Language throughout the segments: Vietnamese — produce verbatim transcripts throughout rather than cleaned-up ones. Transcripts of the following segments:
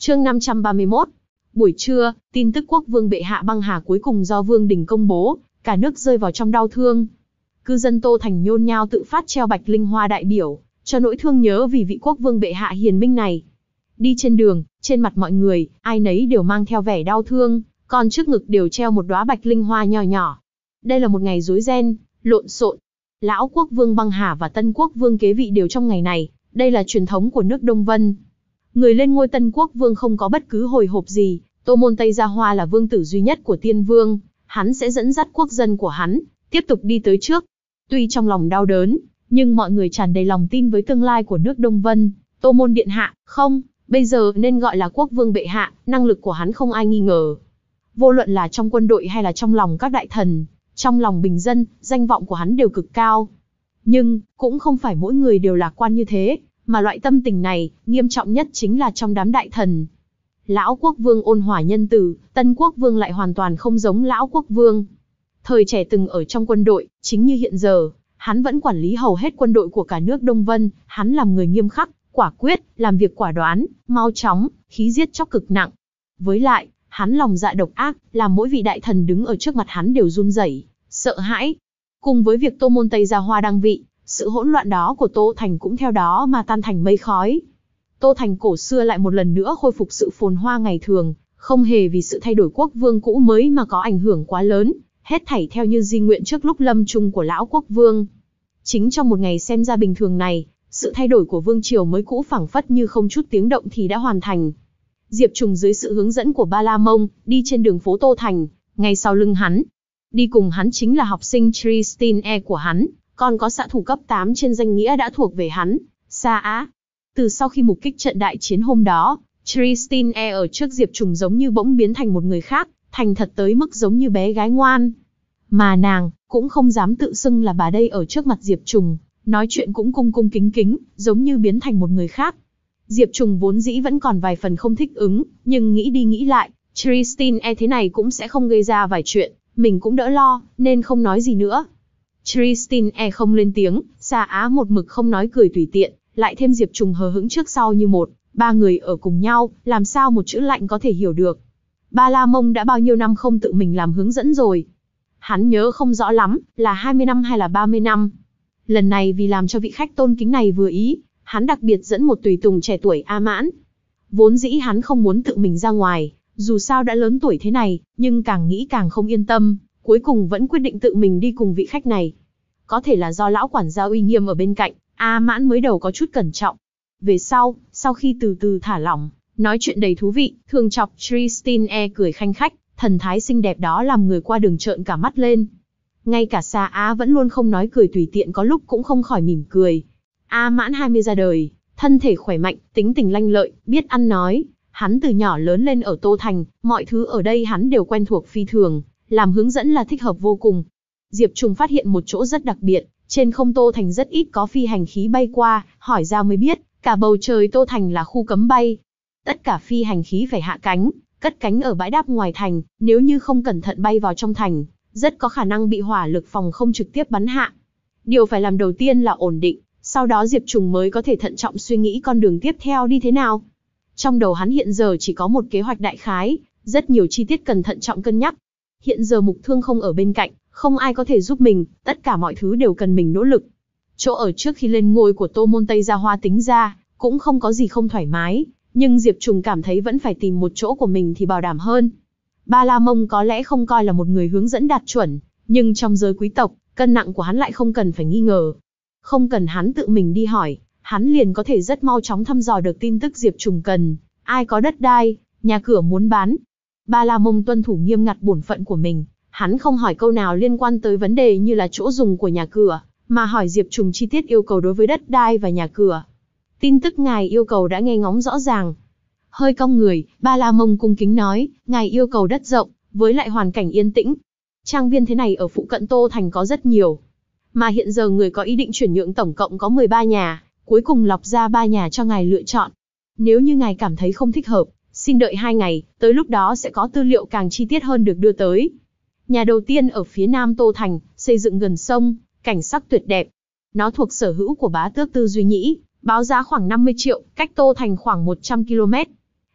Chương năm trăm ba mươi mốt. Buổi trưa, tin tức quốc vương bệ hạ băng hà cuối cùng do Vương Đình công bố, cả nước rơi vào trong đau thương. Cư dân Tô Thành nhôn nhao tự phát treo bạch linh hoa đại biểu, cho nỗi thương nhớ vì vị quốc vương bệ hạ hiền minh này. Đi trên đường, trên mặt mọi người, ai nấy đều mang theo vẻ đau thương, còn trước ngực đều treo một đóa bạch linh hoa nhỏ nhỏ. Đây là một ngày rối ren, lộn xộn. Lão quốc vương băng hà và tân quốc vương kế vị đều trong ngày này, đây là truyền thống của nước Đông Vân. Người lên ngôi tân quốc vương không có bất cứ hồi hộp gì, Tô Môn Tây Gia Hoa là vương tử duy nhất của tiên vương, hắn sẽ dẫn dắt quốc dân của hắn, tiếp tục đi tới trước. Tuy trong lòng đau đớn, nhưng mọi người tràn đầy lòng tin với tương lai của nước Đông Vân. Tô Môn điện hạ, không, bây giờ nên gọi là quốc vương bệ hạ, năng lực của hắn không ai nghi ngờ. Vô luận là trong quân đội hay là trong lòng các đại thần, trong lòng bình dân, danh vọng của hắn đều cực cao. Nhưng, cũng không phải mỗi người đều lạc quan như thế, mà loại tâm tình này, nghiêm trọng nhất chính là trong đám đại thần. Lão quốc vương ôn hòa nhân từ, tân quốc vương lại hoàn toàn không giống lão quốc vương. Thời trẻ từng ở trong quân đội, chính như hiện giờ, hắn vẫn quản lý hầu hết quân đội của cả nước Đông Vân, hắn làm người nghiêm khắc, quả quyết, làm việc quả đoán, mau chóng, khí giết chóc cực nặng. Với lại, hắn lòng dạ độc ác, làm mỗi vị đại thần đứng ở trước mặt hắn đều run rẩy, sợ hãi. Cùng với việc Tô Môn Tây Gia Hoa đăng vị, sự hỗn loạn đó của Tô Thành cũng theo đó mà tan thành mây khói. Tô Thành cổ xưa lại một lần nữa khôi phục sự phồn hoa ngày thường, không hề vì sự thay đổi quốc vương cũ mới mà có ảnh hưởng quá lớn, hết thảy theo như di nguyện trước lúc lâm chung của lão quốc vương. Chính trong một ngày xem ra bình thường này, sự thay đổi của vương triều mới cũ phảng phất như không chút tiếng động thì đã hoàn thành. Diệp Trùng dưới sự hướng dẫn của Ba La Mông, đi trên đường phố Tô Thành, ngay sau lưng hắn. Đi cùng hắn chính là học sinh Tristan E của hắn, còn có xạ thủ cấp tám trên danh nghĩa đã thuộc về hắn, Sa Á. Từ sau khi mục kích trận đại chiến hôm đó, Tristan E ở trước Diệp Trùng giống như bỗng biến thành một người khác, thành thật tới mức giống như bé gái ngoan. Mà nàng, cũng không dám tự xưng là bà đây ở trước mặt Diệp Trùng, nói chuyện cũng cung cung kính kính, giống như biến thành một người khác. Diệp Trùng vốn dĩ vẫn còn vài phần không thích ứng, nhưng nghĩ đi nghĩ lại, Tristan E thế này cũng sẽ không gây ra vài chuyện, mình cũng đỡ lo, nên không nói gì nữa. Tristan E không lên tiếng, Sa Á một mực không nói cười tùy tiện, lại thêm Diệp Trùng hờ hững trước sau như một, ba người ở cùng nhau, làm sao một chữ lạnh có thể hiểu được. Ba La Mông đã bao nhiêu năm không tự mình làm hướng dẫn rồi. Hắn nhớ không rõ lắm, là hai mươi năm hay là ba mươi năm. Lần này vì làm cho vị khách tôn kính này vừa ý, hắn đặc biệt dẫn một tùy tùng trẻ tuổi A Mãn. Vốn dĩ hắn không muốn tự mình ra ngoài, dù sao đã lớn tuổi thế này, nhưng càng nghĩ càng không yên tâm, cuối cùng vẫn quyết định tự mình đi cùng vị khách này. Có thể là do lão quản gia uy nghiêm ở bên cạnh, A Mãn mới đầu có chút cẩn trọng. Về sau, sau khi từ từ thả lỏng, nói chuyện đầy thú vị, thường chọc Tristan E cười khanh khách, thần thái xinh đẹp đó làm người qua đường trợn cả mắt lên. Ngay cả Sa Á vẫn luôn không nói cười tùy tiện có lúc cũng không khỏi mỉm cười. A Mãn hai mươi ra đời, thân thể khỏe mạnh, tính tình lanh lợi, biết ăn nói. Hắn từ nhỏ lớn lên ở Tô Thành, mọi thứ ở đây hắn đều quen thuộc phi thường, làm hướng dẫn là thích hợp vô cùng. Diệp Trùng phát hiện một chỗ rất đặc biệt, trên không Tô Thành rất ít có phi hành khí bay qua, hỏi ra mới biết, cả bầu trời Tô Thành là khu cấm bay. Tất cả phi hành khí phải hạ cánh, cất cánh ở bãi đáp ngoài thành, nếu như không cẩn thận bay vào trong thành, rất có khả năng bị hỏa lực phòng không trực tiếp bắn hạ. Điều phải làm đầu tiên là ổn định, sau đó Diệp Trùng mới có thể thận trọng suy nghĩ con đường tiếp theo đi thế nào. Trong đầu hắn hiện giờ chỉ có một kế hoạch đại khái, rất nhiều chi tiết cần thận trọng cân nhắc. Hiện giờ Mục Thương không ở bên cạnh, không ai có thể giúp mình, tất cả mọi thứ đều cần mình nỗ lực. Chỗ ở trước khi lên ngôi của Tô Môn Tây Gia Hoa tính ra, cũng không có gì không thoải mái, nhưng Diệp Trùng cảm thấy vẫn phải tìm một chỗ của mình thì bảo đảm hơn. Ba La Mông có lẽ không coi là một người hướng dẫn đạt chuẩn, nhưng trong giới quý tộc, cân nặng của hắn lại không cần phải nghi ngờ. Không cần hắn tự mình đi hỏi, hắn liền có thể rất mau chóng thăm dò được tin tức Diệp Trùng cần, ai có đất đai, nhà cửa muốn bán. Ba La Mông tuân thủ nghiêm ngặt bổn phận của mình, hắn không hỏi câu nào liên quan tới vấn đề như là chỗ dùng của nhà cửa, mà hỏi Diệp Trùng chi tiết yêu cầu đối với đất đai và nhà cửa. Tin tức ngài yêu cầu đã nghe ngóng rõ ràng. Hơi cong người, Ba La Mông cung kính nói, ngài yêu cầu đất rộng, với lại hoàn cảnh yên tĩnh. Trang viên thế này ở phụ cận Tô Thành có rất nhiều. Mà hiện giờ người có ý định chuyển nhượng tổng cộng có mười ba nhà, cuối cùng lọc ra ba nhà cho ngài lựa chọn. Nếu như ngài cảm thấy không thích hợp, xin đợi hai ngày, tới lúc đó sẽ có tư liệu càng chi tiết hơn được đưa tới. Nhà đầu tiên ở phía nam Tô Thành, xây dựng gần sông, cảnh sắc tuyệt đẹp. Nó thuộc sở hữu của bá tước Tư Duy Nhĩ, báo giá khoảng năm mươi triệu, cách Tô Thành khoảng một trăm ki lô mét.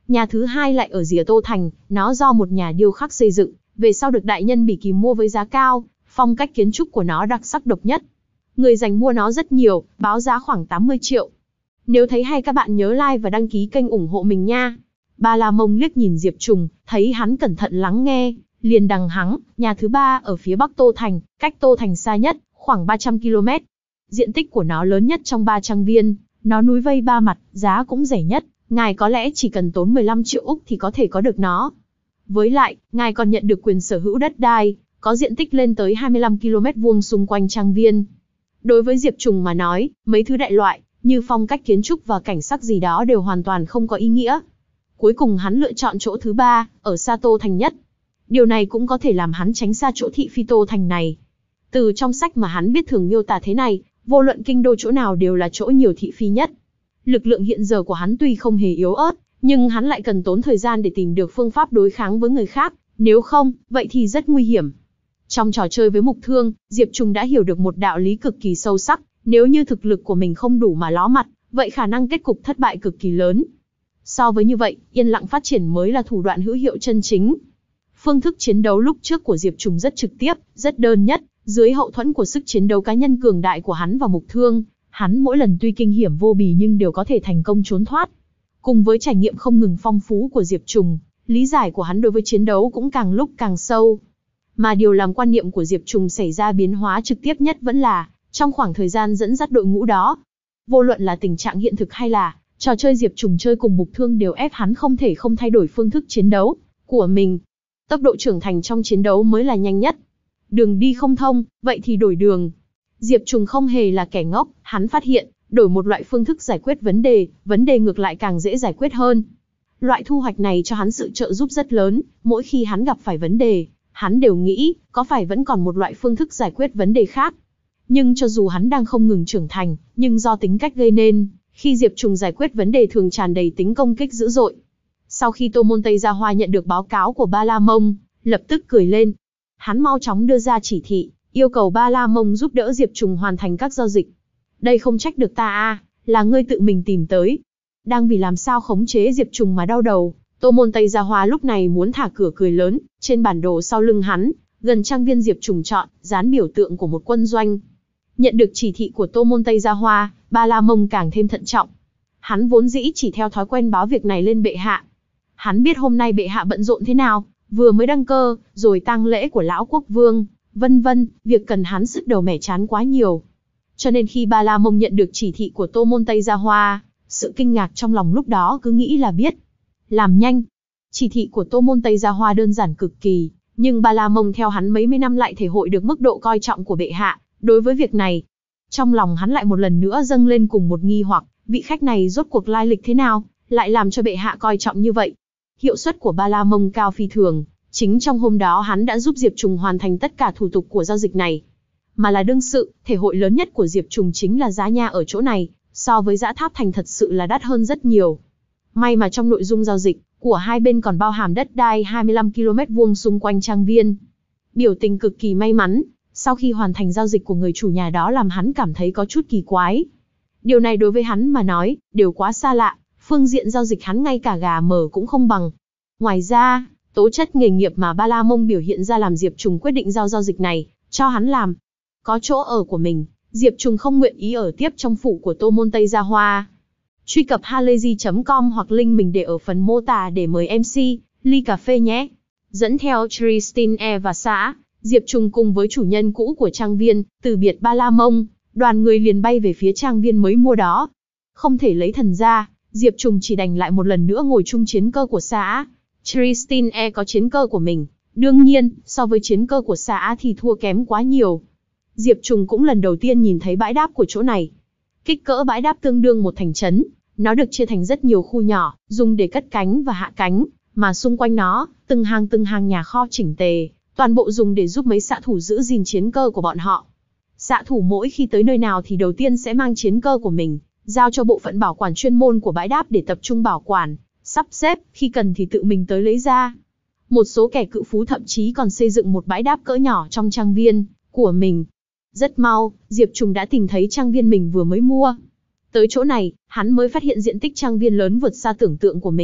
Nhà thứ hai lại ở rìa Tô Thành, nó do một nhà điêu khắc xây dựng, về sau được đại nhân Bỉ Kỳ mua với giá cao, phong cách kiến trúc của nó đặc sắc độc nhất. Người giành mua nó rất nhiều, báo giá khoảng tám mươi triệu. Nếu thấy hay các bạn nhớ like và đăng ký kênh ủng hộ mình nha. Ba La Mông liếc nhìn Diệp Trùng, thấy hắn cẩn thận lắng nghe, liền đằng hắng, nhà thứ ba ở phía bắc Tô Thành, cách Tô Thành xa nhất, khoảng ba trăm ki lô mét. Diện tích của nó lớn nhất trong ba trang viên, nó núi vây ba mặt, giá cũng rẻ nhất, ngài có lẽ chỉ cần tốn mười lăm triệu Úc thì có thể có được nó. Với lại, ngài còn nhận được quyền sở hữu đất đai, có diện tích lên tới hai mươi lăm ki lô mét vuông xung quanh trang viên. Đối với Diệp Trùng mà nói, mấy thứ đại loại, như phong cách kiến trúc và cảnh sắc gì đó đều hoàn toàn không có ý nghĩa. Cuối cùng hắn lựa chọn chỗ thứ ba, ở xa Tô Thành nhất. Điều này cũng có thể làm hắn tránh xa chỗ thị phi Tô Thành này. Từ trong sách mà hắn biết thường miêu tả thế này, vô luận kinh đô chỗ nào đều là chỗ nhiều thị phi nhất. Lực lượng hiện giờ của hắn tuy không hề yếu ớt, nhưng hắn lại cần tốn thời gian để tìm được phương pháp đối kháng với người khác, nếu không, vậy thì rất nguy hiểm. Trong trò chơi với mục thương, Diệp Trùng đã hiểu được một đạo lý cực kỳ sâu sắc, nếu như thực lực của mình không đủ mà ló mặt, vậy khả năng kết cục thất bại cực kỳ lớn. So với như vậy, yên lặng phát triển mới là thủ đoạn hữu hiệu chân chính. Phương thức chiến đấu lúc trước của Diệp Trùng rất trực tiếp, rất đơn nhất, dưới hậu thuẫn của sức chiến đấu cá nhân cường đại của hắn và mục thương, hắn mỗi lần tuy kinh hiểm vô bì nhưng đều có thể thành công trốn thoát. Cùng với trải nghiệm không ngừng phong phú của Diệp Trùng, lý giải của hắn đối với chiến đấu cũng càng lúc càng sâu. Mà điều làm quan niệm của Diệp Trùng xảy ra biến hóa trực tiếp nhất vẫn là, trong khoảng thời gian dẫn dắt đội ngũ đó, vô luận là tình trạng hiện thực hay là trò chơi, Diệp Trùng chơi cùng mục thương đều ép hắn không thể không thay đổi phương thức chiến đấu của mình. Tốc độ trưởng thành trong chiến đấu mới là nhanh nhất. Đường đi không thông, vậy thì đổi đường. Diệp Trùng không hề là kẻ ngốc, hắn phát hiện, đổi một loại phương thức giải quyết vấn đề, vấn đề ngược lại càng dễ giải quyết hơn. Loại thu hoạch này cho hắn sự trợ giúp rất lớn, mỗi khi hắn gặp phải vấn đề, hắn đều nghĩ, có phải vẫn còn một loại phương thức giải quyết vấn đề khác. Nhưng cho dù hắn đang không ngừng trưởng thành, nhưng do tính cách gây nên, khi Diệp Trùng giải quyết vấn đề thường tràn đầy tính công kích dữ dội. Sau khi Tô Môn Tây Gia Hoa nhận được báo cáo của Ba La Mông, lập tức cười lên. Hắn mau chóng đưa ra chỉ thị, yêu cầu Ba La Mông giúp đỡ Diệp Trùng hoàn thành các giao dịch. Đây không trách được ta a, là ngươi tự mình tìm tới. Đang vì làm sao khống chế Diệp Trùng mà đau đầu, Tô Môn Tây Gia Hoa lúc này muốn thả cửa cười lớn, trên bản đồ sau lưng hắn, gần trang viên Diệp Trùng chọn, dán biểu tượng của một quân doanh. Nhận được chỉ thị của Tô Môn Tây Gia Hoa, Ba La Mông càng thêm thận trọng. Hắn vốn dĩ chỉ theo thói quen báo việc này lên bệ hạ. Hắn biết hôm nay bệ hạ bận rộn thế nào, vừa mới đăng cơ, rồi tang lễ của lão quốc vương, vân vân, việc cần hắn sức đầu mẻ chán quá nhiều. Cho nên khi Ba La Mông nhận được chỉ thị của Tô Môn Tây Gia Hoa, sự kinh ngạc trong lòng lúc đó cứ nghĩ là biết. Làm nhanh. Chỉ thị của Tô Môn Tây Gia Hoa đơn giản cực kỳ, nhưng Ba La Mông theo hắn mấy mươi năm lại thể hội được mức độ coi trọng của bệ hạ đối với việc này. Trong lòng hắn lại một lần nữa dâng lên cùng một nghi hoặc, vị khách này rốt cuộc lai lịch thế nào, lại làm cho bệ hạ coi trọng như vậy. Hiệu suất của Ba La Mông cao phi thường, chính trong hôm đó hắn đã giúp Diệp Trùng hoàn thành tất cả thủ tục của giao dịch này. Mà là đương sự, thể hội lớn nhất của Diệp Trùng chính là giá nhà ở chỗ này, so với Dã Tháp Thành thật sự là đắt hơn rất nhiều. May mà trong nội dung giao dịch của hai bên còn bao hàm đất đai hai mươi lăm ki lô mét vuông xung quanh trang viên. Biểu tình cực kỳ may mắn, sau khi hoàn thành giao dịch của người chủ nhà đó làm hắn cảm thấy có chút kỳ quái. Điều này đối với hắn mà nói, đều quá xa lạ, phương diện giao dịch hắn ngay cả gà mờ cũng không bằng. Ngoài ra, tố chất nghề nghiệp mà Ba La Mông biểu hiện ra làm Diệp Trùng quyết định giao giao dịch này, cho hắn làm. Có chỗ ở của mình, Diệp Trùng không nguyện ý ở tiếp trong phủ của Tô Môn Tây Gia Hoa. Truy cập halayzi chấm com hoặc link mình để ở phần mô tả để mời em xê, ly cà phê nhé. Dẫn theo Tristan E và xã, Diệp Trùng cùng với chủ nhân cũ của trang viên, từ biệt Ba La Mông, đoàn người liền bay về phía trang viên mới mua đó. Không thể lấy thần ra, Diệp Trùng chỉ đành lại một lần nữa ngồi chung chiến cơ của xã. Tristan E có chiến cơ của mình, đương nhiên, so với chiến cơ của xã thì thua kém quá nhiều. Diệp Trùng cũng lần đầu tiên nhìn thấy bãi đáp của chỗ này. Kích cỡ bãi đáp tương đương một thành trấn, nó được chia thành rất nhiều khu nhỏ, dùng để cất cánh và hạ cánh, mà xung quanh nó, từng hàng từng hàng nhà kho chỉnh tề, toàn bộ dùng để giúp mấy xạ thủ giữ gìn chiến cơ của bọn họ. Xạ thủ mỗi khi tới nơi nào thì đầu tiên sẽ mang chiến cơ của mình, giao cho bộ phận bảo quản chuyên môn của bãi đáp để tập trung bảo quản, sắp xếp, khi cần thì tự mình tới lấy ra. Một số kẻ cự phú thậm chí còn xây dựng một bãi đáp cỡ nhỏ trong trang viên của mình. Rất mau, Diệp Trùng đã tìm thấy trang viên mình vừa mới mua. Tới chỗ này, hắn mới phát hiện diện tích trang viên lớn vượt xa tưởng tượng của mình.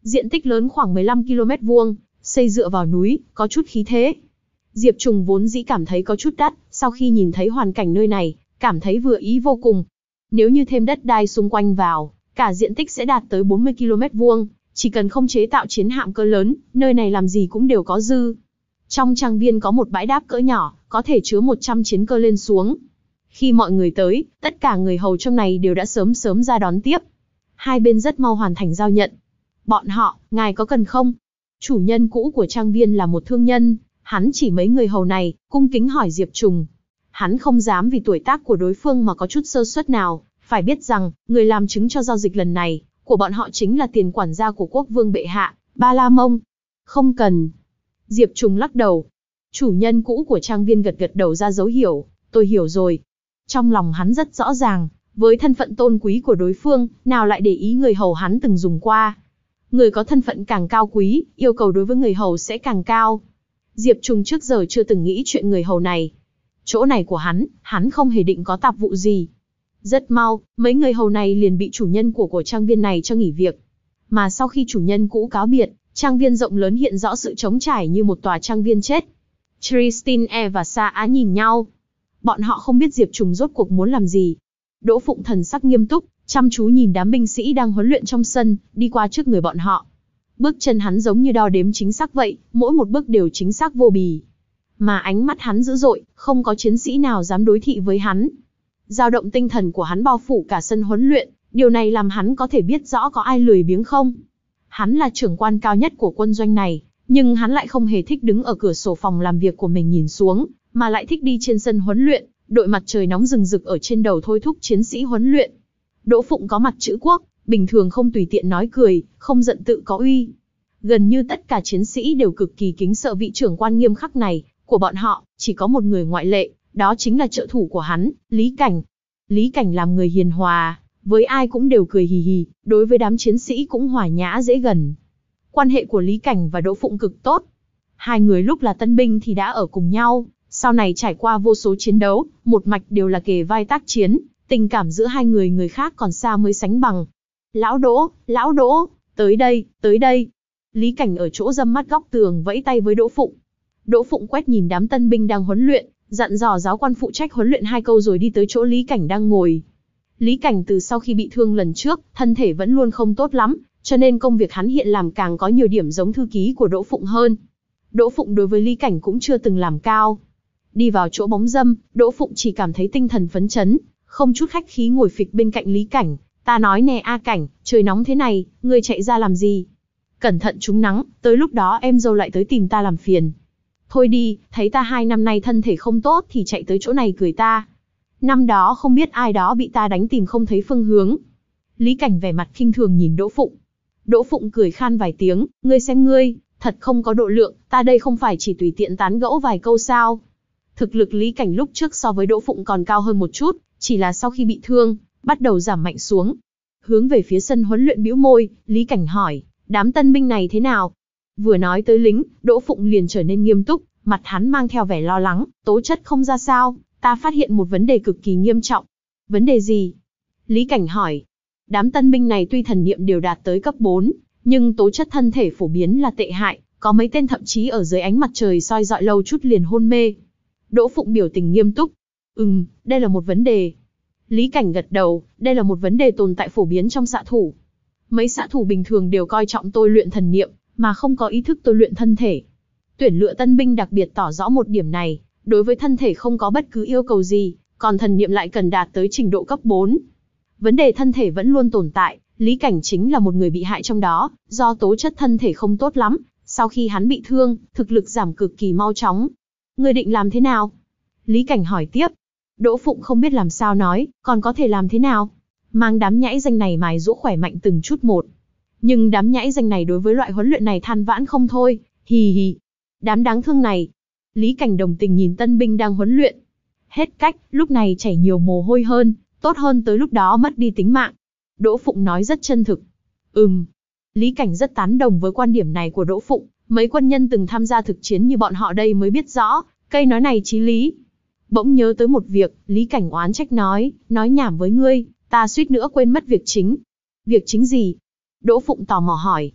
Diện tích lớn khoảng mười lăm ki lô mét vuông, xây dựa vào núi, có chút khí thế. Diệp Trùng vốn dĩ cảm thấy có chút đắt, sau khi nhìn thấy hoàn cảnh nơi này, cảm thấy vừa ý vô cùng. Nếu như thêm đất đai xung quanh vào, cả diện tích sẽ đạt tới bốn mươi ki lô mét vuông, chỉ cần không chế tạo chiến hạm cỡ lớn, nơi này làm gì cũng đều có dư. Trong trang viên có một bãi đáp cỡ nhỏ, có thể chứa một trăm chiến cơ lên xuống. Khi mọi người tới, tất cả người hầu trong này đều đã sớm sớm ra đón tiếp. Hai bên rất mau hoàn thành giao nhận. Bọn họ, ngài có cần không? Chủ nhân cũ của trang viên là một thương nhân, hắn chỉ mấy người hầu này, cung kính hỏi Diệp Trùng. Hắn không dám vì tuổi tác của đối phương mà có chút sơ suất nào, phải biết rằng, người làm chứng cho giao dịch lần này, của bọn họ chính là tiền quản gia của quốc vương bệ hạ, Ba La Mông. Không cần. Diệp Trùng lắc đầu. Chủ nhân cũ của trang viên gật gật đầu ra dấu hiểu, tôi hiểu rồi. Trong lòng hắn rất rõ ràng, với thân phận tôn quý của đối phương, nào lại để ý người hầu hắn từng dùng qua. Người có thân phận càng cao quý, yêu cầu đối với người hầu sẽ càng cao. Diệp Trùng trước giờ chưa từng nghĩ chuyện người hầu này. Chỗ này của hắn, hắn không hề định có tạp vụ gì. Rất mau, mấy người hầu này liền bị chủ nhân của của trang viên này cho nghỉ việc. Mà sau khi chủ nhân cũ cáo biệt, trang viên rộng lớn hiện rõ sự trống trải như một tòa trang viên chết. Christine và Sa Á nhìn nhau. Bọn họ không biết Diệp Trùng rốt cuộc muốn làm gì. Đỗ Phụng thần sắc nghiêm túc, chăm chú nhìn đám binh sĩ đang huấn luyện trong sân, đi qua trước người bọn họ. Bước chân hắn giống như đo đếm chính xác vậy, mỗi một bước đều chính xác vô bì. Mà ánh mắt hắn dữ dội, không có chiến sĩ nào dám đối thị với hắn. Dao động tinh thần của hắn bao phủ cả sân huấn luyện, điều này làm hắn có thể biết rõ có ai lười biếng không. Hắn là trưởng quan cao nhất của quân doanh này, nhưng hắn lại không hề thích đứng ở cửa sổ phòng làm việc của mình nhìn xuống, mà lại thích đi trên sân huấn luyện, đội mặt trời nóng rừng rực ở trên đầu thôi thúc chiến sĩ huấn luyện. Đỗ Phụng có mặt chữ quốc, bình thường không tùy tiện nói cười, không giận tự có uy. Gần như tất cả chiến sĩ đều cực kỳ kính sợ vị trưởng quan nghiêm khắc này, của bọn họ, chỉ có một người ngoại lệ, đó chính là trợ thủ của hắn, Lý Cảnh. Lý Cảnh làm người hiền hòa, với ai cũng đều cười hì hì, đối với đám chiến sĩ cũng hòa nhã dễ gần. Quan hệ của Lý Cảnh và Đỗ Phụng cực tốt. Hai người lúc là tân binh thì đã ở cùng nhau, sau này trải qua vô số chiến đấu, một mạch đều là kề vai tác chiến, tình cảm giữa hai người người khác còn xa mới sánh bằng. Lão Đỗ, Lão Đỗ, tới đây, tới đây. Lý Cảnh ở chỗ râm mát góc tường vẫy tay với Đỗ Phụng. Đỗ Phụng quét nhìn đám tân binh đang huấn luyện, dặn dò giáo quan phụ trách huấn luyện hai câu rồi đi tới chỗ Lý Cảnh đang ngồi. Lý Cảnh từ sau khi bị thương lần trước, thân thể vẫn luôn không tốt lắm, cho nên công việc hắn hiện làm càng có nhiều điểm giống thư ký của Đỗ Phụng hơn. Đỗ Phụng đối với Lý Cảnh cũng chưa từng làm cao. Đi vào chỗ bóng râm, Đỗ Phụng chỉ cảm thấy tinh thần phấn chấn, không chút khách khí ngồi phịch bên cạnh Lý Cảnh. Ta nói nè A Cảnh, trời nóng thế này, ngươi chạy ra làm gì? Cẩn thận trúng nắng, tới lúc đó em dâu lại tới tìm ta làm phiền. Thôi đi, thấy ta hai năm nay thân thể không tốt thì chạy tới chỗ này cười ta. Năm đó không biết ai đó bị ta đánh tìm không thấy phương hướng. Lý Cảnh vẻ mặt khinh thường nhìn Đỗ Phụng. Đỗ Phụng cười khan vài tiếng, ngươi xem ngươi, thật không có độ lượng, ta đây không phải chỉ tùy tiện tán gẫu vài câu sao. Thực lực Lý Cảnh lúc trước so với Đỗ Phụng còn cao hơn một chút, chỉ là sau khi bị thương, bắt đầu giảm mạnh xuống. Hướng về phía sân huấn luyện bĩu môi, Lý Cảnh hỏi, đám tân binh này thế nào? Vừa nói tới lính, Đỗ Phụng liền trở nên nghiêm túc, mặt hắn mang theo vẻ lo lắng, tố chất không ra sao, ta phát hiện một vấn đề cực kỳ nghiêm trọng. Vấn đề gì? Lý Cảnh hỏi. Đám tân binh này tuy thần niệm đều đạt tới cấp bốn, nhưng tố chất thân thể phổ biến là tệ hại, có mấy tên thậm chí ở dưới ánh mặt trời soi dọi lâu chút liền hôn mê. Đỗ Phụng biểu tình nghiêm túc. Ừm, đây là một vấn đề. Lý Cảnh gật đầu, đây là một vấn đề tồn tại phổ biến trong xạ thủ. Mấy xạ thủ bình thường đều coi trọng tôi luyện thần niệm, mà không có ý thức tôi luyện thân thể. Tuyển lựa tân binh đặc biệt tỏ rõ một điểm này, đối với thân thể không có bất cứ yêu cầu gì, còn thần niệm lại cần đạt tới trình độ cấp bốn. Vấn đề thân thể vẫn luôn tồn tại, Lý Cảnh chính là một người bị hại trong đó, do tố chất thân thể không tốt lắm, sau khi hắn bị thương, thực lực giảm cực kỳ mau chóng. Ngươi định làm thế nào? Lý Cảnh hỏi tiếp. Đỗ Phụng không biết làm sao nói, còn có thể làm thế nào? Mang đám nhãi danh này mài giũa khỏe mạnh từng chút một. Nhưng đám nhãi danh này đối với loại huấn luyện này than vãn không thôi, hì hì. Đám đáng thương này. Lý Cảnh đồng tình nhìn tân binh đang huấn luyện. Hết cách, lúc này chảy nhiều mồ hôi hơn, tốt hơn tới lúc đó mất đi tính mạng. Đỗ Phụng nói rất chân thực. Ừm. Lý Cảnh rất tán đồng với quan điểm này của Đỗ Phụng, mấy quân nhân từng tham gia thực chiến như bọn họ đây mới biết rõ, cây nói này chí lý. Bỗng nhớ tới một việc, Lý Cảnh oán trách nói, nói nhảm với ngươi, ta suýt nữa quên mất việc chính. Việc chính gì? Đỗ Phụng tò mò hỏi.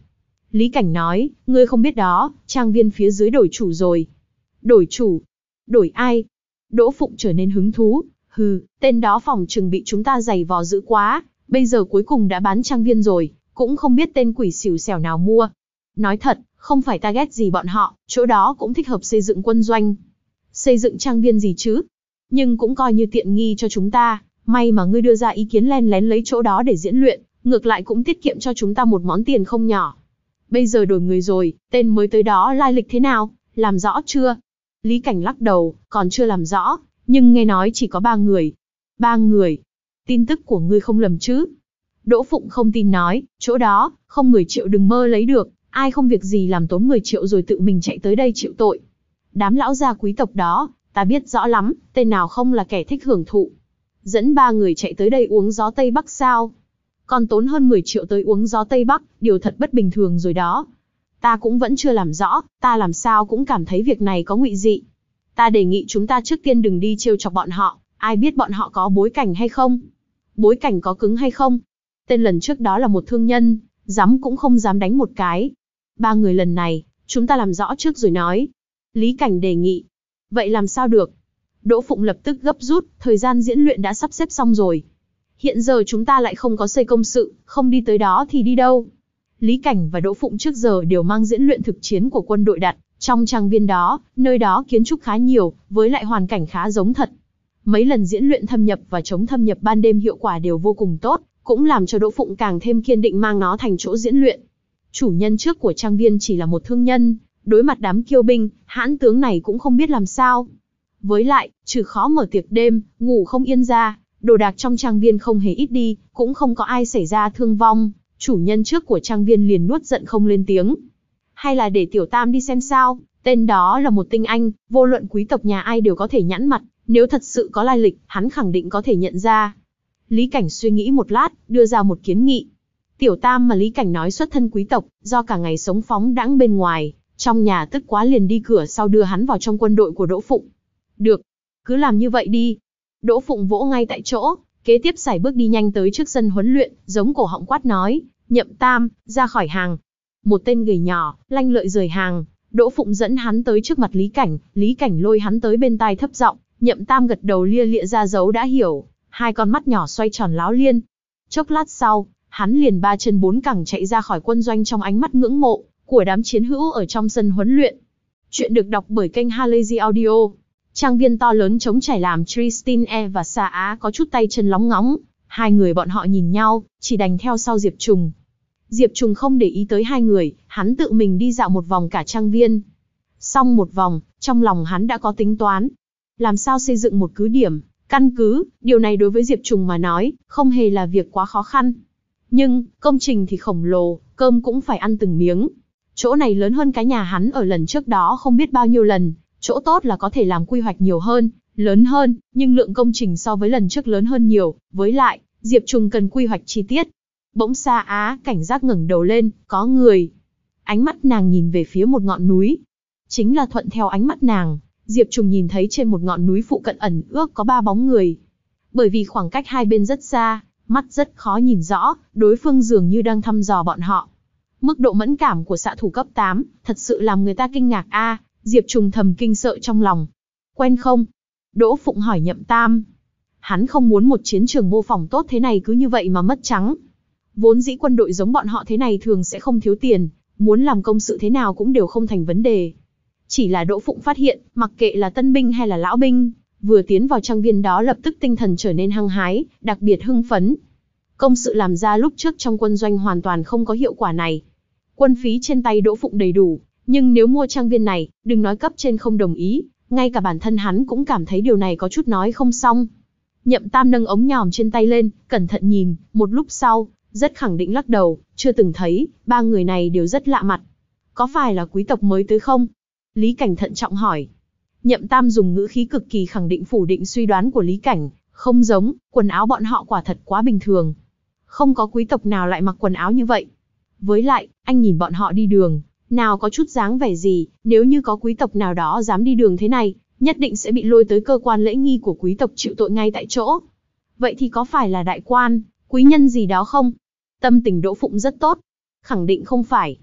Lý Cảnh nói, ngươi không biết đó, trang viên phía dưới đổi chủ rồi. Đổi chủ? Đổi ai? Đỗ Phụng trở nên hứng thú, hừ, tên đó phòng chừng bị chúng ta giày vò dữ quá, bây giờ cuối cùng đã bán trang viên rồi, cũng không biết tên quỷ xỉu xẻo nào mua. Nói thật, không phải ta ghét gì bọn họ, chỗ đó cũng thích hợp xây dựng quân doanh. Xây dựng trang viên gì chứ? Nhưng cũng coi như tiện nghi cho chúng ta, may mà ngươi đưa ra ý kiến len lén lấy chỗ đó để diễn luyện, ngược lại cũng tiết kiệm cho chúng ta một món tiền không nhỏ. Bây giờ đổi người rồi, tên mới tới đó lai lịch thế nào, làm rõ chưa? Lý Cảnh lắc đầu, còn chưa làm rõ, nhưng nghe nói chỉ có ba người. Ba người? Tin tức của ngươi không lầm chứ? Đỗ Phụng không tin nói, chỗ đó, không mười triệu đừng mơ lấy được, ai không việc gì làm tốn mười triệu rồi tự mình chạy tới đây chịu tội. Đám lão gia quý tộc đó, ta biết rõ lắm, tên nào không là kẻ thích hưởng thụ. Dẫn ba người chạy tới đây uống gió Tây Bắc sao? Còn tốn hơn mười triệu tới uống gió Tây Bắc, điều thật bất bình thường rồi đó. Ta cũng vẫn chưa làm rõ, ta làm sao cũng cảm thấy việc này có ngụy dị. Ta đề nghị chúng ta trước tiên đừng đi trêu chọc bọn họ, ai biết bọn họ có bối cảnh hay không? Bối cảnh có cứng hay không? Tên lần trước đó là một thương nhân, dám cũng không dám đánh một cái. Ba người lần này, chúng ta làm rõ trước rồi nói. Lý Cảnh đề nghị. Vậy làm sao được? Đỗ Phụng lập tức gấp rút, thời gian diễn luyện đã sắp xếp xong rồi. Hiện giờ chúng ta lại không có xây công sự, không đi tới đó thì đi đâu? Lý Cảnh và Đỗ Phụng trước giờ đều mang diễn luyện thực chiến của quân đội đặt trong trang viên đó, nơi đó kiến trúc khá nhiều, với lại hoàn cảnh khá giống thật. Mấy lần diễn luyện thâm nhập và chống thâm nhập ban đêm hiệu quả đều vô cùng tốt, cũng làm cho Đỗ Phụng càng thêm kiên định mang nó thành chỗ diễn luyện. Chủ nhân trước của trang viên chỉ là một thương nhân, đối mặt đám kiêu binh, hãn tướng này cũng không biết làm sao. Với lại, trừ khó mở tiệc đêm, ngủ không yên ra, đồ đạc trong trang viên không hề ít đi, cũng không có ai xảy ra thương vong, chủ nhân trước của trang viên liền nuốt giận không lên tiếng. Hay là để Tiểu Tam đi xem sao, tên đó là một tinh anh, vô luận quý tộc nhà ai đều có thể nhãn mặt, nếu thật sự có lai lịch, hắn khẳng định có thể nhận ra. Lý Cảnh suy nghĩ một lát, đưa ra một kiến nghị. Tiểu Tam mà Lý Cảnh nói xuất thân quý tộc, do cả ngày sống phóng đãng bên ngoài, trong nhà tức quá liền đi cửa sau đưa hắn vào trong quân đội của Đỗ Phụng. Được, cứ làm như vậy đi. Đỗ Phụng vỗ ngay tại chỗ, kế tiếp sải bước đi nhanh tới trước sân huấn luyện, giống cổ họng quát nói, Nhậm Tam, ra khỏi hàng. Một tên gầy nhỏ, lanh lợi rời hàng, Đỗ Phụng dẫn hắn tới trước mặt Lý Cảnh, Lý Cảnh lôi hắn tới bên tai thấp giọng, Nhậm Tam gật đầu lia lịa ra dấu đã hiểu, hai con mắt nhỏ xoay tròn láo liên. Chốc lát sau, hắn liền ba chân bốn cẳng chạy ra khỏi quân doanh trong ánh mắt ngưỡng mộ của đám chiến hữu ở trong sân huấn luyện. Chuyện được đọc bởi kênh Halazy Audio. Trang viên to lớn trống trải làm Tristine và Sa Á có chút tay chân lóng ngóng, hai người bọn họ nhìn nhau, chỉ đành theo sau Diệp Trùng. Diệp Trùng không để ý tới hai người, hắn tự mình đi dạo một vòng cả trang viên. Xong một vòng, trong lòng hắn đã có tính toán. Làm sao xây dựng một cứ điểm, căn cứ, điều này đối với Diệp Trùng mà nói, không hề là việc quá khó khăn. Nhưng, công trình thì khổng lồ, cơm cũng phải ăn từng miếng. Chỗ này lớn hơn cái nhà hắn ở lần trước đó không biết bao nhiêu lần, chỗ tốt là có thể làm quy hoạch nhiều hơn, lớn hơn, nhưng lượng công trình so với lần trước lớn hơn nhiều, với lại, Diệp Trùng cần quy hoạch chi tiết. Bỗng Sa Á cảnh giác ngẩng đầu lên, có người. Ánh mắt nàng nhìn về phía một ngọn núi. Chính là thuận theo ánh mắt nàng, Diệp Trùng nhìn thấy trên một ngọn núi phụ cận ẩn ước có ba bóng người. Bởi vì khoảng cách hai bên rất xa, mắt rất khó nhìn rõ, đối phương dường như đang thăm dò bọn họ. Mức độ mẫn cảm của xạ thủ cấp tám, thật sự làm người ta kinh ngạc a. À, Diệp Trùng thầm kinh sợ trong lòng. Quen không? Đỗ Phụng hỏi Nhậm Tam. Hắn không muốn một chiến trường mô phỏng tốt thế này cứ như vậy mà mất trắng. Vốn dĩ quân đội giống bọn họ thế này thường sẽ không thiếu tiền, muốn làm công sự thế nào cũng đều không thành vấn đề. Chỉ là Đỗ Phụng phát hiện, mặc kệ là tân binh hay là lão binh, vừa tiến vào trang viên đó lập tức tinh thần trở nên hăng hái, đặc biệt hưng phấn. Công sự làm ra lúc trước trong quân doanh hoàn toàn không có hiệu quả này. Quân phí trên tay Đỗ Phụng đầy đủ, nhưng nếu mua trang viên này, đừng nói cấp trên không đồng ý, ngay cả bản thân hắn cũng cảm thấy điều này có chút nói không xong. Nhậm Tam nâng ống nhòm trên tay lên, cẩn thận nhìn, một lúc sau, rất khẳng định lắc đầu, chưa từng thấy, ba người này đều rất lạ mặt. Có phải là quý tộc mới tới không? Lý Cảnh thận trọng hỏi. Nhậm Tam dùng ngữ khí cực kỳ khẳng định phủ định suy đoán của Lý Cảnh, không giống, quần áo bọn họ quả thật quá bình thường. Không có quý tộc nào lại mặc quần áo như vậy. Với lại, anh nhìn bọn họ đi đường, nào có chút dáng vẻ gì, nếu như có quý tộc nào đó dám đi đường thế này, nhất định sẽ bị lôi tới cơ quan lễ nghi của quý tộc chịu tội ngay tại chỗ. Vậy thì có phải là đại quan, quý nhân gì đó không? Tâm tình Đỗ Phụng rất tốt. Khẳng định không phải.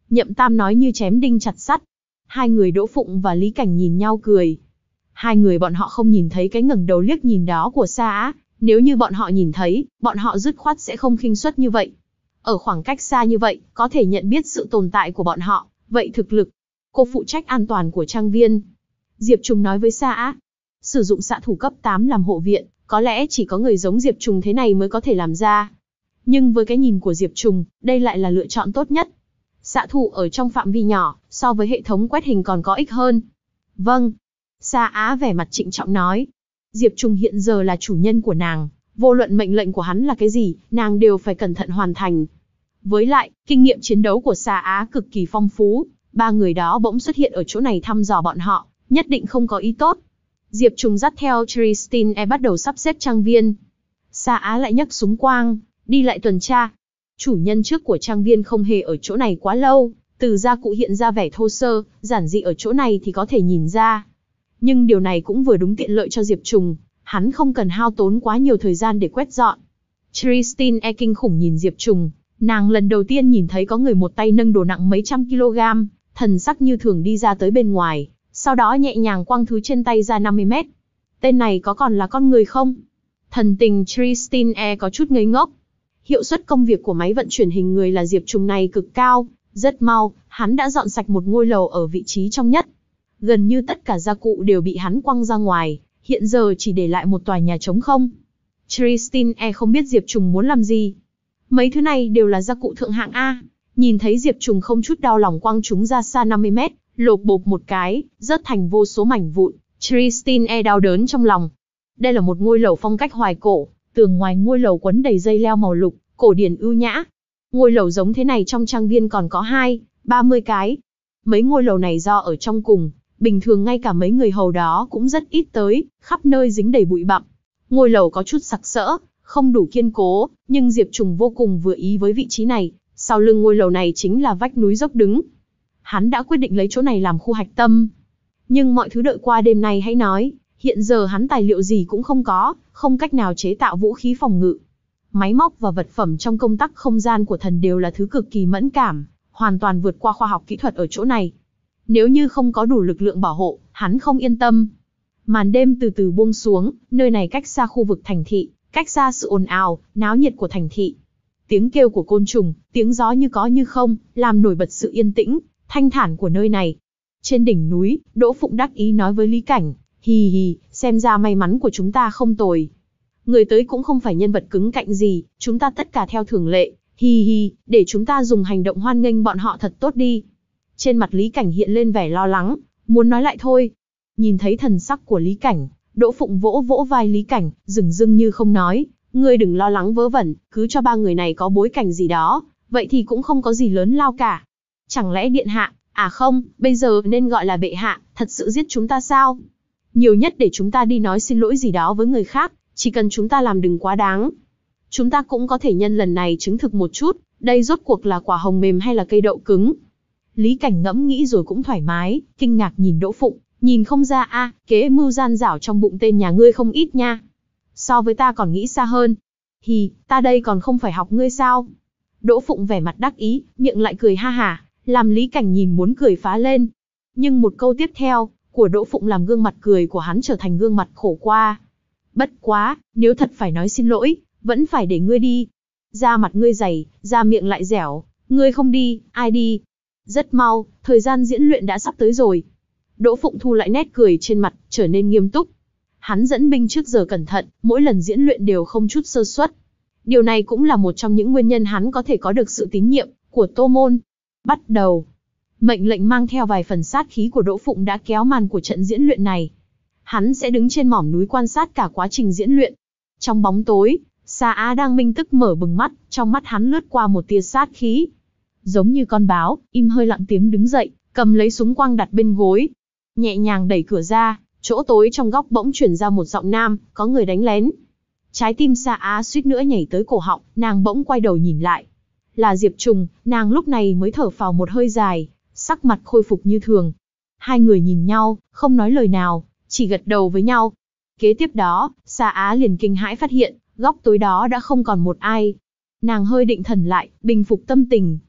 Nhậm Tam nói như chém đinh chặt sắt. Hai người Đỗ Phụng và Lý Cảnh nhìn nhau cười. Hai người bọn họ không nhìn thấy cái ngẩng đầu liếc nhìn đó của Sa Á, nếu như bọn họ nhìn thấy, bọn họ dứt khoát sẽ không khinh suất như vậy. Ở khoảng cách xa như vậy, có thể nhận biết sự tồn tại của bọn họ, vậy thực lực. Cô phụ trách an toàn của trang viên. Diệp Trùng nói với Sa Á. Sử dụng xạ thủ cấp tám làm hộ viện, có lẽ chỉ có người giống Diệp Trùng thế này mới có thể làm ra. Nhưng với cái nhìn của Diệp Trùng, đây lại là lựa chọn tốt nhất. Xạ thủ ở trong phạm vi nhỏ, so với hệ thống quét hình còn có ích hơn. Vâng. Sa Á vẻ mặt trịnh trọng nói. Diệp Trùng hiện giờ là chủ nhân của nàng, vô luận mệnh lệnh của hắn là cái gì, nàng đều phải cẩn thận hoàn thành. Với lại, kinh nghiệm chiến đấu của Sa Á cực kỳ phong phú, ba người đó bỗng xuất hiện ở chỗ này thăm dò bọn họ, nhất định không có ý tốt. Diệp Trùng dắt theo Tristine bắt đầu sắp xếp trang viên. Sa Á lại nhấc súng quang, đi lại tuần tra. Chủ nhân trước của trang viên không hề ở chỗ này quá lâu, từ gia cụ hiện ra vẻ thô sơ, giản dị ở chỗ này thì có thể nhìn ra. Nhưng điều này cũng vừa đúng tiện lợi cho Diệp Trùng, hắn không cần hao tốn quá nhiều thời gian để quét dọn. Tristine kinh khủng nhìn Diệp Trùng, nàng lần đầu tiên nhìn thấy có người một tay nâng đồ nặng mấy trăm kg, thần sắc như thường đi ra tới bên ngoài, sau đó nhẹ nhàng quăng thứ trên tay ra năm mươi mét. Tên này có còn là con người không? Thần tình Tristine có chút ngây ngốc. Hiệu suất công việc của máy vận chuyển hình người là Diệp Trùng này cực cao, rất mau, hắn đã dọn sạch một ngôi lầu ở vị trí trong nhất. Gần như tất cả gia cụ đều bị hắn quăng ra ngoài, hiện giờ chỉ để lại một tòa nhà trống không. Tristine không biết Diệp Trùng muốn làm gì. Mấy thứ này đều là gia cụ thượng hạng A. Nhìn thấy Diệp Trùng không chút đau lòng quăng chúng ra xa năm mươi mét, lộp bộp một cái, rớt thành vô số mảnh vụn. Tristine đau đớn trong lòng. Đây là một ngôi lầu phong cách hoài cổ, tường ngoài ngôi lầu quấn đầy dây leo màu lục, cổ điển ưu nhã. Ngôi lầu giống thế này trong trang viên còn có hai, ba mươi cái. Mấy ngôi lầu này do ở trong cùng, bình thường ngay cả mấy người hầu đó cũng rất ít tới, khắp nơi dính đầy bụi bặm. Ngôi lầu có chút sặc sỡ, không đủ kiên cố, nhưng Diệp Trùng vô cùng vừa ý với vị trí này. Sau lưng ngôi lầu này chính là vách núi dốc đứng. Hắn đã quyết định lấy chỗ này làm khu hạch tâm. Nhưng mọi thứ đợi qua đêm nay hãy nói, hiện giờ hắn tài liệu gì cũng không có, không cách nào chế tạo vũ khí phòng ngự. Máy móc và vật phẩm trong công tắc không gian của thần đều là thứ cực kỳ mẫn cảm, hoàn toàn vượt qua khoa học kỹ thuật ở chỗ này. Nếu như không có đủ lực lượng bảo hộ, hắn không yên tâm. Màn đêm từ từ buông xuống, nơi này cách xa khu vực thành thị, cách xa sự ồn ào, náo nhiệt của thành thị. Tiếng kêu của côn trùng, tiếng gió như có như không, làm nổi bật sự yên tĩnh, thanh thản của nơi này. Trên đỉnh núi, Đỗ Phụng đắc ý nói với Lý Cảnh, hì hì, xem ra may mắn của chúng ta không tồi. Người tới cũng không phải nhân vật cứng cạnh gì, chúng ta tất cả theo thường lệ, hì hì, để chúng ta dùng hành động hoan nghênh bọn họ thật tốt đi. Trên mặt Lý Cảnh hiện lên vẻ lo lắng, muốn nói lại thôi. Nhìn thấy thần sắc của Lý Cảnh, Đỗ Phụng vỗ vỗ vai Lý Cảnh, dửng dưng như không nói, ngươi đừng lo lắng vớ vẩn, cứ cho ba người này có bối cảnh gì đó, vậy thì cũng không có gì lớn lao cả. Chẳng lẽ điện hạ, à không, bây giờ nên gọi là bệ hạ, thật sự giết chúng ta sao? Nhiều nhất để chúng ta đi nói xin lỗi gì đó với người khác, chỉ cần chúng ta làm đừng quá đáng. Chúng ta cũng có thể nhân lần này chứng thực một chút, đây rốt cuộc là quả hồng mềm hay là cây đậu cứng. Lý Cảnh ngẫm nghĩ rồi cũng thoải mái, kinh ngạc nhìn Đỗ Phụng, nhìn không ra a, à, kế mưu gian dảo trong bụng tên nhà ngươi không ít nha. So với ta còn nghĩ xa hơn. Hì, ta đây còn không phải học ngươi sao? Đỗ Phụng vẻ mặt đắc ý, miệng lại cười ha hả, làm Lý Cảnh nhìn muốn cười phá lên. Nhưng một câu tiếp theo của Đỗ Phụng làm gương mặt cười của hắn trở thành gương mặt khổ qua. Bất quá, nếu thật phải nói xin lỗi, vẫn phải để ngươi đi. Da mặt ngươi dày, da miệng lại dẻo, ngươi không đi, ai đi? Rất mau, thời gian diễn luyện đã sắp tới rồi. Đỗ Phụng thu lại nét cười trên mặt, trở nên nghiêm túc. Hắn dẫn binh trước giờ cẩn thận, mỗi lần diễn luyện đều không chút sơ suất. Điều này cũng là một trong những nguyên nhân hắn có thể có được sự tín nhiệm của Tô Môn. Bắt đầu. Mệnh lệnh mang theo vài phần sát khí của Đỗ Phụng đã kéo màn của trận diễn luyện này. Hắn sẽ đứng trên mỏm núi quan sát cả quá trình diễn luyện. Trong bóng tối, Sa Á đang minh tức mở bừng mắt, trong mắt hắn lướt qua một tia sát khí. Giống như con báo, im hơi lặng tiếng đứng dậy, cầm lấy súng quang đặt bên gối. Nhẹ nhàng đẩy cửa ra, chỗ tối trong góc bỗng chuyển ra một giọng nam, có người đánh lén. Trái tim Sa Á suýt nữa nhảy tới cổ họng, nàng bỗng quay đầu nhìn lại. Là Diệp Trùng, nàng lúc này mới thở phào một hơi dài, sắc mặt khôi phục như thường. Hai người nhìn nhau, không nói lời nào, chỉ gật đầu với nhau. Kế tiếp đó, Sa Á liền kinh hãi phát hiện, góc tối đó đã không còn một ai. Nàng hơi định thần lại, bình phục tâm tình.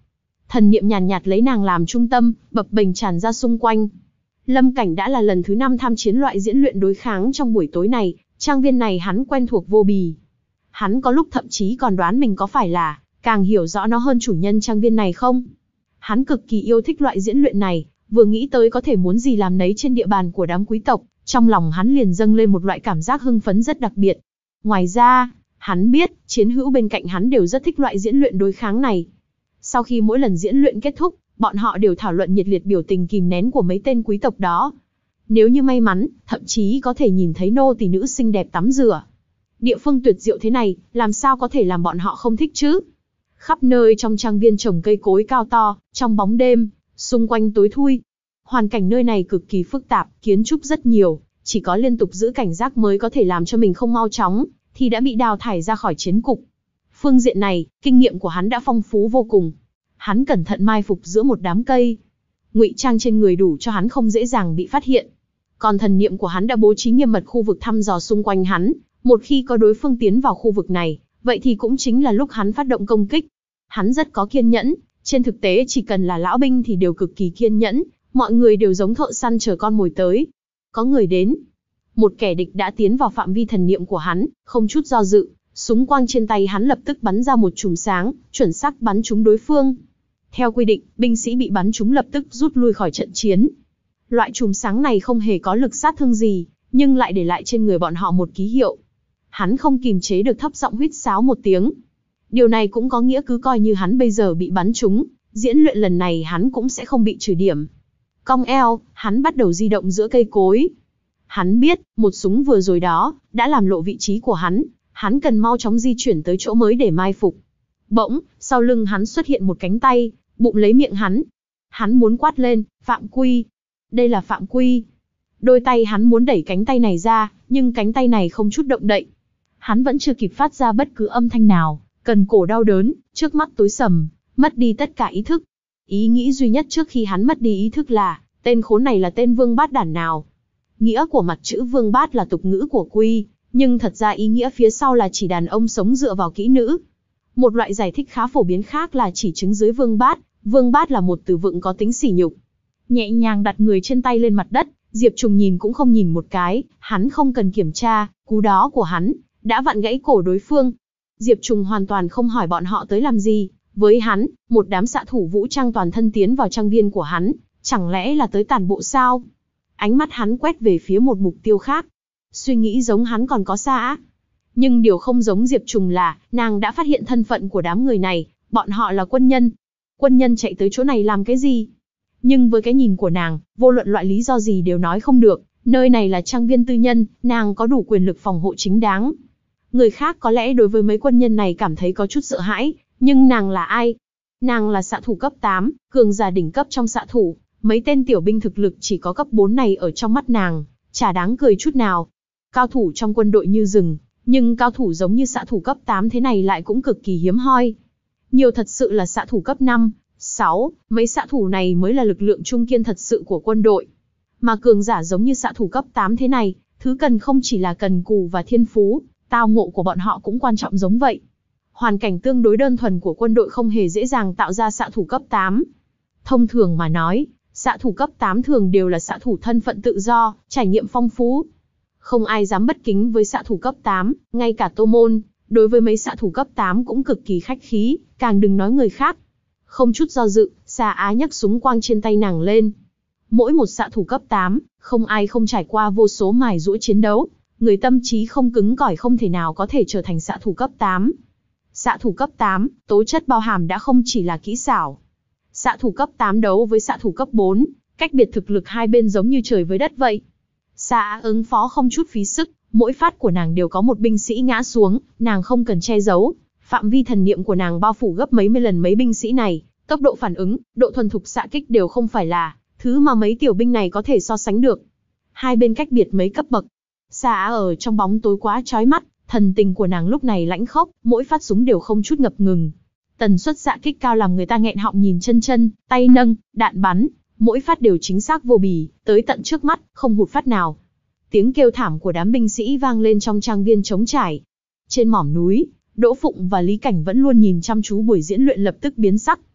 thần niệm nhàn nhạt, nhạt lấy nàng làm trung tâm, bập bềnh tràn ra xung quanh. Lâm Cảnh đã là lần thứ năm tham chiến loại diễn luyện đối kháng trong buổi tối này, trang viên này hắn quen thuộc vô bì. Hắn có lúc thậm chí còn đoán mình có phải là càng hiểu rõ nó hơn chủ nhân trang viên này không. Hắn cực kỳ yêu thích loại diễn luyện này, vừa nghĩ tới có thể muốn gì làm nấy trên địa bàn của đám quý tộc, trong lòng hắn liền dâng lên một loại cảm giác hưng phấn rất đặc biệt. Ngoài ra, hắn biết, chiến hữu bên cạnh hắn đều rất thích loại diễn luyện đối kháng này. Sau khi mỗi lần diễn luyện kết thúc, bọn họ đều thảo luận nhiệt liệt biểu tình kìm nén của mấy tên quý tộc đó. Nếu như may mắn, thậm chí có thể nhìn thấy nô tỳ nữ xinh đẹp tắm rửa. Địa phương tuyệt diệu thế này, làm sao có thể làm bọn họ không thích chứ? Khắp nơi trong trang viên trồng cây cối cao to, trong bóng đêm, xung quanh tối thui. Hoàn cảnh nơi này cực kỳ phức tạp, kiến trúc rất nhiều, chỉ có liên tục giữ cảnh giác mới có thể làm cho mình không mau chóng, thì đã bị đào thải ra khỏi chiến cục. Phương diện này, kinh nghiệm của hắn đã phong phú vô cùng. Hắn cẩn thận mai phục giữa một đám cây. Ngụy trang trên người đủ cho hắn không dễ dàng bị phát hiện. Còn thần niệm của hắn đã bố trí nghiêm mật khu vực thăm dò xung quanh hắn. Một khi có đối phương tiến vào khu vực này, vậy thì cũng chính là lúc hắn phát động công kích. Hắn rất có kiên nhẫn. Trên thực tế chỉ cần là lão binh thì đều cực kỳ kiên nhẫn. Mọi người đều giống thợ săn chờ con mồi tới. Có người đến. Một kẻ địch đã tiến vào phạm vi thần niệm của hắn, không chút do dự. Súng quang trên tay hắn lập tức bắn ra một chùm sáng, chuẩn xác bắn trúng đối phương. Theo quy định, binh sĩ bị bắn trúng lập tức rút lui khỏi trận chiến. Loại chùm sáng này không hề có lực sát thương gì, nhưng lại để lại trên người bọn họ một ký hiệu. Hắn không kìm chế được thấp giọng huýt sáo một tiếng. Điều này cũng có nghĩa cứ coi như hắn bây giờ bị bắn trúng, diễn luyện lần này hắn cũng sẽ không bị trừ điểm. Cong eo, hắn bắt đầu di động giữa cây cối. Hắn biết, một súng vừa rồi đó, đã làm lộ vị trí của hắn. Hắn cần mau chóng di chuyển tới chỗ mới để mai phục. Bỗng, sau lưng hắn xuất hiện một cánh tay, bụng lấy miệng hắn. Hắn muốn quát lên, Phạm Quy. Đây là Phạm Quy. Đôi tay hắn muốn đẩy cánh tay này ra, nhưng cánh tay này không chút động đậy. Hắn vẫn chưa kịp phát ra bất cứ âm thanh nào, cần cổ đau đớn, trước mắt tối sầm, mất đi tất cả ý thức. Ý nghĩ duy nhất trước khi hắn mất đi ý thức là, tên khốn này là tên vương bát đản nào. Nghĩa của mặt chữ vương bát là tục ngữ của Quy. Nhưng thật ra ý nghĩa phía sau là chỉ đàn ông sống dựa vào kỹ nữ. Một loại giải thích khá phổ biến khác là chỉ trứng dưới vương bát. Vương bát là một từ vựng có tính sỉ nhục. Nhẹ nhàng đặt người trên tay lên mặt đất, Diệp Trùng nhìn cũng không nhìn một cái, hắn không cần kiểm tra, cú đó của hắn đã vặn gãy cổ đối phương. Diệp Trùng hoàn toàn không hỏi bọn họ tới làm gì, với hắn, một đám xạ thủ vũ trang toàn thân tiến vào trang viên của hắn, chẳng lẽ là tới tản bộ sao? Ánh mắt hắn quét về phía một mục tiêu khác. Suy nghĩ giống hắn còn có xa á. Nhưng điều không giống Diệp Trùng là, nàng đã phát hiện thân phận của đám người này, bọn họ là quân nhân. Quân nhân chạy tới chỗ này làm cái gì? Nhưng với cái nhìn của nàng, vô luận loại lý do gì đều nói không được, nơi này là trang viên tư nhân, nàng có đủ quyền lực phòng hộ chính đáng. Người khác có lẽ đối với mấy quân nhân này cảm thấy có chút sợ hãi, nhưng nàng là ai? Nàng là xạ thủ cấp tám, cường giả đỉnh cấp trong xạ thủ, mấy tên tiểu binh thực lực chỉ có cấp bốn này ở trong mắt nàng, chả đáng cười chút nào. Cao thủ trong quân đội như rừng, nhưng cao thủ giống như xạ thủ cấp tám thế này lại cũng cực kỳ hiếm hoi. Nhiều thật sự là xạ thủ cấp năm, sáu, mấy xạ thủ này mới là lực lượng trung kiên thật sự của quân đội. Mà cường giả giống như xạ thủ cấp tám thế này, thứ cần không chỉ là cần cù và thiên phú, tao ngộ của bọn họ cũng quan trọng giống vậy. Hoàn cảnh tương đối đơn thuần của quân đội không hề dễ dàng tạo ra xạ thủ cấp tám. Thông thường mà nói, xạ thủ cấp tám thường đều là xạ thủ thân phận tự do, trải nghiệm phong phú. Không ai dám bất kính với xạ thủ cấp tám, ngay cả Tô Môn, đối với mấy xạ thủ cấp tám cũng cực kỳ khách khí, càng đừng nói người khác. Không chút do dự, Sa Á nhấc súng quang trên tay nàng lên. Mỗi một xạ thủ cấp tám, không ai không trải qua vô số mài giũa chiến đấu, người tâm trí không cứng cỏi không thể nào có thể trở thành xạ thủ cấp tám. Xạ thủ cấp tám, tố chất bao hàm đã không chỉ là kỹ xảo. Xạ thủ cấp tám đấu với xạ thủ cấp bốn, cách biệt thực lực hai bên giống như trời với đất vậy. Sa Á ứng phó không chút phí sức, mỗi phát của nàng đều có một binh sĩ ngã xuống, nàng không cần che giấu, phạm vi thần niệm của nàng bao phủ gấp mấy mươi lần mấy binh sĩ này, tốc độ phản ứng, độ thuần thục xạ kích đều không phải là thứ mà mấy tiểu binh này có thể so sánh được. Hai bên cách biệt mấy cấp bậc. Sa Á ở trong bóng tối quá chói mắt, thần tình của nàng lúc này lãnh khốc, mỗi phát súng đều không chút ngập ngừng. Tần suất xạ kích cao làm người ta nghẹn họng nhìn chân chân, tay nâng, đạn bắn, mỗi phát đều chính xác vô bì, tới tận trước mắt, không hụt phát nào. Tiếng kêu thảm của đám binh sĩ vang lên trong trang viên trống trải. Trên mỏm núi, Đỗ Phụng và Lý Cảnh vẫn luôn nhìn chăm chú buổi diễn luyện lập tức biến sắc.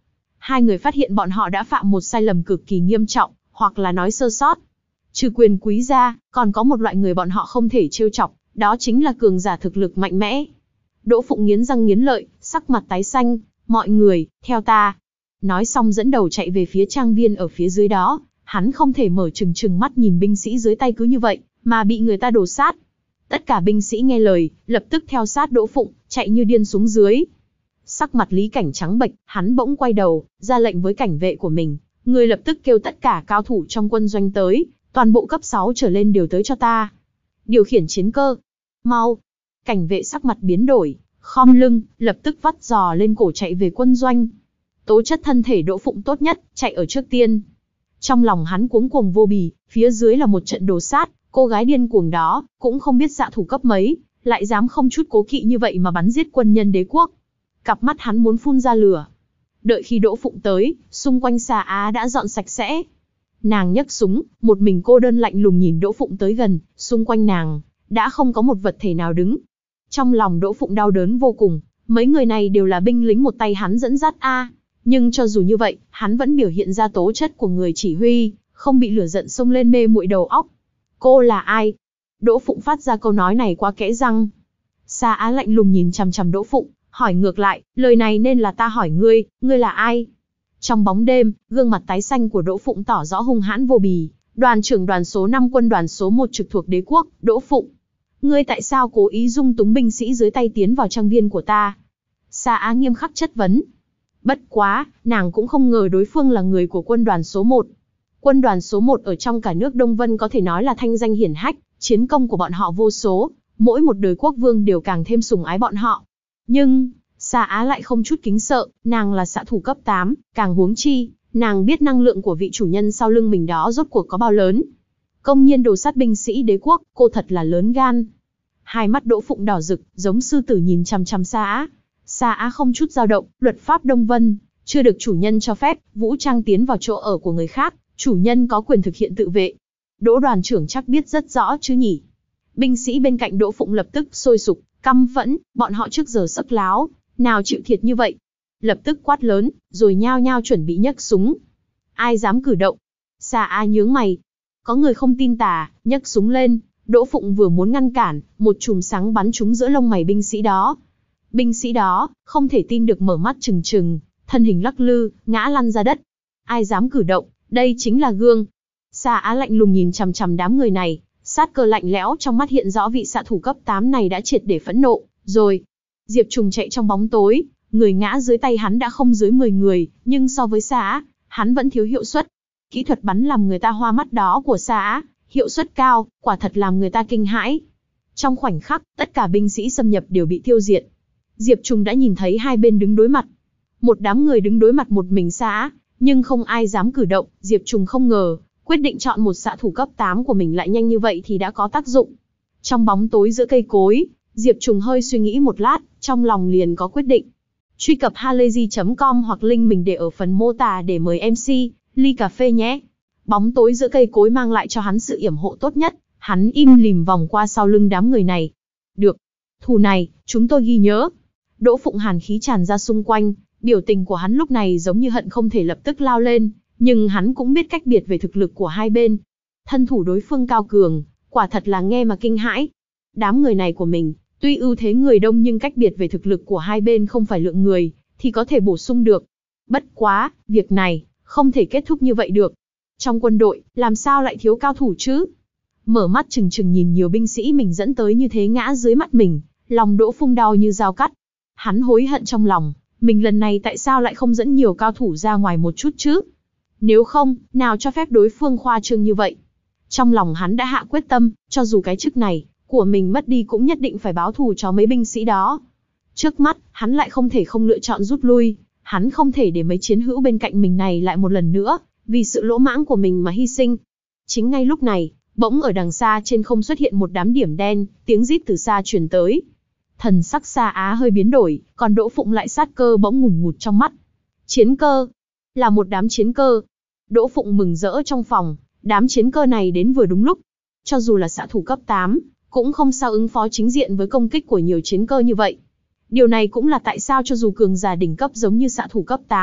hai người phát hiện bọn họ đã phạm một sai lầm cực kỳ nghiêm trọng, hoặc là nói sơ sót. Trừ quyền quý ra, còn có một loại người bọn họ không thể trêu chọc, đó chính là cường giả thực lực mạnh mẽ. Đỗ Phụng nghiến răng nghiến lợi, sắc mặt tái xanh, mọi người, theo ta. Nói xong dẫn đầu chạy về phía trang viên ở phía dưới đó, hắn không thể mở trừng trừng mắt nhìn binh sĩ dưới tay cứ như vậy, mà bị người ta đổ sát. Tất cả binh sĩ nghe lời, lập tức theo sát Đỗ Phụng, chạy như điên xuống dưới. Sắc mặt Lý Cảnh trắng bệch, hắn bỗng quay đầu, ra lệnh với cảnh vệ của mình, người lập tức kêu tất cả cao thủ trong quân doanh tới, toàn bộ cấp sáu trở lên đều tới cho ta. Điều khiển chiến cơ. Mau. Cảnh vệ sắc mặt biến đổi, khom lưng, lập tức vắt giò lên cổ chạy về quân doanh. Tố chất thân thể Đỗ Phụng tốt nhất, chạy ở trước tiên. Trong lòng hắn cuống cuồng vô bì, phía dưới là một trận đồ sát, cô gái điên cuồng đó, cũng không biết xạ thủ cấp mấy, lại dám không chút cố kỵ như vậy mà bắn giết quân nhân đế quốc. Cặp mắt hắn muốn phun ra lửa. Đợi khi Đỗ Phụng tới, xung quanh Sa Á đã dọn sạch sẽ. Nàng nhấc súng, một mình cô đơn lạnh lùng nhìn Đỗ Phụng tới gần, xung quanh nàng đã không có một vật thể nào đứng. Trong lòng Đỗ Phụng đau đớn vô cùng, mấy người này đều là binh lính một tay hắn dẫn dắt a. Nhưng cho dù như vậy, hắn vẫn biểu hiện ra tố chất của người chỉ huy, không bị lửa giận xông lên mê muội đầu óc. Cô là ai? Đỗ Phụng phát ra câu nói này qua kẽ răng. Sa Á lạnh lùng nhìn chằm chằm Đỗ Phụng, hỏi ngược lại, lời này nên là ta hỏi ngươi, ngươi là ai? Trong bóng đêm, gương mặt tái xanh của Đỗ Phụng tỏ rõ hung hãn vô bì. Đoàn trưởng đoàn số năm quân đoàn số một trực thuộc đế quốc, Đỗ Phụng. Ngươi tại sao cố ý dung túng binh sĩ dưới tay tiến vào trang viên của ta? Sa Á nghiêm khắc chất vấn. Bất quá, nàng cũng không ngờ đối phương là người của quân đoàn số một. Quân đoàn số một ở trong cả nước Đông Vân có thể nói là thanh danh hiển hách, chiến công của bọn họ vô số, mỗi một đời quốc vương đều càng thêm sủng ái bọn họ. Nhưng, Sa Á lại không chút kính sợ, nàng là xạ thủ cấp tám, càng huống chi, nàng biết năng lượng của vị chủ nhân sau lưng mình đó rốt cuộc có bao lớn. Công nhiên đồ sát binh sĩ đế quốc, cô thật là lớn gan. Hai mắt Đỗ Phụng đỏ rực, giống sư tử nhìn chằm chằm Sa Á. Sa Á không chút dao động, luật pháp Đông Vân, chưa được chủ nhân cho phép, vũ trang tiến vào chỗ ở của người khác, chủ nhân có quyền thực hiện tự vệ. Đỗ đoàn trưởng chắc biết rất rõ chứ nhỉ. Binh sĩ bên cạnh Đỗ Phụng lập tức sôi sục, căm phẫn, bọn họ trước giờ sắc láo, nào chịu thiệt như vậy. Lập tức quát lớn, rồi nhao nhao chuẩn bị nhấc súng. Ai dám cử động? Sa Á nhướng mày. Có người không tin tà, nhấc súng lên, Đỗ Phụng vừa muốn ngăn cản, một chùm sáng bắn trúng giữa lông mày binh sĩ đó. Binh sĩ đó, không thể tin được mở mắt trừng trừng, thân hình lắc lư, ngã lăn ra đất. Ai dám cử động, đây chính là gương. Sa Á lạnh lùng nhìn chằm chằm đám người này, sát cơ lạnh lẽo trong mắt hiện rõ vị xạ thủ cấp tám này đã triệt để phẫn nộ, rồi. Diệp Trùng chạy trong bóng tối, người ngã dưới tay hắn đã không dưới mười người, nhưng so với Sa Á, hắn vẫn thiếu hiệu suất. Kỹ thuật bắn làm người ta hoa mắt đó của Sa Á, hiệu suất cao, quả thật làm người ta kinh hãi. Trong khoảnh khắc, tất cả binh sĩ xâm nhập đều bị tiêu diệt. Diệp Trùng đã nhìn thấy hai bên đứng đối mặt. Một đám người đứng đối mặt một mình Sa Á, nhưng không ai dám cử động. Diệp Trùng không ngờ, quyết định chọn một xạ thủ cấp tám của mình lại nhanh như vậy thì đã có tác dụng. Trong bóng tối giữa cây cối, Diệp Trùng hơi suy nghĩ một lát, trong lòng liền có quyết định. Truy cập halayzi chấm com hoặc link mình để ở phần mô tả để mời em xê, ly cà phê nhé. Bóng tối giữa cây cối mang lại cho hắn sự yểm hộ tốt nhất, hắn im lìm vòng qua sau lưng đám người này. Được, thù này, chúng tôi ghi nhớ. Đỗ Phụng hàn khí tràn ra xung quanh, biểu tình của hắn lúc này giống như hận không thể lập tức lao lên, nhưng hắn cũng biết cách biệt về thực lực của hai bên. Thân thủ đối phương cao cường, quả thật là nghe mà kinh hãi. Đám người này của mình, tuy ưu thế người đông nhưng cách biệt về thực lực của hai bên không phải lượng người, thì có thể bổ sung được. Bất quá, việc này, không thể kết thúc như vậy được. Trong quân đội, làm sao lại thiếu cao thủ chứ? Mở mắt trừng trừng nhìn nhiều binh sĩ mình dẫn tới như thế ngã dưới mắt mình, lòng Đỗ Phụng đau như dao cắt. Hắn hối hận trong lòng, mình lần này tại sao lại không dẫn nhiều cao thủ ra ngoài một chút chứ? Nếu không, nào cho phép đối phương khoa trương như vậy. Trong lòng hắn đã hạ quyết tâm, cho dù cái chức này của mình mất đi cũng nhất định phải báo thù cho mấy binh sĩ đó. Trước mắt, hắn lại không thể không lựa chọn rút lui, hắn không thể để mấy chiến hữu bên cạnh mình này lại một lần nữa, vì sự lỗ mãng của mình mà hy sinh. Chính ngay lúc này, bỗng ở đằng xa trên không xuất hiện một đám điểm đen, tiếng rít từ xa truyền tới. Thần sắc Sa Á hơi biến đổi, còn Đỗ Phụng lại sát cơ bỗng ngùn ngụt trong mắt. Chiến cơ, là một đám chiến cơ. Đỗ Phụng mừng rỡ trong phòng, đám chiến cơ này đến vừa đúng lúc. Cho dù là xạ thủ cấp tám, cũng không sao ứng phó chính diện với công kích của nhiều chiến cơ như vậy. Điều này cũng là tại sao cho dù cường giả đỉnh cấp giống như xạ thủ cấp tám,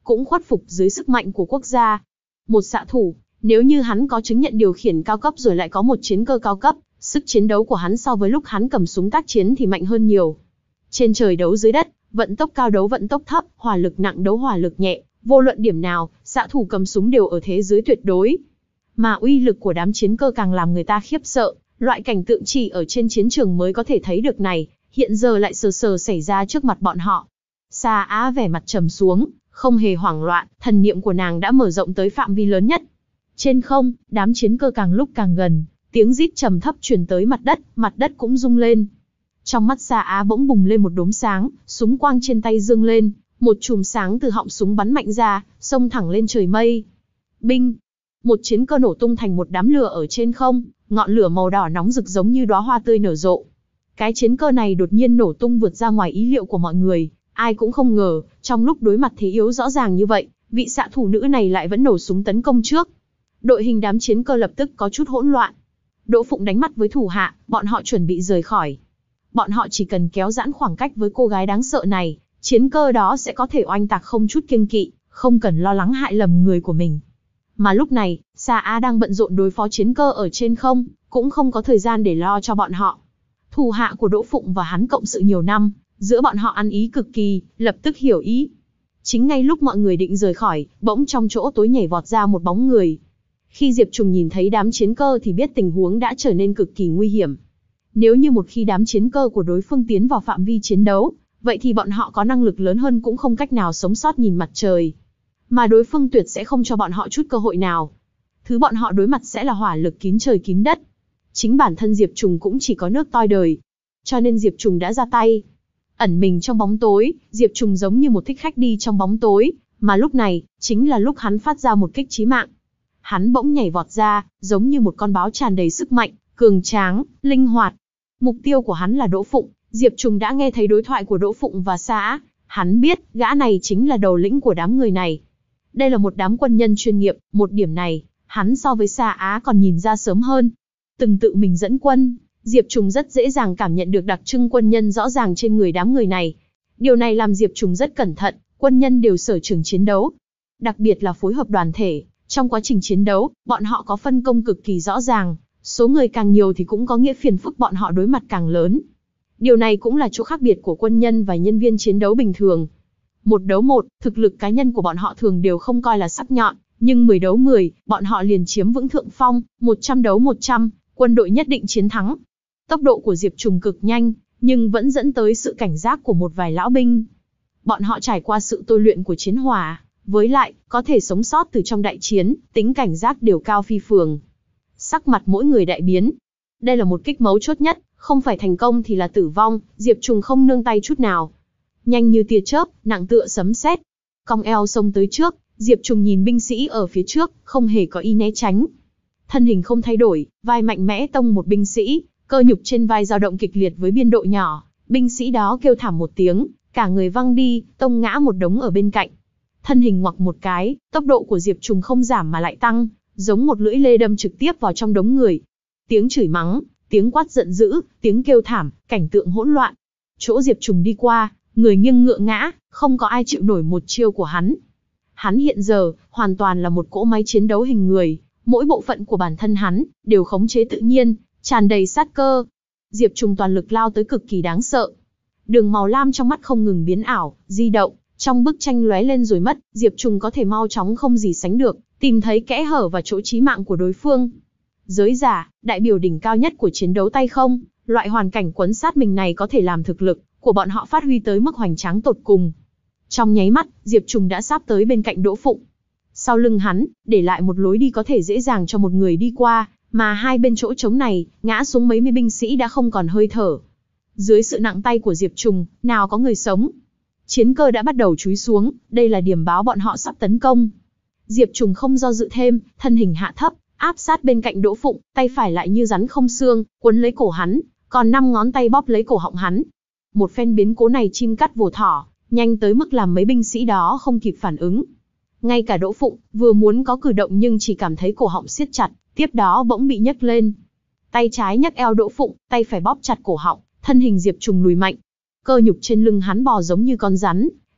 cũng khuất phục dưới sức mạnh của quốc gia. Một xạ thủ, nếu như hắn có chứng nhận điều khiển cao cấp rồi lại có một chiến cơ cao cấp, sức chiến đấu của hắn so với lúc hắn cầm súng tác chiến thì mạnh hơn nhiều. Trên trời đấu dưới đất, vận tốc cao đấu vận tốc thấp, hỏa lực nặng đấu hỏa lực nhẹ, vô luận điểm nào, xạ thủ cầm súng đều ở thế dưới tuyệt đối. Mà uy lực của đám chiến cơ càng làm người ta khiếp sợ, loại cảnh tượng chỉ ở trên chiến trường mới có thể thấy được này, hiện giờ lại sờ sờ xảy ra trước mặt bọn họ. Sa Á vẻ mặt trầm xuống, không hề hoảng loạn, thần niệm của nàng đã mở rộng tới phạm vi lớn nhất. Trên không, đám chiến cơ càng lúc càng gần, tiếng rít trầm thấp truyền tới mặt đất, mặt đất cũng rung lên. Trong mắt Sa Á bỗng bùng lên một đốm sáng, súng quang trên tay dương lên, một chùm sáng từ họng súng bắn mạnh ra, xông thẳng lên trời mây. Binh! Một chiến cơ nổ tung thành một đám lửa ở trên không, ngọn lửa màu đỏ nóng rực giống như đóa hoa tươi nở rộ. Cái chiến cơ này đột nhiên nổ tung vượt ra ngoài ý liệu của mọi người, ai cũng không ngờ, trong lúc đối mặt thế yếu rõ ràng như vậy, vị xạ thủ nữ này lại vẫn nổ súng tấn công trước. Đội hình đám chiến cơ lập tức có chút hỗn loạn. Đỗ Phụng đánh mắt với thủ hạ, bọn họ chuẩn bị rời khỏi. Bọn họ chỉ cần kéo giãn khoảng cách với cô gái đáng sợ này, chiến cơ đó sẽ có thể oanh tạc không chút kiêng kỵ, không cần lo lắng hại lầm người của mình. Mà lúc này, Sa Á đang bận rộn đối phó chiến cơ ở trên không, cũng không có thời gian để lo cho bọn họ. Thủ hạ của Đỗ Phụng và hắn cộng sự nhiều năm, giữa bọn họ ăn ý cực kỳ, lập tức hiểu ý. Chính ngay lúc mọi người định rời khỏi, bỗng trong chỗ tối nhảy vọt ra một bóng người. Khi Diệp Trùng nhìn thấy đám chiến cơ thì biết tình huống đã trở nên cực kỳ nguy hiểm. Nếu như một khi đám chiến cơ của đối phương tiến vào phạm vi chiến đấu, vậy thì bọn họ có năng lực lớn hơn cũng không cách nào sống sót nhìn mặt trời. Mà đối phương tuyệt sẽ không cho bọn họ chút cơ hội nào. Thứ bọn họ đối mặt sẽ là hỏa lực kín trời kín đất. Chính bản thân Diệp Trùng cũng chỉ có nước toi đời. Cho nên Diệp Trùng đã ra tay. Ẩn mình trong bóng tối, Diệp Trùng giống như một thích khách đi trong bóng tối, mà lúc này, chính là lúc hắn phát ra một kích chí mạng. Hắn bỗng nhảy vọt ra, giống như một con báo tràn đầy sức mạnh, cường tráng, linh hoạt. Mục tiêu của hắn là Đỗ Phụng, Diệp Trùng đã nghe thấy đối thoại của Đỗ Phụng và Sa Á. Hắn biết, gã này chính là đầu lĩnh của đám người này. Đây là một đám quân nhân chuyên nghiệp, một điểm này, hắn so với Sa Á còn nhìn ra sớm hơn. Từng tự mình dẫn quân, Diệp Trùng rất dễ dàng cảm nhận được đặc trưng quân nhân rõ ràng trên người đám người này. Điều này làm Diệp Trùng rất cẩn thận, quân nhân đều sở trường chiến đấu. Đặc biệt là phối hợp đoàn thể, trong quá trình chiến đấu, bọn họ có phân công cực kỳ rõ ràng, số người càng nhiều thì cũng có nghĩa phiền phức bọn họ đối mặt càng lớn. Điều này cũng là chỗ khác biệt của quân nhân và nhân viên chiến đấu bình thường. Một đấu một, thực lực cá nhân của bọn họ thường đều không coi là sắc nhọn, nhưng mười đấu mười, bọn họ liền chiếm vững thượng phong, một trăm đấu một trăm, quân đội nhất định chiến thắng. Tốc độ của Diệp Trùng cực nhanh, nhưng vẫn dẫn tới sự cảnh giác của một vài lão binh. Bọn họ trải qua sự tôi luyện của chiến hỏa, với lại, có thể sống sót từ trong đại chiến, tính cảnh giác đều cao phi phường. Sắc mặt mỗi người đại biến. Đây là một kích mấu chốt nhất, không phải thành công thì là tử vong, Diệp Trùng không nương tay chút nào. Nhanh như tia chớp, nặng tựa sấm sét. Cong eo xông tới trước, Diệp Trùng nhìn binh sĩ ở phía trước, không hề có ý né tránh. Thân hình không thay đổi, vai mạnh mẽ tông một binh sĩ, cơ nhục trên vai dao động kịch liệt với biên độ nhỏ. Binh sĩ đó kêu thảm một tiếng, cả người văng đi, tông ngã một đống ở bên cạnh. Thân hình ngoặc một cái, tốc độ của Diệp Trùng không giảm mà lại tăng, giống một lưỡi lê đâm trực tiếp vào trong đống người. Tiếng chửi mắng, tiếng quát giận dữ, tiếng kêu thảm, cảnh tượng hỗn loạn. Chỗ Diệp Trùng đi qua, người nghiêng ngựa ngã, không có ai chịu nổi một chiêu của hắn. Hắn hiện giờ, hoàn toàn là một cỗ máy chiến đấu hình người, mỗi bộ phận của bản thân hắn, đều khống chế tự nhiên, tràn đầy sát cơ. Diệp Trùng toàn lực lao tới cực kỳ đáng sợ. Đường màu lam trong mắt không ngừng biến ảo, di động, trong bức tranh lóe lên rồi mất, Diệp Trùng có thể mau chóng không gì sánh được, tìm thấy kẽ hở và chỗ chí mạng của đối phương. Giới giả, đại biểu đỉnh cao nhất của chiến đấu tay không, loại hoàn cảnh quấn sát mình này có thể làm thực lực của bọn họ phát huy tới mức hoành tráng tột cùng. Trong nháy mắt, Diệp Trùng đã sắp tới bên cạnh Đỗ Phụng. Sau lưng hắn, để lại một lối đi có thể dễ dàng cho một người đi qua, mà hai bên chỗ trống này, ngã xuống mấy mươi binh sĩ đã không còn hơi thở. Dưới sự nặng tay của Diệp Trùng, nào có người sống. Chiến cơ đã bắt đầu chúi xuống, đây là điểm báo bọn họ sắp tấn công. Diệp Trùng không do dự thêm, thân hình hạ thấp, áp sát bên cạnh Đỗ Phụng, tay phải lại như rắn không xương, quấn lấy cổ hắn, còn năm ngón tay bóp lấy cổ họng hắn. Một phen biến cố này chim cắt vồ thỏ, nhanh tới mức làm mấy binh sĩ đó không kịp phản ứng. Ngay cả Đỗ Phụng, vừa muốn có cử động nhưng chỉ cảm thấy cổ họng siết chặt, tiếp đó bỗng bị nhấc lên. Tay trái nhấc eo Đỗ Phụng, tay phải bóp chặt cổ họng, thân hình Diệp Trùng lùi mạnh. Cơ nhục trên lưng hắn bò giống như con rắn,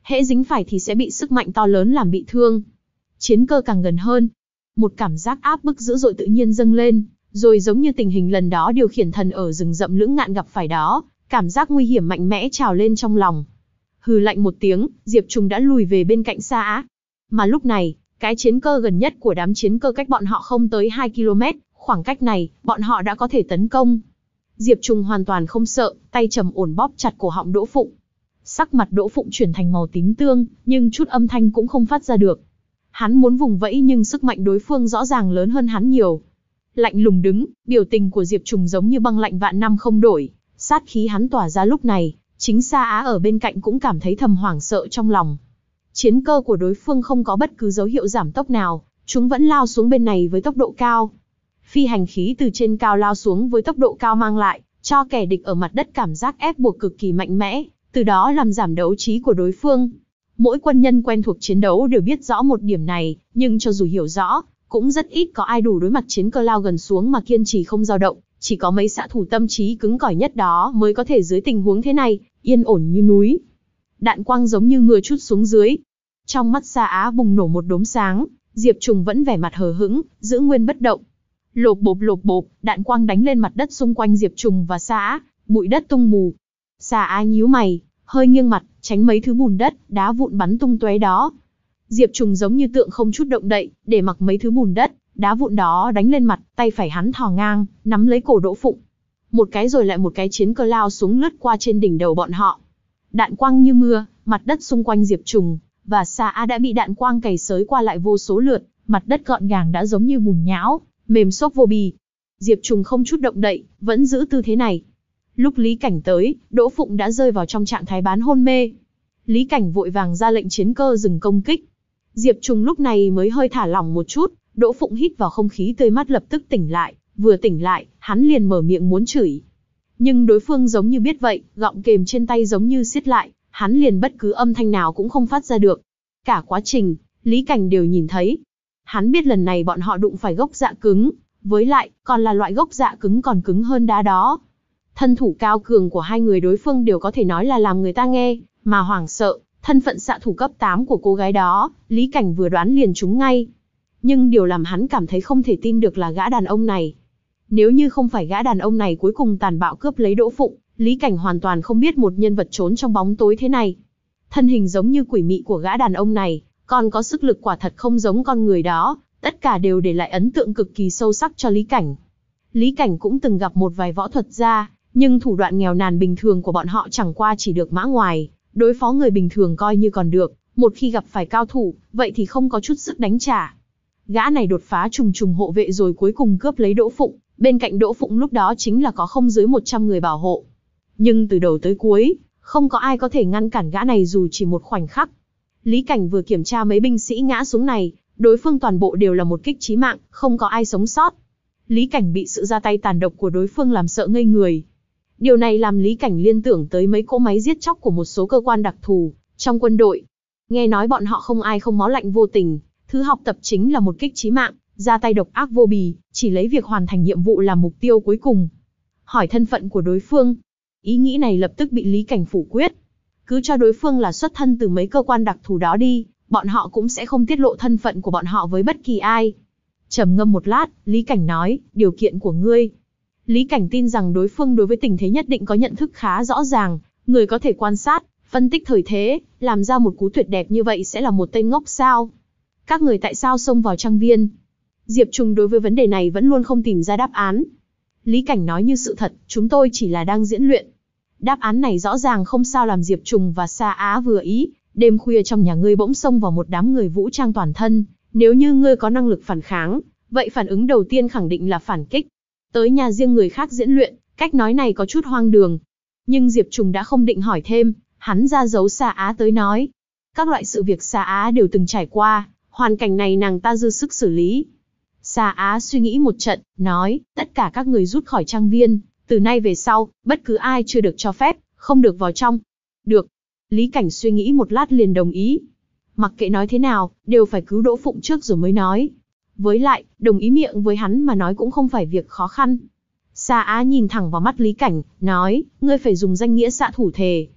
hễ dính phải thì sẽ bị sức mạnh to lớn làm bị thương. Chiến cơ càng gần hơn, một cảm giác áp bức dữ dội tự nhiên dâng lên, rồi giống như tình hình lần đó điều khiển thần ở rừng rậm lưỡng ngạn gặp phải đó, cảm giác nguy hiểm mạnh mẽ trào lên trong lòng. Hừ lạnh một tiếng, Diệp Trùng đã lùi về bên cạnh Sa Á. Mà lúc này, cái chiến cơ gần nhất của đám chiến cơ cách bọn họ không tới hai ki lô mét, khoảng cách này, bọn họ đã có thể tấn công. Diệp Trùng hoàn toàn không sợ, tay trầm ổn bóp chặt cổ họng Đỗ Phụng. Sắc mặt Đỗ Phụng chuyển thành màu tím tương, nhưng chút âm thanh cũng không phát ra được. Hắn muốn vùng vẫy nhưng sức mạnh đối phương rõ ràng lớn hơn hắn nhiều. Lạnh lùng đứng, biểu tình của Diệp Trùng giống như băng lạnh vạn năm không đổi, sát khí hắn tỏa ra lúc này, chính Sa Á ở bên cạnh cũng cảm thấy thầm hoảng sợ trong lòng. Chiến cơ của đối phương không có bất cứ dấu hiệu giảm tốc nào, chúng vẫn lao xuống bên này với tốc độ cao. Phi hành khí từ trên cao lao xuống với tốc độ cao mang lại, cho kẻ địch ở mặt đất cảm giác ép buộc cực kỳ mạnh mẽ, từ đó làm giảm đấu trí của đối phương. Mỗi quân nhân quen thuộc chiến đấu đều biết rõ một điểm này, nhưng cho dù hiểu rõ, cũng rất ít có ai đủ đối mặt chiến cơ lao gần xuống mà kiên trì không dao động, chỉ có mấy xạ thủ tâm trí cứng cỏi nhất đó mới có thể dưới tình huống thế này, yên ổn như núi. Đạn quang giống như mưa trút xuống dưới. Trong mắt Sa Á bùng nổ một đốm sáng, Diệp Trùng vẫn vẻ mặt hờ hững, giữ nguyên bất động. Lộp bộp lộp bộp, đạn quang đánh lên mặt đất xung quanh Diệp Trùng và Sa Á, bụi đất tung mù. Sa Á nhíu mày, hơi nghiêng mặt, tránh mấy thứ bùn đất, đá vụn bắn tung tóe đó. Diệp Trùng giống như tượng không chút động đậy, để mặc mấy thứ bùn đất, đá vụn đó đánh lên mặt, tay phải hắn thò ngang, nắm lấy cổ Đỗ Phụng. Một cái rồi lại một cái chiến cơ lao xuống lướt qua trên đỉnh đầu bọn họ. Đạn quang như mưa, mặt đất xung quanh Diệp Trùng và Sa Á đã bị đạn quang cày xới qua lại vô số lượt, mặt đất gọn gàng đã giống như bùn nhão, mềm xốp vô bì. Diệp Trùng không chút động đậy, vẫn giữ tư thế này. Lúc Lý Cảnh tới, Đỗ Phụng đã rơi vào trong trạng thái bán hôn mê. Lý Cảnh vội vàng ra lệnh chiến cơ dừng công kích. Diệp Trùng lúc này mới hơi thả lỏng một chút, Đỗ Phụng hít vào không khí tươi mát lập tức tỉnh lại, vừa tỉnh lại, hắn liền mở miệng muốn chửi. Nhưng đối phương giống như biết vậy, gọng kềm trên tay giống như siết lại, hắn liền bất cứ âm thanh nào cũng không phát ra được. Cả quá trình, Lý Cảnh đều nhìn thấy. Hắn biết lần này bọn họ đụng phải gốc dạ cứng, với lại, còn là loại gốc dạ cứng còn cứng hơn đá đó. Thân thủ cao cường của hai người đối phương đều có thể nói là làm người ta nghe, mà hoảng sợ, thân phận xạ thủ cấp tám của cô gái đó, Lý Cảnh vừa đoán liền trúng ngay. Nhưng điều làm hắn cảm thấy không thể tin được là gã đàn ông này. Nếu như không phải gã đàn ông này cuối cùng tàn bạo cướp lấy Đỗ Phụng, Lý Cảnh hoàn toàn không biết một nhân vật trốn trong bóng tối thế này. Thân hình giống như quỷ mị của gã đàn ông này, còn có sức lực quả thật không giống con người đó, tất cả đều để lại ấn tượng cực kỳ sâu sắc cho Lý Cảnh. Lý Cảnh cũng từng gặp một vài võ thuật gia, nhưng thủ đoạn nghèo nàn bình thường của bọn họ chẳng qua chỉ được mã ngoài, đối phó người bình thường coi như còn được, một khi gặp phải cao thủ, vậy thì không có chút sức đánh trả. Gã này đột phá trùng trùng hộ vệ rồi cuối cùng cướp lấy Đỗ Phụng, bên cạnh Đỗ Phụng lúc đó chính là có không dưới một trăm người bảo hộ. Nhưng từ đầu tới cuối, không có ai có thể ngăn cản gã này dù chỉ một khoảnh khắc. Lý Cảnh vừa kiểm tra mấy binh sĩ ngã xuống này, đối phương toàn bộ đều là một kích chí mạng, không có ai sống sót. Lý Cảnh bị sự ra tay tàn độc của đối phương làm sợ ngây người. Điều này làm Lý Cảnh liên tưởng tới mấy cỗ máy giết chóc của một số cơ quan đặc thù trong quân đội. Nghe nói bọn họ không ai không máu lạnh vô tình, thứ học tập chính là một kích chí mạng, ra tay độc ác vô bì, chỉ lấy việc hoàn thành nhiệm vụ làm mục tiêu cuối cùng. Hỏi thân phận của đối phương, ý nghĩ này lập tức bị Lý Cảnh phủ quyết. Cứ cho đối phương là xuất thân từ mấy cơ quan đặc thù đó đi, bọn họ cũng sẽ không tiết lộ thân phận của bọn họ với bất kỳ ai. Trầm ngâm một lát, Lý Cảnh nói, điều kiện của ngươi. Lý Cảnh tin rằng đối phương đối với tình thế nhất định có nhận thức khá rõ ràng, người có thể quan sát, phân tích thời thế, làm ra một cú tuyệt đẹp như vậy sẽ là một tên ngốc sao? Các người tại sao xông vào trang viên? Diệp Trùng đối với vấn đề này vẫn luôn không tìm ra đáp án. Lý Cảnh nói như sự thật, chúng tôi chỉ là đang diễn luyện. Đáp án này rõ ràng không sao làm Diệp Trùng và Sa Á vừa ý. Đêm khuya trong nhà ngươi bỗng xông vào một đám người vũ trang toàn thân, nếu như ngươi có năng lực phản kháng, vậy phản ứng đầu tiên khẳng định là phản kích. Tới nhà riêng người khác diễn luyện, cách nói này có chút hoang đường. Nhưng Diệp Trùng đã không định hỏi thêm, hắn ra dấu Sa Á tới nói. Các loại sự việc Sa Á đều từng trải qua, hoàn cảnh này nàng ta dư sức xử lý. Sa Á suy nghĩ một trận, nói, tất cả các người rút khỏi trang viên, từ nay về sau, bất cứ ai chưa được cho phép, không được vào trong. Được. Lý Cảnh suy nghĩ một lát liền đồng ý. Mặc kệ nói thế nào, đều phải cứu Đỗ Phụng trước rồi mới nói. Với lại, đồng ý miệng với hắn mà nói cũng không phải việc khó khăn. Sa Á nhìn thẳng vào mắt Lý Cảnh, nói, ngươi phải dùng danh nghĩa xạ thủ thề.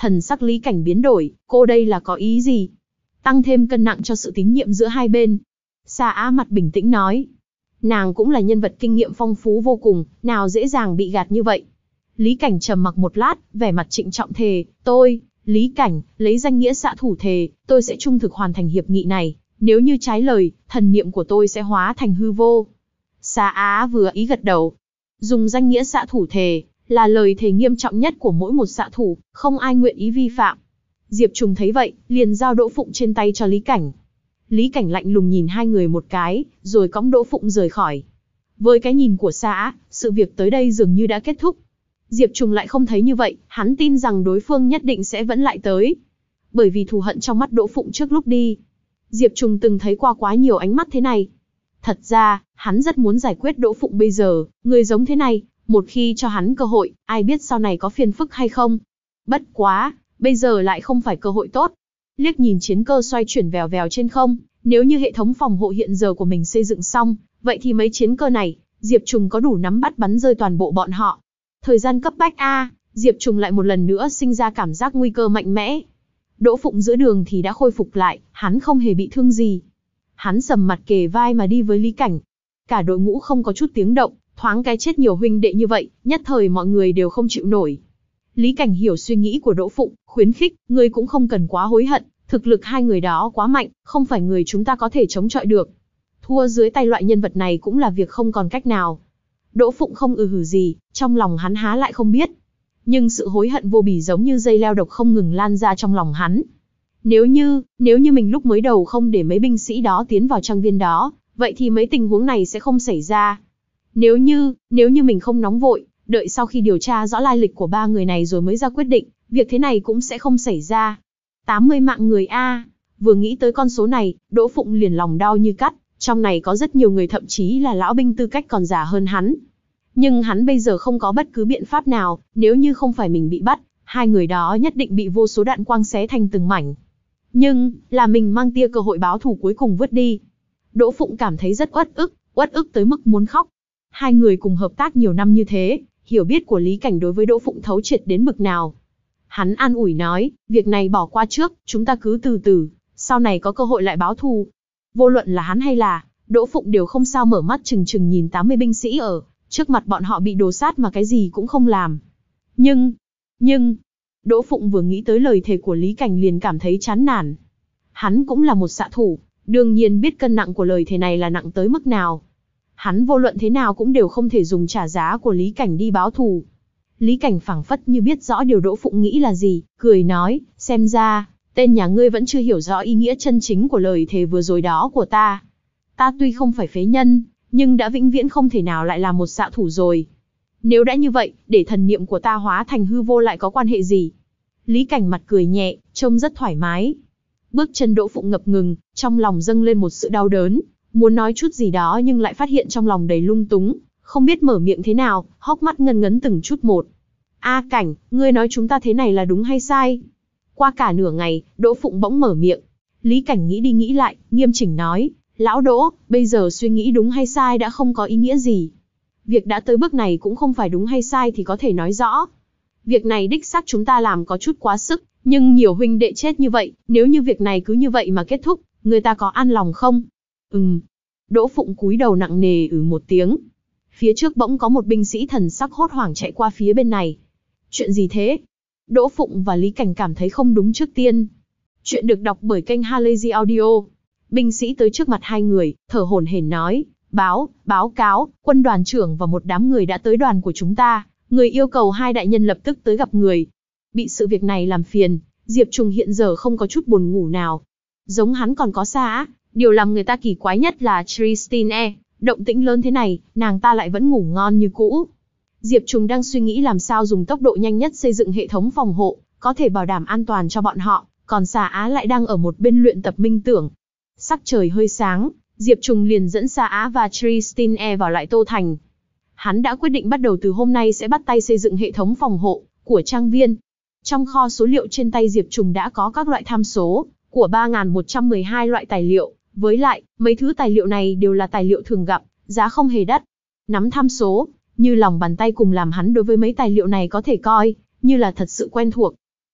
Thần sắc Lý Cảnh biến đổi, cô đây là có ý gì? Tăng thêm cân nặng cho sự tín nhiệm giữa hai bên. Sa Á mặt bình tĩnh nói. Nàng cũng là nhân vật kinh nghiệm phong phú vô cùng, nào dễ dàng bị gạt như vậy. Lý Cảnh trầm mặc một lát, vẻ mặt trịnh trọng thề, tôi, Lý Cảnh, lấy danh nghĩa xạ thủ thề, tôi sẽ trung thực hoàn thành hiệp nghị này, nếu như trái lời, thần niệm của tôi sẽ hóa thành hư vô. Sa Á vừa ý gật đầu. Dùng danh nghĩa xạ thủ thề, là lời thề nghiêm trọng nhất của mỗi một xạ thủ, không ai nguyện ý vi phạm. Diệp Trùng thấy vậy, liền giao Đỗ Phụng trên tay cho Lý Cảnh. Lý Cảnh lạnh lùng nhìn hai người một cái, rồi cõng Đỗ Phụng rời khỏi. Với cái nhìn của Sa Á, sự việc tới đây dường như đã kết thúc. Diệp Trùng lại không thấy như vậy, hắn tin rằng đối phương nhất định sẽ vẫn lại tới. Bởi vì thù hận trong mắt Đỗ Phụng trước lúc đi. Diệp Trùng từng thấy qua quá nhiều ánh mắt thế này. Thật ra, hắn rất muốn giải quyết Đỗ Phụng bây giờ, người giống thế này, một khi cho hắn cơ hội, ai biết sau này có phiền phức hay không. Bất quá, bây giờ lại không phải cơ hội tốt. Liếc nhìn chiến cơ xoay chuyển vèo vèo trên không, nếu như hệ thống phòng hộ hiện giờ của mình xây dựng xong, vậy thì mấy chiến cơ này, Diệp Trùng có đủ nắm bắt bắn rơi toàn bộ bọn họ. Thời gian cấp bách a, Diệp Trùng lại một lần nữa sinh ra cảm giác nguy cơ mạnh mẽ. Đỗ Phụng giữa đường thì đã khôi phục lại, hắn không hề bị thương gì. Hắn sầm mặt kề vai mà đi với Lý Cảnh. Cả đội ngũ không có chút tiếng động, thoáng cái chết nhiều huynh đệ như vậy, nhất thời mọi người đều không chịu nổi. Lý Cảnh hiểu suy nghĩ của Đỗ Phụng, khuyến khích, ngươi cũng không cần quá hối hận, thực lực hai người đó quá mạnh, không phải người chúng ta có thể chống chọi được. Thua dưới tay loại nhân vật này cũng là việc không còn cách nào. Đỗ Phụng không ừ hử gì, trong lòng hắn há lại không biết. Nhưng sự hối hận vô bì giống như dây leo độc không ngừng lan ra trong lòng hắn. Nếu như, nếu như mình lúc mới đầu không để mấy binh sĩ đó tiến vào trang viên đó, vậy thì mấy tình huống này sẽ không xảy ra. Nếu như, nếu như mình không nóng vội, đợi sau khi điều tra rõ lai lịch của ba người này rồi mới ra quyết định, việc thế này cũng sẽ không xảy ra. tám mươi mạng người a, vừa nghĩ tới con số này, Đỗ Phụng liền lòng đau như cắt, trong này có rất nhiều người thậm chí là lão binh tư cách còn già hơn hắn. Nhưng hắn bây giờ không có bất cứ biện pháp nào, nếu như không phải mình bị bắt, hai người đó nhất định bị vô số đạn quang xé thành từng mảnh. Nhưng, là mình mang tia cơ hội báo thù cuối cùng vứt đi. Đỗ Phụng cảm thấy rất uất ức, uất ức tới mức muốn khóc. Hai người cùng hợp tác nhiều năm như thế, hiểu biết của Lý Cảnh đối với Đỗ Phụng thấu triệt đến bực nào. Hắn an ủi nói, việc này bỏ qua trước, chúng ta cứ từ từ, sau này có cơ hội lại báo thù. Vô luận là hắn hay là Đỗ Phụng đều không sao mở mắt trừng trừng nhìn tám mươi binh sĩ ở trước mặt bọn họ bị đồ sát mà cái gì cũng không làm. Nhưng, nhưng, Đỗ Phụng vừa nghĩ tới lời thề của Lý Cảnh liền cảm thấy chán nản. Hắn cũng là một xạ thủ, đương nhiên biết cân nặng của lời thề này là nặng tới mức nào. Hắn vô luận thế nào cũng đều không thể dùng trả giá của Lý Cảnh đi báo thù. Lý Cảnh phảng phất như biết rõ điều Đỗ Phụng nghĩ là gì, cười nói, xem ra, tên nhà ngươi vẫn chưa hiểu rõ ý nghĩa chân chính của lời thề vừa rồi đó của ta. Ta tuy không phải phế nhân, nhưng đã vĩnh viễn không thể nào lại là một xạ thủ rồi. Nếu đã như vậy, để thần niệm của ta hóa thành hư vô lại có quan hệ gì? Lý Cảnh mặt cười nhẹ, trông rất thoải mái. Bước chân Đỗ Phụng ngập ngừng, trong lòng dâng lên một sự đau đớn, muốn nói chút gì đó nhưng lại phát hiện trong lòng đầy lung túng, không biết mở miệng thế nào, hốc mắt ngấn ngấn từng chút một. A Cảnh, ngươi nói chúng ta thế này là đúng hay sai? Qua cả nửa ngày, Đỗ Phụng bỗng mở miệng. Lý Cảnh nghĩ đi nghĩ lại, nghiêm chỉnh nói, lão Đỗ, bây giờ suy nghĩ đúng hay sai đã không có ý nghĩa gì. Việc đã tới bước này cũng không phải đúng hay sai thì có thể nói rõ. Việc này đích xác chúng ta làm có chút quá sức, nhưng nhiều huynh đệ chết như vậy, nếu như việc này cứ như vậy mà kết thúc, người ta có an lòng không? Ừm. Đỗ Phụng cúi đầu nặng nề ừ một tiếng. Phía trước bỗng có một binh sĩ thần sắc hốt hoảng chạy qua phía bên này. Chuyện gì thế? Đỗ Phụng và Lý Cảnh cảm thấy không đúng trước tiên. Chuyện được đọc bởi kênh Halazy Audio. Binh sĩ tới trước mặt hai người, thở hổn hển nói, báo, báo cáo, quân đoàn trưởng và một đám người đã tới đoàn của chúng ta, người yêu cầu hai đại nhân lập tức tới gặp người. Bị sự việc này làm phiền, Diệp Trùng hiện giờ không có chút buồn ngủ nào. Giống hắn còn có Sa Á, điều làm người ta kỳ quái nhất là Tristine, động tĩnh lớn thế này, nàng ta lại vẫn ngủ ngon như cũ. Diệp Trùng đang suy nghĩ làm sao dùng tốc độ nhanh nhất xây dựng hệ thống phòng hộ, có thể bảo đảm an toàn cho bọn họ, còn Sa Á lại đang ở một bên luyện tập minh tưởng. Sắc trời hơi sáng, Diệp Trùng liền dẫn Sa Á và Tristine vào lại Tô Thành. Hắn đã quyết định bắt đầu từ hôm nay sẽ bắt tay xây dựng hệ thống phòng hộ của trang viên. Trong kho số liệu trên tay Diệp Trùng đã có các loại tham số của ba nghìn một trăm mười hai loại tài liệu, với lại, mấy thứ tài liệu này đều là tài liệu thường gặp, giá không hề đắt. Nắm tham số, như lòng bàn tay cùng làm hắn đối với mấy tài liệu này có thể coi như là thật sự quen thuộc.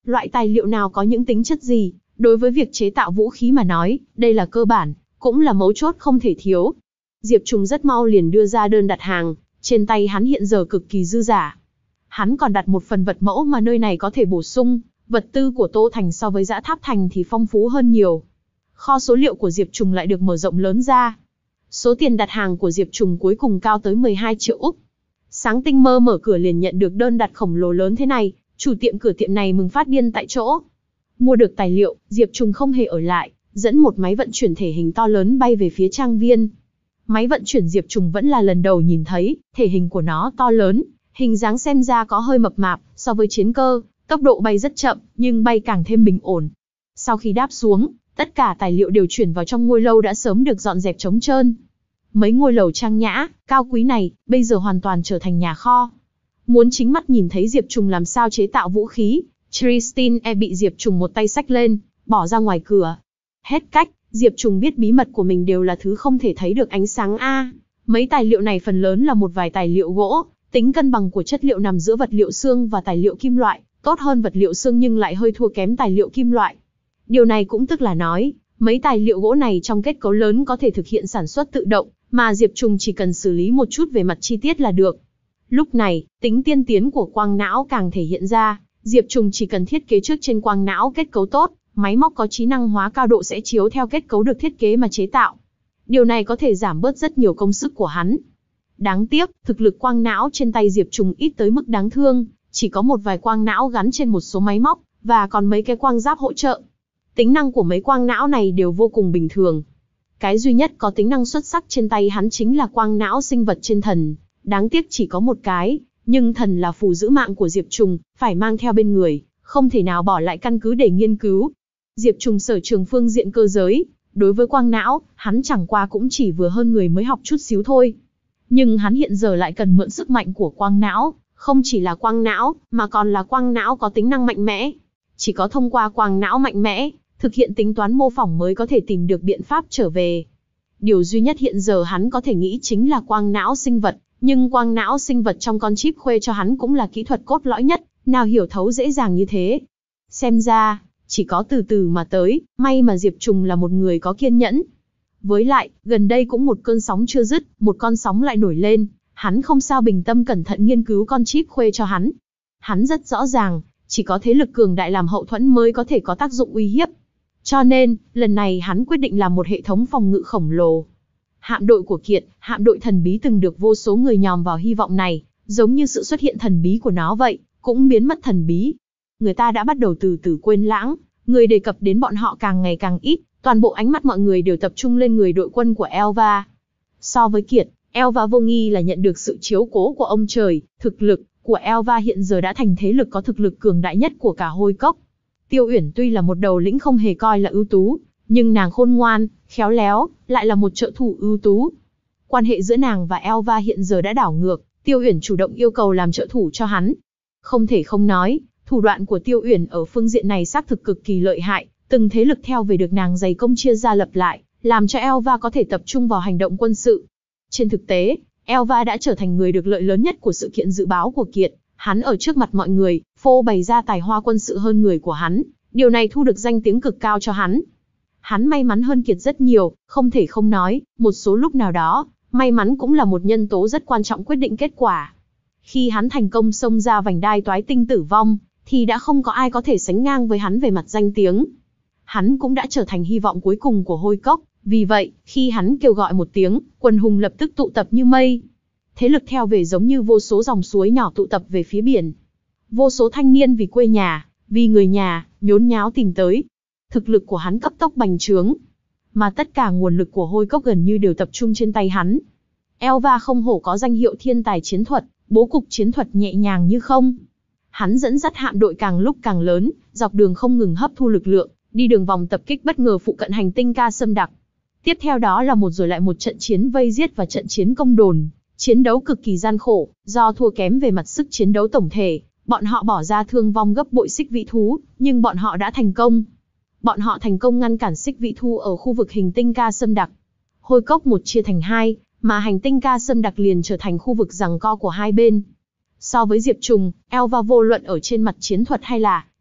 loại tài liệu nào có những tính chất gì, đối với việc chế tạo vũ khí mà nói, đây là cơ bản, cũng là mấu chốt không thể thiếu. Diệp Trùng rất mau liền đưa ra đơn đặt hàng, trên tay hắn hiện giờ cực kỳ dư giả. Hắn còn đặt một phần vật mẫu mà nơi này có thể bổ sung, vật tư của Tô Thành so với Dã Tháp Thành thì phong phú hơn nhiều. Kho số liệu của Diệp Trùng lại được mở rộng lớn ra. Số tiền đặt hàng của Diệp Trùng cuối cùng cao tới mười hai triệu Úc. Sáng tinh mơ mở cửa liền nhận được đơn đặt khổng lồ lớn thế này, chủ tiệm cửa tiệm này mừng phát điên tại chỗ. Mua được tài liệu, Diệp Trùng không hề ở lại, dẫn một máy vận chuyển thể hình to lớn bay về phía trang viên. Máy vận chuyển Diệp Trùng vẫn là lần đầu nhìn thấy, thể hình của nó to lớn, hình dáng xem ra có hơi mập mạp, so với chiến cơ, tốc độ bay rất chậm, nhưng bay càng thêm bình ổn. Sau khi đáp xuống, tất cả tài liệu đều chuyển vào trong ngôi lâu đã sớm được dọn dẹp trống trơn. Mấy ngôi lầu trang nhã, cao quý này, bây giờ hoàn toàn trở thành nhà kho. Muốn chính mắt nhìn thấy Diệp Trùng làm sao chế tạo vũ khí, Tristan e bị Diệp Trùng một tay xách lên, bỏ ra ngoài cửa. Hết cách, Diệp Trùng biết bí mật của mình đều là thứ không thể thấy được ánh sáng a. Mấy tài liệu này phần lớn là một vài tài liệu gỗ, tính cân bằng của chất liệu nằm giữa vật liệu xương và tài liệu kim loại, tốt hơn vật liệu xương nhưng lại hơi thua kém tài liệu kim loại. Điều này cũng tức là nói, mấy tài liệu gỗ này trong kết cấu lớn có thể thực hiện sản xuất tự động, mà Diệp Trùng chỉ cần xử lý một chút về mặt chi tiết là được. Lúc này, tính tiên tiến của quang não càng thể hiện ra, Diệp Trùng chỉ cần thiết kế trước trên quang não kết cấu tốt, máy móc có trí năng hóa cao độ sẽ chiếu theo kết cấu được thiết kế mà chế tạo. Điều này có thể giảm bớt rất nhiều công sức của hắn. Đáng tiếc, thực lực quang não trên tay Diệp Trùng ít tới mức đáng thương, chỉ có một vài quang não gắn trên một số máy móc, và còn mấy cái quang giáp hỗ trợ. Tính năng của mấy quang não này đều vô cùng bình thường. Cái duy nhất có tính năng xuất sắc trên tay hắn chính là quang não sinh vật trên thần. Đáng tiếc chỉ có một cái, nhưng thần là phù giữ mạng của Diệp Trùng, phải mang theo bên người, không thể nào bỏ lại căn cứ để nghiên cứu. Diệp Trùng sở trường phương diện cơ giới, đối với quang não, hắn chẳng qua cũng chỉ vừa hơn người mới học chút xíu thôi. Nhưng hắn hiện giờ lại cần mượn sức mạnh của quang não, không chỉ là quang não, mà còn là quang não có tính năng mạnh mẽ. Chỉ có thông qua quang não mạnh mẽ, thực hiện tính toán mô phỏng mới có thể tìm được biện pháp trở về. Điều duy nhất hiện giờ hắn có thể nghĩ chính là quang não sinh vật, nhưng quang não sinh vật trong con chip khuê cho hắn cũng là kỹ thuật cốt lõi nhất, nào hiểu thấu dễ dàng như thế. Xem ra, chỉ có từ từ mà tới, may mà Diệp Trùng là một người có kiên nhẫn. Với lại, gần đây cũng một cơn sóng chưa dứt, một con sóng lại nổi lên, hắn không sao bình tâm cẩn thận nghiên cứu con chip khuê cho hắn. Hắn rất rõ ràng, chỉ có thế lực cường đại làm hậu thuẫn mới có thể có tác dụng uy hiếp. Cho nên, lần này hắn quyết định làm một hệ thống phòng ngự khổng lồ. Hạm đội của Kiệt, hạm đội thần bí từng được vô số người nhòm vào hy vọng này, giống như sự xuất hiện thần bí của nó vậy, cũng biến mất thần bí. Người ta đã bắt đầu từ từ quên lãng, người đề cập đến bọn họ càng ngày càng ít, toàn bộ ánh mắt mọi người đều tập trung lên người đội quân của Elva. So với Kiệt, Elva vô nghi là nhận được sự chiếu cố của ông trời, thực lực của Elva hiện giờ đã thành thế lực có thực lực cường đại nhất của cả Hôi Cốc. Tiêu Uyển tuy là một đầu lĩnh không hề coi là ưu tú, nhưng nàng khôn ngoan, khéo léo, lại là một trợ thủ ưu tú. Quan hệ giữa nàng và Elva hiện giờ đã đảo ngược, Tiêu Uyển chủ động yêu cầu làm trợ thủ cho hắn. Không thể không nói, thủ đoạn của Tiêu Uyển ở phương diện này xác thực cực kỳ lợi hại, từng thế lực theo về được nàng dày công chia ra lập lại, làm cho Elva có thể tập trung vào hành động quân sự. Trên thực tế, Elva đã trở thành người được lợi lớn nhất của sự kiện dự báo của Kiệt. Hắn ở trước mặt mọi người, phô bày ra tài hoa quân sự hơn người của hắn, điều này thu được danh tiếng cực cao cho hắn. Hắn may mắn hơn Kiệt rất nhiều, không thể không nói, một số lúc nào đó, may mắn cũng là một nhân tố rất quan trọng quyết định kết quả. Khi hắn thành công xông ra vành đai toái tinh tử vong, thì đã không có ai có thể sánh ngang với hắn về mặt danh tiếng. Hắn cũng đã trở thành hy vọng cuối cùng của Hôi Cốc, vì vậy, khi hắn kêu gọi một tiếng, quần hùng lập tức tụ tập như mây. Thế lực theo về giống như vô số dòng suối nhỏ tụ tập về phía biển. Vô số thanh niên vì quê nhà, vì người nhà, nhốn nháo tìm tới. Thực lực của hắn cấp tốc bành trướng. Mà tất cả nguồn lực của Hôi Cốc gần như đều tập trung trên tay hắn. Elva không hổ có danh hiệu thiên tài chiến thuật, bố cục chiến thuật nhẹ nhàng như không. Hắn dẫn dắt hạm đội càng lúc càng lớn, dọc đường không ngừng hấp thu lực lượng, đi đường vòng tập kích bất ngờ phụ cận hành tinh Ca Sâm Đặc. Tiếp theo đó là một rồi lại một trận chiến vây giết và trận chiến công đồn. Chiến đấu cực kỳ gian khổ, do thua kém về mặt sức chiến đấu tổng thể, bọn họ bỏ ra thương vong gấp bội xích vĩ thú, nhưng bọn họ đã thành công. Bọn họ thành công ngăn cản xích vĩ thú ở khu vực hành tinh Ca Sâm Đặc. Hôi Cốc một chia thành hai, mà hành tinh Ca Sâm Đặc liền trở thành khu vực giằng co của hai bên. So với Diệp Trùng, Elva vô luận ở trên mặt chiến thuật hay là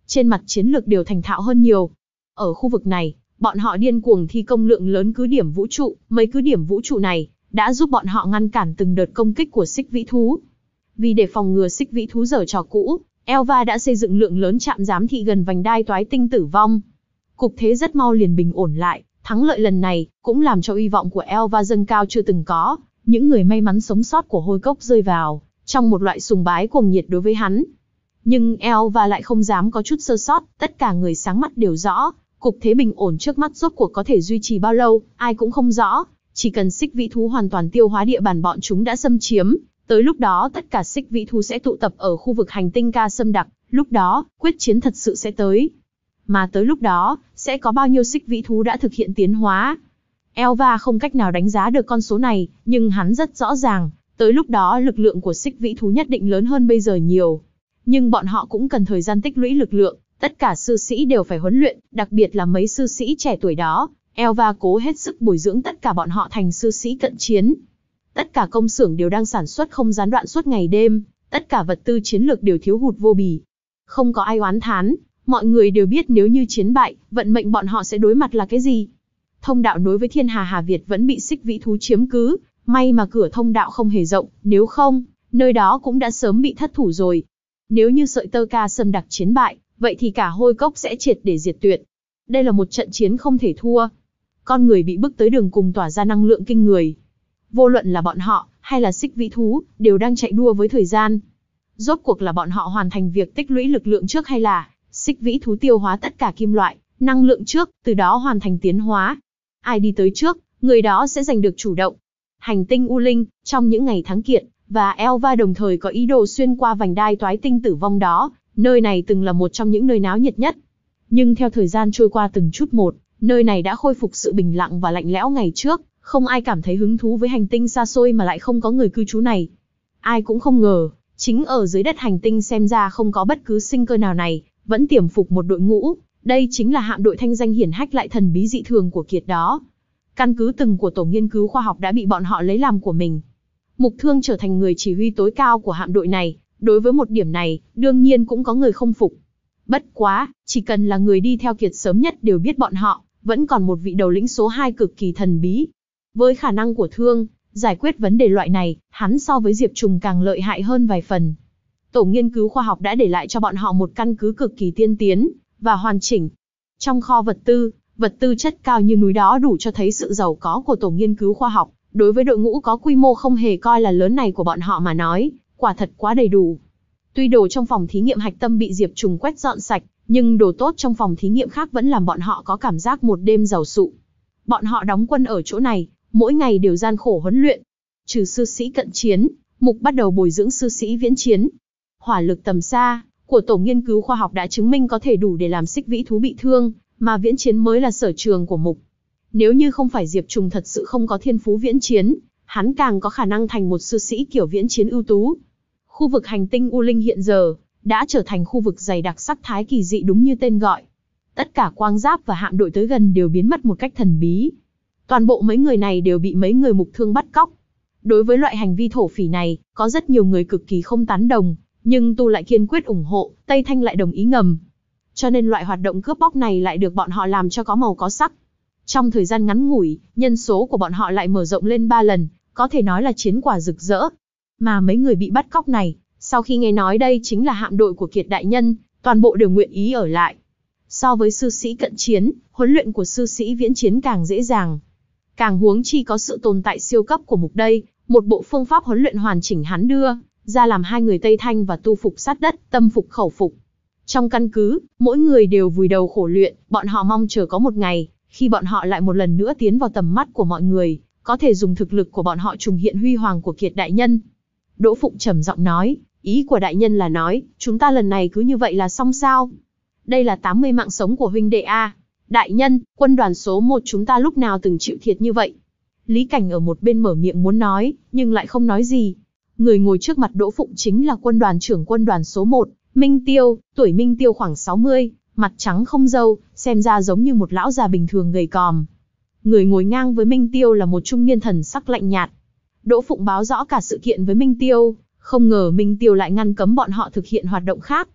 trên mặt chiến lược đều thành thạo hơn nhiều. Ở khu vực này, bọn họ điên cuồng thi công lượng lớn cứ điểm vũ trụ, mấy cứ điểm vũ trụ này đã giúp bọn họ ngăn cản từng đợt công kích của xích vĩ thú. Vì để phòng ngừa xích vĩ thú giở trò cũ, Elva đã xây dựng lượng lớn trạm giám thị gần vành đai toái tinh tử vong. Cục thế rất mau liền bình ổn lại, thắng lợi lần này cũng làm cho uy vọng của Elva dâng cao chưa từng có, những người may mắn sống sót của hôi cốc rơi vào trong một loại sùng bái cuồng nhiệt đối với hắn. Nhưng Elva lại không dám có chút sơ sót, tất cả người sáng mắt đều rõ, cục thế bình ổn trước mắt rốt cuộc có thể duy trì bao lâu, ai cũng không rõ, chỉ cần xích vĩ thú hoàn toàn tiêu hóa địa bàn bọn chúng đã xâm chiếm, tới lúc đó tất cả xích vĩ thú sẽ tụ tập ở khu vực hành tinh Ca Sâm Đặc, lúc đó, quyết chiến thật sự sẽ tới. Mà tới lúc đó, sẽ có bao nhiêu xích vĩ thú đã thực hiện tiến hóa. Elva không cách nào đánh giá được con số này, nhưng hắn rất rõ ràng, tới lúc đó lực lượng của xích vĩ thú nhất định lớn hơn bây giờ nhiều. Nhưng bọn họ cũng cần thời gian tích lũy lực lượng, tất cả sư sĩ đều phải huấn luyện, đặc biệt là mấy sư sĩ trẻ tuổi đó. Elva cố hết sức bồi dưỡng tất cả bọn họ thành sư sĩ cận chiến. Tất cả công xưởng đều đang sản xuất không gián đoạn suốt ngày đêm, tất cả vật tư chiến lược đều thiếu hụt vô bì. Không có ai oán thán, mọi người đều biết nếu như chiến bại, vận mệnh bọn họ sẽ đối mặt là cái gì. Thông đạo nối với Thiên Hà Hà Việt vẫn bị xích vĩ thú chiếm cứ, may mà cửa thông đạo không hề rộng, nếu không, nơi đó cũng đã sớm bị thất thủ rồi. Nếu như sợi tơ Ca Sâm Đặc chiến bại, vậy thì cả hôi cốc sẽ triệt để diệt tuyệt. Đây là một trận chiến không thể thua. Con người bị bức tới đường cùng tỏa ra năng lượng kinh người. Vô luận là bọn họ, hay là xích vĩ thú, đều đang chạy đua với thời gian. Rốt cuộc là bọn họ hoàn thành việc tích lũy lực lượng trước hay là xích vĩ thú tiêu hóa tất cả kim loại, năng lượng trước, từ đó hoàn thành tiến hóa. Ai đi tới trước, người đó sẽ giành được chủ động. Hành tinh U Linh, trong những ngày thắng kiện, và Elva đồng thời có ý đồ xuyên qua vành đai toái tinh tử vong đó, nơi này từng là một trong những nơi náo nhiệt nhất. Nhưng theo thời gian trôi qua từng chút một, nơi này đã khôi phục sự bình lặng và lạnh lẽo ngày trước, không ai cảm thấy hứng thú với hành tinh xa xôi mà lại không có người cư trú này. Ai cũng không ngờ, chính ở dưới đất hành tinh xem ra không có bất cứ sinh cơ nào này, vẫn tiềm phục một đội ngũ, đây chính là hạm đội thanh danh hiển hách lại thần bí dị thường của Kiệt đó. Căn cứ từng của tổ nghiên cứu khoa học đã bị bọn họ lấy làm của mình. Mục Thương trở thành người chỉ huy tối cao của hạm đội này, đối với một điểm này, đương nhiên cũng có người không phục. Bất quá, chỉ cần là người đi theo Kiệt sớm nhất đều biết bọn họ, vẫn còn một vị đầu lĩnh số hai cực kỳ thần bí. Với khả năng của Thương, giải quyết vấn đề loại này, hắn so với Diệp Trùng càng lợi hại hơn vài phần. Tổ nghiên cứu khoa học đã để lại cho bọn họ một căn cứ cực kỳ tiên tiến và hoàn chỉnh. Trong kho vật tư, vật tư chất cao như núi đó đủ cho thấy sự giàu có của tổ nghiên cứu khoa học. Đối với đội ngũ có quy mô không hề coi là lớn này của bọn họ mà nói, quả thật quá đầy đủ. Tuy đồ trong phòng thí nghiệm hạch tâm bị Diệp Trùng quét dọn sạch, nhưng đồ tốt trong phòng thí nghiệm khác vẫn làm bọn họ có cảm giác một đêm giàu sụ. Bọn họ đóng quân ở chỗ này, mỗi ngày đều gian khổ huấn luyện. Trừ sư sĩ cận chiến, Mục bắt đầu bồi dưỡng sư sĩ viễn chiến. Hỏa lực tầm xa của tổ nghiên cứu khoa học đã chứng minh có thể đủ để làm xích vĩ thú bị thương, mà viễn chiến mới là sở trường của Mục. Nếu như không phải Diệp Trùng thật sự không có thiên phú viễn chiến, hắn càng có khả năng thành một sư sĩ kiểu viễn chiến ưu tú. Khu vực hành tinh U Linh hiện giờ đã trở thành khu vực dày đặc sắc thái kỳ dị đúng như tên gọi. Tất cả quang giáp và hạm đội tới gần đều biến mất một cách thần bí. Toàn bộ mấy người này đều bị mấy người Mục Thương bắt cóc. Đối với loại hành vi thổ phỉ này, có rất nhiều người cực kỳ không tán đồng, nhưng Tu lại kiên quyết ủng hộ, Tây Thanh lại đồng ý ngầm. Cho nên loại hoạt động cướp bóc này lại được bọn họ làm cho có màu có sắc. Trong thời gian ngắn ngủi, nhân số của bọn họ lại mở rộng lên ba lần, có thể nói là chiến quả rực rỡ. Mà mấy người bị bắt cóc này, sau khi nghe nói đây chính là hạm đội của Kiệt đại nhân, toàn bộ đều nguyện ý ở lại. So với sư sĩ cận chiến, huấn luyện của sư sĩ viễn chiến càng dễ dàng. Càng huống chi có sự tồn tại siêu cấp của Mục đây, một bộ phương pháp huấn luyện hoàn chỉnh hắn đưa ra làm hai người Tây Thanh và Tu phục sát đất, tâm phục khẩu phục. Trong căn cứ, mỗi người đều vùi đầu khổ luyện, bọn họ mong chờ có một ngày, khi bọn họ lại một lần nữa tiến vào tầm mắt của mọi người, có thể dùng thực lực của bọn họ trùng hiện huy hoàng của Kiệt đại nhân. Đỗ Phụng trầm giọng nói, ý của đại nhân là nói, chúng ta lần này cứ như vậy là xong sao? Đây là tám mươi mạng sống của huynh đệ A. Đại nhân, quân đoàn số một chúng ta lúc nào từng chịu thiệt như vậy? Lý Cảnh ở một bên mở miệng muốn nói, nhưng lại không nói gì. Người ngồi trước mặt Đỗ Phụng chính là quân đoàn trưởng quân đoàn số một, Minh Tiêu, tuổi Minh Tiêu khoảng sáu mươi, mặt trắng không râu, xem ra giống như một lão già bình thường gầy còm. Người ngồi ngang với Minh Tiêu là một trung niên thần sắc lạnh nhạt. Đỗ Phụng báo rõ cả sự kiện với Minh Tiêu, không ngờ Minh Tiêu lại ngăn cấm bọn họ thực hiện hoạt động khác.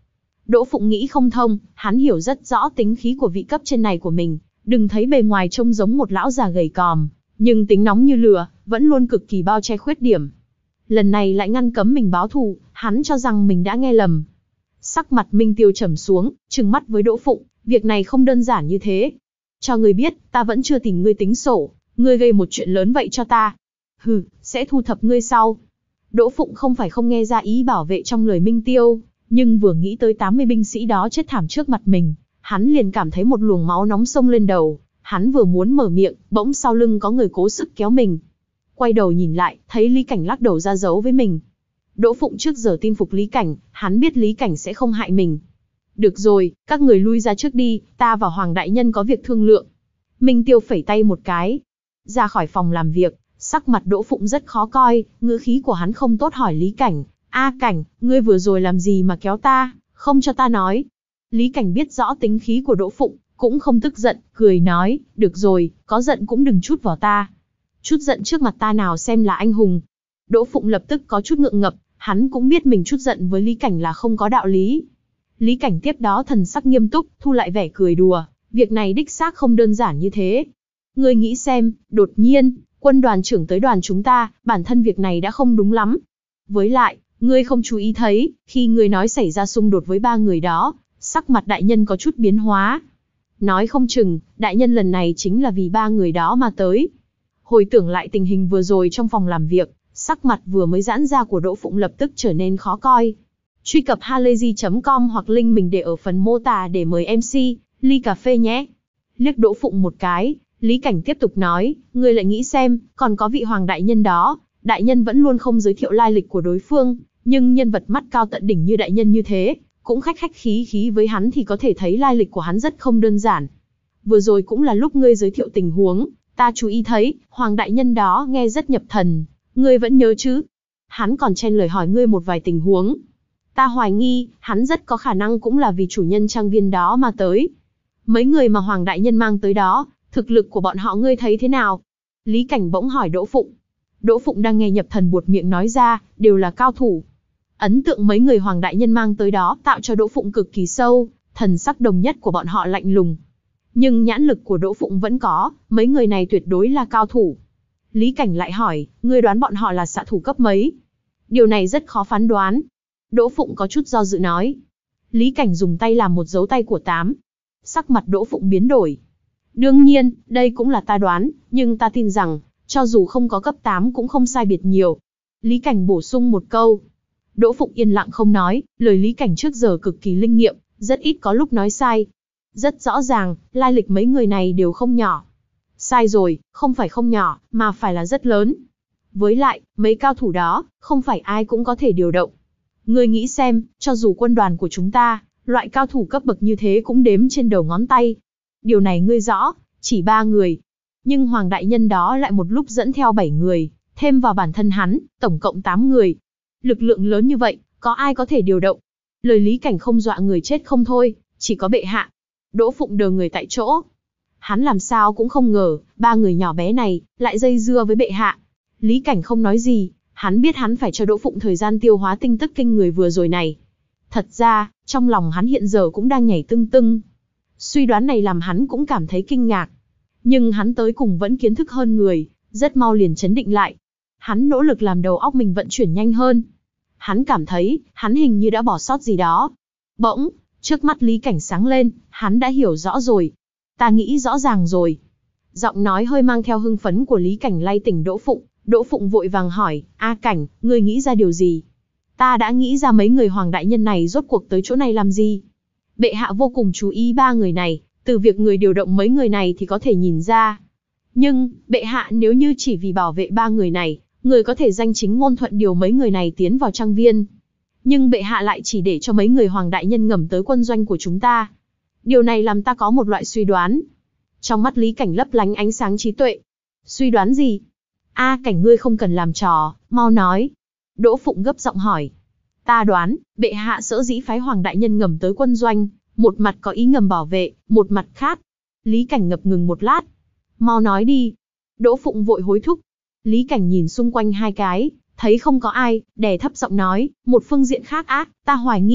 Đỗ Phụng nghĩ không thông, hắn hiểu rất rõ tính khí của vị cấp trên này của mình, đừng thấy bề ngoài trông giống một lão già gầy còm, nhưng tính nóng như lửa, vẫn luôn cực kỳ bao che khuyết điểm. Lần này lại ngăn cấm mình báo thù, hắn cho rằng mình đã nghe lầm. Sắc mặt Minh Tiêu trầm xuống, trừng mắt với Đỗ Phụng, việc này không đơn giản như thế. Cho ngươi biết, ta vẫn chưa tìm ngươi tính sổ, ngươi gây một chuyện lớn vậy cho ta. Hừ, sẽ thu thập ngươi sau. Đỗ Phụng không phải không nghe ra ý bảo vệ trong lời Minh Tiêu, nhưng vừa nghĩ tới tám mươi binh sĩ đó chết thảm trước mặt mình, hắn liền cảm thấy một luồng máu nóng xông lên đầu. Hắn vừa muốn mở miệng, bỗng sau lưng có người cố sức kéo mình. Quay đầu nhìn lại, thấy Lý Cảnh lắc đầu ra dấu với mình. Đỗ Phụng trước giờ tin phục Lý Cảnh, hắn biết Lý Cảnh sẽ không hại mình. Được rồi, các người lui ra trước đi, ta và Hoàng Đại Nhân có việc thương lượng. Minh Tiêu phẩy tay một cái. Ra khỏi phòng làm việc, sắc mặt Đỗ Phụng rất khó coi, ngữ khí của hắn không tốt hỏi Lý Cảnh. A Cảnh, ngươi vừa rồi làm gì mà kéo ta, không cho ta nói. Lý Cảnh biết rõ tính khí của Đỗ Phụng, cũng không tức giận, cười nói, được rồi, có giận cũng đừng trút vào ta. Chút giận trước mặt ta nào xem là anh hùng. Đỗ Phụng lập tức có chút ngượng ngập, hắn cũng biết mình chút giận với Lý Cảnh là không có đạo lý. Lý Cảnh tiếp đó thần sắc nghiêm túc, thu lại vẻ cười đùa, việc này đích xác không đơn giản như thế. Ngươi nghĩ xem, đột nhiên, quân đoàn trưởng tới đoàn chúng ta, bản thân việc này đã không đúng lắm. Với lại, ngươi không chú ý thấy, khi ngươi nói xảy ra xung đột với ba người đó, sắc mặt đại nhân có chút biến hóa. Nói không chừng, đại nhân lần này chính là vì ba người đó mà tới. Hồi tưởng lại tình hình vừa rồi trong phòng làm việc, sắc mặt vừa mới giãn ra của Đỗ Phụng lập tức trở nên khó coi. Truy cập halayzi chấm com hoặc link mình để ở phần mô tả để mời em xê, ly cà phê nhé. Liếc Đỗ Phụng một cái, Lý Cảnh tiếp tục nói, ngươi lại nghĩ xem, còn có vị Hoàng Đại Nhân đó, đại nhân vẫn luôn không giới thiệu lai lịch của đối phương, nhưng nhân vật mắt cao tận đỉnh như đại nhân như thế, cũng khách khách khí khí với hắn thì có thể thấy lai lịch của hắn rất không đơn giản. Vừa rồi cũng là lúc ngươi giới thiệu tình huống, ta chú ý thấy, Hoàng Đại Nhân đó nghe rất nhập thần, ngươi vẫn nhớ chứ? Hắn còn chen lời hỏi ngươi một vài tình huống. Ta hoài nghi, hắn rất có khả năng cũng là vì chủ nhân trang viên đó mà tới. Mấy người mà Hoàng Đại Nhân mang tới đó, thực lực của bọn họ ngươi thấy thế nào? Lý Cảnh bỗng hỏi Đỗ Phụng. Đỗ Phụng đang nghe nhập thần buột miệng nói ra, đều là cao thủ. Ấn tượng mấy người Hoàng Đại Nhân mang tới đó tạo cho Đỗ Phụng cực kỳ sâu, thần sắc đồng nhất của bọn họ lạnh lùng. Nhưng nhãn lực của Đỗ Phụng vẫn có, mấy người này tuyệt đối là cao thủ. Lý Cảnh lại hỏi, ngươi đoán bọn họ là xạ thủ cấp mấy? Điều này rất khó phán đoán. Đỗ Phụng có chút do dự nói. Lý Cảnh dùng tay làm một dấu tay của tám. Sắc mặt Đỗ Phụng biến đổi. Đương nhiên, đây cũng là ta đoán, nhưng ta tin rằng, cho dù không có cấp tám cũng không sai biệt nhiều. Lý Cảnh bổ sung một câu. Đỗ Phụng yên lặng không nói, lời Lý Cảnh trước giờ cực kỳ linh nghiệm, rất ít có lúc nói sai. Rất rõ ràng, lai lịch mấy người này đều không nhỏ. Sai rồi, không phải không nhỏ, mà phải là rất lớn. Với lại, mấy cao thủ đó, không phải ai cũng có thể điều động. Ngươi nghĩ xem, cho dù quân đoàn của chúng ta, loại cao thủ cấp bậc như thế cũng đếm trên đầu ngón tay. Điều này ngươi rõ, chỉ ba người. Nhưng Hoàng Đại Nhân đó lại một lúc dẫn theo bảy người, thêm vào bản thân hắn, tổng cộng tám người. Lực lượng lớn như vậy, có ai có thể điều động? Lời Lý Cảnh không dọa người chết không thôi, chỉ có bệ hạ. Đỗ Phụng đờ người tại chỗ. Hắn làm sao cũng không ngờ, ba người nhỏ bé này, lại dây dưa với bệ hạ. Lý Cảnh không nói gì, hắn biết hắn phải cho Đỗ Phụng thời gian tiêu hóa tin tức kinh người vừa rồi này. Thật ra, trong lòng hắn hiện giờ cũng đang nhảy tưng tưng. Suy đoán này làm hắn cũng cảm thấy kinh ngạc. Nhưng hắn tới cùng vẫn kiến thức hơn người, rất mau liền chấn định lại. Hắn nỗ lực làm đầu óc mình vận chuyển nhanh hơn. Hắn cảm thấy, hắn hình như đã bỏ sót gì đó. Bỗng, trước mắt Lý Cảnh sáng lên, hắn đã hiểu rõ rồi. Ta nghĩ rõ ràng rồi. Giọng nói hơi mang theo hưng phấn của Lý Cảnh lay tỉnh Đỗ Phụng. Đỗ Phụng vội vàng hỏi, A Cảnh, ngươi nghĩ ra điều gì? Ta đã nghĩ ra mấy người Hoàng Đại Nhân này rốt cuộc tới chỗ này làm gì? Bệ hạ vô cùng chú ý ba người này, từ việc người điều động mấy người này thì có thể nhìn ra. Nhưng, bệ hạ nếu như chỉ vì bảo vệ ba người này, người có thể danh chính ngôn thuận điều mấy người này tiến vào trang viên. Nhưng bệ hạ lại chỉ để cho mấy người Hoàng Đại Nhân ngầm tới quân doanh của chúng ta. Điều này làm ta có một loại suy đoán. Trong mắt Lý Cảnh lấp lánh ánh sáng trí tuệ. Suy đoán gì? A Cảnh ngươi không cần làm trò, mau nói. Đỗ Phụng gấp giọng hỏi. Ta đoán, bệ hạ sở dĩ phái Hoàng Đại Nhân ngầm tới quân doanh, một mặt có ý ngầm bảo vệ, một mặt khác. Lý Cảnh ngập ngừng một lát. Mau nói đi. Đỗ Phụng vội hối thúc. Lý Cảnh nhìn xung quanh hai cái, thấy không có ai, đè thấp giọng nói, một phương diện khác á, ta hoài nghi,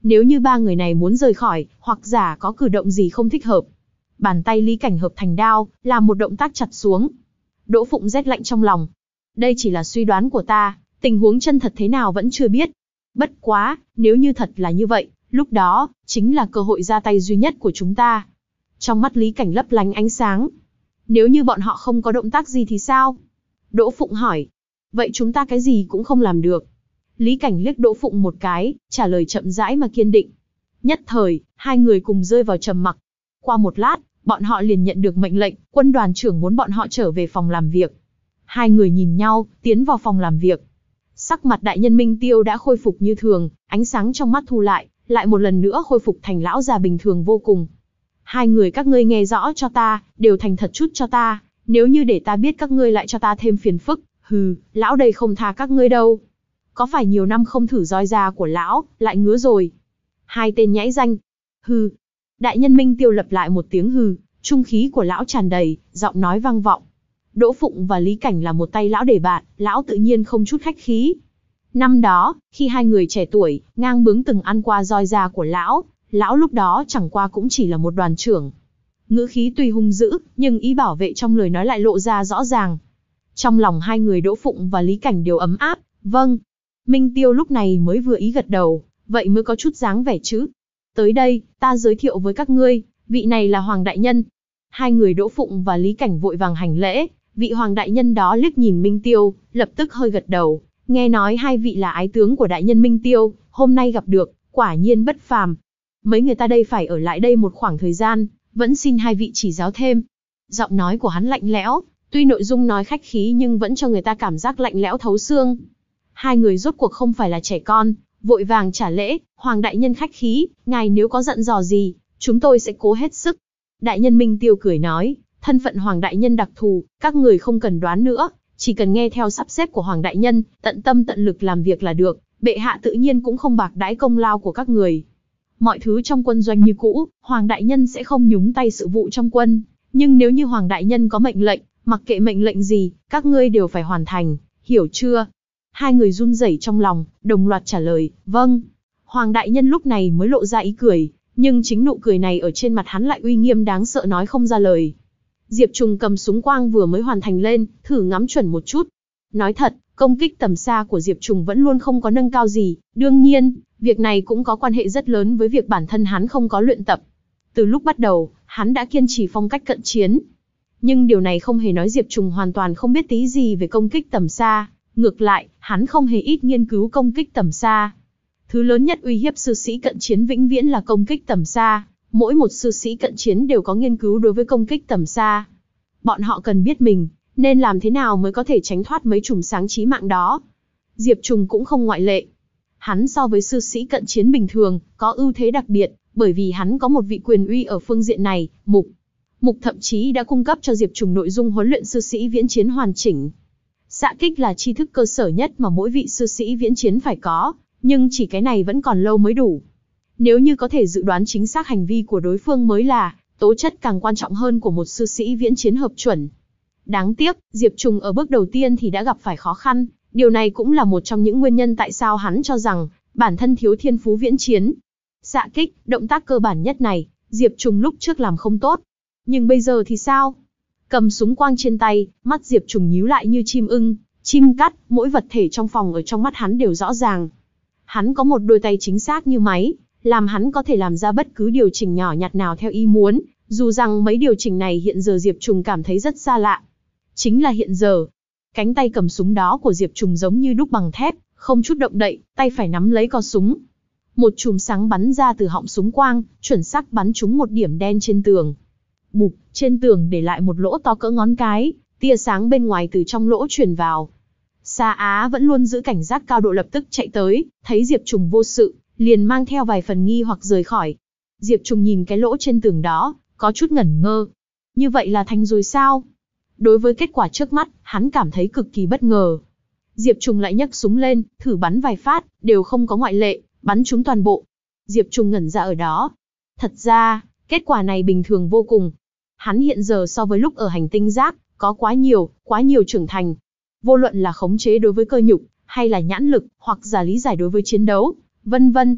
Nếu như ba người này muốn rời khỏi, hoặc giả có cử động gì không thích hợp. Bàn tay Lý Cảnh hợp thành đao, làm một động tác chặt xuống. Đỗ Phụng rét lạnh trong lòng. Đây chỉ là suy đoán của ta, tình huống chân thật thế nào vẫn chưa biết. Bất quá, nếu như thật là như vậy, lúc đó, chính là cơ hội ra tay duy nhất của chúng ta. Trong mắt Lý Cảnh lấp lánh ánh sáng. Nếu như bọn họ không có động tác gì thì sao? Đỗ Phụng hỏi. Vậy chúng ta cái gì cũng không làm được. Lý Cảnh liếc Đỗ Phụng một cái, trả lời chậm rãi mà kiên định. Nhất thời, hai người cùng rơi vào trầm mặc. Qua một lát, bọn họ liền nhận được mệnh lệnh, quân đoàn trưởng muốn bọn họ trở về phòng làm việc. Hai người nhìn nhau, tiến vào phòng làm việc. Sắc mặt đại nhân Minh Tiêu đã khôi phục như thường, ánh sáng trong mắt thu lại, lại một lần nữa khôi phục thành lão già bình thường vô cùng. Hai người các ngươi nghe rõ cho ta, đều thành thật chút cho ta, nếu như để ta biết các ngươi lại cho ta thêm phiền phức, hừ, lão đây không tha các ngươi đâu. Có phải nhiều năm không thử roi da của lão, lại ngứa rồi. Hai tên nhãi danh. Hừ. Đại nhân Minh Tiêu lặp lại một tiếng hừ, trung khí của lão tràn đầy, giọng nói vang vọng. Đỗ Phụng và Lý Cảnh là một tay lão để bạn, lão tự nhiên không chút khách khí. Năm đó, khi hai người trẻ tuổi, ngang bướng từng ăn qua roi da của lão, lão lúc đó chẳng qua cũng chỉ là một đoàn trưởng. Ngữ khí tuy hung dữ, nhưng ý bảo vệ trong lời nói lại lộ ra rõ ràng. Trong lòng hai người Đỗ Phụng và Lý Cảnh đều ấm áp, vâng. Minh Tiêu lúc này mới vừa ý gật đầu, vậy mới có chút dáng vẻ chứ. Tới đây, ta giới thiệu với các ngươi, vị này là Hoàng Đại Nhân. Hai người Đỗ Phụng và Lý Cảnh vội vàng hành lễ, vị Hoàng Đại Nhân đó liếc nhìn Minh Tiêu, lập tức hơi gật đầu. Nghe nói hai vị là ái tướng của Đại Nhân Minh Tiêu, hôm nay gặp được, quả nhiên bất phàm. Mấy người ta đây phải ở lại đây một khoảng thời gian, vẫn xin hai vị chỉ giáo thêm. Giọng nói của hắn lạnh lẽo, tuy nội dung nói khách khí nhưng vẫn cho người ta cảm giác lạnh lẽo thấu xương. Hai người rốt cuộc không phải là trẻ con, vội vàng trả lễ, Hoàng Đại Nhân khách khí, ngài nếu có dặn dò gì, chúng tôi sẽ cố hết sức. Đại Nhân Minh Tiêu cười nói, thân phận Hoàng Đại Nhân đặc thù, các người không cần đoán nữa, chỉ cần nghe theo sắp xếp của Hoàng Đại Nhân, tận tâm tận lực làm việc là được, bệ hạ tự nhiên cũng không bạc đãi công lao của các người. Mọi thứ trong quân doanh như cũ, Hoàng Đại Nhân sẽ không nhúng tay sự vụ trong quân, nhưng nếu như Hoàng Đại Nhân có mệnh lệnh, mặc kệ mệnh lệnh gì, các ngươi đều phải hoàn thành, hiểu chưa? Hai người run rẩy trong lòng, đồng loạt trả lời, vâng. Hoàng Đại Nhân lúc này mới lộ ra ý cười, nhưng chính nụ cười này ở trên mặt hắn lại uy nghiêm đáng sợ nói không ra lời. Diệp Trùng cầm súng quang vừa mới hoàn thành lên, thử ngắm chuẩn một chút. Nói thật, công kích tầm xa của Diệp Trùng vẫn luôn không có nâng cao gì, đương nhiên, việc này cũng có quan hệ rất lớn với việc bản thân hắn không có luyện tập. Từ lúc bắt đầu, hắn đã kiên trì phong cách cận chiến. Nhưng điều này không hề nói Diệp Trùng hoàn toàn không biết tí gì về công kích tầm xa. Ngược lại, hắn không hề ít nghiên cứu công kích tầm xa. Thứ lớn nhất uy hiếp sư sĩ cận chiến vĩnh viễn là công kích tầm xa. Mỗi một sư sĩ cận chiến đều có nghiên cứu đối với công kích tầm xa. Bọn họ cần biết mình, nên làm thế nào mới có thể tránh thoát mấy chùm sáng chí mạng đó. Diệp Trùng cũng không ngoại lệ. Hắn so với sư sĩ cận chiến bình thường, có ưu thế đặc biệt, bởi vì hắn có một vị quyền uy ở phương diện này, Mục. Mục thậm chí đã cung cấp cho Diệp Trùng nội dung huấn luyện sư sĩ viễn chiến hoàn chỉnh. Xạ kích là tri thức cơ sở nhất mà mỗi vị sư sĩ viễn chiến phải có, nhưng chỉ cái này vẫn còn lâu mới đủ. Nếu như có thể dự đoán chính xác hành vi của đối phương mới là tố chất càng quan trọng hơn của một sư sĩ viễn chiến hợp chuẩn. Đáng tiếc, Diệp Trùng ở bước đầu tiên thì đã gặp phải khó khăn, điều này cũng là một trong những nguyên nhân tại sao hắn cho rằng bản thân thiếu thiên phú viễn chiến. Xạ kích, động tác cơ bản nhất này, Diệp Trùng lúc trước làm không tốt. Nhưng bây giờ thì sao? Cầm súng quang trên tay, mắt Diệp Trùng nhíu lại như chim ưng, chim cắt, mỗi vật thể trong phòng ở trong mắt hắn đều rõ ràng. Hắn có một đôi tay chính xác như máy, làm hắn có thể làm ra bất cứ điều chỉnh nhỏ nhặt nào theo ý muốn, dù rằng mấy điều chỉnh này hiện giờ Diệp Trùng cảm thấy rất xa lạ. Chính là hiện giờ, cánh tay cầm súng đó của Diệp Trùng giống như đúc bằng thép, không chút động đậy, tay phải nắm lấy cò súng. Một chùm sáng bắn ra từ họng súng quang, chuẩn xác bắn trúng một điểm đen trên tường. Bụp, trên tường để lại một lỗ to cỡ ngón cái, tia sáng bên ngoài từ trong lỗ truyền vào. Sa Á vẫn luôn giữ cảnh giác cao độ lập tức chạy tới, thấy Diệp Trùng vô sự, liền mang theo vài phần nghi hoặc rời khỏi. Diệp Trùng nhìn cái lỗ trên tường đó, có chút ngẩn ngơ. Như vậy là thành rồi sao? Đối với kết quả trước mắt, hắn cảm thấy cực kỳ bất ngờ. Diệp Trùng lại nhấc súng lên, thử bắn vài phát, đều không có ngoại lệ, bắn trúng toàn bộ. Diệp Trùng ngẩn ra ở đó. Thật ra, kết quả này bình thường vô cùng. Hắn hiện giờ so với lúc ở hành tinh giáp, có quá nhiều, quá nhiều trưởng thành. Vô luận là khống chế đối với cơ nhục, hay là nhãn lực, hoặc giả lý giải đối với chiến đấu, vân vân.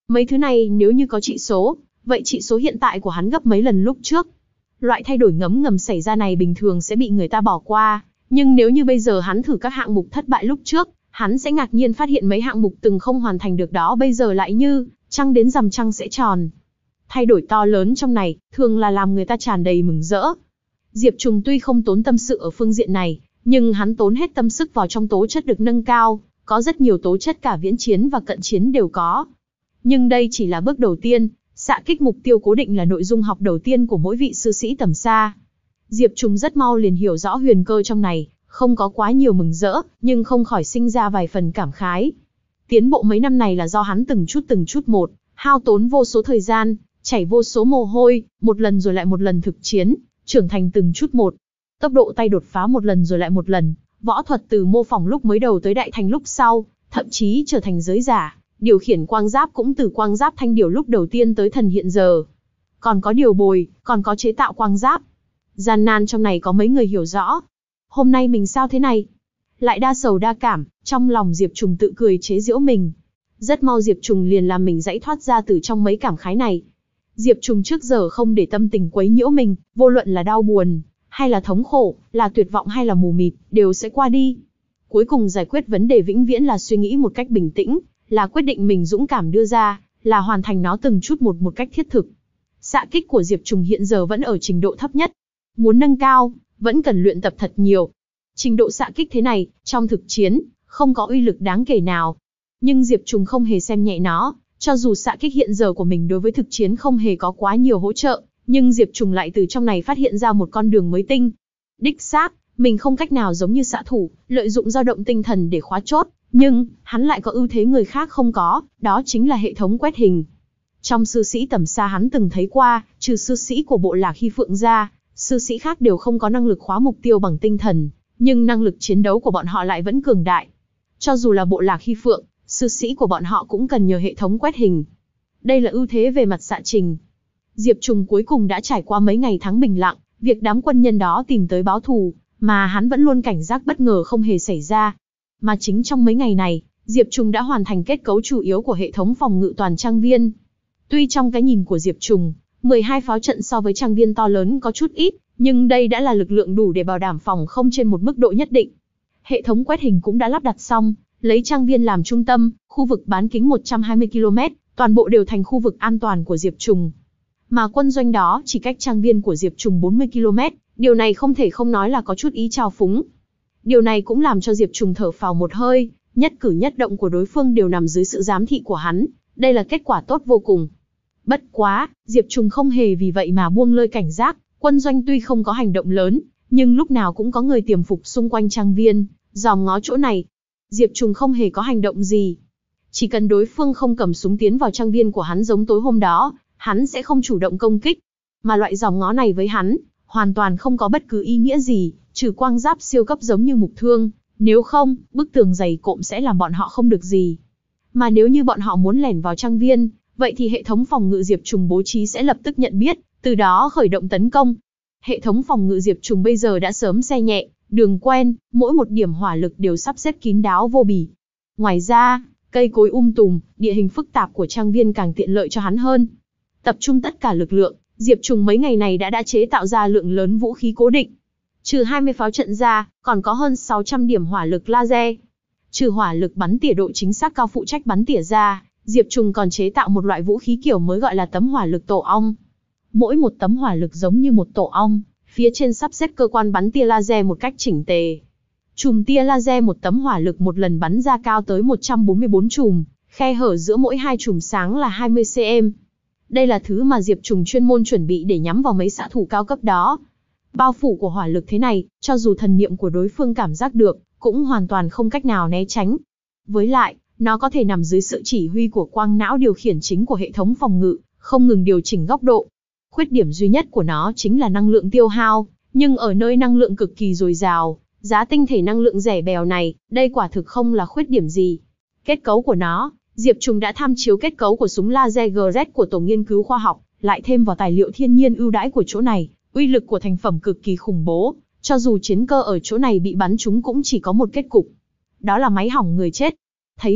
Mấy thứ này nếu như có trị số, vậy trị số hiện tại của hắn gấp mấy lần lúc trước. Loại thay đổi ngấm ngầm xảy ra này bình thường sẽ bị người ta bỏ qua, nhưng nếu như bây giờ hắn thử các hạng mục thất bại lúc trước, hắn sẽ ngạc nhiên phát hiện mấy hạng mục từng không hoàn thành được đó bây giờ lại như trăng đến rằm trăng sẽ tròn. Thay đổi to lớn trong này, thường là làm người ta tràn đầy mừng rỡ. Diệp Trùng tuy không tốn tâm sự ở phương diện này, nhưng hắn tốn hết tâm sức vào trong tố chất được nâng cao, có rất nhiều tố chất cả viễn chiến và cận chiến đều có. Nhưng đây chỉ là bước đầu tiên, xạ kích mục tiêu cố định là nội dung học đầu tiên của mỗi vị sư sĩ tầm xa. Diệp Trùng rất mau liền hiểu rõ huyền cơ trong này, không có quá nhiều mừng rỡ, nhưng không khỏi sinh ra vài phần cảm khái. Tiến bộ mấy năm này là do hắn từng chút từng chút một, hao tốn vô số thời gian, chảy vô số mồ hôi, một lần rồi lại một lần thực chiến, trưởng thành từng chút một. Tốc độ tay đột phá một lần rồi lại một lần, võ thuật từ mô phỏng lúc mới đầu tới đại thành lúc sau, thậm chí trở thành giới giả, điều khiển quang giáp cũng từ quang giáp thanh điều lúc đầu tiên tới thần hiện giờ. Còn có điều bồi, còn có chế tạo quang giáp. Gian nan trong này có mấy người hiểu rõ. Hôm nay mình sao thế này? Lại đa sầu đa cảm, trong lòng Diệp Trùng tự cười chế giễu mình. Rất mau Diệp Trùng liền làm mình dãy thoát ra từ trong mấy cảm khái này. Diệp Trùng trước giờ không để tâm tình quấy nhiễu mình, vô luận là đau buồn, hay là thống khổ, là tuyệt vọng hay là mù mịt, đều sẽ qua đi. Cuối cùng giải quyết vấn đề vĩnh viễn là suy nghĩ một cách bình tĩnh, là quyết định mình dũng cảm đưa ra, là hoàn thành nó từng chút một một cách thiết thực. Xạ kích của Diệp Trùng hiện giờ vẫn ở trình độ thấp nhất. Muốn nâng cao, vẫn cần luyện tập thật nhiều. Trình độ xạ kích thế này, trong thực chiến, không có uy lực đáng kể nào. Nhưng Diệp Trùng không hề xem nhẹ nó, cho dù xạ kích hiện giờ của mình đối với thực chiến không hề có quá nhiều hỗ trợ, nhưng Diệp Trùng lại từ trong này phát hiện ra một con đường mới tinh. Đích xác, mình không cách nào giống như xạ thủ, lợi dụng dao động tinh thần để khóa chốt, nhưng, hắn lại có ưu thế người khác không có, đó chính là hệ thống quét hình. Trong sư sĩ tầm xa hắn từng thấy qua, trừ sư sĩ của bộ lạc Hy Phượng ra, sư sĩ khác đều không có năng lực khóa mục tiêu bằng tinh thần, nhưng năng lực chiến đấu của bọn họ lại vẫn cường đại. Cho dù là bộ lạc Hy Phượng, sư sĩ của bọn họ cũng cần nhờ hệ thống quét hình. Đây là ưu thế về mặt xạ trình. Diệp Trùng cuối cùng đã trải qua mấy ngày tháng bình lặng, việc đám quân nhân đó tìm tới báo thù, mà hắn vẫn luôn cảnh giác bất ngờ không hề xảy ra. Mà chính trong mấy ngày này, Diệp Trùng đã hoàn thành kết cấu chủ yếu của hệ thống phòng ngự toàn trang viên. Tuy trong cái nhìn của Diệp Trùng, mười hai pháo trận so với trang viên to lớn có chút ít, nhưng đây đã là lực lượng đủ để bảo đảm phòng không trên một mức độ nhất định. Hệ thống quét hình cũng đã lắp đặt xong, lấy trang viên làm trung tâm, khu vực bán kính một trăm hai mươi ki lô mét, toàn bộ đều thành khu vực an toàn của Diệp Trùng. Mà quân doanh đó chỉ cách trang viên của Diệp Trùng bốn mươi ki lô mét, điều này không thể không nói là có chút ý trào phúng. Điều này cũng làm cho Diệp Trùng thở phào một hơi, nhất cử nhất động của đối phương đều nằm dưới sự giám thị của hắn, đây là kết quả tốt vô cùng. Bất quá, Diệp Trùng không hề vì vậy mà buông lơi cảnh giác, quân doanh tuy không có hành động lớn, nhưng lúc nào cũng có người tiềm phục xung quanh trang viên, dòm ngó chỗ này. Diệp Trùng không hề có hành động gì. Chỉ cần đối phương không cầm súng tiến vào trang viên của hắn giống tối hôm đó, hắn sẽ không chủ động công kích. Mà loại dòm ngó này với hắn, hoàn toàn không có bất cứ ý nghĩa gì, trừ quang giáp siêu cấp giống như mục thương, nếu không, bức tường dày cộm sẽ làm bọn họ không được gì. Mà nếu như bọn họ muốn lẻn vào trang viên, vậy thì hệ thống phòng ngự Diệp Trùng bố trí sẽ lập tức nhận biết, từ đó khởi động tấn công. Hệ thống phòng ngự Diệp Trùng bây giờ đã sớm xe nhẹ, đường quen, mỗi một điểm hỏa lực đều sắp xếp kín đáo vô bì. Ngoài ra, cây cối um tùm, địa hình phức tạp của trang viên càng tiện lợi cho hắn hơn. Tập trung tất cả lực lượng, Diệp Trùng mấy ngày này đã đã chế tạo ra lượng lớn vũ khí cố định. Trừ hai mươi pháo trận ra, còn có hơn sáu trăm điểm hỏa lực laser. Trừ hỏa lực bắn tỉa độ chính xác cao phụ trách bắn tỉa ra, Diệp Trùng còn chế tạo một loại vũ khí kiểu mới gọi là tấm hỏa lực tổ ong. Mỗi một tấm hỏa lực giống như một tổ ong, phía trên sắp xếp cơ quan bắn tia laser một cách chỉnh tề. Chùm tia laser một tấm hỏa lực một lần bắn ra cao tới một trăm bốn mươi bốn chùm, khe hở giữa mỗi hai chùm sáng là hai mươi xăng-ti-mét. Đây là thứ mà Diệp Trùng chuyên môn chuẩn bị để nhắm vào mấy xạ thủ cao cấp đó. Bao phủ của hỏa lực thế này, cho dù thần niệm của đối phương cảm giác được, cũng hoàn toàn không cách nào né tránh. Với lại, nó có thể nằm dưới sự chỉ huy của quang não điều khiển chính của hệ thống phòng ngự, không ngừng điều chỉnh góc độ. Khuyết điểm duy nhất của nó chính là năng lượng tiêu hao, nhưng ở nơi năng lượng cực kỳ dồi dào, giá tinh thể năng lượng rẻ bèo này, đây quả thực không là khuyết điểm gì. Kết cấu của nó, Diệp Trùng đã tham chiếu kết cấu của súng laser giê rét của tổ nghiên cứu khoa học, lại thêm vào tài liệu thiên nhiên ưu đãi của chỗ này, uy lực của thành phẩm cực kỳ khủng bố, cho dù chiến cơ ở chỗ này bị bắn trúng cũng chỉ có một kết cục. Đó là máy hỏng người chết. Thấy vậy,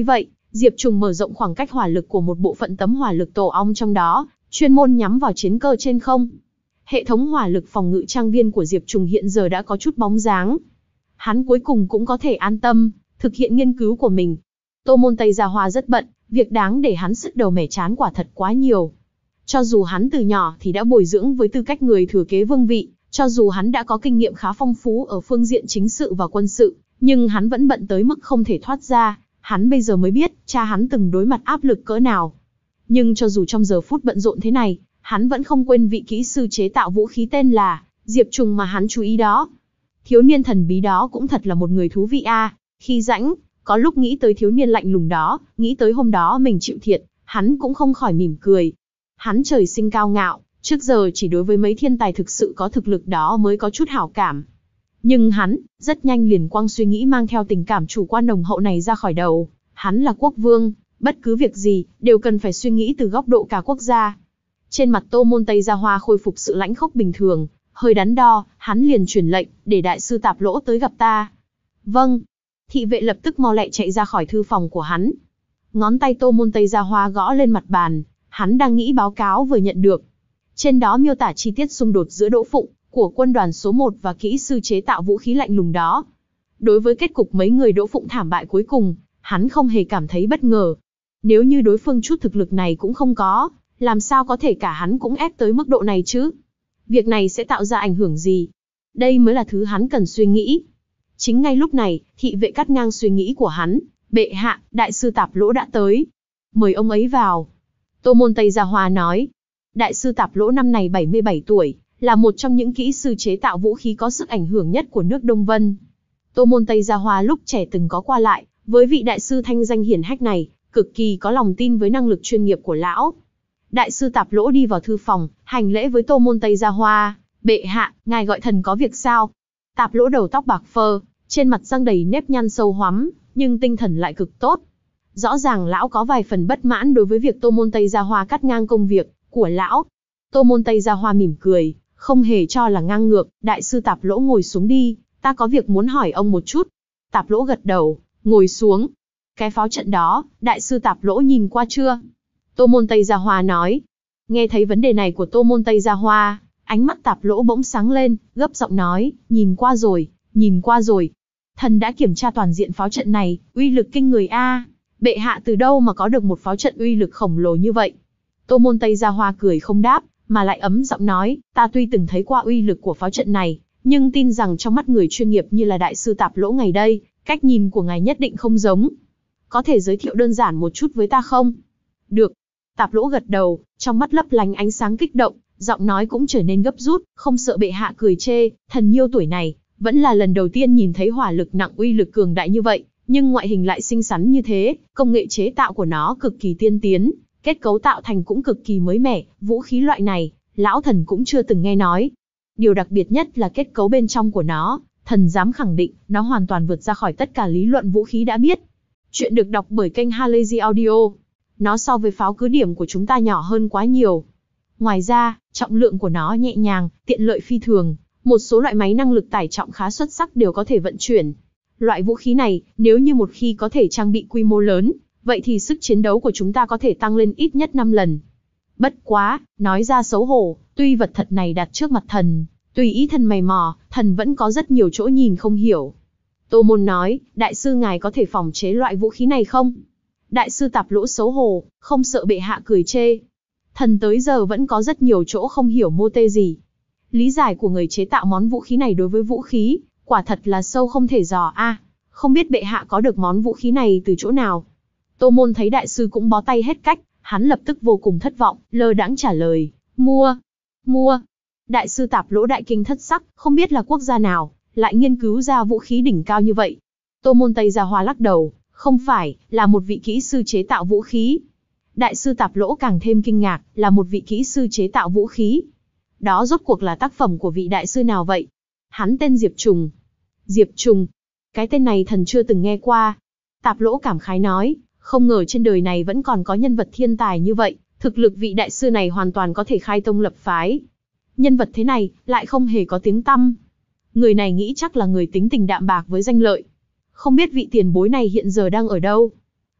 Diệp Trùng mở rộng khoảng cách hỏa lực của một bộ phận tấm hỏa lực tổ ong trong đó, chuyên môn nhắm vào chiến cơ trên không. Hệ thống hỏa lực phòng ngự trang viên của Diệp Trùng hiện giờ đã có chút bóng dáng. Hắn cuối cùng cũng có thể an tâm, thực hiện nghiên cứu của mình. Tô Môn Tây Gia Hoa rất bận, việc đáng để hắn sứt đầu mẻ trán quả thật quá nhiều. Cho dù hắn từ nhỏ thì đã bồi dưỡng với tư cách người thừa kế vương vị, cho dù hắn đã có kinh nghiệm khá phong phú ở phương diện chính sự và quân sự, nhưng hắn vẫn bận tới mức không thể thoát ra. Hắn bây giờ mới biết, cha hắn từng đối mặt áp lực cỡ nào. Nhưng cho dù trong giờ phút bận rộn thế này, hắn vẫn không quên vị kỹ sư chế tạo vũ khí tên là Diệp Trùng mà hắn chú ý đó. Thiếu niên thần bí đó cũng thật là một người thú vị a. À. Khi rãnh, có lúc nghĩ tới thiếu niên lạnh lùng đó, nghĩ tới hôm đó mình chịu thiệt, hắn cũng không khỏi mỉm cười. Hắn trời sinh cao ngạo, trước giờ chỉ đối với mấy thiên tài thực sự có thực lực đó mới có chút hảo cảm. Nhưng hắn, rất nhanh liền quăng suy nghĩ mang theo tình cảm chủ quan nồng hậu này ra khỏi đầu. Hắn là quốc vương, bất cứ việc gì, đều cần phải suy nghĩ từ góc độ cả quốc gia. Trên mặt Tô Môn Tây Gia Hoa khôi phục sự lãnh khốc bình thường, hơi đắn đo, hắn liền truyền lệnh, để đại sư Tạp Lỗ tới gặp ta. Vâng. Thị vệ lập tức mau lẹ chạy ra khỏi thư phòng của hắn. Ngón tay Tô Môn Tây Gia Hoa gõ lên mặt bàn, hắn đang nghĩ báo cáo vừa nhận được. Trên đó miêu tả chi tiết xung đột giữa Đỗ Phụng, của quân đoàn số một và kỹ sư chế tạo vũ khí lạnh lùng đó. Đối với kết cục mấy người Đỗ Phụng thảm bại cuối cùng, hắn không hề cảm thấy bất ngờ. Nếu như đối phương chút thực lực này cũng không có, làm sao có thể cả hắn cũng ép tới mức độ này chứ? Việc này sẽ tạo ra ảnh hưởng gì? Đây mới là thứ hắn cần suy nghĩ. Chính ngay lúc này, thị vệ cắt ngang suy nghĩ của hắn. Bệ hạ, đại sư Tạp Lỗ đã tới. Mời ông ấy vào. Tô Môn Tây Gia Hoa nói. Đại sư Tạp Lỗ năm nay bảy mươi bảy tuổi, là một trong những kỹ sư chế tạo vũ khí có sức ảnh hưởng nhất của nước Đông Vân. Tô Môn Tây Gia Hoa lúc trẻ từng có qua lại với vị đại sư thanh danh hiển hách này, cực kỳ có lòng tin với năng lực chuyên nghiệp của lão. Đại sư Tạp Lỗ đi vào thư phòng, hành lễ với Tô Môn Tây Gia Hoa. Bệ hạ, ngài gọi thần có việc sao? Tạp Lỗ đầu tóc bạc phơ, trên mặt răng đầy nếp nhăn sâu hoắm, nhưng tinh thần lại cực tốt. Rõ ràng lão có vài phần bất mãn đối với việc Tô Môn Tây Gia Hoa cắt ngang công việc của lão. Tô Môn Tây Gia Hoa mỉm cười, không hề cho là ngang ngược. Đại sư Tạp Lỗ ngồi xuống đi, ta có việc muốn hỏi ông một chút. Tạp Lỗ gật đầu, ngồi xuống. Cái pháo trận đó, đại sư Tạp Lỗ nhìn qua chưa? Tô Môn Tây Gia Hoa nói. Nghe thấy vấn đề này của Tô Môn Tây Gia Hoa, ánh mắt Tạp Lỗ bỗng sáng lên, gấp giọng nói, nhìn qua rồi, nhìn qua rồi. Thần đã kiểm tra toàn diện pháo trận này, uy lực kinh người a. Bệ hạ từ đâu mà có được một pháo trận uy lực khổng lồ như vậy? Tô Môn Tây Gia Hoa cười không đáp, mà lại ấm giọng nói, ta tuy từng thấy qua uy lực của pháo trận này, nhưng tin rằng trong mắt người chuyên nghiệp như là đại sư Tạp Lỗ ngày đây, cách nhìn của ngài nhất định không giống. Có thể giới thiệu đơn giản một chút với ta không? Được. Tạp Lỗ gật đầu, trong mắt lấp lánh ánh sáng kích động, giọng nói cũng trở nên gấp rút, không sợ bệ hạ cười chê, thần nhiêu tuổi này, vẫn là lần đầu tiên nhìn thấy hỏa lực nặng uy lực cường đại như vậy, nhưng ngoại hình lại xinh xắn như thế, công nghệ chế tạo của nó cực kỳ tiên tiến, kết cấu tạo thành cũng cực kỳ mới mẻ, vũ khí loại này, lão thần cũng chưa từng nghe nói. Điều đặc biệt nhất là kết cấu bên trong của nó, thần dám khẳng định, nó hoàn toàn vượt ra khỏi tất cả lý luận vũ khí đã biết. Chuyện được đọc bởi kênh Halazy Audio. Nó so với pháo cứ điểm của chúng ta nhỏ hơn quá nhiều. Ngoài ra, trọng lượng của nó nhẹ nhàng, tiện lợi phi thường, một số loại máy năng lực tải trọng khá xuất sắc đều có thể vận chuyển. Loại vũ khí này, nếu như một khi có thể trang bị quy mô lớn, vậy thì sức chiến đấu của chúng ta có thể tăng lên ít nhất năm lần. Bất quá, nói ra xấu hổ, tuy vật thật này đặt trước mặt thần, tùy ý thần mày mò, thần vẫn có rất nhiều chỗ nhìn không hiểu. Tô Môn nói, đại sư ngài có thể phòng chế loại vũ khí này không? Đại sư Tạp Lỗ xấu hổ, không sợ bệ hạ cười chê. Thần tới giờ vẫn có rất nhiều chỗ không hiểu mô tê gì. Lý giải của người chế tạo món vũ khí này đối với vũ khí, quả thật là sâu không thể dò a. À, không biết bệ hạ có được món vũ khí này từ chỗ nào? Tô Môn thấy đại sư cũng bó tay hết cách, hắn lập tức vô cùng thất vọng, lơ đãng trả lời, mua, mua. Đại sư Tạp Lỗ đại kinh thất sắc, không biết là quốc gia nào, lại nghiên cứu ra vũ khí đỉnh cao như vậy. Tô Môn Tây Gia Hoa lắc đầu, không phải, là một vị kỹ sư chế tạo vũ khí. Đại sư Tạp Lỗ càng thêm kinh ngạc, là một vị kỹ sư chế tạo vũ khí. Đó rốt cuộc là tác phẩm của vị đại sư nào vậy? Hắn tên Diệp Trùng. Diệp Trùng. Cái tên này thần chưa từng nghe qua. Tạp Lỗ cảm khái nói, không ngờ trên đời này vẫn còn có nhân vật thiên tài như vậy, thực lực vị đại sư này hoàn toàn có thể khai tông lập phái. Nhân vật thế này, lại không hề có tiếng tăm. Người này nghĩ chắc là người tính tình đạm bạc với danh lợi. Không biết vị tiền bối này hiện giờ đang ở đâu?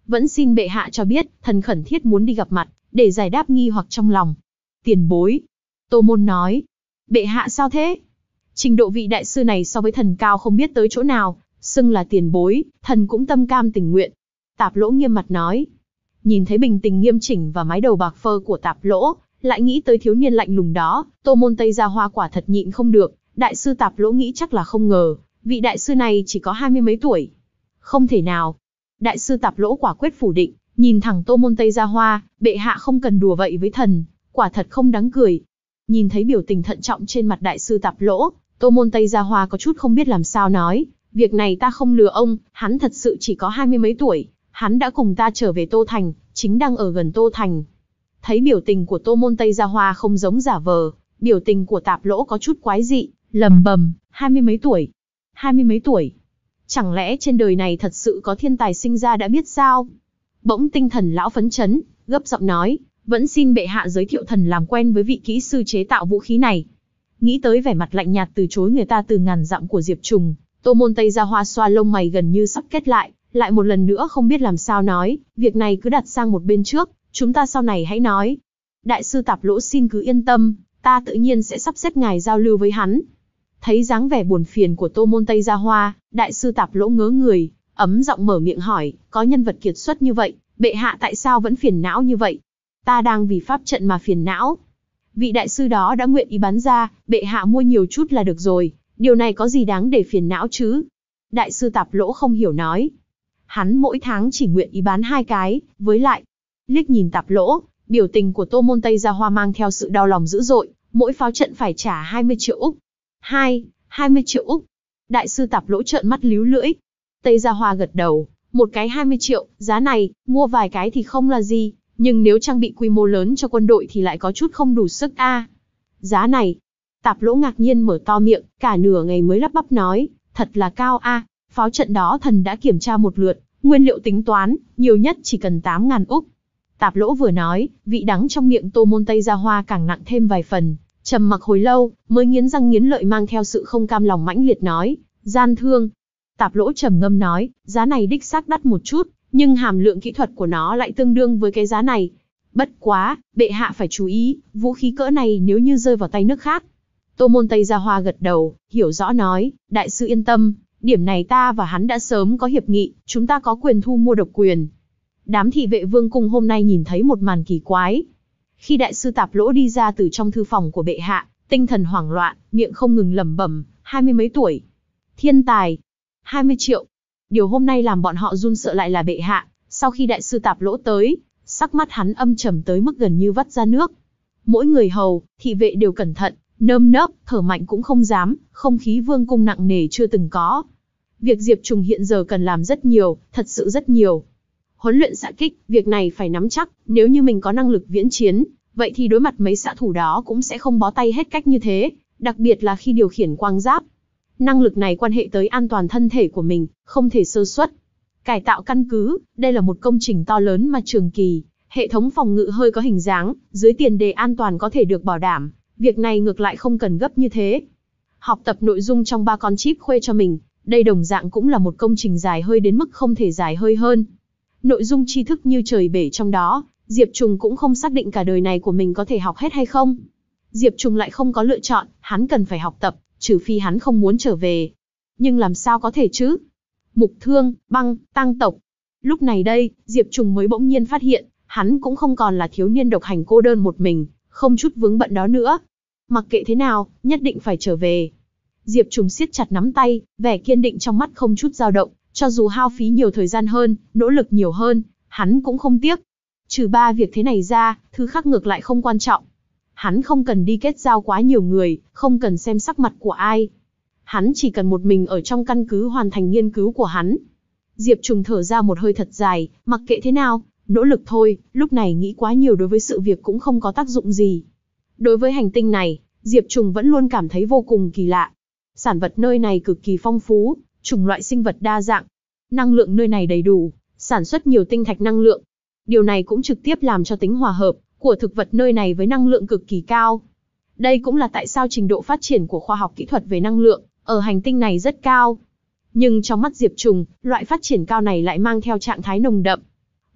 Vẫn xin bệ hạ cho biết, thần khẩn thiết muốn đi gặp mặt, để giải đáp nghi hoặc trong lòng. Tiền bối. Tô Môn nói. Bệ hạ sao thế? Trình độ vị đại sư này so với thần cao không biết tới chỗ nào, xưng là tiền bối, thần cũng tâm cam tình nguyện. Tạp Lỗ nghiêm mặt nói. Nhìn thấy bình tình nghiêm chỉnh và mái đầu bạc phơ của Tạp Lỗ, lại nghĩ tới thiếu niên lạnh lùng đó, Tô Môn Tây Gia Hoa quả thật nhịn không được. Đại sư Tạp Lỗ nghĩ chắc là không ngờ, vị đại sư này chỉ có hai mươi mấy tuổi. Không thể nào. Đại sư Tạp Lỗ quả quyết phủ định, nhìn thẳng Tô Môn Tây Gia Hoa, bệ hạ không cần đùa vậy với thần, quả thật không đáng cười. Nhìn thấy biểu tình thận trọng trên mặt đại sư Tạp Lỗ, Tô Môn Tây Gia Hoa có chút không biết làm sao nói, việc này ta không lừa ông, hắn thật sự chỉ có hai mươi mấy tuổi, hắn đã cùng ta trở về Tô Thành, chính đang ở gần Tô Thành. Thấy biểu tình của Tô Môn Tây Gia Hoa không giống giả vờ, biểu tình của Tạp Lỗ có chút quái dị, lầm bầm, hai mươi mấy tuổi, hai mươi mấy tuổi. Chẳng lẽ trên đời này thật sự có thiên tài sinh ra đã biết sao? Bỗng tinh thần lão phấn chấn, gấp giọng nói, vẫn xin bệ hạ giới thiệu thần làm quen với vị kỹ sư chế tạo vũ khí này. Nghĩ tới vẻ mặt lạnh nhạt từ chối người ta từ ngàn dặm của Diệp Trùng, Tô Môn Tây Gia Hoa xoa lông mày gần như sắp kết lại, lại một lần nữa không biết làm sao nói, việc này cứ đặt sang một bên trước, chúng ta sau này hãy nói. Đại sư Tạp Lỗ xin cứ yên tâm, ta tự nhiên sẽ sắp xếp ngài giao lưu với hắn. Thấy dáng vẻ buồn phiền của Tô Môn Tây Gia Hoa, đại sư Tạp Lỗ ngớ người, ấm giọng mở miệng hỏi, có nhân vật kiệt xuất như vậy, bệ hạ tại sao vẫn phiền não như vậy? Ta đang vì pháp trận mà phiền não. Vị đại sư đó đã nguyện ý bán ra, bệ hạ mua nhiều chút là được rồi, điều này có gì đáng để phiền não chứ? Đại sư Tạp Lỗ không hiểu nói. Hắn mỗi tháng chỉ nguyện ý bán hai cái, với lại, liếc nhìn Tạp Lỗ, biểu tình của Tô Môn Tây Gia Hoa mang theo sự đau lòng dữ dội, mỗi pháo trận phải trả hai mươi triệu Úc. Hai, hai mươi triệu Úc. Đại sư Tạp Lỗ trợn mắt líu lưỡi. Tây Gia Hoa gật đầu, một cái hai mươi triệu, giá này, mua vài cái thì không là gì, nhưng nếu trang bị quy mô lớn cho quân đội thì lại có chút không đủ sức a. À, giá này. Tạp Lỗ ngạc nhiên mở to miệng, cả nửa ngày mới lắp bắp nói, thật là cao a, à, pháo trận đó thần đã kiểm tra một lượt, nguyên liệu tính toán, nhiều nhất chỉ cần tám ngàn Úc. Tạp Lỗ vừa nói, vị đắng trong miệng Tô Môn Tây Gia Hoa càng nặng thêm vài phần, trầm mặc hồi lâu, mới nghiến răng nghiến lợi mang theo sự không cam lòng mãnh liệt nói, gian thương. Tạp Lỗ trầm ngâm nói, giá này đích xác đắt một chút, nhưng hàm lượng kỹ thuật của nó lại tương đương với cái giá này. Bất quá, bệ hạ phải chú ý, vũ khí cỡ này nếu như rơi vào tay nước khác. Tô Môn Tây Gia Hoa gật đầu, hiểu rõ nói, đại sư yên tâm, điểm này ta và hắn đã sớm có hiệp nghị, chúng ta có quyền thu mua độc quyền. Đám thị vệ vương cung hôm nay nhìn thấy một màn kỳ quái. Khi đại sư Tạp Lỗ đi ra từ trong thư phòng của bệ hạ, tinh thần hoảng loạn, miệng không ngừng lẩm bẩm, hai mươi mấy tuổi. Thiên tài. hai mươi triệu. Điều hôm nay làm bọn họ run sợ lại là bệ hạ, sau khi đại sư Tạp Lỗ tới, sắc mắt hắn âm trầm tới mức gần như vắt ra nước. Mỗi người hầu, thị vệ đều cẩn thận, nơm nớp, thở mạnh cũng không dám, không khí vương cung nặng nề chưa từng có. Việc Diệp Trùng hiện giờ cần làm rất nhiều, thật sự rất nhiều. Huấn luyện xạ kích, việc này phải nắm chắc, nếu như mình có năng lực viễn chiến, vậy thì đối mặt mấy xạ thủ đó cũng sẽ không bó tay hết cách như thế, đặc biệt là khi điều khiển quang giáp. Năng lực này quan hệ tới an toàn thân thể của mình, không thể sơ suất. Cải tạo căn cứ, đây là một công trình to lớn mà trường kỳ, hệ thống phòng ngự hơi có hình dáng, dưới tiền đề an toàn có thể được bảo đảm, việc này ngược lại không cần gấp như thế. Học tập nội dung trong ba con chip khuê cho mình, đây đồng dạng cũng là một công trình dài hơi đến mức không thể dài hơi hơn. Nội dung tri thức như trời bể trong đó, Diệp Trùng cũng không xác định cả đời này của mình có thể học hết hay không. Diệp Trùng lại không có lựa chọn, hắn cần phải học tập, trừ phi hắn không muốn trở về. Nhưng làm sao có thể chứ? Mục Thương, Băng, Tăng tộc. Lúc này đây, Diệp Trùng mới bỗng nhiên phát hiện, hắn cũng không còn là thiếu niên độc hành cô đơn một mình, không chút vướng bận đó nữa. Mặc kệ thế nào, nhất định phải trở về. Diệp Trùng siết chặt nắm tay, vẻ kiên định trong mắt không chút dao động, cho dù hao phí nhiều thời gian hơn, nỗ lực nhiều hơn, hắn cũng không tiếc. Trừ ba việc thế này ra, thứ khác ngược lại không quan trọng. Hắn không cần đi kết giao quá nhiều người, không cần xem sắc mặt của ai. Hắn chỉ cần một mình ở trong căn cứ hoàn thành nghiên cứu của hắn. Diệp Trùng thở ra một hơi thật dài, mặc kệ thế nào, nỗ lực thôi, lúc này nghĩ quá nhiều đối với sự việc cũng không có tác dụng gì. Đối với hành tinh này, Diệp Trùng vẫn luôn cảm thấy vô cùng kỳ lạ. Sản vật nơi này cực kỳ phong phú, chủng loại sinh vật đa dạng. Năng lượng nơi này đầy đủ, sản xuất nhiều tinh thạch năng lượng. Điều này cũng trực tiếp làm cho tính hòa hợp của thực vật nơi này với năng lượng cực kỳ cao. Đây cũng là tại sao trình độ phát triển của khoa học kỹ thuật về năng lượng ở hành tinh này rất cao. Nhưng trong mắt Diệp Trùng, loại phát triển cao này lại mang theo trạng thái nồng đậm.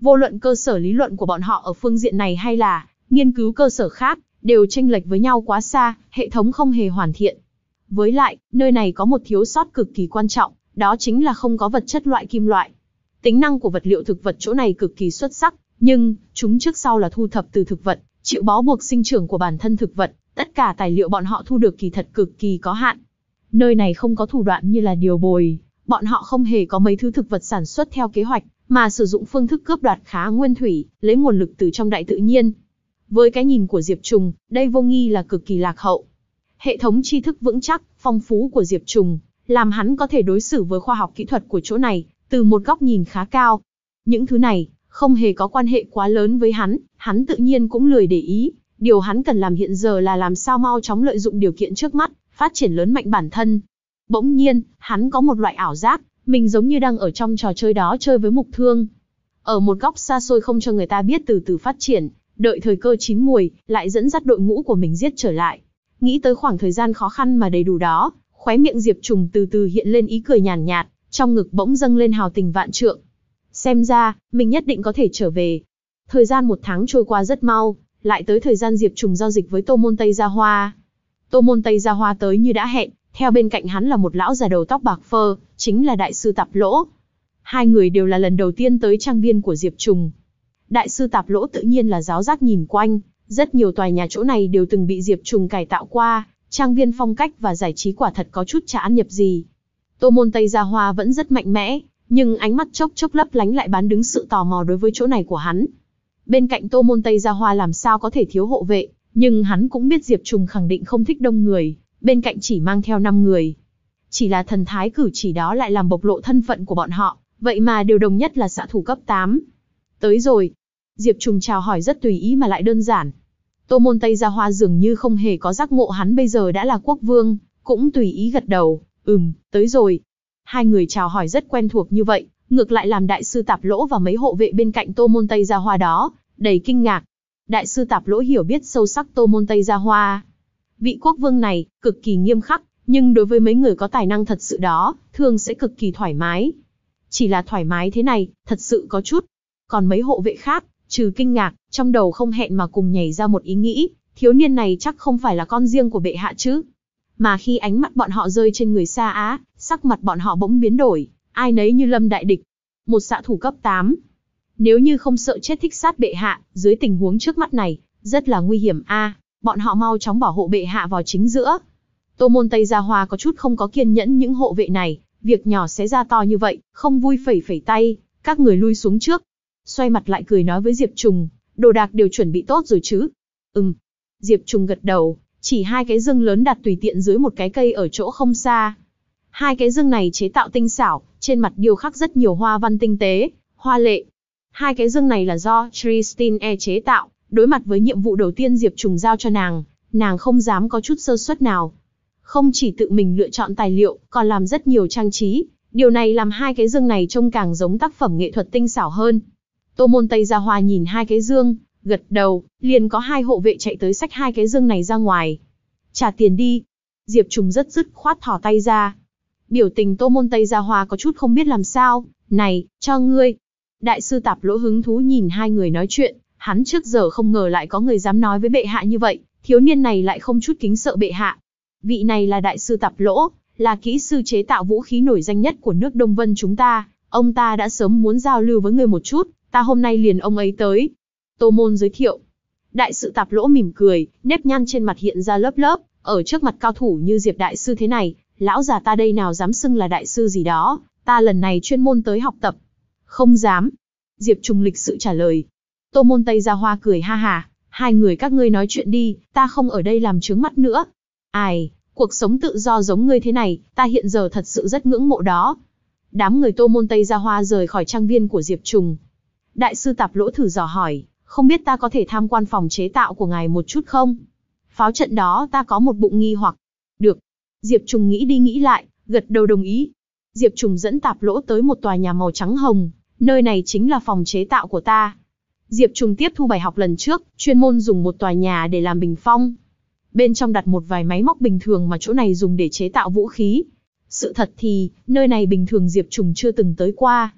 Vô luận cơ sở lý luận của bọn họ ở phương diện này hay là nghiên cứu cơ sở khác, đều chênh lệch với nhau quá xa, hệ thống không hề hoàn thiện. Với lại, nơi này có một thiếu sót cực kỳ quan trọng, đó chính là không có vật chất loại kim loại. Tính năng của vật liệu thực vật chỗ này cực kỳ xuất sắc, nhưng chúng trước sau là thu thập từ thực vật, chịu bó buộc sinh trưởng của bản thân thực vật, tất cả tài liệu bọn họ thu được kỳ thật cực kỳ có hạn. Nơi này không có thủ đoạn như là điều bồi, bọn họ không hề có mấy thứ thực vật sản xuất theo kế hoạch, mà sử dụng phương thức cướp đoạt khá nguyên thủy, lấy nguồn lực từ trong đại tự nhiên. Với cái nhìn của Diệp Trùng, đây vô nghi là cực kỳ lạc hậu. Hệ thống tri thức vững chắc, phong phú của Diệp Trùng, làm hắn có thể đối xử với khoa học kỹ thuật của chỗ này, từ một góc nhìn khá cao. Những thứ này, không hề có quan hệ quá lớn với hắn, hắn tự nhiên cũng lười để ý. Điều hắn cần làm hiện giờ là làm sao mau chóng lợi dụng điều kiện trước mắt, phát triển lớn mạnh bản thân. Bỗng nhiên, hắn có một loại ảo giác, mình giống như đang ở trong trò chơi đó chơi với mục thương. Ở một góc xa xôi không cho người ta biết từ từ phát triển, đợi thời cơ chín muồi, lại dẫn dắt đội ngũ của mình giết trở lại. Nghĩ tới khoảng thời gian khó khăn mà đầy đủ đó, khóe miệng Diệp Trùng từ từ hiện lên ý cười nhàn nhạt, trong ngực bỗng dâng lên hào tình vạn trượng. Xem ra, mình nhất định có thể trở về. Thời gian một tháng trôi qua rất mau, lại tới thời gian Diệp Trùng giao dịch với Tô Môn Tây Gia Hoa. Tô Môn Tây Gia Hoa tới như đã hẹn, theo bên cạnh hắn là một lão già đầu tóc bạc phơ, chính là Đại sư Tạp Lỗ. Hai người đều là lần đầu tiên tới trang viên của Diệp Trùng. Đại sư Tạp Lỗ tự nhiên là giáo giác nhìn quanh, rất nhiều tòa nhà chỗ này đều từng bị Diệp Trùng cải tạo qua, trang viên phong cách và giải trí quả thật có chút chả ăn nhập gì. Tô Môn Tây Gia Hoa vẫn rất mạnh mẽ, nhưng ánh mắt chốc chốc lấp lánh lại bán đứng sự tò mò đối với chỗ này của hắn. Bên cạnh Tô Môn Tây Gia Hoa làm sao có thể thiếu hộ vệ, nhưng hắn cũng biết Diệp Trùng khẳng định không thích đông người, bên cạnh chỉ mang theo năm người. Chỉ là thần thái cử chỉ đó lại làm bộc lộ thân phận của bọn họ, vậy mà đều đồng nhất là xạ thủ cấp tám. Tới rồi. Diệp Trùng chào hỏi rất tùy ý mà lại đơn giản. Tô Môn Tây Gia Hoa dường như không hề có giác ngộ hắn bây giờ đã là quốc vương, cũng tùy ý gật đầu, ừm, tới rồi. Hai người chào hỏi rất quen thuộc như vậy, ngược lại làm Đại sư Tạp Lỗ và mấy hộ vệ bên cạnh Tô Môn Tây Gia Hoa đó đầy kinh ngạc. Đại sư Tạp Lỗ hiểu biết sâu sắc Tô Môn Tây Gia Hoa. Vị quốc vương này, cực kỳ nghiêm khắc, nhưng đối với mấy người có tài năng thật sự đó, thường sẽ cực kỳ thoải mái. Chỉ là thoải mái thế này, thật sự có chút. Còn mấy hộ vệ khác, trừ kinh ngạc, trong đầu không hẹn mà cùng nhảy ra một ý nghĩ, thiếu niên này chắc không phải là con riêng của bệ hạ chứ. Mà khi ánh mắt bọn họ rơi trên người Sa Á, sắc mặt bọn họ bỗng biến đổi, ai nấy như lâm đại địch. Một xạ thủ cấp tám. Nếu như không sợ chết thích sát bệ hạ, dưới tình huống trước mắt này, rất là nguy hiểm a. À, bọn họ mau chóng bảo hộ bệ hạ vào chính giữa. Tô Môn Tây Gia Hoa có chút không có kiên nhẫn những hộ vệ này, việc nhỏ xé ra to như vậy, không vui phẩy phẩy tay, các người lui xuống trước. Xoay mặt lại cười nói với Diệp Trùng, đồ đạc đều chuẩn bị tốt rồi chứ? Ừm. Diệp Trùng gật đầu, chỉ hai cái dương lớn đặt tùy tiện dưới một cái cây ở chỗ không xa. Hai cái dương này chế tạo tinh xảo, trên mặt điêu khắc rất nhiều hoa văn tinh tế, hoa lệ. Hai cái dương này là do Tristan E chế tạo, đối mặt với nhiệm vụ đầu tiên Diệp Trùng giao cho nàng, nàng không dám có chút sơ suất nào. Không chỉ tự mình lựa chọn tài liệu, còn làm rất nhiều trang trí, điều này làm hai cái dương này trông càng giống tác phẩm nghệ thuật tinh xảo hơn. Tô Môn Tây Gia Hoa nhìn hai cái dương, gật đầu, liền có hai hộ vệ chạy tới xách hai cái dương này ra ngoài. Trả tiền đi. Diệp Trùng rất dứt khoát thò tay ra. Biểu tình Tô Môn Tây Gia Hoa có chút không biết làm sao. Này, cho ngươi. Đại sư Tạp Lỗ hứng thú nhìn hai người nói chuyện, hắn trước giờ không ngờ lại có người dám nói với bệ hạ như vậy, thiếu niên này lại không chút kính sợ bệ hạ. Vị này là Đại sư Tạp Lỗ, là kỹ sư chế tạo vũ khí nổi danh nhất của nước Đông Vân chúng ta, ông ta đã sớm muốn giao lưu với người một chút, ta hôm nay liền ông ấy tới. Tô Môn giới thiệu. Đại sư Tạp Lỗ mỉm cười, nếp nhăn trên mặt hiện ra lớp lớp, ở trước mặt cao thủ như Diệp đại sư thế này, lão già ta đây nào dám xưng là đại sư gì đó, ta lần này chuyên môn tới học tập. Không dám. Diệp Trùng lịch sự trả lời. Tô Môn Tây Gia Hoa cười ha hà, hai người các ngươi nói chuyện đi, ta không ở đây làm chướng mắt nữa. Ai, cuộc sống tự do giống ngươi thế này, ta hiện giờ thật sự rất ngưỡng mộ đó. Đám người Tô Môn Tây Gia Hoa rời khỏi trang viên của Diệp Trùng. Đại sư Tạp Lỗ thử dò hỏi, không biết ta có thể tham quan phòng chế tạo của ngài một chút không? Pháo trận đó ta có một bụng nghi hoặc. Được. Diệp Trùng nghĩ đi nghĩ lại, gật đầu đồng ý. Diệp Trùng dẫn Tạp Lỗ tới một tòa nhà màu trắng hồng, nơi này chính là phòng chế tạo của ta. Diệp Trùng tiếp thu bài học lần trước, chuyên môn dùng một tòa nhà để làm bình phong. Bên trong đặt một vài máy móc bình thường mà chỗ này dùng để chế tạo vũ khí. Sự thật thì, nơi này bình thường Diệp Trùng chưa từng tới qua.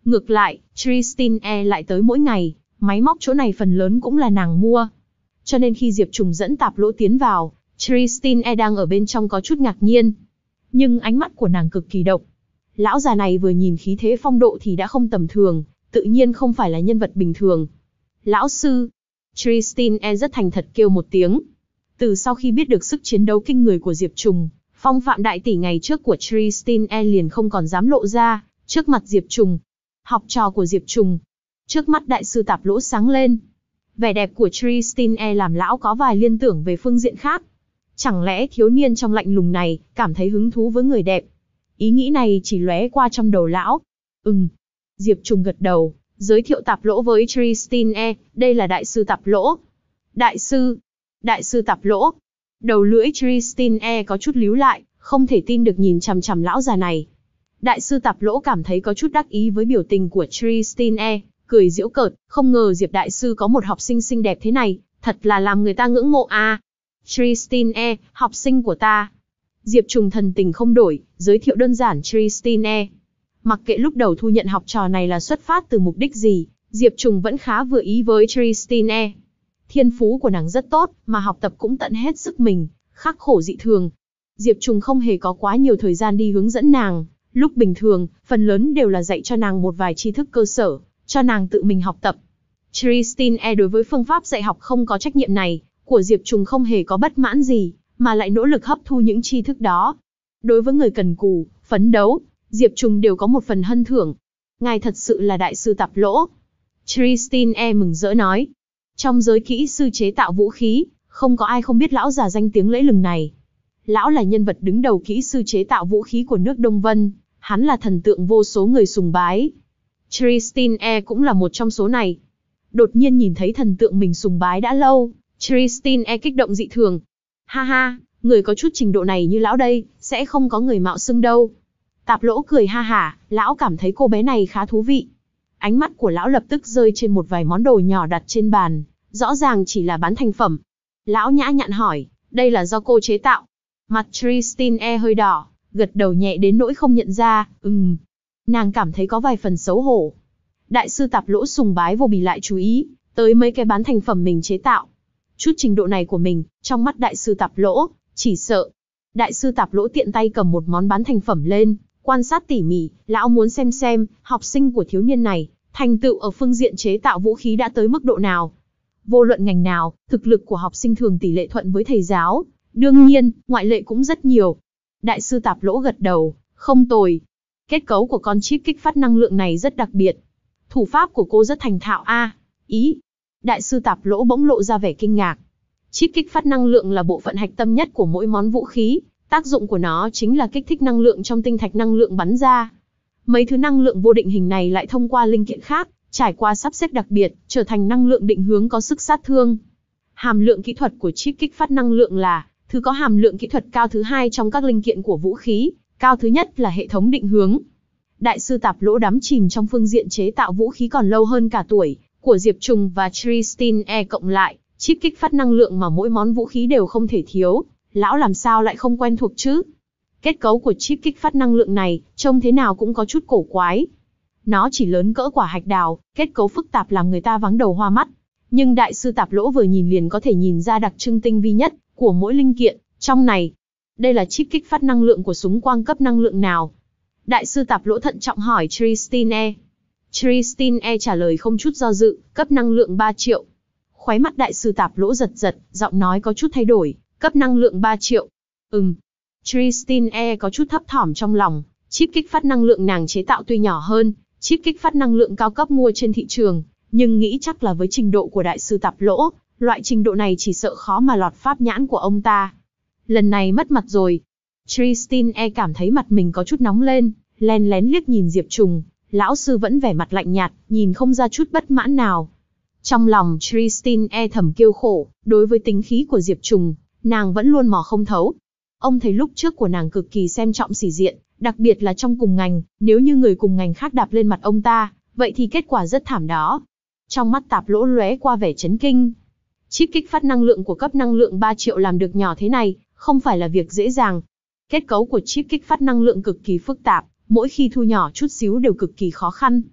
Ngược lại, Christine E lại tới mỗi ngày, máy móc chỗ này phần lớn cũng là nàng mua. Cho nên khi Diệp Trùng dẫn Tạp Lỗ tiến vào, Christine E đang ở bên trong có chút ngạc nhiên. Nhưng ánh mắt của nàng cực kỳ độc. Lão già này vừa nhìn khí thế phong độ thì đã không tầm thường, tự nhiên không phải là nhân vật bình thường. Lão sư. Christine E rất thành thật kêu một tiếng. Từ sau khi biết được sức chiến đấu kinh người của Diệp Trùng, phong phạm đại tỷ ngày trước của Christine E liền không còn dám lộ ra, trước mặt Diệp Trùng. Học trò của Diệp Trùng. Trước mắt đại sư Tạp Lỗ sáng lên. Vẻ đẹp của Christine E làm lão có vài liên tưởng về phương diện khác. Chẳng lẽ thiếu niên trong lạnh lùng này cảm thấy hứng thú với người đẹp? Ý nghĩ này chỉ lóe qua trong đầu lão. Ừm. Diệp Trùng gật đầu, giới thiệu Tạp Lỗ với Christine E, đây là đại sư Tạp Lỗ. Đại sư? Đại sư Tạp Lỗ? Đầu lưỡi Christine E có chút líu lại, không thể tin được nhìn chằm chằm lão già này. Đại sư Tạp Lỗ cảm thấy có chút đắc ý với biểu tình của Christine E, cười giễu cợt, không ngờ Diệp đại sư có một học sinh xinh đẹp thế này, thật là làm người ta ngưỡng mộ à. Christine E, học sinh của ta. Diệp Trùng thần tình không đổi, giới thiệu đơn giản Christine E. Mặc kệ lúc đầu thu nhận học trò này là xuất phát từ mục đích gì, Diệp Trùng vẫn khá vừa ý với Christine E. Thiên phú của nàng rất tốt, mà học tập cũng tận hết sức mình, khắc khổ dị thường. Diệp Trùng không hề có quá nhiều thời gian đi hướng dẫn nàng, lúc bình thường, phần lớn đều là dạy cho nàng một vài tri thức cơ sở, cho nàng tự mình học tập. Christine E đối với phương pháp dạy học không có trách nhiệm này, của Diệp Trùng không hề có bất mãn gì, mà lại nỗ lực hấp thu những tri thức đó. Đối với người cần cù, phấn đấu, Diệp Trùng đều có một phần hân thưởng. Ngài thật sự là đại sư Tạp Lỗ. Christine E mừng rỡ nói. Trong giới kỹ sư chế tạo vũ khí, không có ai không biết lão già danh tiếng lẫy lừng này. Lão là nhân vật đứng đầu kỹ sư chế tạo vũ khí của nước Đông Vân, hắn là thần tượng vô số người sùng bái. Christine E cũng là một trong số này. Đột nhiên nhìn thấy thần tượng mình sùng bái đã lâu, Christine E kích động dị thường. Ha ha, người có chút trình độ này như lão đây, sẽ không có người mạo xưng đâu. Tạp Lỗ cười ha hả, lão cảm thấy cô bé này khá thú vị. Ánh mắt của lão lập tức rơi trên một vài món đồ nhỏ đặt trên bàn, rõ ràng chỉ là bán thành phẩm. Lão nhã nhặn hỏi, đây là do cô chế tạo? Mặt Christine E hơi đỏ, gật đầu nhẹ đến nỗi không nhận ra, ừm. Nàng cảm thấy có vài phần xấu hổ. Đại sư Tạp Lỗ sùng bái vô bì lại chú ý tới mấy cái bán thành phẩm mình chế tạo. Chút trình độ này của mình, trong mắt đại sư Tạp Lỗ, chỉ sợ. Đại sư Tạp Lỗ tiện tay cầm một món bán thành phẩm lên, quan sát tỉ mỉ, lão muốn xem xem, học sinh của thiếu niên này, thành tựu ở phương diện chế tạo vũ khí đã tới mức độ nào. Vô luận ngành nào, thực lực của học sinh thường tỷ lệ thuận với thầy giáo, đương nhiên, ngoại lệ cũng rất nhiều. Đại sư Tạp Lỗ gật đầu, không tồi. Kết cấu của con chip kích phát năng lượng này rất đặc biệt. Thủ pháp của cô rất thành thạo a. À, ý. Đại sư Tạp Lỗ bỗng lộ ra vẻ kinh ngạc. Chip kích phát năng lượng là bộ phận hạch tâm nhất của mỗi món vũ khí, tác dụng của nó chính là kích thích năng lượng trong tinh thạch năng lượng bắn ra. Mấy thứ năng lượng vô định hình này lại thông qua linh kiện khác, trải qua sắp xếp đặc biệt, trở thành năng lượng định hướng có sức sát thương. Hàm lượng kỹ thuật của chip kích phát năng lượng là thứ có hàm lượng kỹ thuật cao thứ hai trong các linh kiện của vũ khí, cao thứ nhất là hệ thống định hướng. Đại sư Tạp Lỗ đắm chìm trong phương diện chế tạo vũ khí còn lâu hơn cả tuổi của Diệp Trùng và Christine E cộng lại, chip kích phát năng lượng mà mỗi món vũ khí đều không thể thiếu, lão làm sao lại không quen thuộc chứ? Kết cấu của chip kích phát năng lượng này, trông thế nào cũng có chút cổ quái. Nó chỉ lớn cỡ quả hạch đào, kết cấu phức tạp làm người ta vắng đầu hoa mắt. Nhưng đại sư Tạp Lỗ vừa nhìn liền có thể nhìn ra đặc trưng tinh vi nhất của mỗi linh kiện, trong này. Đây là chip kích phát năng lượng của súng quang cấp năng lượng nào? Đại sư Tạp Lỗ thận trọng hỏi Christine E. Christine E trả lời không chút do dự, cấp năng lượng ba triệu. Khóe mắt đại sư Tạp Lỗ giật giật, giọng nói có chút thay đổi, cấp năng lượng ba triệu. Ừm. Christine E có chút thấp thỏm trong lòng, chip kích phát năng lượng nàng chế tạo tuy nhỏ hơn chip kích phát năng lượng cao cấp mua trên thị trường, nhưng nghĩ chắc là với trình độ của đại sư Tạp Lỗ, loại trình độ này chỉ sợ khó mà lọt pháp nhãn của ông ta. Lần này mất mặt rồi. Christine E cảm thấy mặt mình có chút nóng lên, len lén liếc nhìn Diệp Trùng, lão sư vẫn vẻ mặt lạnh nhạt, nhìn không ra chút bất mãn nào. Trong lòng Christine E thầm kêu khổ, đối với tính khí của Diệp Trùng, nàng vẫn luôn mò không thấu. Ông thầy lúc trước của nàng cực kỳ xem trọng sĩ diện, đặc biệt là trong cùng ngành, nếu như người cùng ngành khác đạp lên mặt ông ta, vậy thì kết quả rất thảm đó. Trong mắt Tạp Lỗ lóe qua vẻ chấn kinh. Chip kích phát năng lượng của cấp năng lượng ba triệu làm được nhỏ thế này, không phải là việc dễ dàng. Kết cấu của chip kích phát năng lượng cực kỳ phức tạp, mỗi khi thu nhỏ chút xíu đều cực kỳ khó khăn.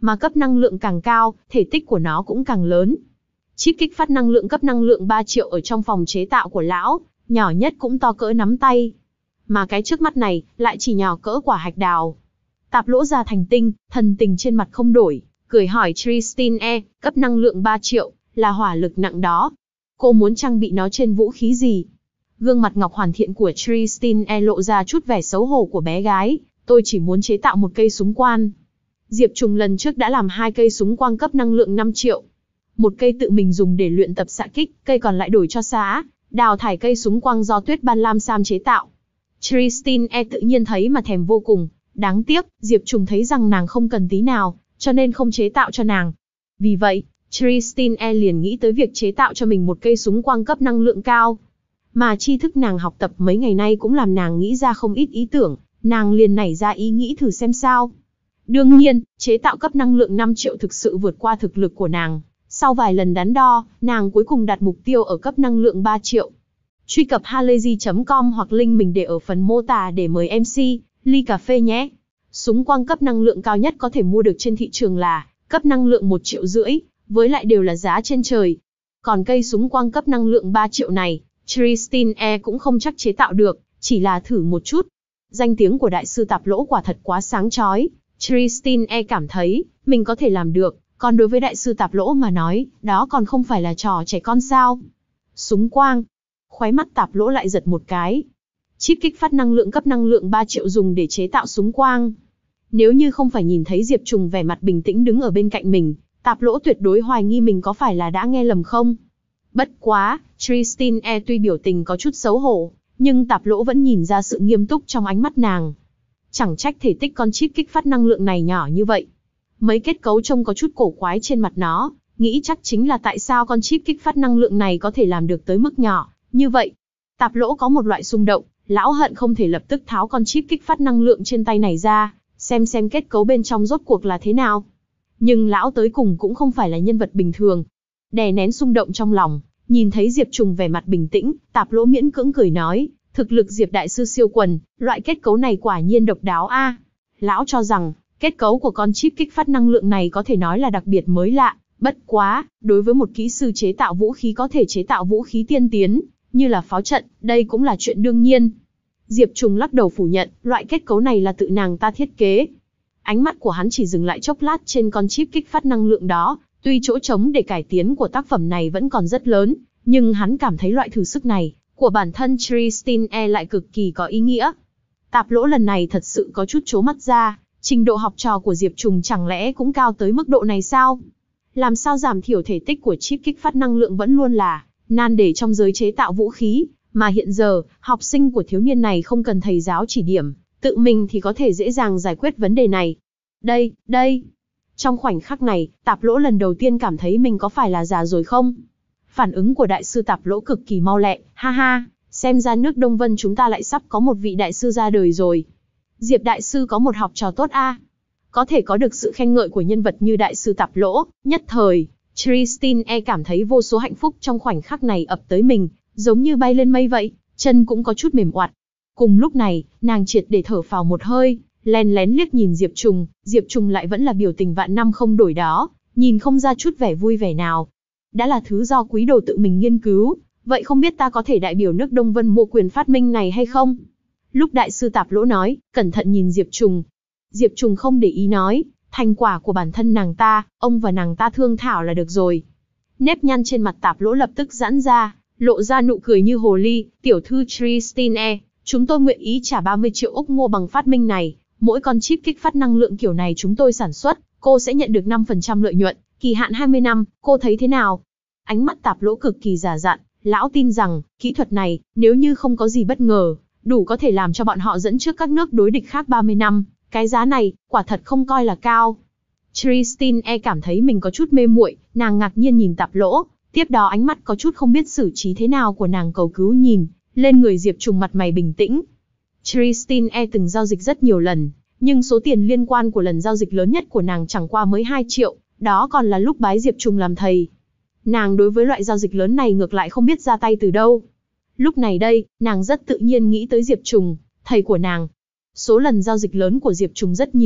mà cấp năng lượng càng cao, thể tích của nó cũng càng lớn. Chip kích phát năng lượng cấp năng lượng ba triệu ở trong phòng chế tạo của lão, nhỏ nhất cũng to cỡ nắm tay. Mà cái trước mắt này, lại chỉ nhỏ cỡ quả hạch đào. Tạp Lỗ Già Thành Tinh, thần tình trên mặt không đổi, cười hỏi Tristan E, cấp năng lượng ba triệu, là hỏa lực nặng đó. Cô muốn trang bị nó trên vũ khí gì? Gương mặt ngọc hoàn thiện của Tristan E lộ ra chút vẻ xấu hổ của bé gái, tôi chỉ muốn chế tạo một cây súng quan. Diệp Trùng lần trước đã làm hai cây súng quang cấp năng lượng năm triệu. Một cây tự mình dùng để luyện tập xạ kích, cây còn lại đổi cho xã, đào thải cây súng quang do Tuyết Ban Lam Sam chế tạo. Tristan E tự nhiên thấy mà thèm vô cùng, đáng tiếc, Diệp Trùng thấy rằng nàng không cần tí nào, cho nên không chế tạo cho nàng. Vì vậy, Tristan E liền nghĩ tới việc chế tạo cho mình một cây súng quang cấp năng lượng cao. Mà tri thức nàng học tập mấy ngày nay cũng làm nàng nghĩ ra không ít ý tưởng, nàng liền nảy ra ý nghĩ thử xem sao. Đương nhiên, chế tạo cấp năng lượng năm triệu thực sự vượt qua thực lực của nàng. Sau vài lần đắn đo, nàng cuối cùng đặt mục tiêu ở cấp năng lượng ba triệu. Truy cập halayzi chấm com hoặc link mình để ở phần mô tả để mời em xê, ly cà phê nhé. Súng quang cấp năng lượng cao nhất có thể mua được trên thị trường là cấp năng lượng một triệu rưỡi, với lại đều là giá trên trời. Còn cây súng quang cấp năng lượng ba triệu này, Tristan E cũng không chắc chế tạo được, chỉ là thử một chút. Danh tiếng của đại sư Tạp Lỗ quả thật quá sáng chói, Tristan E cảm thấy mình có thể làm được, còn đối với đại sư Tạp Lỗ mà nói, đó còn không phải là trò trẻ con sao? Súng quang. Khóe mắt Tạp Lỗ lại giật một cái. Chip kích phát năng lượng cấp năng lượng ba triệu dùng để chế tạo súng quang. Nếu như không phải nhìn thấy Diệp Trùng vẻ mặt bình tĩnh đứng ở bên cạnh mình, Tạp Lỗ tuyệt đối hoài nghi mình có phải là đã nghe lầm không. Bất quá, Tristan E tuy biểu tình có chút xấu hổ, nhưng Tạp Lỗ vẫn nhìn ra sự nghiêm túc trong ánh mắt nàng. Chẳng trách thể tích con chip kích phát năng lượng này nhỏ như vậy. Mấy kết cấu trông có chút cổ quái trên mặt nó, nghĩ chắc chính là tại sao con chip kích phát năng lượng này có thể làm được tới mức nhỏ như vậy. Tạp Lỗ có một loại xung động, lão hận không thể lập tức tháo con chip kích phát năng lượng trên tay này ra, xem xem kết cấu bên trong rốt cuộc là thế nào. Nhưng lão tới cùng cũng không phải là nhân vật bình thường. Đè nén xung động trong lòng, nhìn thấy Diệp Trùng vẻ mặt bình tĩnh, Tạp Lỗ miễn cưỡng cười nói, thực lực Diệp đại sư siêu quần, loại kết cấu này quả nhiên độc đáo a. À. Lão cho rằng, kết cấu của con chip kích phát năng lượng này có thể nói là đặc biệt mới lạ, bất quá, đối với một kỹ sư chế tạo vũ khí có thể chế tạo vũ khí tiên tiến, như là pháo trận, đây cũng là chuyện đương nhiên. Diệp Trùng lắc đầu phủ nhận, loại kết cấu này là tự nàng ta thiết kế. Ánh mắt của hắn chỉ dừng lại chốc lát trên con chip kích phát năng lượng đó, tuy chỗ trống để cải tiến của tác phẩm này vẫn còn rất lớn, nhưng hắn cảm thấy loại thử sức này của bản thân Tristan E lại cực kỳ có ý nghĩa. Tạp Lỗ lần này thật sự có chút trố mắt ra, trình độ học trò của Diệp Trùng chẳng lẽ cũng cao tới mức độ này sao? Làm sao giảm thiểu thể tích của chip kích phát năng lượng vẫn luôn là nan đề trong giới chế tạo vũ khí, mà hiện giờ, học sinh của thiếu niên này không cần thầy giáo chỉ điểm, tự mình thì có thể dễ dàng giải quyết vấn đề này. Đây, đây. Trong khoảnh khắc này, Tạp Lỗ lần đầu tiên cảm thấy mình có phải là già rồi không? Phản ứng của đại sư Tạp Lỗ cực kỳ mau lẹ, ha ha, xem ra nước Đông Vân chúng ta lại sắp có một vị đại sư ra đời rồi. Diệp đại sư có một học trò tốt a. À? Có thể có được sự khen ngợi của nhân vật như đại sư Tạp Lỗ, nhất thời, Tristan E cảm thấy vô số hạnh phúc trong khoảnh khắc này ập tới mình, giống như bay lên mây vậy, chân cũng có chút mềm oặt. Cùng lúc này, nàng triệt để thở phào một hơi, lén lén liếc nhìn Diệp Trùng, Diệp Trùng lại vẫn là biểu tình vạn năm không đổi đó, nhìn không ra chút vẻ vui vẻ nào. Đã là thứ do quý đồ tự mình nghiên cứu, vậy không biết ta có thể đại biểu nước Đông Vân mua quyền phát minh này hay không? Lúc đại sư Tạp Lỗ nói, cẩn thận nhìn Diệp Trùng. Diệp Trùng không để ý nói, thành quả của bản thân nàng ta, ông và nàng ta thương thảo là được rồi. Nếp nhăn trên mặt Tạp Lỗ lập tức giãn ra, lộ ra nụ cười như hồ ly, tiểu thư Tristan E, chúng tôi nguyện ý trả ba mươi triệu ốc ngô bằng phát minh này, mỗi con chip kích phát năng lượng kiểu này chúng tôi sản xuất, cô sẽ nhận được năm phần trăm lợi nhuận, kỳ hạn hai mươi năm, cô thấy thế nào? Ánh mắt Tạp Lỗ cực kỳ già dặn, lão tin rằng, kỹ thuật này, nếu như không có gì bất ngờ, đủ có thể làm cho bọn họ dẫn trước các nước đối địch khác ba mươi năm, cái giá này, quả thật không coi là cao. Tristan E cảm thấy mình có chút mê muội, nàng ngạc nhiên nhìn Tạp Lỗ, tiếp đó ánh mắt có chút không biết xử trí thế nào của nàng cầu cứu nhìn lên người Diệp Trùng mặt mày bình tĩnh. Tristan E từng giao dịch rất nhiều lần, nhưng số tiền liên quan của lần giao dịch lớn nhất của nàng chẳng qua mới hai triệu, đó còn là lúc bái Diệp Trùng làm thầy. Nàng đối với loại giao dịch lớn này ngược lại không biết ra tay từ đâu. Lúc này đây, nàng rất tự nhiên nghĩ tới Diệp Trùng, thầy của nàng. Số lần giao dịch lớn của Diệp Trùng rất nhiều,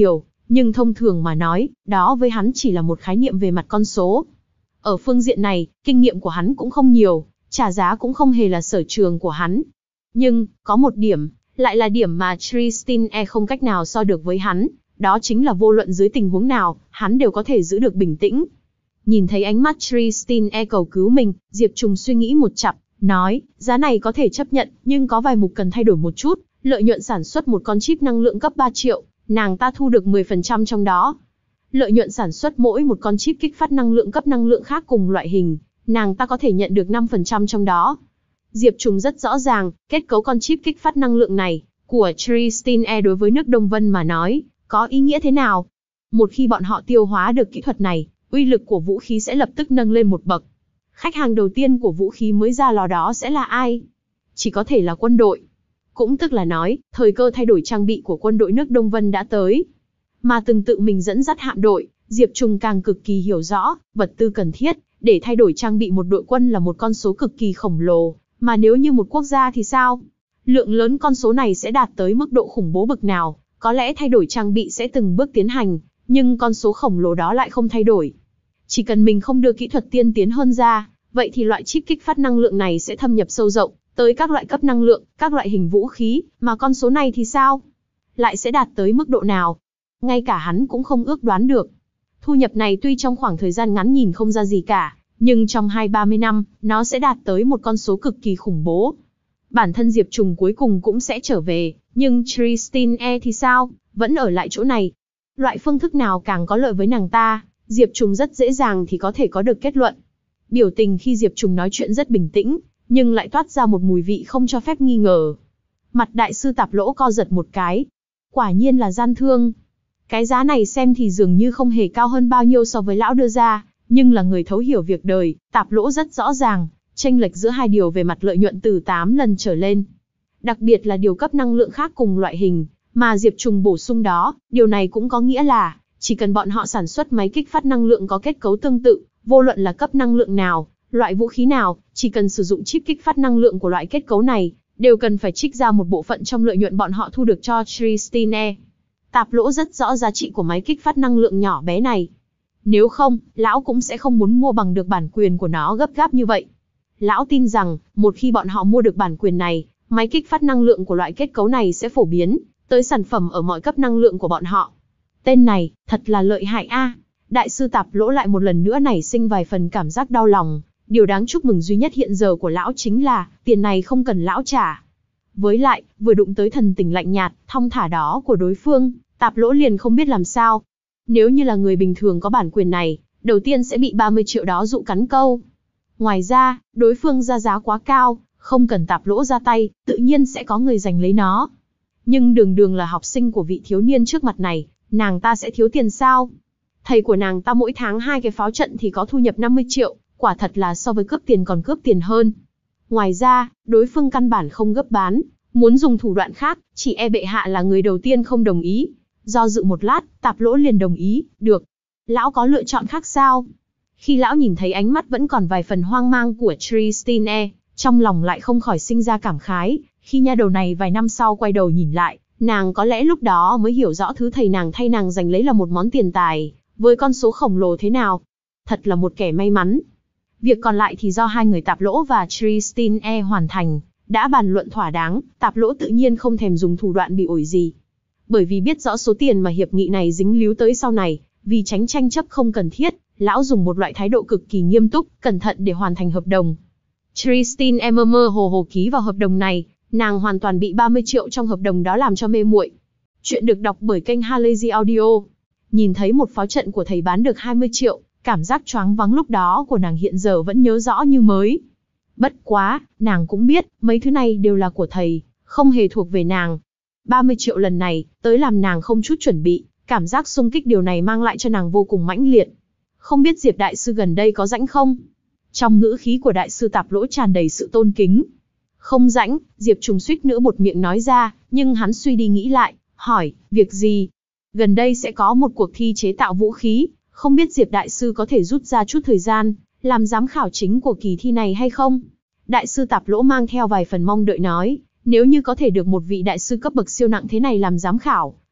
Nhưng thông thường mà nói, đó với hắn chỉ là một khái niệm về mặt con số. Ở phương diện này, kinh nghiệm của hắn cũng không nhiều, trả giá cũng không hề là sở trường của hắn. Nhưng, có một điểm, lại là điểm mà Tristine không cách nào so được với hắn, đó chính là vô luận dưới tình huống nào, hắn đều có thể giữ được bình tĩnh. Nhìn thấy ánh mắt Tristine cầu cứu mình, Diệp Trùng suy nghĩ một chặp, nói, giá này có thể chấp nhận, nhưng có vài mục cần thay đổi một chút, lợi nhuận sản xuất một con chip năng lượng cấp ba triệu, nàng ta thu được mười phần trăm trong đó. Lợi nhuận sản xuất mỗi một con chip kích phát năng lượng cấp năng lượng khác cùng loại hình, nàng ta có thể nhận được năm phần trăm trong đó. Diệp Trùng rất rõ ràng, kết cấu con chip kích phát năng lượng này, của Tristine đối với nước Đông Vân mà nói, có ý nghĩa thế nào. Một khi bọn họ tiêu hóa được kỹ thuật này, uy lực của vũ khí sẽ lập tức nâng lên một bậc. Khách hàng đầu tiên của vũ khí mới ra lò đó sẽ là ai? Chỉ có thể là quân đội. Cũng tức là nói, thời cơ thay đổi trang bị của quân đội nước Đông Vân đã tới. Mà từng tự mình dẫn dắt hạm đội, Diệp Trùng càng cực kỳ hiểu rõ, vật tư cần thiết, để thay đổi trang bị một đội quân là một con số cực kỳ khổng lồ, mà nếu như một quốc gia thì sao? Lượng lớn con số này sẽ đạt tới mức độ khủng bố bực nào, có lẽ thay đổi trang bị sẽ từng bước tiến hành, nhưng con số khổng lồ đó lại không thay đổi. Chỉ cần mình không đưa kỹ thuật tiên tiến hơn ra, vậy thì loại chip kích phát năng lượng này sẽ thâm nhập sâu rộng, tới các loại cấp năng lượng, các loại hình vũ khí, mà con số này thì sao? Lại sẽ đạt tới mức độ nào? Ngay cả hắn cũng không ước đoán được. Thu nhập này tuy trong khoảng thời gian ngắn nhìn không ra gì cả, nhưng trong hai ba mươi năm, nó sẽ đạt tới một con số cực kỳ khủng bố. Bản thân Diệp Trùng cuối cùng cũng sẽ trở về, nhưng Tristine thì sao? Vẫn ở lại chỗ này. Loại phương thức nào càng có lợi với nàng ta, Diệp Trùng rất dễ dàng thì có thể có được kết luận. Biểu tình khi Diệp Trùng nói chuyện rất bình tĩnh, nhưng lại toát ra một mùi vị không cho phép nghi ngờ. Mặt đại sư Tạp Lỗ co giật một cái. Quả nhiên là gian thương. Cái giá này xem thì dường như không hề cao hơn bao nhiêu so với lão đưa ra, nhưng là người thấu hiểu việc đời, Tạp Lỗ rất rõ ràng, chênh lệch giữa hai điều về mặt lợi nhuận từ tám lần trở lên. Đặc biệt là điều cấp năng lượng khác cùng loại hình, mà Diệp Trùng bổ sung đó, điều này cũng có nghĩa là, chỉ cần bọn họ sản xuất máy kích phát năng lượng có kết cấu tương tự, vô luận là cấp năng lượng nào, loại vũ khí nào, chỉ cần sử dụng chip kích phát năng lượng của loại kết cấu này, đều cần phải trích ra một bộ phận trong lợi nhuận bọn họ thu được cho Tristine. Tạp Lỗ rất rõ giá trị của máy kích phát năng lượng nhỏ bé này. Nếu không, lão cũng sẽ không muốn mua bằng được bản quyền của nó gấp gáp như vậy. Lão tin rằng, một khi bọn họ mua được bản quyền này, máy kích phát năng lượng của loại kết cấu này sẽ phổ biến tới sản phẩm ở mọi cấp năng lượng của bọn họ. Tên này, thật là lợi hại a. Đại sư Tạp Lỗ lại một lần nữa nảy sinh vài phần cảm giác đau lòng. Điều đáng chúc mừng duy nhất hiện giờ của lão chính là, tiền này không cần lão trả. Với lại, vừa đụng tới thần tình lạnh nhạt, thong thả đó của đối phương, Tạp Lỗ liền không biết làm sao. Nếu như là người bình thường có bản quyền này, đầu tiên sẽ bị ba mươi triệu đó dụ cắn câu. Ngoài ra, đối phương ra giá quá cao, không cần Tạp Lỗ ra tay, tự nhiên sẽ có người giành lấy nó. Nhưng đường đường là học sinh của vị thiếu niên trước mặt này, nàng ta sẽ thiếu tiền sao? Thầy của nàng ta mỗi tháng hai cái pháo trận thì có thu nhập năm mươi triệu, quả thật là so với cướp tiền còn cướp tiền hơn. Ngoài ra, đối phương căn bản không gấp bán, muốn dùng thủ đoạn khác, chỉ e bệ hạ là người đầu tiên không đồng ý. Do dự một lát, Tạp Lỗ liền đồng ý, được. Lão có lựa chọn khác sao? Khi lão nhìn thấy ánh mắt vẫn còn vài phần hoang mang của Tristine, trong lòng lại không khỏi sinh ra cảm khái, khi nha đầu này vài năm sau quay đầu nhìn lại, nàng có lẽ lúc đó mới hiểu rõ thứ thầy nàng thay nàng giành lấy là một món tiền tài, với con số khổng lồ thế nào. Thật là một kẻ may mắn. Việc còn lại thì do hai người Tạp Lỗ và Tristine hoàn thành, đã bàn luận thỏa đáng, Tạp Lỗ tự nhiên không thèm dùng thủ đoạn bị ổi gì. Bởi vì biết rõ số tiền mà hiệp nghị này dính líu tới sau này, vì tránh tranh chấp không cần thiết, lão dùng một loại thái độ cực kỳ nghiêm túc, cẩn thận để hoàn thành hợp đồng. Tristine mơ mơ hồ hồ ký vào hợp đồng này, nàng hoàn toàn bị ba mươi triệu trong hợp đồng đó làm cho mê muội. Chuyện được đọc bởi kênh Halazy Audio. Nhìn thấy một pháo trận của thầy bán được hai mươi triệu, cảm giác choáng váng lúc đó của nàng hiện giờ vẫn nhớ rõ như mới. Bất quá, nàng cũng biết, mấy thứ này đều là của thầy, không hề thuộc về nàng. ba mươi triệu lần này, tới làm nàng không chút chuẩn bị, cảm giác xung kích điều này mang lại cho nàng vô cùng mãnh liệt. Không biết Diệp đại sư gần đây có rảnh không? Trong ngữ khí của đại sư Tạp Lỗ tràn đầy sự tôn kính. Không rảnh, Diệp Trùng suýt nữa buột miệng nói ra, nhưng hắn suy đi nghĩ lại, hỏi, việc gì? Gần đây sẽ có một cuộc thi chế tạo vũ khí, không biết Diệp đại sư có thể rút ra chút thời gian, làm giám khảo chính của kỳ thi này hay không? Đại sư Tạp Lỗ mang theo vài phần mong đợi nói, nếu như có thể được một vị đại sư cấp bậc siêu nặng thế này làm giám khảo,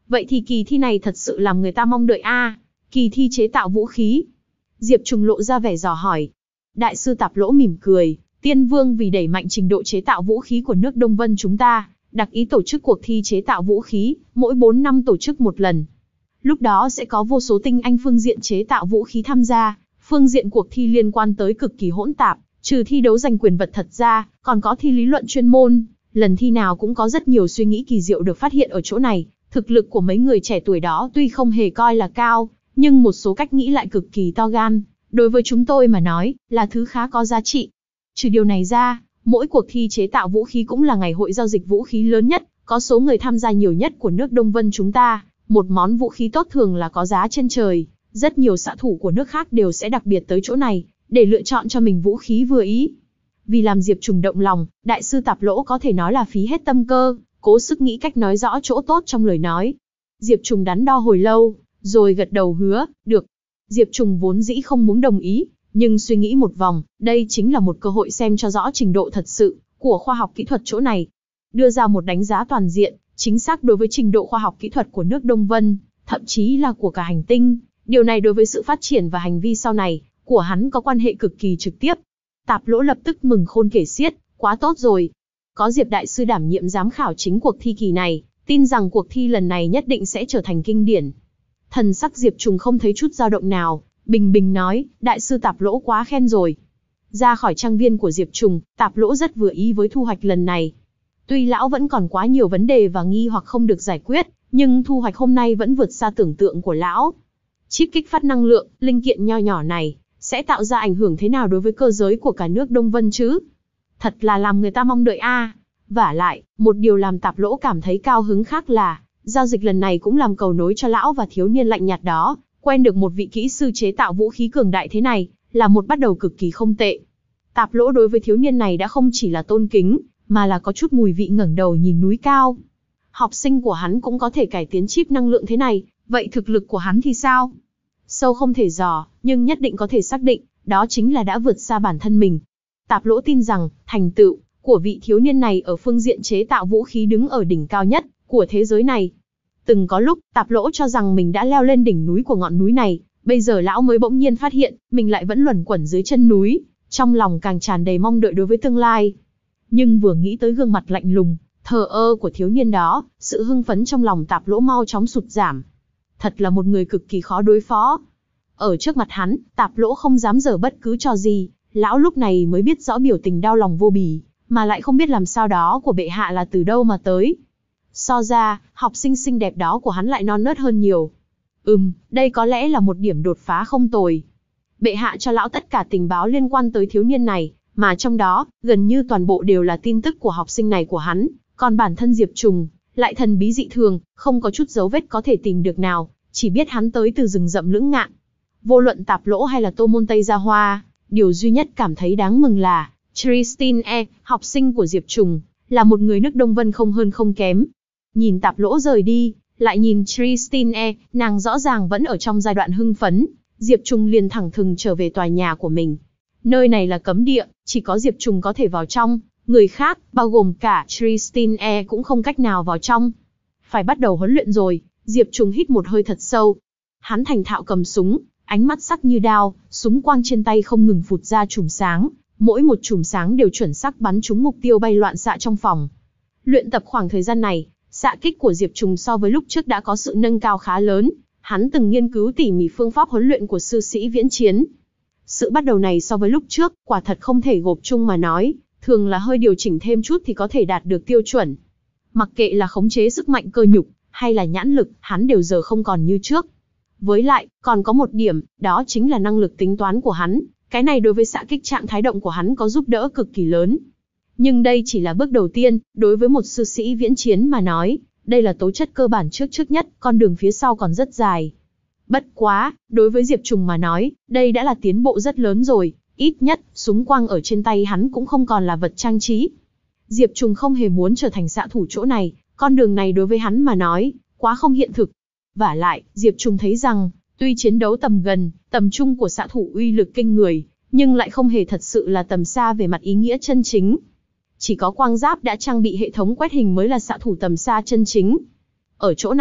Vậy thì kỳ thi này thật sự làm người ta mong đợi a. À. Kỳ thi chế tạo vũ khí. Diệp Trùng lộ ra vẻ dò hỏi. Đại sư Tạp Lỗ mỉm cười, Tiên Vương vì đẩy mạnh trình độ chế tạo vũ khí của nước Đông Vân chúng ta, đặc ý tổ chức cuộc thi chế tạo vũ khí, mỗi bốn năm tổ chức một lần. Lúc đó sẽ có vô số tinh anh phương diện chế tạo vũ khí tham gia, phương diện cuộc thi liên quan tới cực kỳ hỗn tạp, trừ thi đấu giành quyền vật thật ra, còn có thi lý luận chuyên môn, lần thi nào cũng có rất nhiều suy nghĩ kỳ diệu được phát hiện ở chỗ này. Thực lực của mấy người trẻ tuổi đó tuy không hề coi là cao, nhưng một số cách nghĩ lại cực kỳ to gan, đối với chúng tôi mà nói, là thứ khá có giá trị. Trừ điều này ra, mỗi cuộc thi chế tạo vũ khí cũng là ngày hội giao dịch vũ khí lớn nhất, có số người tham gia nhiều nhất của nước Đông Vân chúng ta, một món vũ khí tốt thường là có giá trên trời, rất nhiều xạ thủ của nước khác đều sẽ đặc biệt tới chỗ này, để lựa chọn cho mình vũ khí vừa ý. Vì làm Diệp Trùng động lòng, Đại sư Tạp Lỗ có thể nói là phí hết tâm cơ, cố sức nghĩ cách nói rõ chỗ tốt trong lời nói. Diệp Trùng đắn đo hồi lâu, rồi gật đầu hứa, được. Diệp Trùng vốn dĩ không muốn đồng ý, nhưng suy nghĩ một vòng, đây chính là một cơ hội xem cho rõ trình độ thật sự của khoa học kỹ thuật chỗ này. Đưa ra một đánh giá toàn diện, chính xác đối với trình độ khoa học kỹ thuật của nước Đông Vân, thậm chí là của cả hành tinh. Điều này đối với sự phát triển và hành vi sau này của hắn có quan hệ cực kỳ trực tiếp. Tạp Lỗ lập tức mừng khôn kể xiết, quá tốt rồi. Có Diệp Đại sư đảm nhiệm giám khảo chính cuộc thi kỳ này, tin rằng cuộc thi lần này nhất định sẽ trở thành kinh điển. Thần sắc Diệp Trùng không thấy chút dao động nào, bình bình nói, Đại sư Tạp Lỗ quá khen rồi. Ra khỏi trang viên của Diệp Trùng, Tạp Lỗ rất vừa ý với thu hoạch lần này. Tuy lão vẫn còn quá nhiều vấn đề và nghi hoặc không được giải quyết, nhưng thu hoạch hôm nay vẫn vượt xa tưởng tượng của lão. Chip kích phát năng lượng, linh kiện nho nhỏ này, sẽ tạo ra ảnh hưởng thế nào đối với cơ giới của cả nước Đông Vân chứ? Thật là làm người ta mong đợi a. À. Vả lại, một điều làm Tạp Lỗ cảm thấy cao hứng khác là, giao dịch lần này cũng làm cầu nối cho lão và thiếu niên lạnh nhạt đó, quen được một vị kỹ sư chế tạo vũ khí cường đại thế này, là một bắt đầu cực kỳ không tệ. Tạp Lỗ đối với thiếu niên này đã không chỉ là tôn kính, mà là có chút mùi vị ngẩng đầu nhìn núi cao. Học sinh của hắn cũng có thể cải tiến chip năng lượng thế này, vậy thực lực của hắn thì sao? Sâu không thể dò, nhưng nhất định có thể xác định, đó chính là đã vượt xa bản thân mình. Tạp Lỗ tin rằng, thành tựu của vị thiếu niên này ở phương diện chế tạo vũ khí đứng ở đỉnh cao nhất của thế giới này. Từng có lúc, Tạp Lỗ cho rằng mình đã leo lên đỉnh núi của ngọn núi này, bây giờ lão mới bỗng nhiên phát hiện, mình lại vẫn luẩn quẩn dưới chân núi, trong lòng càng tràn đầy mong đợi đối với tương lai. Nhưng vừa nghĩ tới gương mặt lạnh lùng, thờ ơ của thiếu niên đó, sự hưng phấn trong lòng Tạp Lỗ mau chóng sụt giảm. Thật là một người cực kỳ khó đối phó. Ở trước mặt hắn, Tạp Lỗ không dám giở bất cứ trò gì, lão lúc này mới biết rõ biểu tình đau lòng vô bì, mà lại không biết làm sao đó của bệ hạ là từ đâu mà tới. So ra, học sinh xinh đẹp đó của hắn lại non nớt hơn nhiều. Ừm, đây có lẽ là một điểm đột phá không tồi. Bệ hạ cho lão tất cả tình báo liên quan tới thiếu niên này, mà trong đó, gần như toàn bộ đều là tin tức của học sinh này của hắn, còn bản thân Diệp Trùng lại thần bí dị thường, không có chút dấu vết có thể tìm được nào, chỉ biết hắn tới từ rừng rậm Lưỡng Ngạn. Vô luận Tạp Lỗ hay là Tô Môn Tây Gia Hoa, điều duy nhất cảm thấy đáng mừng là, Tristan E, học sinh của Diệp Trùng, là một người nước Đông Vân không hơn không kém. Nhìn Tạp Lỗ rời đi, lại nhìn Tristan E, nàng rõ ràng vẫn ở trong giai đoạn hưng phấn, Diệp Trùng liền thẳng thừng trở về tòa nhà của mình. Nơi này là cấm địa, chỉ có Diệp Trùng có thể vào trong, người khác, bao gồm cả Tristan E cũng không cách nào vào trong. Phải bắt đầu huấn luyện rồi, Diệp Trùng hít một hơi thật sâu. Hắn thành thạo cầm súng, ánh mắt sắc như đao, súng quang trên tay không ngừng phụt ra chùm sáng, mỗi một chùm sáng đều chuẩn xác bắn trúng mục tiêu bay loạn xạ trong phòng. Luyện tập khoảng thời gian này, xạ kích của Diệp Trùng so với lúc trước đã có sự nâng cao khá lớn, hắn từng nghiên cứu tỉ mỉ phương pháp huấn luyện của sư sĩ viễn chiến. Sự bắt đầu này so với lúc trước, quả thật không thể gộp chung mà nói, thường là hơi điều chỉnh thêm chút thì có thể đạt được tiêu chuẩn. Mặc kệ là khống chế sức mạnh cơ nhục, hay là nhãn lực, hắn đều giờ không còn như trước. Với lại, còn có một điểm, đó chính là năng lực tính toán của hắn, cái này đối với xạ kích trạng thái động của hắn có giúp đỡ cực kỳ lớn. Nhưng đây chỉ là bước đầu tiên, đối với một sư sĩ viễn chiến mà nói, đây là tố chất cơ bản trước trước nhất, con đường phía sau còn rất dài. Bất quá, đối với Diệp Trùng mà nói, đây đã là tiến bộ rất lớn rồi, ít nhất, súng quang ở trên tay hắn cũng không còn là vật trang trí. Diệp Trùng không hề muốn trở thành xạ thủ chỗ này, con đường này đối với hắn mà nói, quá không hiện thực. Vả lại, Diệp Trùng thấy rằng, tuy chiến đấu tầm gần, tầm trung của xạ thủ uy lực kinh người, nhưng lại không hề thật sự là tầm xa về mặt ý nghĩa chân chính. Chỉ có quang giáp đã trang bị hệ thống quét hình mới là xạ thủ tầm xa chân chính. Ở chỗ này,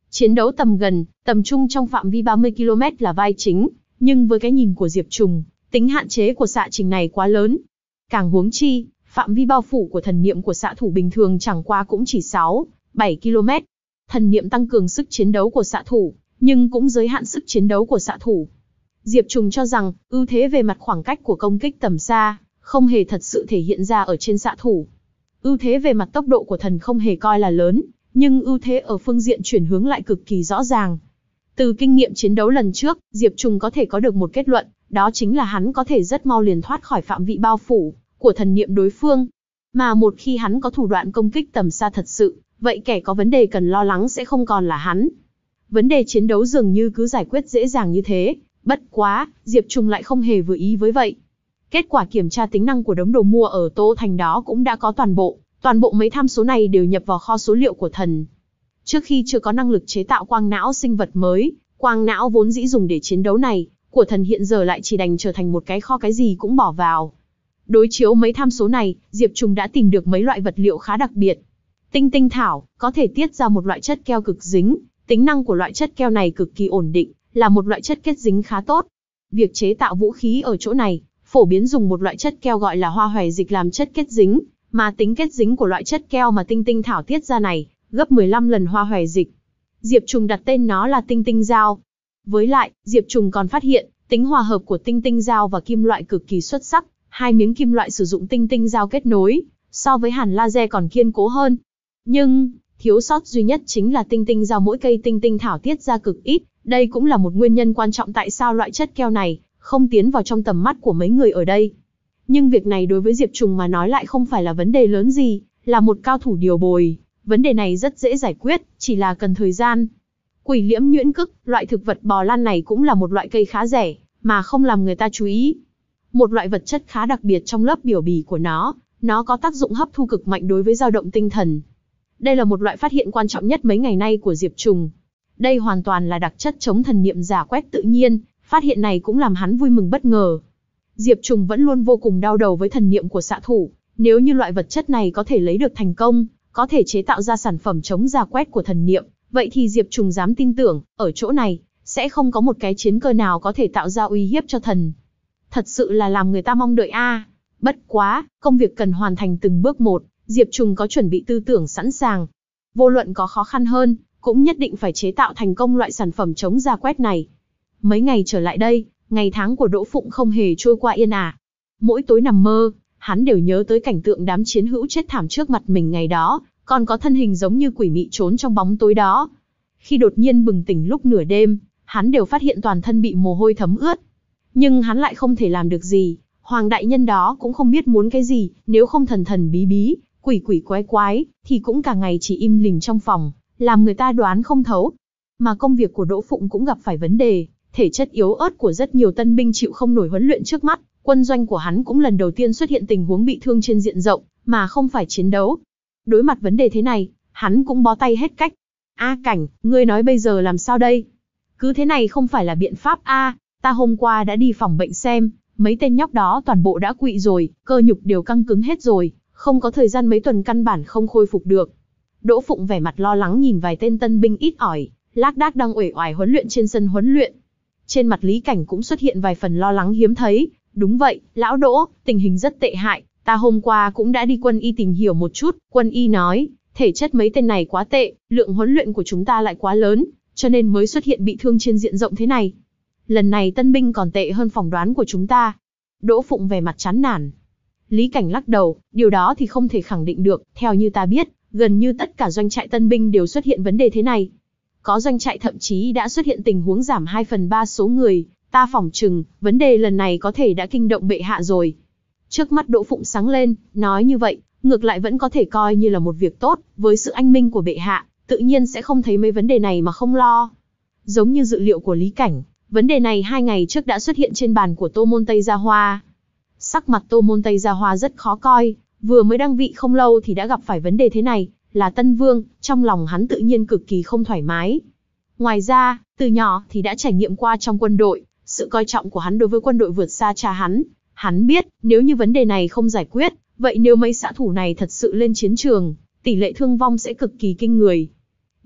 Chiến đấu tầm gần, tầm trung trong phạm vi ba mươi ki lô mét là vai chính, nhưng với cái nhìn của Diệp Trùng, tính hạn chế của xạ trình này quá lớn. Càng huống chi, phạm vi bao phủ của thần niệm của xạ thủ bình thường chẳng qua cũng chỉ sáu, bảy ki lô mét. Thần niệm tăng cường sức chiến đấu của xạ thủ, nhưng cũng giới hạn sức chiến đấu của xạ thủ. Diệp Trùng cho rằng, ưu thế về mặt khoảng cách của công kích tầm xa, không hề thật sự thể hiện ra ở trên xạ thủ. Ưu thế về mặt tốc độ của thần không hề coi là lớn, nhưng ưu thế ở phương diện chuyển hướng lại cực kỳ rõ ràng. Từ kinh nghiệm chiến đấu lần trước, Diệp Trùng có thể có được một kết luận, đó chính là hắn có thể rất mau liền thoát khỏi phạm vị bao phủ của thần niệm đối phương. Mà một khi hắn có thủ đoạn công kích tầm xa thật sự, vậy kẻ có vấn đề cần lo lắng sẽ không còn là hắn. Vấn đề chiến đấu dường như cứ giải quyết dễ dàng như thế, bất quá, Diệp Trùng lại không hề vừa ý với vậy. Kết quả kiểm tra tính năng của đống đồ mua ở Tô Thành đó cũng đã có toàn bộ, toàn bộ mấy tham số này đều nhập vào kho số liệu của thần. Trước khi chưa có năng lực chế tạo quang não sinh vật mới, quang não vốn dĩ dùng để chiến đấu này, của thần hiện giờ lại chỉ đành trở thành một cái kho cái gì cũng bỏ vào. Đối chiếu mấy tham số này, Diệp Trùng đã tìm được mấy loại vật liệu khá đặc biệt. Tinh tinh thảo, có thể tiết ra một loại chất keo cực dính, tính năng của loại chất keo này cực kỳ ổn định, là một loại chất kết dính khá tốt. Việc chế tạo vũ khí ở chỗ này, phổ biến dùng một loại chất keo gọi là hoa hòe dịch làm chất kết dính, mà tính kết dính của loại chất keo mà tinh tinh thảo tiết ra này, gấp mười lăm lần hoa hòe dịch. Diệp Trùng đặt tên nó là tinh tinh dao. Với lại, Diệp Trùng còn phát hiện, tính hòa hợp của tinh tinh dao và kim loại cực kỳ xuất sắc, hai miếng kim loại sử dụng tinh tinh dao kết nối, so với hàn laser còn kiên cố hơn. Nhưng, thiếu sót duy nhất chính là tinh tinh dao mỗi cây tinh tinh thảo tiết ra cực ít, đây cũng là một nguyên nhân quan trọng tại sao loại chất keo này không tiến vào trong tầm mắt của mấy người ở đây. Nhưng việc này đối với Diệp Trùng mà nói lại không phải là vấn đề lớn gì, là một cao thủ điều bồi, vấn đề này rất dễ giải quyết, chỉ là cần thời gian. Quỷ liễm nhuyễn cức, loại thực vật bò lan này cũng là một loại cây khá rẻ, mà không làm người ta chú ý. Một loại vật chất khá đặc biệt trong lớp biểu bì của nó, nó có tác dụng hấp thu cực mạnh đối với dao động tinh thần. Đây là một loại phát hiện quan trọng nhất mấy ngày nay của Diệp Trùng. Đây hoàn toàn là đặc chất chống thần niệm giả quét tự nhiên, phát hiện này cũng làm hắn vui mừng bất ngờ. Diệp Trùng vẫn luôn vô cùng đau đầu với thần niệm của xạ thủ, nếu như loại vật chất này có thể lấy được thành công, có thể chế tạo ra sản phẩm chống giả quét của thần niệm, vậy thì Diệp Trùng dám tin tưởng, ở chỗ này, sẽ không có một cái chiến cơ nào có thể tạo ra uy hiếp cho thần. Thật sự là làm người ta mong đợi a. À. Bất quá, công việc cần hoàn thành từng bước một, Diệp Trùng có chuẩn bị tư tưởng sẵn sàng. Vô luận có khó khăn hơn, cũng nhất định phải chế tạo thành công loại sản phẩm chống giả quét này. Mấy ngày trở lại đây, ngày tháng của Đỗ Phụng không hề trôi qua yên ả. Mỗi tối nằm mơ, hắn đều nhớ tới cảnh tượng đám chiến hữu chết thảm trước mặt mình ngày đó, còn có thân hình giống như quỷ mị trốn trong bóng tối đó. Khi đột nhiên bừng tỉnh lúc nửa đêm, hắn đều phát hiện toàn thân bị mồ hôi thấm ướt. Nhưng hắn lại không thể làm được gì, Hoàng đại nhân đó cũng không biết muốn cái gì, nếu không thần thần bí bí, quỷ quỷ quái quái, thì cũng cả ngày chỉ im lìm trong phòng, làm người ta đoán không thấu. Mà công việc của Đỗ Phụng cũng gặp phải vấn đề, thể chất yếu ớt của rất nhiều tân binh chịu không nổi huấn luyện trước mắt, quân doanh của hắn cũng lần đầu tiên xuất hiện tình huống bị thương trên diện rộng, mà không phải chiến đấu. Đối mặt vấn đề thế này, hắn cũng bó tay hết cách. A Cảnh, ngươi nói bây giờ làm sao đây? Cứ thế này không phải là biện pháp a, ta hôm qua đã đi phòng bệnh xem, mấy tên nhóc đó toàn bộ đã quỵ rồi, cơ nhục đều căng cứng hết rồi, không có thời gian mấy tuần căn bản không khôi phục được. Đỗ Phụng vẻ mặt lo lắng nhìn vài tên tân binh ít ỏi, lác đác đang uể oải huấn luyện trên sân huấn luyện. Trên mặt Lý Cảnh cũng xuất hiện vài phần lo lắng hiếm thấy, đúng vậy, lão Đỗ, tình hình rất tệ hại, ta hôm qua cũng đã đi quân y tìm hiểu một chút, quân y nói, thể chất mấy tên này quá tệ, lượng huấn luyện của chúng ta lại quá lớn, cho nên mới xuất hiện bị thương trên diện rộng thế này. Lần này tân binh còn tệ hơn phỏng đoán của chúng ta. Đỗ Phụng vẻ mặt chán nản. Lý Cảnh lắc đầu, điều đó thì không thể khẳng định được, theo như ta biết, gần như tất cả doanh trại tân binh đều xuất hiện vấn đề thế này. Có doanh trại thậm chí đã xuất hiện tình huống giảm hai phần ba số người, ta phỏng chừng, vấn đề lần này có thể đã kinh động bệ hạ rồi. Trước mắt Đỗ Phụng sáng lên, nói như vậy, ngược lại vẫn có thể coi như là một việc tốt, với sự anh minh của bệ hạ, tự nhiên sẽ không thấy mấy vấn đề này mà không lo. Giống như dự liệu của Lý Cảnh, vấn đề này hai ngày trước đã xuất hiện trên bàn của Tô Môn Tây Gia Hoa. Sắc mặt Tô Môn Tây Gia Hoa rất khó coi, vừa mới đăng vị không lâu thì đã gặp phải vấn đề thế này, là Tân Vương, trong lòng hắn tự nhiên cực kỳ không thoải mái. Ngoài ra, từ nhỏ thì đã trải nghiệm qua trong quân đội, sự coi trọng của hắn đối với quân đội vượt xa cha hắn. Hắn biết, nếu như vấn đề này không giải quyết, vậy nếu mấy xạ thủ này thật sự lên chiến trường, tỷ lệ thương vong sẽ cực kỳ kinh người.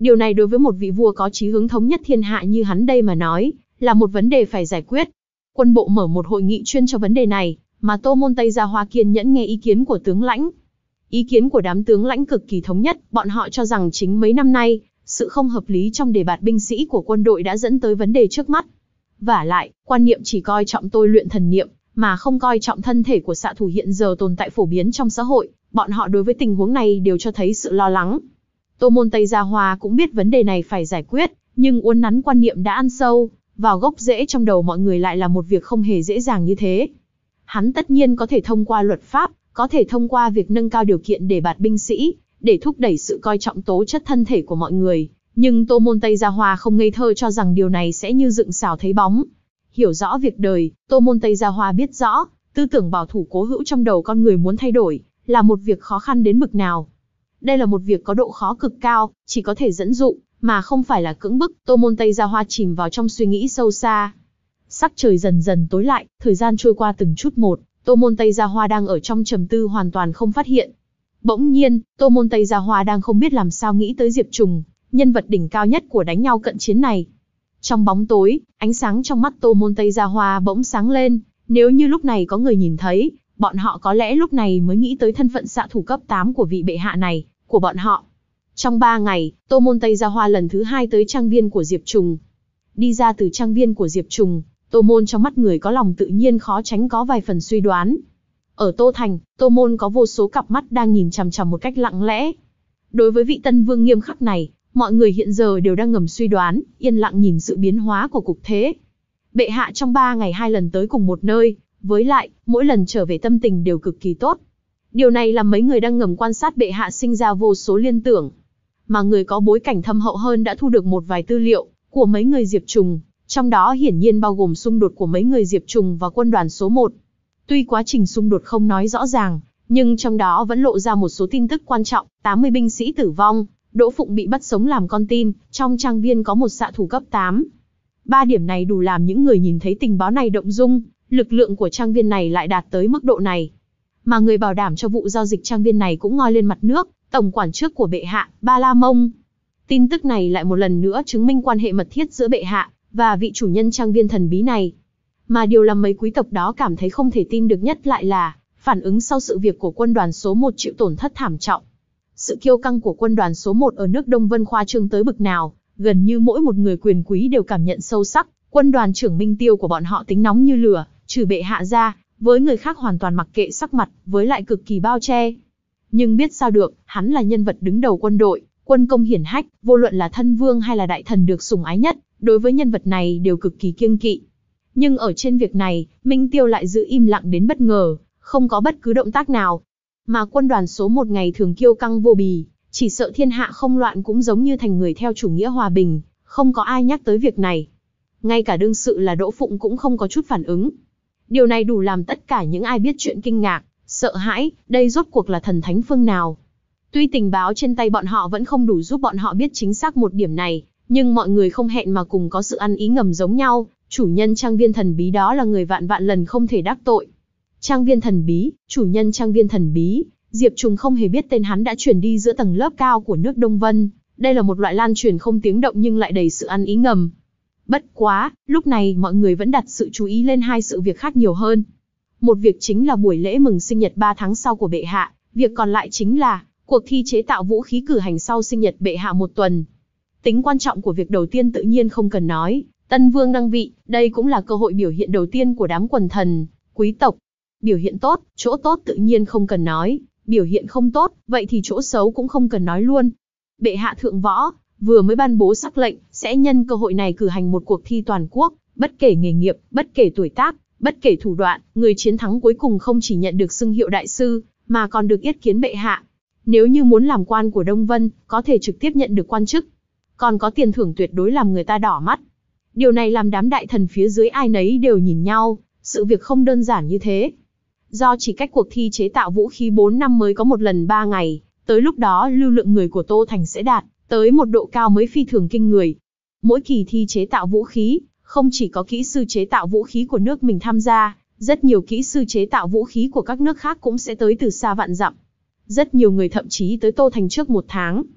Điều này đối với một vị vua có chí hướng thống nhất thiên hạ như hắn đây mà nói, là một vấn đề phải giải quyết. Quân bộ mở một hội nghị chuyên cho vấn đề này, mà Tô Môn Tây Gia Hoa kiên nhẫn nghe ý kiến của tướng lãnh. Ý kiến của đám tướng lãnh cực kỳ thống nhất, bọn họ cho rằng chính mấy năm nay, sự không hợp lý trong đề bạt binh sĩ của quân đội đã dẫn tới vấn đề trước mắt. Vả lại, quan niệm chỉ coi trọng tôi luyện thần niệm, mà không coi trọng thân thể của xạ thủ hiện giờ tồn tại phổ biến trong xã hội, bọn họ đối với tình huống này đều cho thấy sự lo lắng. Tô Môn Tây Gia Hoa cũng biết vấn đề này phải giải quyết, nhưng uốn nắn quan niệm đã ăn sâu vào gốc rễ trong đầu mọi người lại là một việc không hề dễ dàng như thế. Hắn tất nhiên có thể thông qua luật pháp, có thể thông qua việc nâng cao điều kiện để bạt binh sĩ, để thúc đẩy sự coi trọng tố chất thân thể của mọi người, nhưng Tô Môn Tây Gia Hoa không ngây thơ cho rằng điều này sẽ như dựng xào thấy bóng. Hiểu rõ việc đời, Tô Môn Tây Gia Hoa biết rõ, tư tưởng bảo thủ cố hữu trong đầu con người muốn thay đổi, là một việc khó khăn đến bực nào. Đây là một việc có độ khó cực cao, chỉ có thể dẫn dụ, mà không phải là cưỡng bức. Tô Môn Tây Gia Hoa chìm vào trong suy nghĩ sâu xa. Sắc trời dần dần tối lại, thời gian trôi qua từng chút một, Tô Môn Tây Gia Hoa đang ở trong trầm tư hoàn toàn không phát hiện. Bỗng nhiên, Tô Môn Tây Gia Hoa đang không biết làm sao nghĩ tới Diệp Trùng, nhân vật đỉnh cao nhất của đánh nhau cận chiến này. Trong bóng tối, ánh sáng trong mắt Tô Môn Tây Gia Hoa bỗng sáng lên, nếu như lúc này có người nhìn thấy, bọn họ có lẽ lúc này mới nghĩ tới thân phận xạ thủ cấp tám của vị bệ hạ này, của bọn họ. Trong ba ngày, Tô Môn Tây Gia Hoa lần thứ hai tới trang viên của Diệp Trùng. Đi ra từ trang viên của Diệp Trùng, Tô Môn trong mắt người có lòng tự nhiên khó tránh có vài phần suy đoán. Ở Tô Thành, Tô Môn có vô số cặp mắt đang nhìn chằm chằm một cách lặng lẽ. Đối với vị tân vương nghiêm khắc này, mọi người hiện giờ đều đang ngầm suy đoán, yên lặng nhìn sự biến hóa của cục thế. Bệ hạ trong ba ngày hai lần tới cùng một nơi, với lại, mỗi lần trở về tâm tình đều cực kỳ tốt. Điều này làm mấy người đang ngầm quan sát bệ hạ sinh ra vô số liên tưởng. Mà người có bối cảnh thâm hậu hơn đã thu được một vài tư liệu của mấy người Diệp Trùng, trong đó hiển nhiên bao gồm xung đột của mấy người Diệp Trùng và quân đoàn số một. Tuy quá trình xung đột không nói rõ ràng, nhưng trong đó vẫn lộ ra một số tin tức quan trọng, tám mươi binh sĩ tử vong, Đỗ Phụng bị bắt sống làm con tin, trong trang viên có một xạ thủ cấp tám. Ba điểm này đủ làm những người nhìn thấy tình báo này động dung, lực lượng của trang viên này lại đạt tới mức độ này. Mà người bảo đảm cho vụ giao dịch trang viên này cũng ngoi lên mặt nước, tổng quản trước của bệ hạ, Ba La Mông. Tin tức này lại một lần nữa chứng minh quan hệ mật thiết giữa bệ hạ và vị chủ nhân trang viên thần bí này. Mà điều làm mấy quý tộc đó cảm thấy không thể tin được nhất lại là phản ứng sau sự việc của quân đoàn số một chịu tổn thất thảm trọng. Sự kiêu căng của quân đoàn số một ở nước Đông Vân khoa trương tới bực nào, gần như mỗi một người quyền quý đều cảm nhận sâu sắc, quân đoàn trưởng Minh Tiêu của bọn họ tính nóng như lửa, trừ bệ hạ ra, với người khác hoàn toàn mặc kệ sắc mặt, với lại cực kỳ bao che. Nhưng biết sao được, hắn là nhân vật đứng đầu quân đội, quân công hiển hách, vô luận là thân vương hay là đại thần được sủng ái nhất, đối với nhân vật này đều cực kỳ kiêng kỵ. Nhưng ở trên việc này, Minh Tiêu lại giữ im lặng đến bất ngờ, không có bất cứ động tác nào. Mà quân đoàn số một ngày thường kiêu căng vô bì, chỉ sợ thiên hạ không loạn cũng giống như thành người theo chủ nghĩa hòa bình, không có ai nhắc tới việc này. Ngay cả đương sự là Đỗ Phụng cũng không có chút phản ứng. Điều này đủ làm tất cả những ai biết chuyện kinh ngạc, sợ hãi, đây rốt cuộc là thần thánh phương nào. Tuy tình báo trên tay bọn họ vẫn không đủ giúp bọn họ biết chính xác một điểm này, nhưng mọi người không hẹn mà cùng có sự ăn ý ngầm giống nhau, chủ nhân trang viên thần bí đó là người vạn vạn lần không thể đắc tội. Trang viên thần bí, chủ nhân trang viên thần bí, Diệp Trùng không hề biết tên hắn đã truyền đi giữa tầng lớp cao của nước Đông Vân, đây là một loại lan truyền không tiếng động nhưng lại đầy sự ăn ý ngầm. Bất quá, lúc này mọi người vẫn đặt sự chú ý lên hai sự việc khác nhiều hơn. Một việc chính là buổi lễ mừng sinh nhật ba tháng sau của bệ hạ, việc còn lại chính là cuộc thi chế tạo vũ khí cử hành sau sinh nhật bệ hạ một tuần. Tính quan trọng của việc đầu tiên tự nhiên không cần nói, Tân Vương đăng vị, đây cũng là cơ hội biểu hiện đầu tiên của đám quần thần, quý tộc. Biểu hiện tốt, chỗ tốt tự nhiên không cần nói, biểu hiện không tốt, vậy thì chỗ xấu cũng không cần nói luôn. Bệ hạ thượng võ, vừa mới ban bố sắc lệnh, sẽ nhân cơ hội này cử hành một cuộc thi toàn quốc, bất kể nghề nghiệp, bất kể tuổi tác, bất kể thủ đoạn, người chiến thắng cuối cùng không chỉ nhận được xưng hiệu đại sư, mà còn được yết kiến bệ hạ. Nếu như muốn làm quan của Đông Vân, có thể trực tiếp nhận được quan chức, còn có tiền thưởng tuyệt đối làm người ta đỏ mắt. Điều này làm đám đại thần phía dưới ai nấy đều nhìn nhau, sự việc không đơn giản như thế. Do chỉ cách cuộc thi chế tạo vũ khí bốn năm mới có một lần ba ngày, tới lúc đó lưu lượng người của Tô Thành sẽ đạt tới một độ cao mới phi thường kinh người. Mỗi kỳ thi chế tạo vũ khí, không chỉ có kỹ sư chế tạo vũ khí của nước mình tham gia, rất nhiều kỹ sư chế tạo vũ khí của các nước khác cũng sẽ tới từ xa vạn dặm. Rất nhiều người thậm chí tới Tô Thành trước một tháng.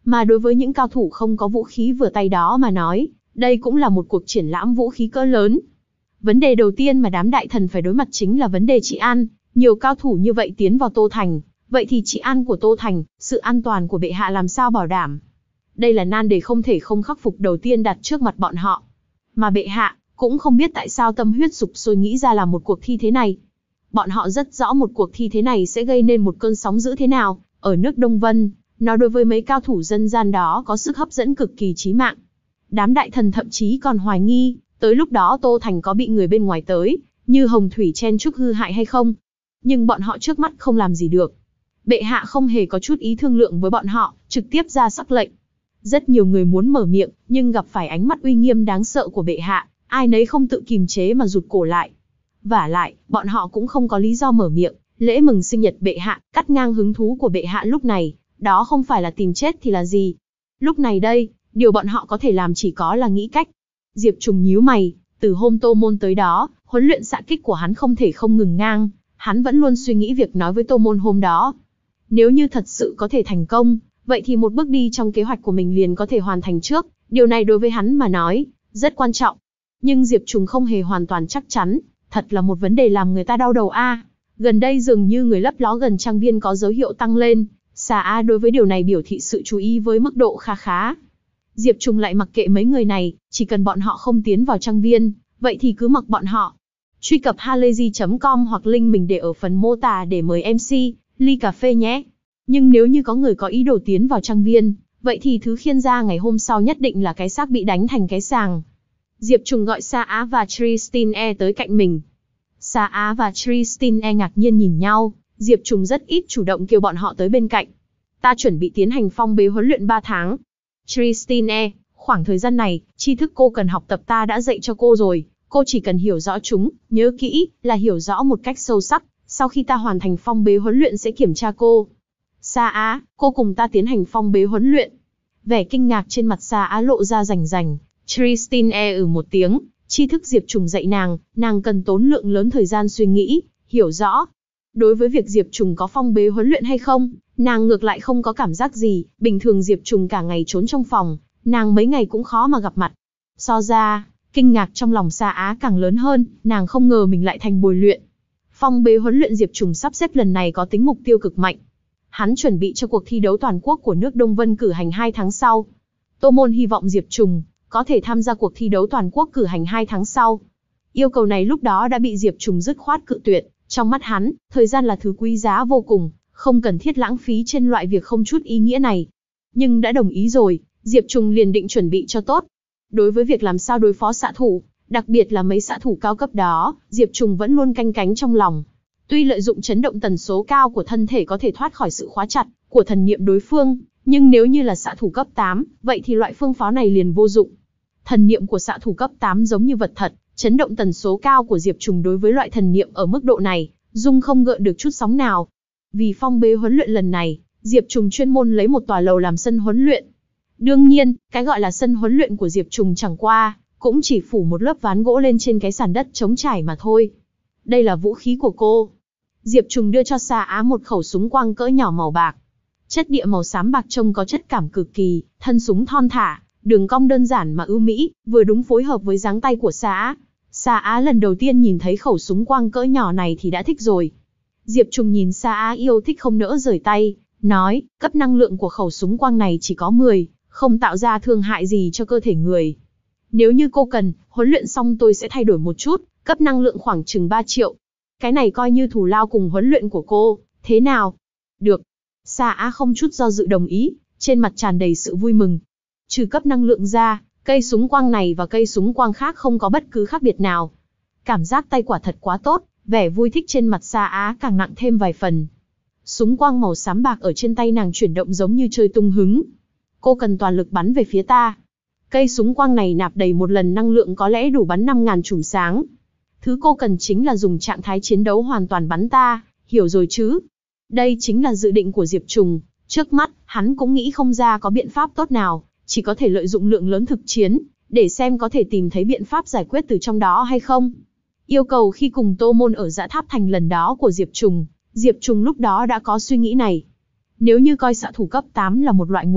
Mà đối với những cao thủ không có vũ khí vừa tay đó mà nói, đây cũng là một cuộc triển lãm vũ khí cỡ lớn. Vấn đề đầu tiên mà đám đại thần phải đối mặt chính là vấn đề trị an. Nhiều cao thủ như vậy tiến vào Tô Thành, vậy thì trị an của Tô Thành, sự an toàn của bệ hạ làm sao bảo đảm? Đây là nan đề không thể không khắc phục đầu tiên đặt trước mặt bọn họ. Mà bệ hạ cũng không biết tại sao tâm huyết sục sôi nghĩ ra làm một cuộc thi thế này. Bọn họ rất rõ một cuộc thi thế này sẽ gây nên một cơn sóng dữ thế nào ở nước Đông Vân. Nó đối với mấy cao thủ dân gian đó có sức hấp dẫn cực kỳ chí mạng. Đám đại thần thậm chí còn hoài nghi, tới lúc đó Tô Thành có bị người bên ngoài tới, như Hồng Thủy chen chúc hư hại hay không. Nhưng bọn họ trước mắt không làm gì được. Bệ hạ không hề có chút ý thương lượng với bọn họ, trực tiếp ra sắc lệnh. Rất nhiều người muốn mở miệng, nhưng gặp phải ánh mắt uy nghiêm đáng sợ của bệ hạ, ai nấy không tự kìm chế mà rụt cổ lại. Vả lại, bọn họ cũng không có lý do mở miệng, lễ mừng sinh nhật bệ hạ, cắt ngang hứng thú của bệ hạ lúc này, đó không phải là tìm chết thì là gì. Lúc này đây, điều bọn họ có thể làm chỉ có là nghĩ cách. Diệp Trùng nhíu mày, từ hôm Tô Môn tới đó, huấn luyện xạ kích của hắn không thể không ngừng ngang, hắn vẫn luôn suy nghĩ việc nói với Tô Môn hôm đó. Nếu như thật sự có thể thành công, vậy thì một bước đi trong kế hoạch của mình liền có thể hoàn thành trước, điều này đối với hắn mà nói, rất quan trọng. Nhưng Diệp Trùng không hề hoàn toàn chắc chắn, thật là một vấn đề làm người ta đau đầu a. Gần đây dường như người lấp ló gần trang viên có dấu hiệu tăng lên, Xà A đối với điều này biểu thị sự chú ý với mức độ kha khá. Diệp Trùng lại mặc kệ mấy người này, chỉ cần bọn họ không tiến vào trang viên, vậy thì cứ mặc bọn họ. Truy cập halayzi chấm com hoặc link mình để ở phần mô tả để mời em xê, ly cà phê nhé. Nhưng nếu như có người có ý đồ tiến vào trang viên, vậy thì thứ khiên ra ngày hôm sau nhất định là cái xác bị đánh thành cái sàng. Diệp Trùng gọi Sa Á và Tristine tới cạnh mình. Sa Á và Tristine ngạc nhiên nhìn nhau, Diệp Trùng rất ít chủ động kêu bọn họ tới bên cạnh. Ta chuẩn bị tiến hành phong bế huấn luyện ba tháng. Tristine, khoảng thời gian này, tri thức cô cần học tập ta đã dạy cho cô rồi, cô chỉ cần hiểu rõ chúng, nhớ kỹ, là hiểu rõ một cách sâu sắc, sau khi ta hoàn thành phong bế huấn luyện sẽ kiểm tra cô. Sa Á, cô cùng ta tiến hành phong bế huấn luyện. Vẻ kinh ngạc trên mặt Sa Á lộ ra rành rành. Tristine ừ một tiếng, tri thức Diệp Trùng dạy nàng, nàng cần tốn lượng lớn thời gian suy nghĩ, hiểu rõ. Đối với việc Diệp Trùng có phong bế huấn luyện hay không, nàng ngược lại không có cảm giác gì, bình thường Diệp Trùng cả ngày trốn trong phòng, nàng mấy ngày cũng khó mà gặp mặt. So ra, kinh ngạc trong lòng Sa Á càng lớn hơn, nàng không ngờ mình lại thành bồi luyện. Phong bế huấn luyện Diệp Trùng sắp xếp lần này có tính mục tiêu cực mạnh. Hắn chuẩn bị cho cuộc thi đấu toàn quốc của nước Đông Vân cử hành hai tháng sau. Tô Môn hy vọng Diệp Trùng có thể tham gia cuộc thi đấu toàn quốc cử hành hai tháng sau. Yêu cầu này lúc đó đã bị Diệp Trùng dứt khoát cự tuyệt, trong mắt hắn, thời gian là thứ quý giá vô cùng, không cần thiết lãng phí trên loại việc không chút ý nghĩa này. Nhưng đã đồng ý rồi, Diệp Trùng liền định chuẩn bị cho tốt. Đối với việc làm sao đối phó xạ thủ, đặc biệt là mấy xạ thủ cao cấp đó, Diệp Trùng vẫn luôn canh cánh trong lòng. Tuy lợi dụng chấn động tần số cao của thân thể có thể thoát khỏi sự khóa chặt của thần niệm đối phương, nhưng nếu như là xạ thủ cấp tám, vậy thì loại phương pháo này liền vô dụng. Thần niệm của xạ thủ cấp tám giống như vật thật, chấn động tần số cao của Diệp Trùng đối với loại thần niệm ở mức độ này, dung không gợn được chút sóng nào. Vì phong bế huấn luyện lần này, Diệp Trùng chuyên môn lấy một tòa lầu làm sân huấn luyện. Đương nhiên, cái gọi là sân huấn luyện của Diệp Trùng chẳng qua, cũng chỉ phủ một lớp ván gỗ lên trên cái sàn đất trống trải mà thôi. Đây là vũ khí của cô. Diệp Trùng đưa cho Sa Á một khẩu súng quang cỡ nhỏ màu bạc. Chất địa màu xám bạc trông có chất cảm cực kỳ, thân súng thon thả, đường cong đơn giản mà ưu mỹ, vừa đúng phối hợp với dáng tay của Sa Á. Sa Á lần đầu tiên nhìn thấy khẩu súng quang cỡ nhỏ này thì đã thích rồi. Diệp Trùng nhìn Sa Á yêu thích không nỡ rời tay, nói, cấp năng lượng của khẩu súng quang này chỉ có mười, không tạo ra thương hại gì cho cơ thể người. Nếu như cô cần, huấn luyện xong tôi sẽ thay đổi một chút, cấp năng lượng khoảng chừng ba triệu. Cái này coi như thù lao cùng huấn luyện của cô, thế nào? Được. Sa Á không chút do dự đồng ý, trên mặt tràn đầy sự vui mừng. Trừ cấp năng lượng ra, cây súng quang này và cây súng quang khác không có bất cứ khác biệt nào. Cảm giác tay quả thật quá tốt, vẻ vui thích trên mặt Sa Á càng nặng thêm vài phần. Súng quang màu xám bạc ở trên tay nàng chuyển động giống như chơi tung hứng. Cô cần toàn lực bắn về phía ta. Cây súng quang này nạp đầy một lần năng lượng có lẽ đủ bắn năm nghìn chùm sáng. Thứ cô cần chính là dùng trạng thái chiến đấu hoàn toàn bắn ta, hiểu rồi chứ? Đây chính là dự định của Diệp Trùng. Trước mắt, hắn cũng nghĩ không ra có biện pháp tốt nào, chỉ có thể lợi dụng lượng lớn thực chiến, để xem có thể tìm thấy biện pháp giải quyết từ trong đó hay không. Yêu cầu khi cùng Tô Môn ở Dã Tháp Thành lần đó của Diệp Trùng, Diệp Trùng lúc đó đã có suy nghĩ này. Nếu như coi xạ thủ cấp tám là một loại nguồn lực,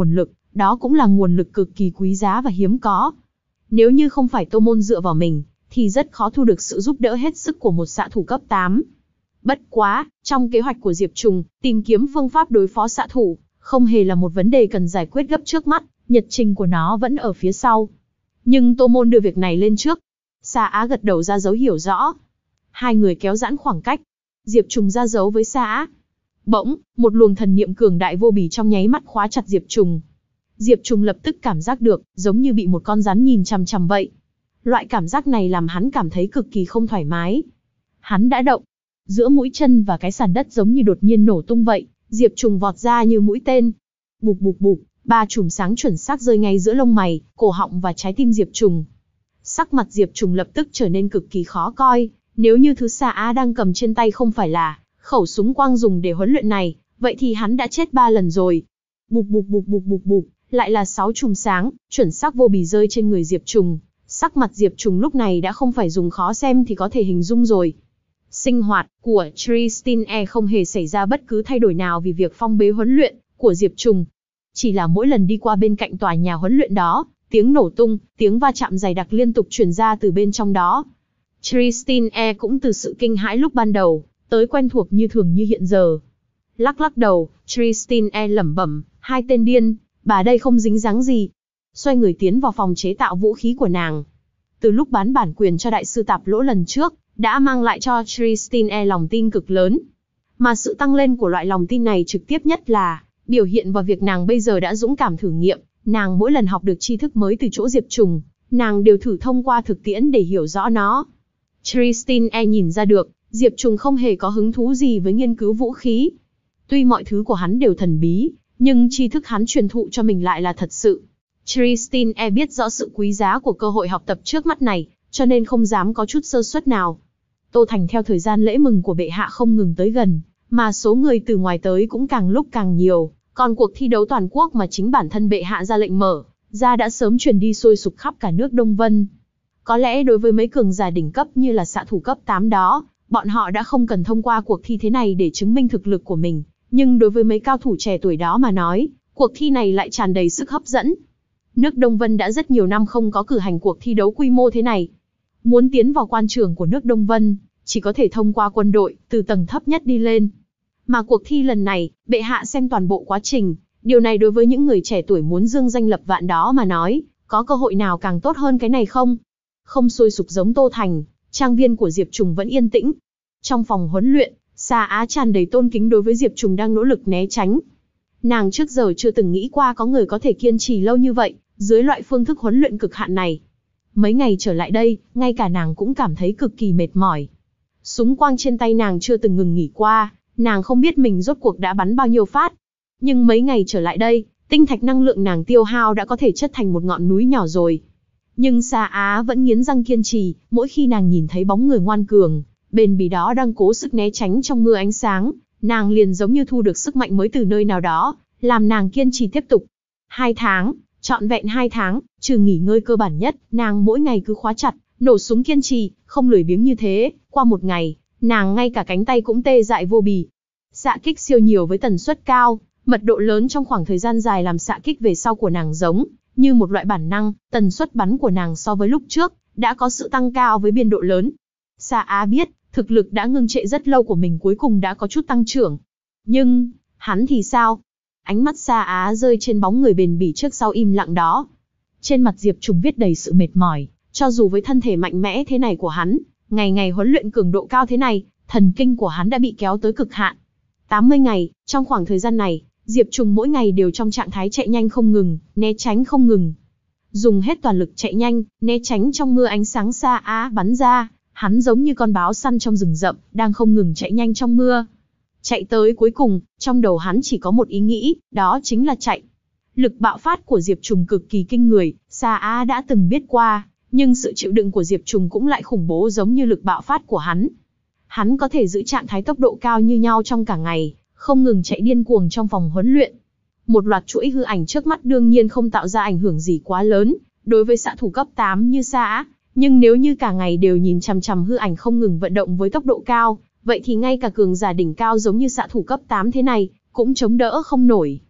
đó cũng là nguồn lực cực kỳ quý giá và hiếm có. Nếu như không phải Tô Môn dựa vào mình, thì rất khó thu được sự giúp đỡ hết sức của một xạ thủ cấp tám. Bất quá, trong kế hoạch của Diệp Trùng, tìm kiếm phương pháp đối phó xạ thủ, không hề là một vấn đề cần giải quyết gấp trước mắt, nhật trình của nó vẫn ở phía sau. Nhưng Tô Môn đưa việc này lên trước. Sa Á gật đầu ra dấu hiểu rõ. Hai người kéo giãn khoảng cách. Diệp Trùng ra dấu với Sa Á. Bỗng, một luồng thần niệm cường đại vô bì trong nháy mắt khóa chặt Diệp Trùng. Diệp Trùng lập tức cảm giác được, giống như bị một con rắn nhìn chằm chằm vậy. Loại cảm giác này làm hắn cảm thấy cực kỳ không thoải mái. Hắn đã động. Giữa mũi chân và cái sàn đất giống như đột nhiên nổ tung vậy, Diệp Trùng vọt ra như mũi tên. Bụp bụp bụp, ba chùm sáng chuẩn xác rơi ngay giữa lông mày, cổ họng và trái tim Diệp Trùng. Sắc mặt Diệp Trùng lập tức trở nên cực kỳ khó coi. Nếu như thứ Sa Á đang cầm trên tay không phải là khẩu súng quang dùng để huấn luyện này, vậy thì hắn đã chết ba lần rồi. Bụp bụp bụp bụp bụp bụp, lại là sáu chùm sáng, chuẩn xác vô bì rơi trên người Diệp Trùng. Sắc mặt Diệp Trùng lúc này đã không phải dùng khó xem thì có thể hình dung rồi. Sinh hoạt của Tristan E không hề xảy ra bất cứ thay đổi nào vì việc phong bế huấn luyện của Diệp Trùng. Chỉ là mỗi lần đi qua bên cạnh tòa nhà huấn luyện đó, tiếng nổ tung, tiếng va chạm dày đặc liên tục truyền ra từ bên trong đó. Tristan E cũng từ sự kinh hãi lúc ban đầu, tới quen thuộc như thường như hiện giờ. Lắc lắc đầu, Tristan E lẩm bẩm, hai tên điên, bà đây không dính dáng gì. Xoay người tiến vào phòng chế tạo vũ khí của nàng. Từ lúc bán bản quyền cho đại sư Tạp Lỗ lần trước, đã mang lại cho Tristan E lòng tin cực lớn. Mà sự tăng lên của loại lòng tin này trực tiếp nhất là biểu hiện vào việc nàng bây giờ đã dũng cảm thử nghiệm. Nàng mỗi lần học được tri thức mới từ chỗ Diệp Trùng, nàng đều thử thông qua thực tiễn để hiểu rõ nó. Tristan E nhìn ra được, Diệp Trùng không hề có hứng thú gì với nghiên cứu vũ khí. Tuy mọi thứ của hắn đều thần bí, nhưng tri thức hắn truyền thụ cho mình lại là thật sự. Tristan E biết rõ sự quý giá của cơ hội học tập trước mắt này, cho nên không dám có chút sơ suất nào. Tô Thành theo thời gian lễ mừng của bệ hạ không ngừng tới gần, mà số người từ ngoài tới cũng càng lúc càng nhiều. Còn cuộc thi đấu toàn quốc mà chính bản thân bệ hạ ra lệnh mở ra đã sớm truyền đi sôi sục khắp cả nước Đông Vân. Có lẽ đối với mấy cường giả đỉnh cấp như là xạ thủ cấp tám đó, bọn họ đã không cần thông qua cuộc thi thế này để chứng minh thực lực của mình. Nhưng đối với mấy cao thủ trẻ tuổi đó mà nói, cuộc thi này lại tràn đầy sức hấp dẫn. Nước Đông Vân đã rất nhiều năm không có cử hành cuộc thi đấu quy mô thế này. Muốn tiến vào quan trường của nước Đông Vân, chỉ có thể thông qua quân đội, từ tầng thấp nhất đi lên. Mà cuộc thi lần này, bệ hạ xem toàn bộ quá trình, điều này đối với những người trẻ tuổi muốn dương danh lập vạn đó mà nói, có cơ hội nào càng tốt hơn cái này không? Không sôi sục giống Tô Thành, trang viên của Diệp Trùng vẫn yên tĩnh. Trong phòng huấn luyện, Sa Á tràn đầy tôn kính đối với Diệp Trùng đang nỗ lực né tránh. Nàng trước giờ chưa từng nghĩ qua có người có thể kiên trì lâu như vậy, dưới loại phương thức huấn luyện cực hạn này. Mấy ngày trở lại đây, ngay cả nàng cũng cảm thấy cực kỳ mệt mỏi. Súng quang trên tay nàng chưa từng ngừng nghỉ qua, nàng không biết mình rốt cuộc đã bắn bao nhiêu phát. Nhưng mấy ngày trở lại đây, tinh thạch năng lượng nàng tiêu hao đã có thể chất thành một ngọn núi nhỏ rồi. Nhưng Sa Á vẫn nghiến răng kiên trì, mỗi khi nàng nhìn thấy bóng người ngoan cường, bền bỉ đó đang cố sức né tránh trong mưa ánh sáng, nàng liền giống như thu được sức mạnh mới từ nơi nào đó, làm nàng kiên trì tiếp tục. Hai tháng, trọn vẹn hai tháng, trừ nghỉ ngơi cơ bản nhất, nàng mỗi ngày cứ khóa chặt, nổ súng kiên trì, không lười biếng như thế. Qua một ngày, nàng ngay cả cánh tay cũng tê dại vô bì. Xạ kích siêu nhiều với tần suất cao, mật độ lớn trong khoảng thời gian dài làm xạ kích về sau của nàng giống như một loại bản năng, tần suất bắn của nàng so với lúc trước đã có sự tăng cao với biên độ lớn. Sa Á biết, thực lực đã ngưng trệ rất lâu của mình cuối cùng đã có chút tăng trưởng. Nhưng, hắn thì sao? Ánh mắt Sa Á rơi trên bóng người bền bỉ trước sau im lặng đó. Trên mặt Diệp Trùng viết đầy sự mệt mỏi, cho dù với thân thể mạnh mẽ thế này của hắn, ngày ngày huấn luyện cường độ cao thế này, thần kinh của hắn đã bị kéo tới cực hạn. tám mươi ngày, trong khoảng thời gian này, Diệp Trùng mỗi ngày đều trong trạng thái chạy nhanh không ngừng, né tránh không ngừng. Dùng hết toàn lực chạy nhanh, né tránh trong mưa ánh sáng Sa Á bắn ra, hắn giống như con báo săn trong rừng rậm, đang không ngừng chạy nhanh trong mưa. Chạy tới cuối cùng, trong đầu hắn chỉ có một ý nghĩ, đó chính là chạy. Lực bạo phát của Diệp Trùng cực kỳ kinh người, Sa Á đã từng biết qua, nhưng sự chịu đựng của Diệp Trùng cũng lại khủng bố giống như lực bạo phát của hắn. Hắn có thể giữ trạng thái tốc độ cao như nhau trong cả ngày, không ngừng chạy điên cuồng trong phòng huấn luyện. Một loạt chuỗi hư ảnh trước mắt đương nhiên không tạo ra ảnh hưởng gì quá lớn đối với xạ thủ cấp tám như Sa Á, nhưng nếu như cả ngày đều nhìn chằm chằm hư ảnh không ngừng vận động với tốc độ cao, vậy thì ngay cả cường giả đỉnh cao giống như xạ thủ cấp tám thế này cũng chống đỡ không nổi.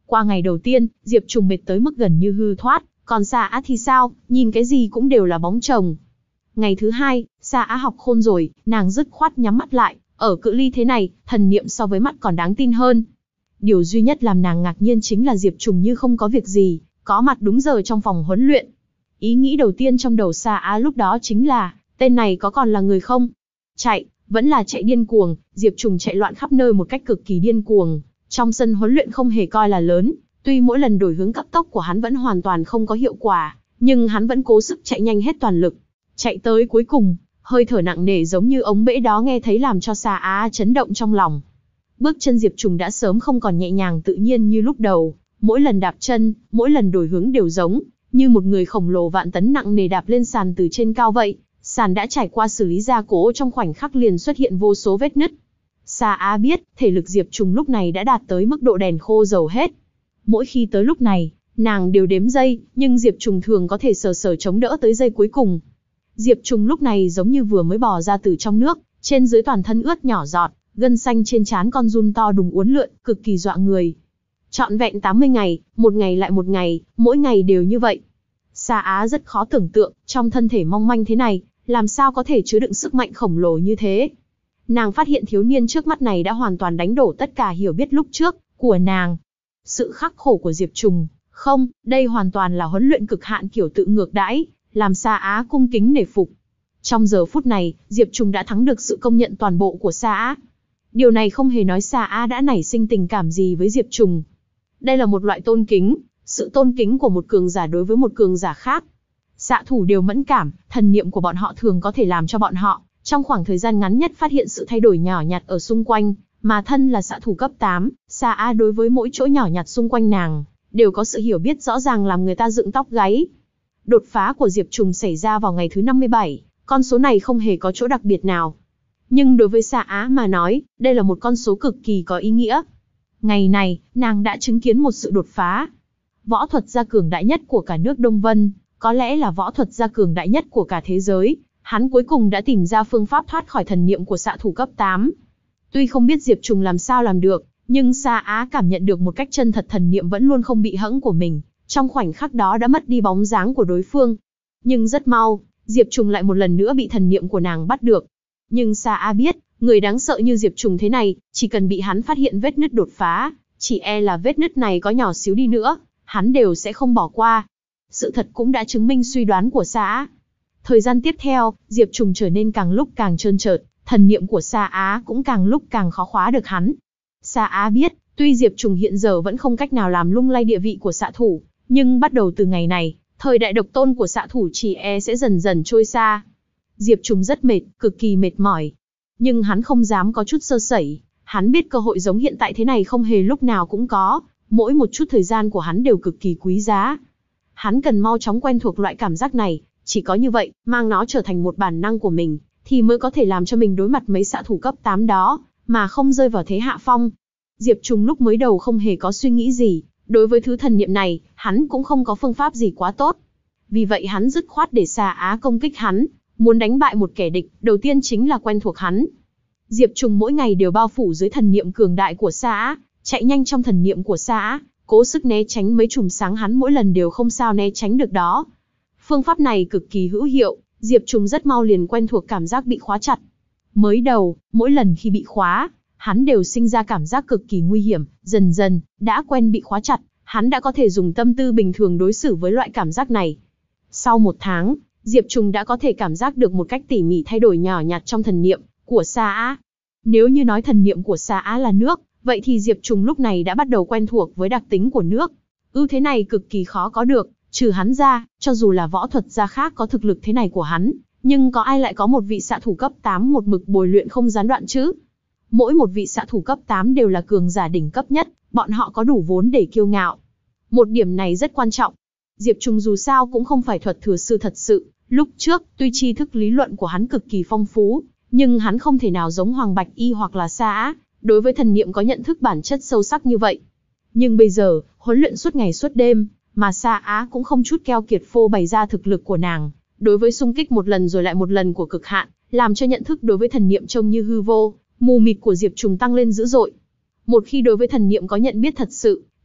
Qua ngày đầu tiên, Diệp Trùng mệt tới mức gần như hư thoát, còn Sa Á thì sao, nhìn cái gì cũng đều là bóng chồng. Ngày thứ hai, Sa Á học khôn rồi, nàng dứt khoát nhắm mắt lại, ở cự ly thế này, thần niệm so với mắt còn đáng tin hơn. Điều duy nhất làm nàng ngạc nhiên chính là Diệp Trùng như không có việc gì, có mặt đúng giờ trong phòng huấn luyện. Ý nghĩ đầu tiên trong đầu Sa Á lúc đó chính là, tên này có còn là người không? Chạy, vẫn là chạy điên cuồng, Diệp Trùng chạy loạn khắp nơi một cách cực kỳ điên cuồng. Trong sân huấn luyện không hề coi là lớn, tuy mỗi lần đổi hướng cấp tốc của hắn vẫn hoàn toàn không có hiệu quả, nhưng hắn vẫn cố sức chạy nhanh hết toàn lực. Chạy tới cuối cùng, hơi thở nặng nề giống như ống bể đó nghe thấy làm cho Sa Á chấn động trong lòng. Bước chân Diệp Trùng đã sớm không còn nhẹ nhàng tự nhiên như lúc đầu, mỗi lần đạp chân, mỗi lần đổi hướng đều giống như một người khổng lồ vạn tấn nặng nề đạp lên sàn từ trên cao vậy. Sàn đã trải qua xử lý gia cố, trong khoảnh khắc liền xuất hiện vô số vết nứt. Sa Á biết, thể lực Diệp Trùng lúc này đã đạt tới mức độ đèn khô dầu hết. Mỗi khi tới lúc này, nàng đều đếm giây, nhưng Diệp Trùng thường có thể sờ sờ chống đỡ tới giây cuối cùng. Diệp Trùng lúc này giống như vừa mới bò ra từ trong nước, trên dưới toàn thân ướt nhỏ giọt, gân xanh trên trán con giun to đùng uốn lượn, cực kỳ dọa người. Trọn vẹn tám mươi ngày, một ngày lại một ngày, mỗi ngày đều như vậy. Sa Á rất khó tưởng tượng, trong thân thể mong manh thế này, làm sao có thể chứa đựng sức mạnh khổng lồ như thế. Nàng phát hiện thiếu niên trước mắt này đã hoàn toàn đánh đổ tất cả hiểu biết lúc trước của nàng. Sự khắc khổ của Diệp Trùng, không, đây hoàn toàn là huấn luyện cực hạn kiểu tự ngược đãi, làm Sa Á cung kính nể phục. Trong giờ phút này, Diệp Trùng đã thắng được sự công nhận toàn bộ của Sa Á. Điều này không hề nói Sa Á đã nảy sinh tình cảm gì với Diệp Trùng. Đây là một loại tôn kính, sự tôn kính của một cường giả đối với một cường giả khác. Xạ thủ đều mẫn cảm, thần niệm của bọn họ thường có thể làm cho bọn họ, trong khoảng thời gian ngắn nhất phát hiện sự thay đổi nhỏ nhặt ở xung quanh, mà thân là xạ thủ cấp tám, Sa Á đối với mỗi chỗ nhỏ nhặt xung quanh nàng, đều có sự hiểu biết rõ ràng làm người ta dựng tóc gáy. Đột phá của Diệp Trùng xảy ra vào ngày thứ năm mươi bảy, con số này không hề có chỗ đặc biệt nào. Nhưng đối với Sa Á mà nói, đây là một con số cực kỳ có ý nghĩa. Ngày này, nàng đã chứng kiến một sự đột phá. Võ thuật gia cường đại nhất của cả nước Đông Vân, có lẽ là võ thuật gia cường đại nhất của cả thế giới, hắn cuối cùng đã tìm ra phương pháp thoát khỏi thần niệm của xạ thủ cấp tám. Tuy không biết Diệp Trùng làm sao làm được, nhưng Sa Á cảm nhận được một cách chân thật thần niệm vẫn luôn không bị hẫng của mình, trong khoảnh khắc đó đã mất đi bóng dáng của đối phương. Nhưng rất mau, Diệp Trùng lại một lần nữa bị thần niệm của nàng bắt được. Nhưng Sa Á biết, người đáng sợ như Diệp Trùng thế này, chỉ cần bị hắn phát hiện vết nứt đột phá, chỉ e là vết nứt này có nhỏ xíu đi nữa, hắn đều sẽ không bỏ qua. Sự thật cũng đã chứng minh suy đoán của Sa Á. Thời gian tiếp theo, Diệp Trùng trở nên càng lúc càng trơn trượt, thần niệm của Sa Á cũng càng lúc càng khó khóa được hắn. Sa Á biết, tuy Diệp Trùng hiện giờ vẫn không cách nào làm lung lay địa vị của xạ thủ, nhưng bắt đầu từ ngày này, thời đại độc tôn của xạ thủ chỉ e sẽ dần dần trôi xa. Diệp Trùng rất mệt, cực kỳ mệt mỏi. Nhưng hắn không dám có chút sơ sẩy, hắn biết cơ hội giống hiện tại thế này không hề lúc nào cũng có, mỗi một chút thời gian của hắn đều cực kỳ quý giá. Hắn cần mau chóng quen thuộc loại cảm giác này, chỉ có như vậy, mang nó trở thành một bản năng của mình, thì mới có thể làm cho mình đối mặt mấy xạ thủ cấp tám đó, mà không rơi vào thế hạ phong. Diệp Trùng lúc mới đầu không hề có suy nghĩ gì, đối với thứ thần niệm này, hắn cũng không có phương pháp gì quá tốt. Vì vậy hắn dứt khoát để Sa Á công kích hắn, muốn đánh bại một kẻ địch, đầu tiên chính là quen thuộc hắn. Diệp Trùng mỗi ngày đều bao phủ dưới thần niệm cường đại của Sa Á, chạy nhanh trong thần niệm của Sa Á, cố sức né tránh mấy chùm sáng hắn mỗi lần đều không sao né tránh được đó. Phương pháp này cực kỳ hữu hiệu, Diệp Trùng rất mau liền quen thuộc cảm giác bị khóa chặt. Mới đầu, mỗi lần khi bị khóa, hắn đều sinh ra cảm giác cực kỳ nguy hiểm, dần dần, đã quen bị khóa chặt, hắn đã có thể dùng tâm tư bình thường đối xử với loại cảm giác này. Sau một tháng, Diệp Trùng đã có thể cảm giác được một cách tỉ mỉ thay đổi nhỏ nhặt trong thần niệm của Sa Á. Nếu như nói thần niệm của Sa Á là nước, vậy thì Diệp Trùng lúc này đã bắt đầu quen thuộc với đặc tính của nước. Ưu thế này cực kỳ khó có được, trừ hắn ra, cho dù là võ thuật gia khác có thực lực thế này của hắn, nhưng có ai lại có một vị xạ thủ cấp tám một mực bồi luyện không gián đoạn chứ? Mỗi một vị xạ thủ cấp tám đều là cường giả đỉnh cấp nhất, bọn họ có đủ vốn để kiêu ngạo. Một điểm này rất quan trọng. Diệp Trùng dù sao cũng không phải thuật thừa sư thật sự, lúc trước, tuy tri thức lý luận của hắn cực kỳ phong phú, nhưng hắn không thể nào giống Hoàng Bạch Y hoặc là Sa Á, đối với thần niệm có nhận thức bản chất sâu sắc như vậy. Nhưng bây giờ, huấn luyện suốt ngày suốt đêm, mà Sa Á cũng không chút keo kiệt phô bày ra thực lực của nàng, đối với xung kích một lần rồi lại một lần của cực hạn, làm cho nhận thức đối với thần niệm trông như hư vô, mù mịt của Diệp Trùng tăng lên dữ dội. Một khi đối với thần niệm có nhận biết thật sự,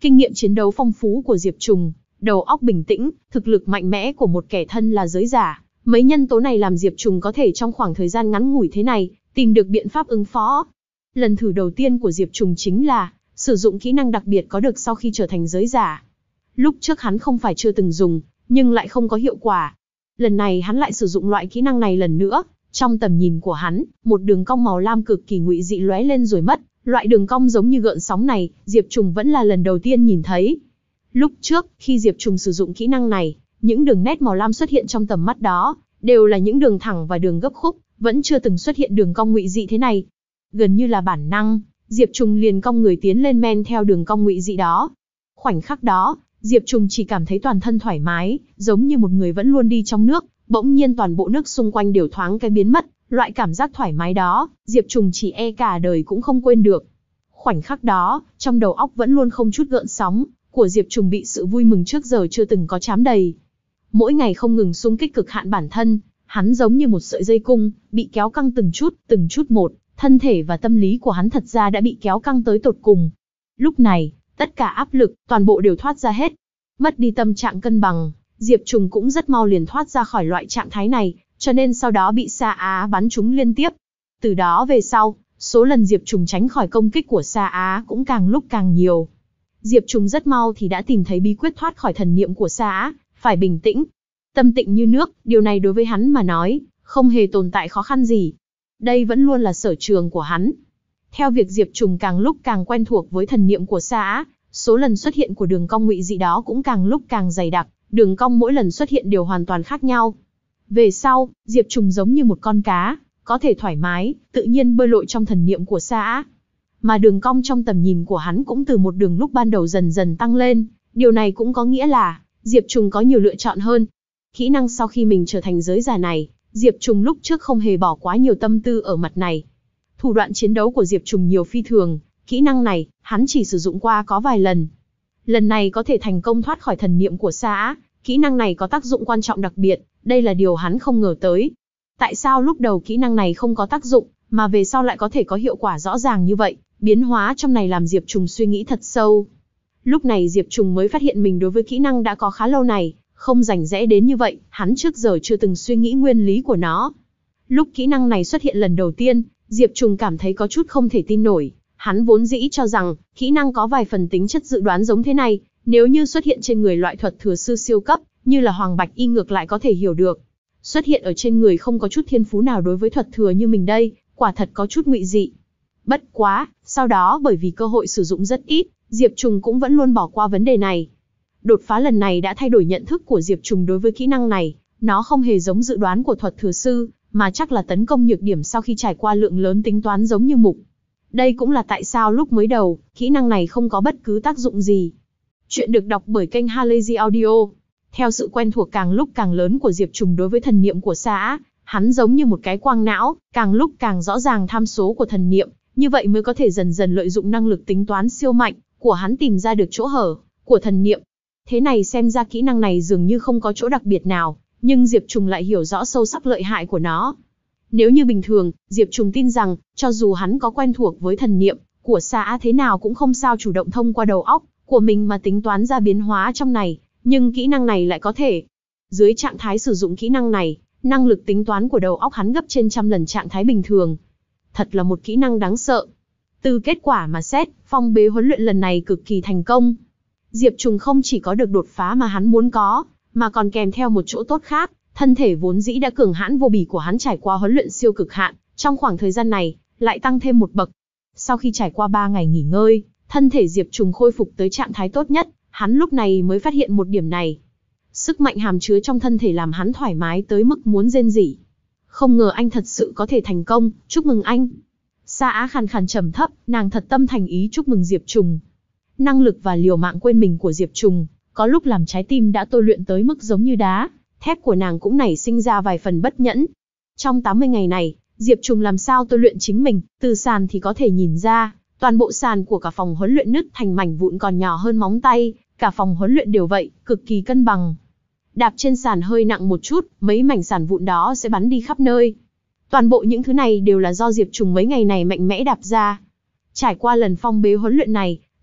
kinh nghiệm chiến đấu phong phú của Diệp Trùng, đầu óc bình tĩnh, thực lực mạnh mẽ của một kẻ thân là giới giả. Mấy nhân tố này làm Diệp Trùng có thể trong khoảng thời gian ngắn ngủi thế này, tìm được biện pháp ứng phó. Lần thử đầu tiên của Diệp Trùng chính là sử dụng kỹ năng đặc biệt có được sau khi trở thành giới giả. Lúc trước hắn không phải chưa từng dùng, nhưng lại không có hiệu quả. Lần này hắn lại sử dụng loại kỹ năng này lần nữa. Trong tầm nhìn của hắn, một đường cong màu lam cực kỳ ngụy dị lóe lên rồi mất. Loại đường cong giống như gợn sóng này, Diệp Trùng vẫn là lần đầu tiên nhìn thấy. Lúc trước, khi Diệp Trùng sử dụng kỹ năng này, những đường nét màu lam xuất hiện trong tầm mắt đó, đều là những đường thẳng và đường gấp khúc, vẫn chưa từng xuất hiện đường cong ngụy dị thế này. Gần như là bản năng, Diệp Trùng liền cong người tiến lên men theo đường cong ngụy dị đó. Khoảnh khắc đó, Diệp Trùng chỉ cảm thấy toàn thân thoải mái, giống như một người vẫn luôn đi trong nước, bỗng nhiên toàn bộ nước xung quanh đều thoáng cái biến mất. Loại cảm giác thoải mái đó, Diệp Trùng chỉ e cả đời cũng không quên được. Khoảnh khắc đó, trong đầu óc vẫn luôn không chút gợn sóng, của Diệp Trùng bị sự vui mừng trước giờ chưa từng có trám đầy. Mỗi ngày không ngừng xung kích cực hạn bản thân, hắn giống như một sợi dây cung, bị kéo căng từng chút, từng chút một, thân thể và tâm lý của hắn thật ra đã bị kéo căng tới tột cùng. Lúc này, tất cả áp lực, toàn bộ đều thoát ra hết. Mất đi tâm trạng cân bằng, Diệp Trùng cũng rất mau liền thoát ra khỏi loại trạng thái này, cho nên sau đó bị Sa Á bắn trúng liên tiếp. Từ đó về sau, số lần Diệp Trùng tránh khỏi công kích của Sa Á cũng càng lúc càng nhiều. Diệp Trùng rất mau thì đã tìm thấy bí quyết thoát khỏi thần niệm của Sa Á, phải bình tĩnh, tâm tịnh như nước, điều này đối với hắn mà nói, không hề tồn tại khó khăn gì. Đây vẫn luôn là sở trường của hắn. Theo việc Diệp Trùng càng lúc càng quen thuộc với thần niệm của Sa Á, số lần xuất hiện của đường cong ngụy dị đó cũng càng lúc càng dày đặc, đường cong mỗi lần xuất hiện đều hoàn toàn khác nhau. Về sau, Diệp Trùng giống như một con cá, có thể thoải mái, tự nhiên bơi lội trong thần niệm của Sa Á. Mà đường cong trong tầm nhìn của hắn cũng từ một đường lúc ban đầu dần dần tăng lên, điều này cũng có nghĩa là Diệp Trùng có nhiều lựa chọn hơn. Kỹ năng sau khi mình trở thành giới giả này, Diệp Trùng lúc trước không hề bỏ quá nhiều tâm tư ở mặt này. Thủ đoạn chiến đấu của Diệp Trùng nhiều phi thường, kỹ năng này, hắn chỉ sử dụng qua có vài lần. Lần này có thể thành công thoát khỏi thần niệm của Sa Á, kỹ năng này có tác dụng quan trọng đặc biệt, đây là điều hắn không ngờ tới. Tại sao lúc đầu kỹ năng này không có tác dụng, mà về sau lại có thể có hiệu quả rõ ràng như vậy? Biến hóa trong này làm Diệp Trùng suy nghĩ thật sâu. Lúc này Diệp Trùng mới phát hiện mình đối với kỹ năng đã có khá lâu này, không rành rẽ đến như vậy, hắn trước giờ chưa từng suy nghĩ nguyên lý của nó. Lúc kỹ năng này xuất hiện lần đầu tiên, Diệp Trùng cảm thấy có chút không thể tin nổi. Hắn vốn dĩ cho rằng, kỹ năng có vài phần tính chất dự đoán giống thế này, nếu như xuất hiện trên người loại thuật thừa sư siêu cấp, như là Hoàng Bạch Y ngược lại có thể hiểu được. Xuất hiện ở trên người không có chút thiên phú nào đối với thuật thừa như mình đây, quả thật có chút ngụy dị. Bất quá, sau đó bởi vì cơ hội sử dụng rất ít, Diệp Trùng cũng vẫn luôn bỏ qua vấn đề này. Đột phá lần này đã thay đổi nhận thức của Diệp Trùng đối với kỹ năng này, nó không hề giống dự đoán của thuật thừa sư, mà chắc là tấn công nhược điểm sau khi trải qua lượng lớn tính toán giống như mục. Đây cũng là tại sao lúc mới đầu, kỹ năng này không có bất cứ tác dụng gì. Chuyện được đọc bởi kênh Halazy Audio. Theo sự quen thuộc càng lúc càng lớn của Diệp Trùng đối với thần niệm của Sa Á, hắn giống như một cái quang não, càng lúc càng rõ ràng tham số của thần niệm, như vậy mới có thể dần dần lợi dụng năng lực tính toán siêu mạnh của hắn tìm ra được chỗ hở của thần niệm. Thế này xem ra kỹ năng này dường như không có chỗ đặc biệt nào, nhưng Diệp Trùng lại hiểu rõ sâu sắc lợi hại của nó. Nếu như bình thường, Diệp Trùng tin rằng, cho dù hắn có quen thuộc với thần niệm của Sa Á thế nào cũng không sao chủ động thông qua đầu óc của mình mà tính toán ra biến hóa trong này, nhưng kỹ năng này lại có thể. Dưới trạng thái sử dụng kỹ năng này, năng lực tính toán của đầu óc hắn gấp trên trăm lần trạng thái bình thường. Thật là một kỹ năng đáng sợ. Từ kết quả mà xét, phong bế huấn luyện lần này cực kỳ thành công. Diệp Trùng không chỉ có được đột phá mà hắn muốn có, mà còn kèm theo một chỗ tốt khác, thân thể vốn dĩ đã cường hãn vô bì của hắn trải qua huấn luyện siêu cực hạn, trong khoảng thời gian này, lại tăng thêm một bậc. Sau khi trải qua ba ngày nghỉ ngơi, thân thể Diệp Trùng khôi phục tới trạng thái tốt nhất, hắn lúc này mới phát hiện một điểm này. Sức mạnh hàm chứa trong thân thể làm hắn thoải mái tới mức muốn rên rỉ. Không ngờ anh thật sự có thể thành công, chúc mừng anh. Sa Á khàn khàn trầm thấp, nàng thật tâm thành ý chúc mừng Diệp Trùng. Năng lực và liều mạng quên mình của Diệp Trùng, có lúc làm trái tim đã tôi luyện tới mức giống như đá, thép của nàng cũng nảy sinh ra vài phần bất nhẫn. Trong tám mươi ngày này, Diệp Trùng làm sao tôi luyện chính mình, từ sàn thì có thể nhìn ra, toàn bộ sàn của cả phòng huấn luyện nứt thành mảnh vụn còn nhỏ hơn móng tay, cả phòng huấn luyện đều vậy, cực kỳ cân bằng. Đạp trên sàn hơi nặng một chút, mấy mảnh sàn vụn đó sẽ bắn đi khắp nơi. Toàn bộ những thứ này đều là do Diệp Trùng mấy ngày này mạnh mẽ đạp ra. Trải qua lần phong bế huấn luyện này,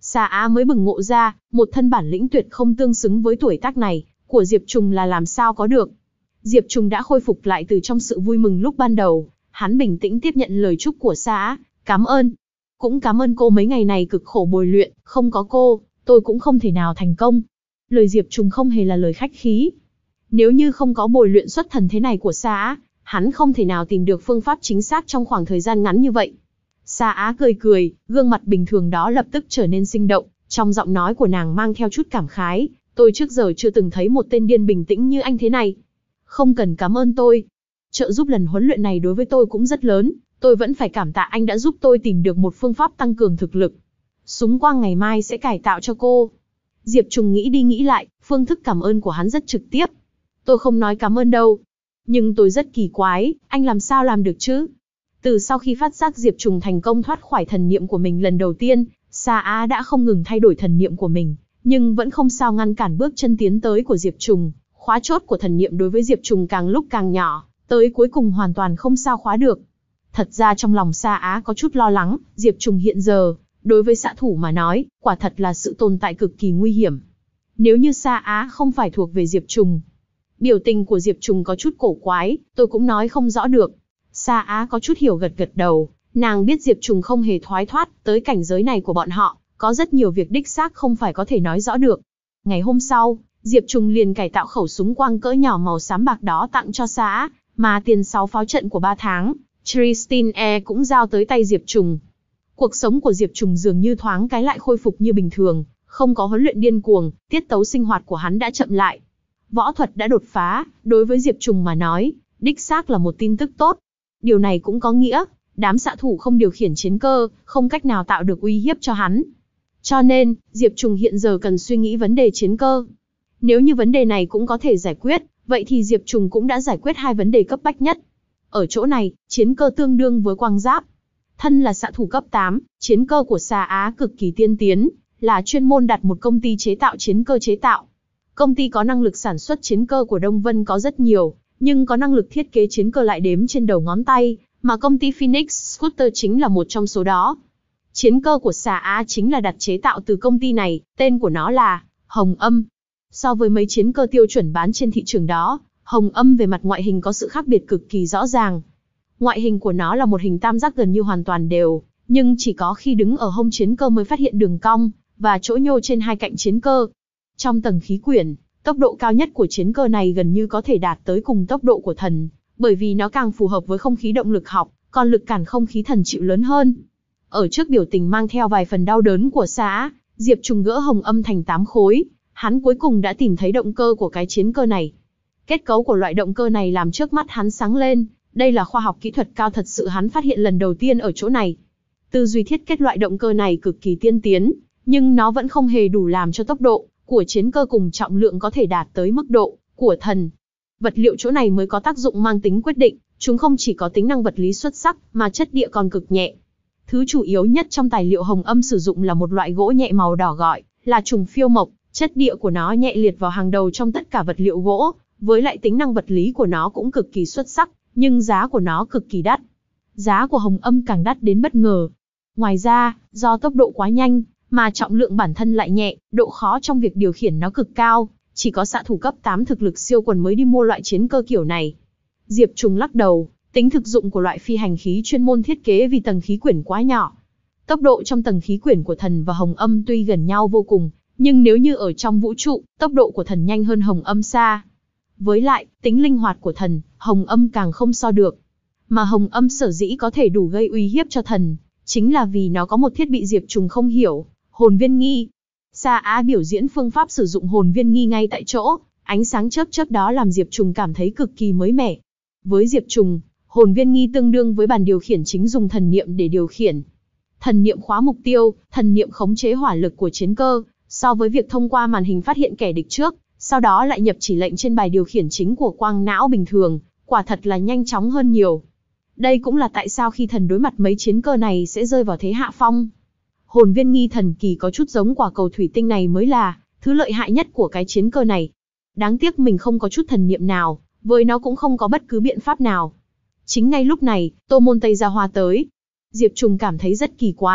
Sa Á mới bừng ngộ ra, một thân bản lĩnh tuyệt không tương xứng với tuổi tác này, của Diệp Trùng là làm sao có được. Diệp Trùng đã khôi phục lại từ trong sự vui mừng lúc ban đầu, hắn bình tĩnh tiếp nhận lời chúc của Sa Á, cảm ơn. Cũng cảm ơn cô mấy ngày này cực khổ bồi luyện, không có cô, tôi cũng không thể nào thành công. Lời Diệp Trùng không hề là lời khách khí. Nếu như không có bồi luyện xuất thần thế này của Sa Á, hắn không thể nào tìm được phương pháp chính xác trong khoảng thời gian ngắn như vậy. Sa Á cười cười, gương mặt bình thường đó lập tức trở nên sinh động, trong giọng nói của nàng mang theo chút cảm khái, tôi trước giờ chưa từng thấy một tên điên bình tĩnh như anh thế này. Không cần cảm ơn tôi. Trợ giúp lần huấn luyện này đối với tôi cũng rất lớn, tôi vẫn phải cảm tạ anh đã giúp tôi tìm được một phương pháp tăng cường thực lực. Súng quang ngày mai sẽ cải tạo cho cô. Diệp Trùng nghĩ đi nghĩ lại, phương thức cảm ơn của hắn rất trực tiếp. Tôi không nói cảm ơn đâu. Nhưng tôi rất kỳ quái, anh làm sao làm được chứ? Từ sau khi phát giác Diệp Trùng thành công thoát khỏi thần niệm của mình lần đầu tiên, Sa Á đã không ngừng thay đổi thần niệm của mình, nhưng vẫn không sao ngăn cản bước chân tiến tới của Diệp Trùng. Khóa chốt của thần niệm đối với Diệp Trùng càng lúc càng nhỏ, tới cuối cùng hoàn toàn không sao khóa được. Thật ra trong lòng Sa Á có chút lo lắng, Diệp Trùng hiện giờ, đối với xạ thủ mà nói, quả thật là sự tồn tại cực kỳ nguy hiểm. Nếu như Sa Á không phải thuộc về Diệp Trùng. Biểu tình của Diệp Trùng có chút cổ quái, tôi cũng nói không rõ được. Sa Á có chút hiểu gật gật đầu, nàng biết Diệp Trùng không hề thoái thoát, tới cảnh giới này của bọn họ, có rất nhiều việc đích xác không phải có thể nói rõ được. Ngày hôm sau, Diệp Trùng liền cải tạo khẩu súng quang cỡ nhỏ màu xám bạc đó tặng cho Sa Á, mà tiền sáu pháo trận của ba tháng, Tristan E cũng giao tới tay Diệp Trùng. Cuộc sống của Diệp Trùng dường như thoáng cái lại khôi phục như bình thường, không có huấn luyện điên cuồng, tiết tấu sinh hoạt của hắn đã chậm lại. Võ thuật đã đột phá, đối với Diệp Trùng mà nói, đích xác là một tin tức tốt. Điều này cũng có nghĩa, đám xạ thủ không điều khiển chiến cơ, không cách nào tạo được uy hiếp cho hắn. Cho nên, Diệp Trùng hiện giờ cần suy nghĩ vấn đề chiến cơ. Nếu như vấn đề này cũng có thể giải quyết, vậy thì Diệp Trùng cũng đã giải quyết hai vấn đề cấp bách nhất. Ở chỗ này, chiến cơ tương đương với quang giáp. Thân là xạ thủ cấp tám, chiến cơ của Sa Á cực kỳ tiên tiến, là chuyên môn đặt một công ty chế tạo chiến cơ chế tạo. Công ty có năng lực sản xuất chiến cơ của Đông Vân có rất nhiều, nhưng có năng lực thiết kế chiến cơ lại đếm trên đầu ngón tay, mà công ty Phoenix Scooter chính là một trong số đó. Chiến cơ của Sa Á chính là đặt chế tạo từ công ty này, tên của nó là Hồng Âm. So với mấy chiến cơ tiêu chuẩn bán trên thị trường đó, Hồng Âm về mặt ngoại hình có sự khác biệt cực kỳ rõ ràng. Ngoại hình của nó là một hình tam giác gần như hoàn toàn đều, nhưng chỉ có khi đứng ở hông chiến cơ mới phát hiện đường cong và chỗ nhô trên hai cạnh chiến cơ. Trong tầng khí quyển, tốc độ cao nhất của chiến cơ này gần như có thể đạt tới cùng tốc độ của thần, bởi vì nó càng phù hợp với không khí động lực học, còn lực cản không khí thần chịu lớn hơn. Ở trước biểu tình mang theo vài phần đau đớn của Sa Á, Diệp Trùng gỡ Hồng Âm thành tám khối, hắn cuối cùng đã tìm thấy động cơ của cái chiến cơ này. Kết cấu của loại động cơ này làm trước mắt hắn sáng lên, đây là khoa học kỹ thuật cao thật sự hắn phát hiện lần đầu tiên ở chỗ này. Tư duy thiết kế loại động cơ này cực kỳ tiên tiến, nhưng nó vẫn không hề đủ làm cho tốc độ của chiến cơ cùng trọng lượng có thể đạt tới mức độ của thần. Vật liệu chỗ này mới có tác dụng mang tính quyết định, chúng không chỉ có tính năng vật lý xuất sắc, mà chất địa còn cực nhẹ. Thứ chủ yếu nhất trong tài liệu Hồng Âm sử dụng là một loại gỗ nhẹ màu đỏ gọi là trùng phiêu mộc, chất địa của nó nhẹ liệt vào hàng đầu trong tất cả vật liệu gỗ, với lại tính năng vật lý của nó cũng cực kỳ xuất sắc, nhưng giá của nó cực kỳ đắt. Giá của Hồng Âm càng đắt đến bất ngờ. Ngoài ra, do tốc độ quá nhanh, mà trọng lượng bản thân lại nhẹ, độ khó trong việc điều khiển nó cực cao, chỉ có xạ thủ cấp tám thực lực siêu quần mới đi mua loại chiến cơ kiểu này. Diệp Trùng lắc đầu, tính thực dụng của loại phi hành khí chuyên môn thiết kế vì tầng khí quyển quá nhỏ. Tốc độ trong tầng khí quyển của thần và Hồng Âm tuy gần nhau vô cùng, nhưng nếu như ở trong vũ trụ, tốc độ của thần nhanh hơn Hồng Âm xa. Với lại, tính linh hoạt của thần, Hồng Âm càng không so được. Mà Hồng Âm sở dĩ có thể đủ gây uy hiếp cho thần, chính là vì nó có một thiết bị Diệp Trùng không hiểu, hồn viên nghi. Sa Á biểu diễn phương pháp sử dụng hồn viên nghi ngay tại chỗ, ánh sáng chớp chớp đó làm Diệp Trùng cảm thấy cực kỳ mới mẻ. Với Diệp Trùng, hồn viên nghi tương đương với bàn điều khiển chính dùng thần niệm để điều khiển. Thần niệm khóa mục tiêu, thần niệm khống chế hỏa lực của chiến cơ, so với việc thông qua màn hình phát hiện kẻ địch trước, sau đó lại nhập chỉ lệnh trên bài điều khiển chính của quang não bình thường, quả thật là nhanh chóng hơn nhiều. Đây cũng là tại sao khi thần đối mặt mấy chiến cơ này sẽ rơi vào thế hạ phong. Hồn viên nghi thần kỳ có chút giống quả cầu thủy tinh này mới là thứ lợi hại nhất của cái chiến cơ này. Đáng tiếc mình không có chút thần niệm nào, với nó cũng không có bất cứ biện pháp nào. Chính ngay lúc này, Tô Môn Tây ra hoa tới. Diệp Trùng cảm thấy rất kỳ quái,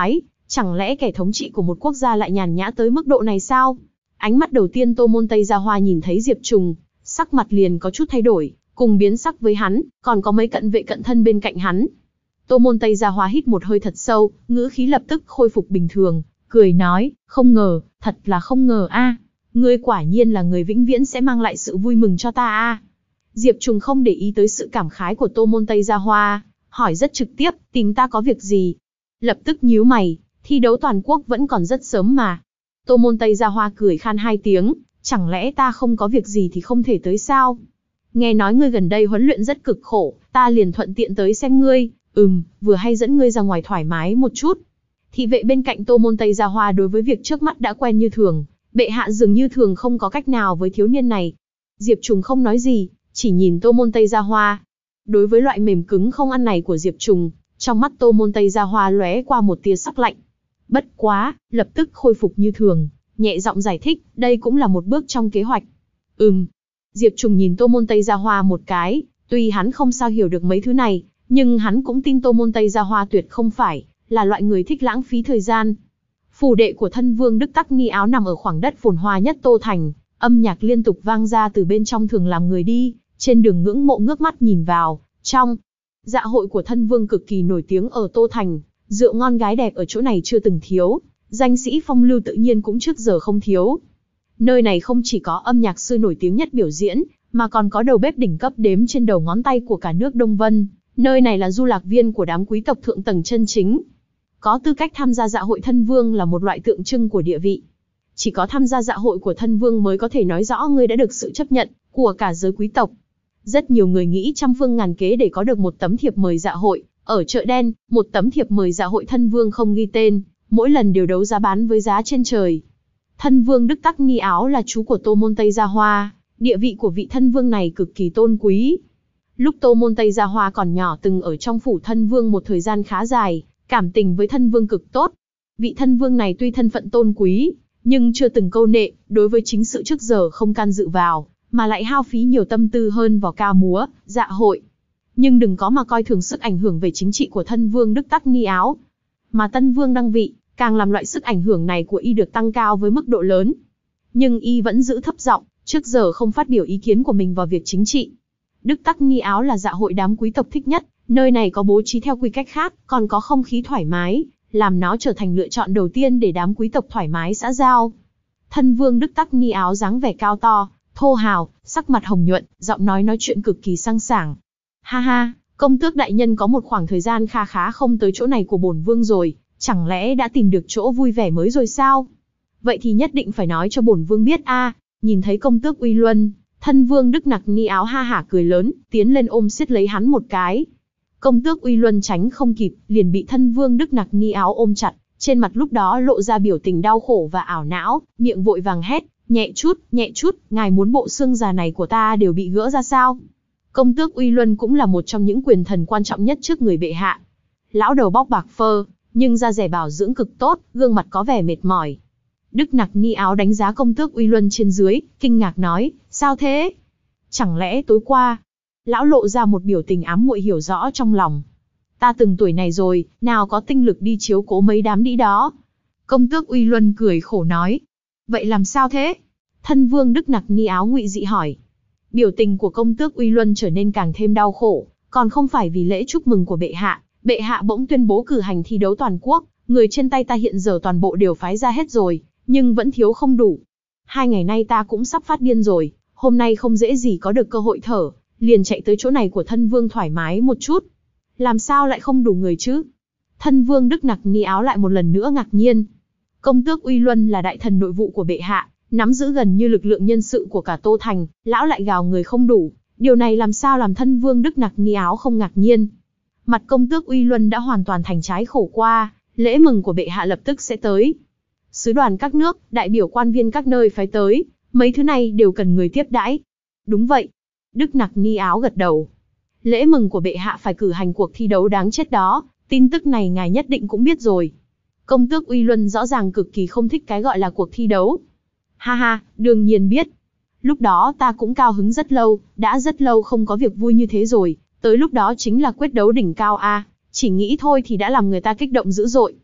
Chẳng lẽ kẻ thống trị của một quốc gia lại nhàn nhã tới mức độ này sao? Ánh mắt đầu tiên Tô Môn Tây Gia Hoa nhìn thấy Diệp Trùng, sắc mặt liền có chút thay đổi, cùng biến sắc với hắn, còn có mấy cận vệ cận thân bên cạnh hắn. Tô Môn Tây Gia Hoa hít một hơi thật sâu, ngữ khí lập tức khôi phục bình thường, cười nói, không ngờ, thật là không ngờ a, ngươi quả nhiên là người vĩnh viễn sẽ mang lại sự vui mừng cho ta a. Diệp Trùng không để ý tới sự cảm khái của Tô Môn Tây Gia Hoa, hỏi rất trực tiếp, tìm ta có việc gì? Lập tức nhíu mày, thi đấu toàn quốc vẫn còn rất sớm mà. Tô Môn Tây Gia Hoa cười khan hai tiếng, chẳng lẽ ta không có việc gì thì không thể tới sao? Nghe nói ngươi gần đây huấn luyện rất cực khổ, ta liền thuận tiện tới xem ngươi, ừm, vừa hay dẫn ngươi ra ngoài thoải mái một chút. Thị vệ bên cạnh Tô Môn Tây Gia Hoa đối với việc trước mắt đã quen như thường, bệ hạ dường như thường không có cách nào với thiếu niên này. Diệp Trùng không nói gì, chỉ nhìn Tô Môn Tây Gia Hoa. Đối với loại mềm cứng không ăn này của Diệp Trùng, trong mắt Tô Môn Tây Gia Hoa lóe qua một tia sắc lạnh. Bất quá, lập tức khôi phục như thường, nhẹ giọng giải thích, đây cũng là một bước trong kế hoạch. Ừm. Diệp Trùng nhìn Tô Môn Tây Gia Hoa một cái, tuy hắn không sao hiểu được mấy thứ này, nhưng hắn cũng tin Tô Môn Tây Gia Hoa tuyệt không phải là loại người thích lãng phí thời gian. Phủ đệ của thân vương Đức Tắc Ni Áo nằm ở khoảng đất phồn hoa nhất Tô Thành, âm nhạc liên tục vang ra từ bên trong thường làm người đi, trên đường ngưỡng mộ ngước mắt nhìn vào, trong. Dạ hội của thân vương cực kỳ nổi tiếng ở Tô Thành, rượu ngon gái đẹp ở chỗ này chưa từng thiếu, danh sĩ phong lưu tự nhiên cũng trước giờ không thiếu. Nơi này không chỉ có âm nhạc sư nổi tiếng nhất biểu diễn, mà còn có đầu bếp đỉnh cấp đếm trên đầu ngón tay của cả nước Đông Vân. Nơi này là du lạc viên của đám quý tộc thượng tầng chân chính. Có tư cách tham gia dạ hội thân vương là một loại tượng trưng của địa vị. Chỉ có tham gia dạ hội của thân vương mới có thể nói rõ ngươi đã được sự chấp nhận của cả giới quý tộc. Rất nhiều người nghĩ trăm phương ngàn kế để có được một tấm thiệp mời dạ hội. Ở chợ đen, một tấm thiệp mời dạ hội thân vương không ghi tên, mỗi lần đều đấu giá bán với giá trên trời. Thân vương Đức Tắc Ni Áo là chú của Tô Môn Tây Gia Hoa, địa vị của vị thân vương này cực kỳ tôn quý. Lúc Tô Môn Tây Gia Hoa còn nhỏ từng ở trong phủ thân vương một thời gian khá dài, cảm tình với thân vương cực tốt. Vị thân vương này tuy thân phận tôn quý, nhưng chưa từng câu nệ, đối với chính sự trước giờ không can dự vào, mà lại hao phí nhiều tâm tư hơn vào ca múa, dạ hội. Nhưng đừng có mà coi thường sức ảnh hưởng về chính trị của thân vương Đức Tắc Ni Áo. Mà tân vương đăng vị, càng làm loại sức ảnh hưởng này của y được tăng cao với mức độ lớn. Nhưng y vẫn giữ thấp giọng, trước giờ không phát biểu ý kiến của mình vào việc chính trị. Đức Tắc Ni Áo là dạ hội đám quý tộc thích nhất, nơi này có bố trí theo quy cách khác, còn có không khí thoải mái, làm nó trở thành lựa chọn đầu tiên để đám quý tộc thoải mái xã giao. Thân vương Đức Tắc Ni Áo dáng vẻ cao to, thô hào, sắc mặt hồng nhuận, giọng nói nói chuyện cực kỳ sang sảng. Ha ha, công tước đại nhân có một khoảng thời gian kha khá không tới chỗ này của bổn vương rồi, chẳng lẽ đã tìm được chỗ vui vẻ mới rồi sao? Vậy thì nhất định phải nói cho bổn vương biết a. Nhìn thấy công tước uy luân, thân vương Đức Nặc Ni Áo ha hả cười lớn, tiến lên ôm siết lấy hắn một cái. Công tước uy luân tránh không kịp, liền bị thân vương Đức Nặc Ni Áo ôm chặt, trên mặt lúc đó lộ ra biểu tình đau khổ và ảo não, miệng vội vàng hét, nhẹ chút, nhẹ chút, ngài muốn bộ xương già này của ta đều bị gỡ ra sao? Công tước uy luân cũng là một trong những quyền thần quan trọng nhất trước người bệ hạ. Lão đầu bóc bạc phơ, nhưng da dẻ bảo dưỡng cực tốt, gương mặt có vẻ mệt mỏi. Đức Nặc Ni Áo đánh giá công tước uy luân trên dưới, kinh ngạc nói, sao thế? Chẳng lẽ tối qua? Lão lộ ra một biểu tình ám muội hiểu rõ trong lòng. Ta từng tuổi này rồi, nào có tinh lực đi chiếu cố mấy đám đĩ đó. Công tước uy luân cười khổ nói. Vậy làm sao thế? Thân vương Đức Nặc Ni Áo ngụy dị hỏi. Biểu tình của công tước uy luân trở nên càng thêm đau khổ, còn không phải vì lễ chúc mừng của bệ hạ. Bệ hạ bỗng tuyên bố cử hành thi đấu toàn quốc, người trên tay ta hiện giờ toàn bộ đều phái ra hết rồi, nhưng vẫn thiếu không đủ. Hai ngày nay ta cũng sắp phát điên rồi, hôm nay không dễ gì có được cơ hội thở, liền chạy tới chỗ này của thân vương thoải mái một chút. Làm sao lại không đủ người chứ? Thân vương Đức Nặc Ni Áo lại một lần nữa ngạc nhiên. Công tước uy luân là đại thần nội vụ của bệ hạ, nắm giữ gần như lực lượng nhân sự của cả Tô Thành, lão lại gào người không đủ, điều này làm sao làm thân vương Đức Nặc Ni Áo không ngạc nhiên. Mặt công tước uy luân đã hoàn toàn thành trái khổ qua, lễ mừng của bệ hạ lập tức sẽ tới. Sứ đoàn các nước, đại biểu quan viên các nơi phái tới, mấy thứ này đều cần người tiếp đãi. Đúng vậy. Đức Nặc Ni Áo gật đầu. Lễ mừng của bệ hạ phải cử hành cuộc thi đấu đáng chết đó, tin tức này ngài nhất định cũng biết rồi. Công tước uy luân rõ ràng cực kỳ không thích cái gọi là cuộc thi đấu. Ha ha, đương nhiên biết. Lúc đó ta cũng cao hứng rất lâu, đã rất lâu không có việc vui như thế rồi, tới lúc đó chính là quyết đấu đỉnh cao a, chỉ nghĩ thôi thì đã làm người ta kích động dữ dội.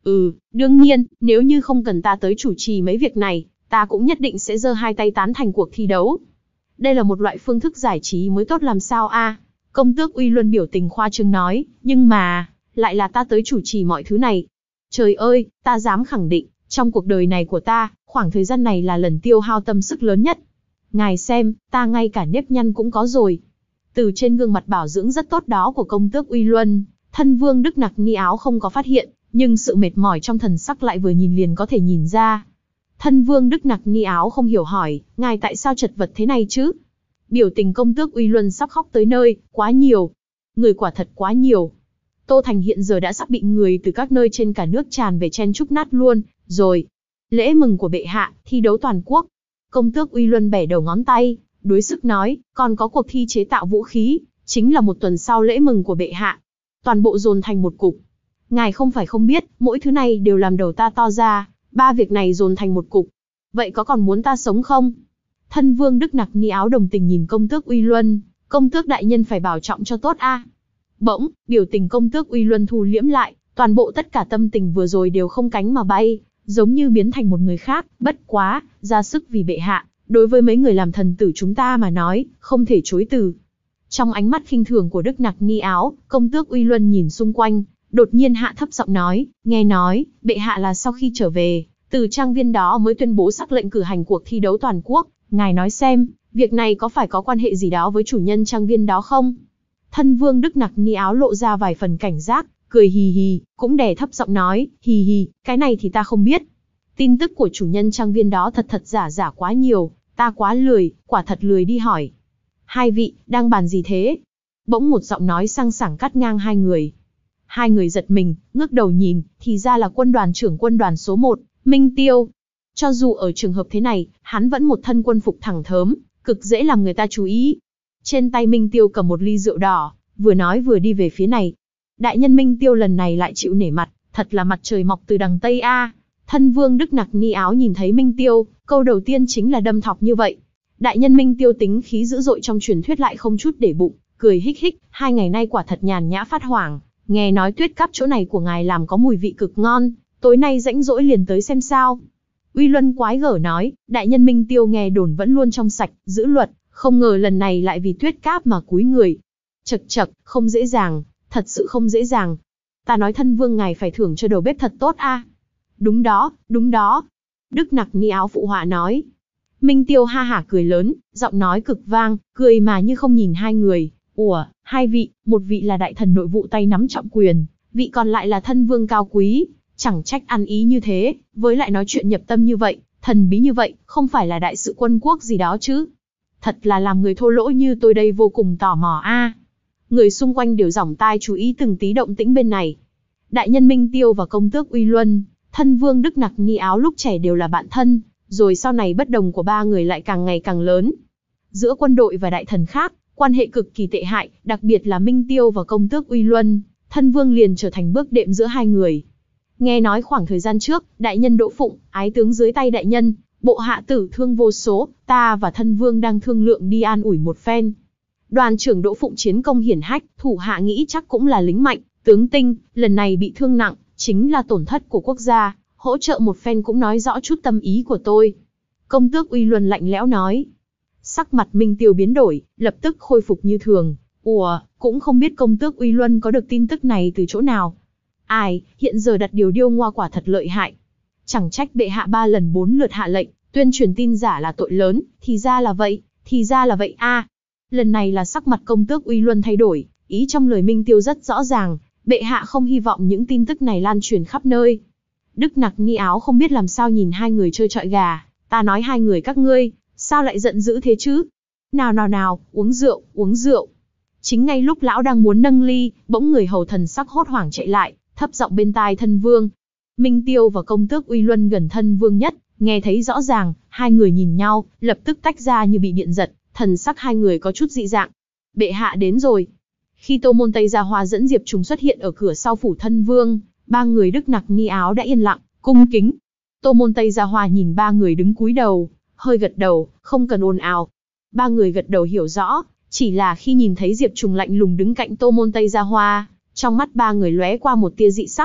Ừ, đương nhiên, nếu như không cần ta tới chủ trì mấy việc này, ta cũng nhất định sẽ giơ hai tay tán thành cuộc thi đấu. Đây là một loại phương thức giải trí mới tốt làm sao a? Công tước Uy Luân biểu tình khoa trương nói, nhưng mà, lại là ta tới chủ trì mọi thứ này. Trời ơi, ta dám khẳng định, trong cuộc đời này của ta, khoảng thời gian này là lần tiêu hao tâm sức lớn nhất. Ngài xem, ta ngay cả nếp nhăn cũng có rồi. Từ trên gương mặt bảo dưỡng rất tốt đó của công tước Uy Luân, thân vương Đức Nặc Ni Áo không có phát hiện, nhưng sự mệt mỏi trong thần sắc lại vừa nhìn liền có thể nhìn ra. Thân vương Đức Nặc Ni Áo không hiểu hỏi, ngài tại sao chật vật thế này chứ? Biểu tình công tước Uy Luân sắp khóc tới nơi, quá nhiều. Người quả thật quá nhiều. Tô Thành hiện giờ đã sắp bị người từ các nơi trên cả nước tràn về chen chúc nát luôn, rồi. Lễ mừng của bệ hạ, thi đấu toàn quốc. Công tước Uy Luân bẻ đầu ngón tay, đối sức nói, còn có cuộc thi chế tạo vũ khí, chính là một tuần sau lễ mừng của bệ hạ. Toàn bộ dồn thành một cục. Ngài không phải không biết, mỗi thứ này đều làm đầu ta to ra, ba việc này dồn thành một cục. Vậy có còn muốn ta sống không? Thân vương Đức Nặc Ni Áo đồng tình nhìn công tước Uy Luân, công tước đại nhân phải bảo trọng cho tốt a. Bỗng, biểu tình công tước Uy Luân thu liễm lại, toàn bộ tất cả tâm tình vừa rồi đều không cánh mà bay, giống như biến thành một người khác, bất quá, ra sức vì bệ hạ, đối với mấy người làm thần tử chúng ta mà nói, không thể chối từ. Trong ánh mắt khinh thường của Đức Nặc Ni Áo, công tước Uy Luân nhìn xung quanh, đột nhiên hạ thấp giọng nói, nghe nói, bệ hạ là sau khi trở về, từ trang viên đó mới tuyên bố sắc lệnh cử hành cuộc thi đấu toàn quốc, ngài nói xem, việc này có phải có quan hệ gì đó với chủ nhân trang viên đó không? Thân vương Đức Nặc Ni Áo lộ ra vài phần cảnh giác, cười hì hì, cũng đè thấp giọng nói, hì hì, cái này thì ta không biết. Tin tức của chủ nhân trang viên đó thật thật giả giả quá nhiều, ta quá lười, quả thật lười đi hỏi. Hai vị, đang bàn gì thế? Bỗng một giọng nói sang sảng cắt ngang hai người. Hai người giật mình, ngước đầu nhìn, thì ra là quân đoàn trưởng quân đoàn số một, Minh Tiêu. Cho dù ở trường hợp thế này, hắn vẫn một thân quân phục thẳng thớm, cực dễ làm người ta chú ý. Trên tay Minh Tiêu cầm một ly rượu đỏ, vừa nói vừa đi về phía này. Đại nhân Minh Tiêu lần này lại chịu nể mặt, thật là mặt trời mọc từ đằng Tây a. Thân vương Đức Nặc Ni Áo nhìn thấy Minh Tiêu, câu đầu tiên chính là đâm thọc như vậy. Đại nhân Minh Tiêu tính khí dữ dội trong truyền thuyết lại không chút để bụng, cười hích hích, hai ngày nay quả thật nhàn nhã phát hoảng, nghe nói tuyết cáp chỗ này của ngài làm có mùi vị cực ngon, tối nay rãnh rỗi liền tới xem sao. Uy Luân quái gở nói, đại nhân Minh Tiêu nghe đồn vẫn luôn trong sạch, giữ luật, không ngờ lần này lại vì tuyết cáp mà cúi người. Chậc chậc, không dễ dàng, thật sự không dễ dàng. Ta nói thân vương ngài phải thưởng cho đầu bếp thật tốt a. Đúng đó, đúng đó. Đức Nặc Ni Áo phụ họa nói. Minh Tiêu ha hả cười lớn, giọng nói cực vang, cười mà như không nhìn hai người. Ủa, hai vị, một vị là đại thần nội vụ tay nắm trọng quyền, vị còn lại là thân vương cao quý, chẳng trách ăn ý như thế, với lại nói chuyện nhập tâm như vậy, thần bí như vậy, không phải là đại sự quân quốc gì đó chứ. Thật là làm người thô lỗ như tôi đây vô cùng tò mò a. Người xung quanh đều giỏng tai chú ý từng tí động tĩnh bên này. Đại nhân Minh Tiêu và công tước Uy Luân, thân vương Đức Nặc Ni Áo lúc trẻ đều là bạn thân, rồi sau này bất đồng của ba người lại càng ngày càng lớn. Giữa quân đội và đại thần khác, quan hệ cực kỳ tệ hại, đặc biệt là Minh Tiêu và công tước Uy Luân, thân vương liền trở thành bước đệm giữa hai người. Nghe nói khoảng thời gian trước, đại nhân Đỗ Phụng, ái tướng dưới tay đại nhân, bộ hạ tử thương vô số, ta và thân vương đang thương lượng đi an ủi một phen. Đoàn trưởng Đỗ Phụng chiến công hiển hách, thủ hạ nghĩ chắc cũng là lính mạnh, tướng tinh, lần này bị thương nặng, chính là tổn thất của quốc gia, hỗ trợ một phen cũng nói rõ chút tâm ý của tôi. Công tước Uy Luân lạnh lẽo nói. Sắc mặt Minh Tiêu biến đổi, lập tức khôi phục như thường. Ủa, cũng không biết công tước Uy Luân có được tin tức này từ chỗ nào. Ai, hiện giờ đặt điều điêu ngoa quả thật lợi hại. Chẳng trách bệ hạ ba lần bốn lượt hạ lệnh, tuyên truyền tin giả là tội lớn, thì ra là vậy, thì ra là vậy a. Lần này là sắc mặt công tước Uy Luân thay đổi, ý trong lời Minh Tiêu rất rõ ràng, bệ hạ không hy vọng những tin tức này lan truyền khắp nơi. Đức Nặc Ni Áo không biết làm sao nhìn hai người chơi trọi gà, ta nói hai người các ngươi, sao lại giận dữ thế chứ? Nào nào nào, uống rượu, uống rượu. Chính ngay lúc lão đang muốn nâng ly, bỗng người hầu thần sắc hốt hoảng chạy lại, thấp giọng bên tai thân vương. Minh Tiêu và công tước Uy Luân gần thân vương nhất, nghe thấy rõ ràng, hai người nhìn nhau, lập tức tách ra như bị điện giật, thần sắc hai người có chút dị dạng. Bệ hạ đến rồi. Khi Tô Môn Tây Gia Hoa dẫn Diệp Trùng xuất hiện ở cửa sau phủ thân vương, ba người Đức Nặc Ni Áo đã yên lặng, cung kính. Tô Môn Tây Gia Hoa nhìn ba người đứng cúi đầu, hơi gật đầu, không cần ồn ào. Ba người gật đầu hiểu rõ, chỉ là khi nhìn thấy Diệp Trùng lạnh lùng đứng cạnh Tô Môn Tây Gia Hoa, trong mắt ba người lóe qua một tia dị sắc.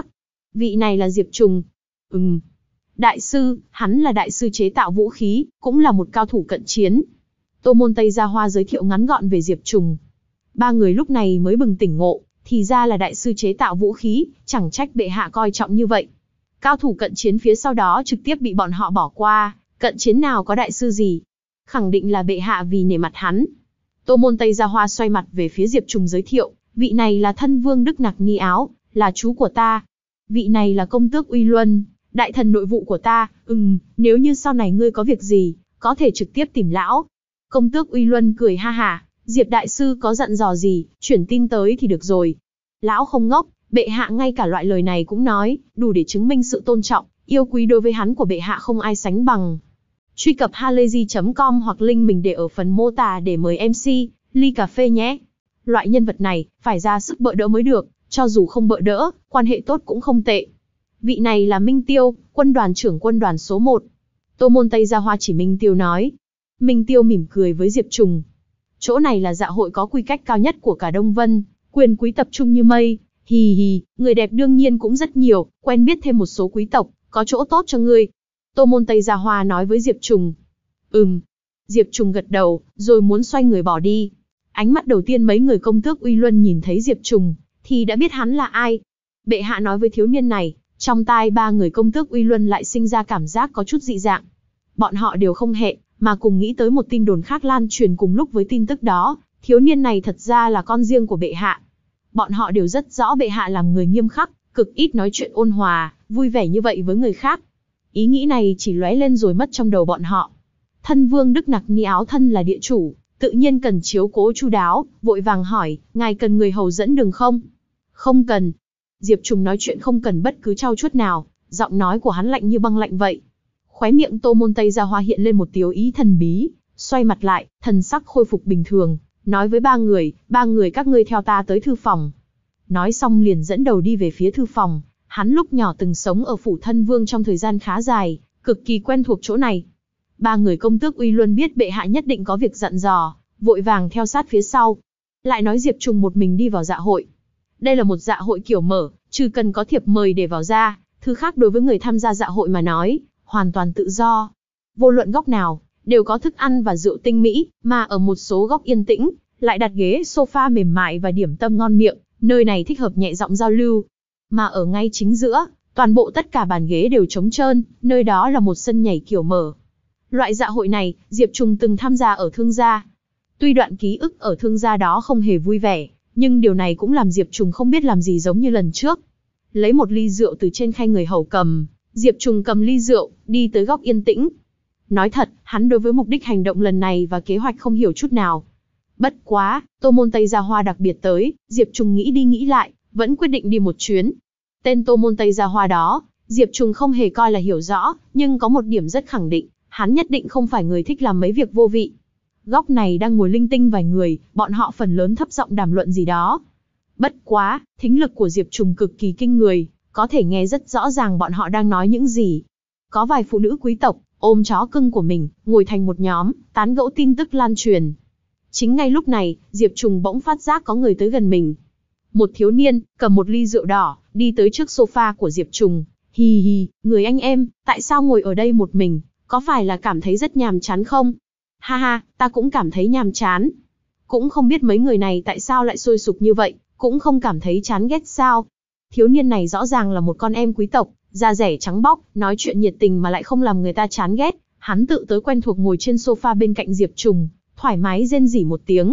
Vị này là Diệp Trùng. Ừm. Đại sư, hắn là đại sư chế tạo vũ khí, cũng là một cao thủ cận chiến. Tô Môn Tây Gia Hoa giới thiệu ngắn gọn về Diệp Trùng. Ba người lúc này mới bừng tỉnh ngộ, thì ra là đại sư chế tạo vũ khí, chẳng trách bệ hạ coi trọng như vậy. Cao thủ cận chiến phía sau đó trực tiếp bị bọn họ bỏ qua, cận chiến nào có đại sư gì. Khẳng định là bệ hạ vì nể mặt hắn. Tô Môn Tây Gia Hoa xoay mặt về phía Diệp Trùng giới thiệu, vị này là thân vương Đức Nặc Ni Áo, là chú của ta. Vị này là công tước Uy Luân, đại thần nội vụ của ta, ừm, nếu như sau này ngươi có việc gì, có thể trực tiếp tìm lão. Công tước Uy Luân cười ha hả, Diệp đại sư có dặn dò gì, chuyển tin tới thì được rồi. Lão không ngốc, bệ hạ ngay cả loại lời này cũng nói, đủ để chứng minh sự tôn trọng, yêu quý đối với hắn của bệ hạ không ai sánh bằng. Truy cập halayzi chấm com hoặc link mình để ở phần mô tả để mời em xê, ly cà phê nhé. Loại nhân vật này, phải ra sức bợ đỡ mới được, cho dù không bợ đỡ, quan hệ tốt cũng không tệ. Vị này là Minh Tiêu, quân đoàn trưởng quân đoàn số một. Tô Môn Tây Gia Hoa chỉ Minh Tiêu nói. Minh Tiêu mỉm cười với Diệp Trùng. Chỗ này là dạ hội có quy cách cao nhất của cả Đông Vân, quyền quý tập trung như mây. Hì hì, người đẹp đương nhiên cũng rất nhiều, quen biết thêm một số quý tộc, có chỗ tốt cho ngươi. Tô Môn Tây Gia Hoa nói với Diệp Trùng. Ừm. Diệp Trùng gật đầu, rồi muốn xoay người bỏ đi. Ánh mắt đầu tiên mấy người công tước Uy Luân nhìn thấy Diệp Trùng, thì đã biết hắn là ai. Bệ hạ nói với thiếu niên này, trong tai ba người công tước Uy Luân lại sinh ra cảm giác có chút dị dạng. Bọn họ đều không hẹn, mà cùng nghĩ tới một tin đồn khác lan truyền cùng lúc với tin tức đó, thiếu niên này thật ra là con riêng của bệ hạ. Bọn họ đều rất rõ bệ hạ làm người nghiêm khắc, cực ít nói chuyện ôn hòa, vui vẻ như vậy với người khác. Ý nghĩ này chỉ lóe lên rồi mất trong đầu bọn họ. Thân vương Đức Nặc Ni Áo thân là địa chủ, tự nhiên cần chiếu cố chu đáo, vội vàng hỏi, ngài cần người hầu dẫn đường không? Không cần. Diệp Trùng nói chuyện không cần bất cứ trau chuốt nào, giọng nói của hắn lạnh như băng lạnh vậy. Khóe miệng Tô Môn Tây Gia Hoa hiện lên một tiếu ý thần bí, xoay mặt lại, thần sắc khôi phục bình thường, nói với ba người, ba người các ngươi theo ta tới thư phòng. Nói xong liền dẫn đầu đi về phía thư phòng, hắn lúc nhỏ từng sống ở phủ thân vương trong thời gian khá dài, cực kỳ quen thuộc chỗ này. Ba người công tước Uy Luân biết bệ hạ nhất định có việc dặn dò, vội vàng theo sát phía sau. Lại nói Diệp Trùng một mình đi vào dạ hội. Đây là một dạ hội kiểu mở, trừ cần có thiệp mời để vào ra, thứ khác đối với người tham gia dạ hội mà nói, hoàn toàn tự do. Vô luận góc nào, đều có thức ăn và rượu tinh mỹ, mà ở một số góc yên tĩnh, lại đặt ghế sofa mềm mại và điểm tâm ngon miệng, nơi này thích hợp nhẹ giọng giao lưu. Mà ở ngay chính giữa, toàn bộ tất cả bàn ghế đều trống trơn, nơi đó là một sân nhảy kiểu mở. Loại dạ hội này, Diệp Trùng từng tham gia ở thương gia. Tuy đoạn ký ức ở thương gia đó không hề vui vẻ, nhưng điều này cũng làm Diệp Trùng không biết làm gì giống như lần trước. Lấy một ly rượu từ trên khay người hầu cầm, Diệp Trùng cầm ly rượu, đi tới góc yên tĩnh. Nói thật, hắn đối với mục đích hành động lần này và kế hoạch không hiểu chút nào. Bất quá, Tô Môn Tây Gia Hoa đặc biệt tới, Diệp Trùng nghĩ đi nghĩ lại, vẫn quyết định đi một chuyến. Tên Tô Môn Tây Gia Hoa đó, Diệp Trùng không hề coi là hiểu rõ, nhưng có một điểm rất khẳng định, hắn nhất định không phải người thích làm mấy việc vô vị. Góc này đang ngồi linh tinh vài người, bọn họ phần lớn thấp giọng đàm luận gì đó. Bất quá, thính lực của Diệp Trùng cực kỳ kinh người, có thể nghe rất rõ ràng bọn họ đang nói những gì. Có vài phụ nữ quý tộc, ôm chó cưng của mình, ngồi thành một nhóm, tán gẫu tin tức lan truyền. Chính ngay lúc này, Diệp Trùng bỗng phát giác có người tới gần mình. Một thiếu niên, cầm một ly rượu đỏ, đi tới trước sofa của Diệp Trùng. Hì hì, người anh em, tại sao ngồi ở đây một mình, có phải là cảm thấy rất nhàm chán không? Ha ha, ta cũng cảm thấy nhàm chán. Cũng không biết mấy người này tại sao lại sôi sục như vậy, cũng không cảm thấy chán ghét sao. Thiếu niên này rõ ràng là một con em quý tộc, da rẻ trắng bóc, nói chuyện nhiệt tình mà lại không làm người ta chán ghét. Hắn tự tới quen thuộc ngồi trên sofa bên cạnh Diệp Trùng, thoải mái rên rỉ một tiếng.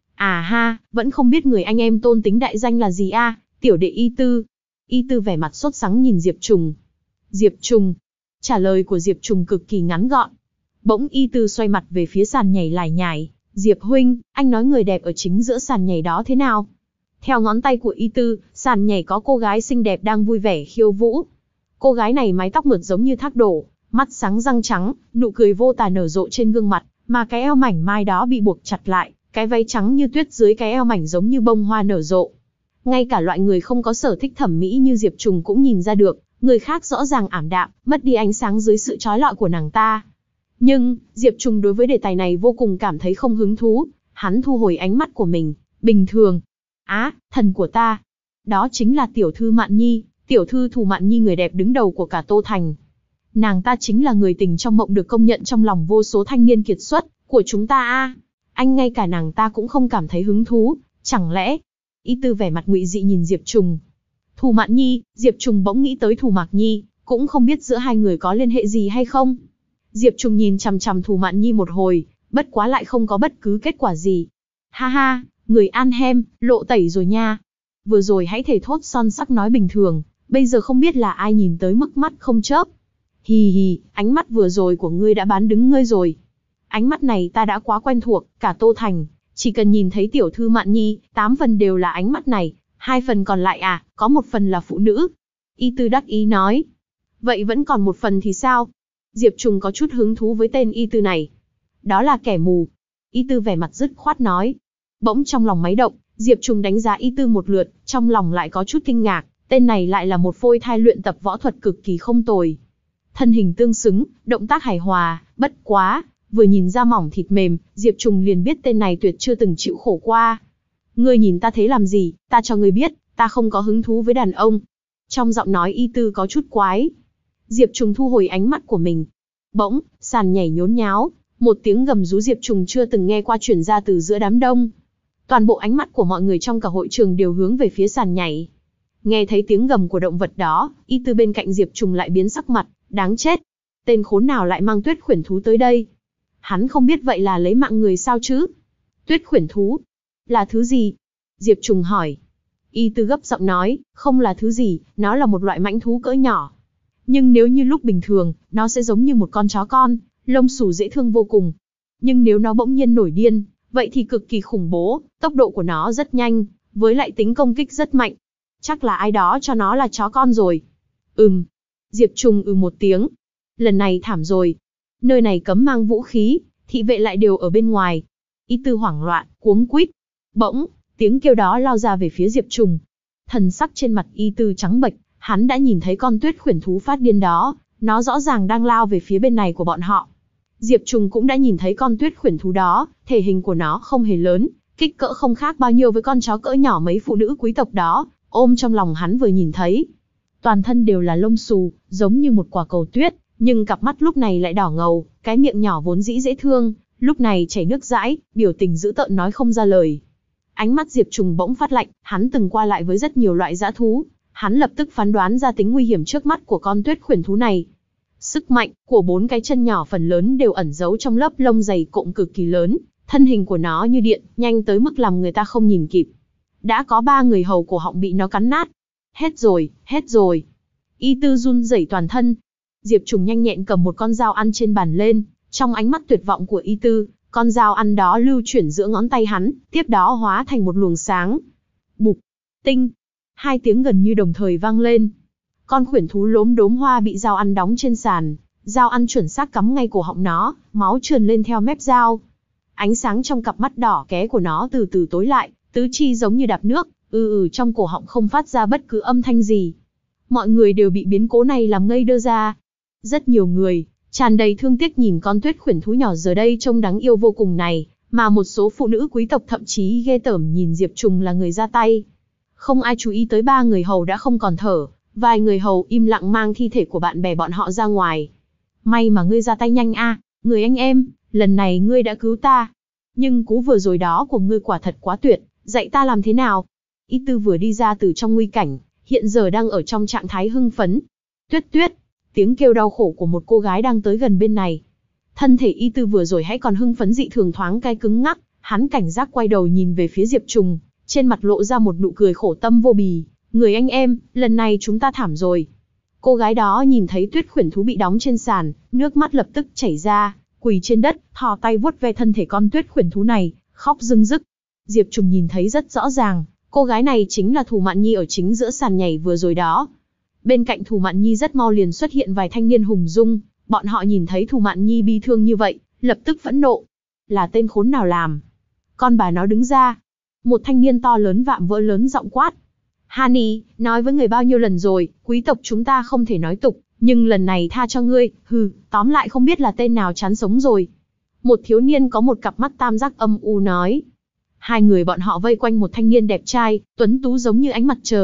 À ha, vẫn không biết người anh em tôn tính đại danh là gì a? À? Tiểu đệ Y Tư. Y Tư vẻ mặt sốt sắng nhìn Diệp Trùng. Diệp Trùng. Trả lời của Diệp Trùng cực kỳ ngắn gọn. Bỗng Y Tư xoay mặt về phía sàn nhảy lải nhải. Diệp huynh, anh nói người đẹp ở chính giữa sàn nhảy đó thế nào? Theo ngón tay của Y Tư, sàn nhảy có cô gái xinh đẹp đang vui vẻ khiêu vũ. Cô gái này mái tóc mượt giống như thác đổ, mắt sáng răng trắng, nụ cười vô tà nở rộ trên gương mặt, mà cái eo mảnh mai đó bị buộc chặt lại, cái váy trắng như tuyết dưới cái eo mảnh giống như bông hoa nở rộ. Ngay cả loại người không có sở thích thẩm mỹ như Diệp Trùng cũng nhìn ra được, người khác rõ ràng ảm đạm, mất đi ánh sáng dưới sự chói lọi của nàng ta. Nhưng, Diệp Trùng đối với đề tài này vô cùng cảm thấy không hứng thú, hắn thu hồi ánh mắt của mình, bình thường. Á, thần của ta. Đó chính là tiểu thư Mạn Nhi, tiểu thư Thù Mạn Nhi người đẹp đứng đầu của cả Tô Thành. Nàng ta chính là người tình trong mộng được công nhận trong lòng vô số thanh niên kiệt xuất của chúng ta a. Anh ngay cả nàng ta cũng không cảm thấy hứng thú, chẳng lẽ? Y Tư vẻ mặt ngụy dị nhìn Diệp Trùng. Thù Mạn Nhi, Diệp Trùng bỗng nghĩ tới Thù Mạc Nhi, cũng không biết giữa hai người có liên hệ gì hay không. Diệp Trùng nhìn chằm chằm Thù Mạn Nhi một hồi, bất quá lại không có bất cứ kết quả gì. Ha ha, người An Hem, lộ tẩy rồi nha. Vừa rồi hãy thề thốt son sắc nói bình thường, bây giờ không biết là ai nhìn tới mức mắt không chớp. Hì hì, ánh mắt vừa rồi của ngươi đã bán đứng ngươi rồi. Ánh mắt này ta đã quá quen thuộc, cả Tô Thành, chỉ cần nhìn thấy tiểu thư Mạn Nhi, tám phần đều là ánh mắt này, hai phần còn lại à, có một phần là phụ nữ. Y Tư đắc ý nói. Vậy vẫn còn một phần thì sao? Diệp Trùng có chút hứng thú với tên Y Tư này. Đó là kẻ mù. Y Tư vẻ mặt dứt khoát nói. Bỗng trong lòng máy động, Diệp Trùng đánh giá Y Tư một lượt, trong lòng lại có chút kinh ngạc, tên này lại là một phôi thai luyện tập võ thuật cực kỳ không tồi. Thân hình tương xứng, động tác hài hòa, bất quá, vừa nhìn da mỏng thịt mềm, Diệp Trùng liền biết tên này tuyệt chưa từng chịu khổ qua. Ngươi nhìn ta thế làm gì, ta cho ngươi biết, ta không có hứng thú với đàn ông. Trong giọng nói Y Tư có chút quái. Diệp Trùng thu hồi ánh mắt của mình. Bỗng, sàn nhảy nhốn nháo, một tiếng gầm rú Diệp Trùng chưa từng nghe qua truyền ra từ giữa đám đông. Toàn bộ ánh mắt của mọi người trong cả hội trường đều hướng về phía sàn nhảy. Nghe thấy tiếng gầm của động vật đó, Y Tư bên cạnh Diệp Trùng lại biến sắc mặt, đáng chết. Tên khốn nào lại mang tuyết khuyển thú tới đây? Hắn không biết vậy là lấy mạng người sao chứ? Tuyết khuyển thú? Là thứ gì? Diệp Trùng hỏi. Y Tư gấp giọng nói, không là thứ gì, nó là một loại mãnh thú cỡ nhỏ. Nhưng nếu như lúc bình thường, nó sẽ giống như một con chó con, lông xù dễ thương vô cùng. Nhưng nếu nó bỗng nhiên nổi điên, vậy thì cực kỳ khủng bố, tốc độ của nó rất nhanh, với lại tính công kích rất mạnh. Chắc là ai đó cho nó là chó con rồi. Ừm. Diệp Trùng ừ một tiếng. Lần này thảm rồi. Nơi này cấm mang vũ khí, thị vệ lại đều ở bên ngoài. Y Tư hoảng loạn, cuống quýt. Bỗng, tiếng kêu đó lao ra về phía Diệp Trùng. Thần sắc trên mặt Y Tư trắng bệch, hắn đã nhìn thấy con tuyết khuyển thú phát điên đó, nó rõ ràng đang lao về phía bên này của bọn họ. Diệp Trùng cũng đã nhìn thấy con tuyết khuyển thú đó, thể hình của nó không hề lớn, kích cỡ không khác bao nhiêu với con chó cỡ nhỏ mấy phụ nữ quý tộc đó, ôm trong lòng hắn vừa nhìn thấy. Toàn thân đều là lông xù, giống như một quả cầu tuyết, nhưng cặp mắt lúc này lại đỏ ngầu, cái miệng nhỏ vốn dĩ dễ thương, lúc này chảy nước dãi, biểu tình dữ tợn nói không ra lời. Ánh mắt Diệp Trùng bỗng phát lạnh, hắn từng qua lại với rất nhiều loại dã thú, hắn lập tức phán đoán ra tính nguy hiểm trước mắt của con tuyết khuyển thú này. Sức mạnh của bốn cái chân nhỏ phần lớn đều ẩn giấu trong lớp lông dày cộm cực kỳ lớn, thân hình của nó như điện, nhanh tới mức làm người ta không nhìn kịp. Đã có ba người hầu cổ họng bị nó cắn nát. Hết rồi, hết rồi. Y Tư run rẩy toàn thân. Diệp Trùng nhanh nhẹn cầm một con dao ăn trên bàn lên, trong ánh mắt tuyệt vọng của Y Tư, con dao ăn đó lưu chuyển giữa ngón tay hắn, tiếp đó hóa thành một luồng sáng. Bụp, tinh, hai tiếng gần như đồng thời vang lên. Con khuyển thú lốm đốm hoa bị dao ăn đóng trên sàn, dao ăn chuẩn xác cắm ngay cổ họng nó, máu trườn lên theo mép dao. Ánh sáng trong cặp mắt đỏ ké của nó từ từ tối lại, tứ chi giống như đạp nước, ừ ừ trong cổ họng không phát ra bất cứ âm thanh gì. Mọi người đều bị biến cố này làm ngây đơ ra. Rất nhiều người, tràn đầy thương tiếc nhìn con tuyết khuyển thú nhỏ giờ đây trông đáng yêu vô cùng này, mà một số phụ nữ quý tộc thậm chí ghê tởm nhìn Diệp Trùng là người ra tay. Không ai chú ý tới ba người hầu đã không còn thở, vài người hầu im lặng mang thi thể của bạn bè bọn họ ra ngoài. May mà ngươi ra tay nhanh a, người anh em, lần này ngươi đã cứu ta. Nhưng cú vừa rồi đó của ngươi quả thật quá tuyệt, dạy ta làm thế nào? Y Tư vừa đi ra từ trong nguy cảnh, hiện giờ đang ở trong trạng thái hưng phấn. Tuyết tuyết, tiếng kêu đau khổ của một cô gái đang tới gần bên này. Thân thể Y Tư vừa rồi hãy còn hưng phấn dị thường thoáng cay cứng ngắc, hắn cảnh giác quay đầu nhìn về phía Diệp Trùng, trên mặt lộ ra một nụ cười khổ tâm vô bì. Người anh em, lần này chúng ta thảm rồi. Cô gái đó nhìn thấy tuyết khuyển thú bị đóng trên sàn, nước mắt lập tức chảy ra, quỳ trên đất, thò tay vuốt ve thân thể con tuyết khuyển thú này, khóc rưng rức. Diệp Trùng nhìn thấy rất rõ ràng, cô gái này chính là Thù Mạn Nhi ở chính giữa sàn nhảy vừa rồi đó. Bên cạnh Thù Mạn Nhi rất mau liền xuất hiện vài thanh niên hùng dung, bọn họ nhìn thấy Thù Mạn Nhi bi thương như vậy, lập tức phẫn nộ. Là tên khốn nào làm? Con bà nó đứng ra. Một thanh niên to lớn vạm vỡ lớn giọng quát. Hani, nói với người bao nhiêu lần rồi, quý tộc chúng ta không thể nói tục, nhưng lần này tha cho ngươi, hừ, tóm lại không biết là tên nào chán sống rồi. Một thiếu niên có một cặp mắt tam giác âm u nói. Hai người bọn họ vây quanh một thanh niên đẹp trai, tuấn tú giống như ánh mặt trời,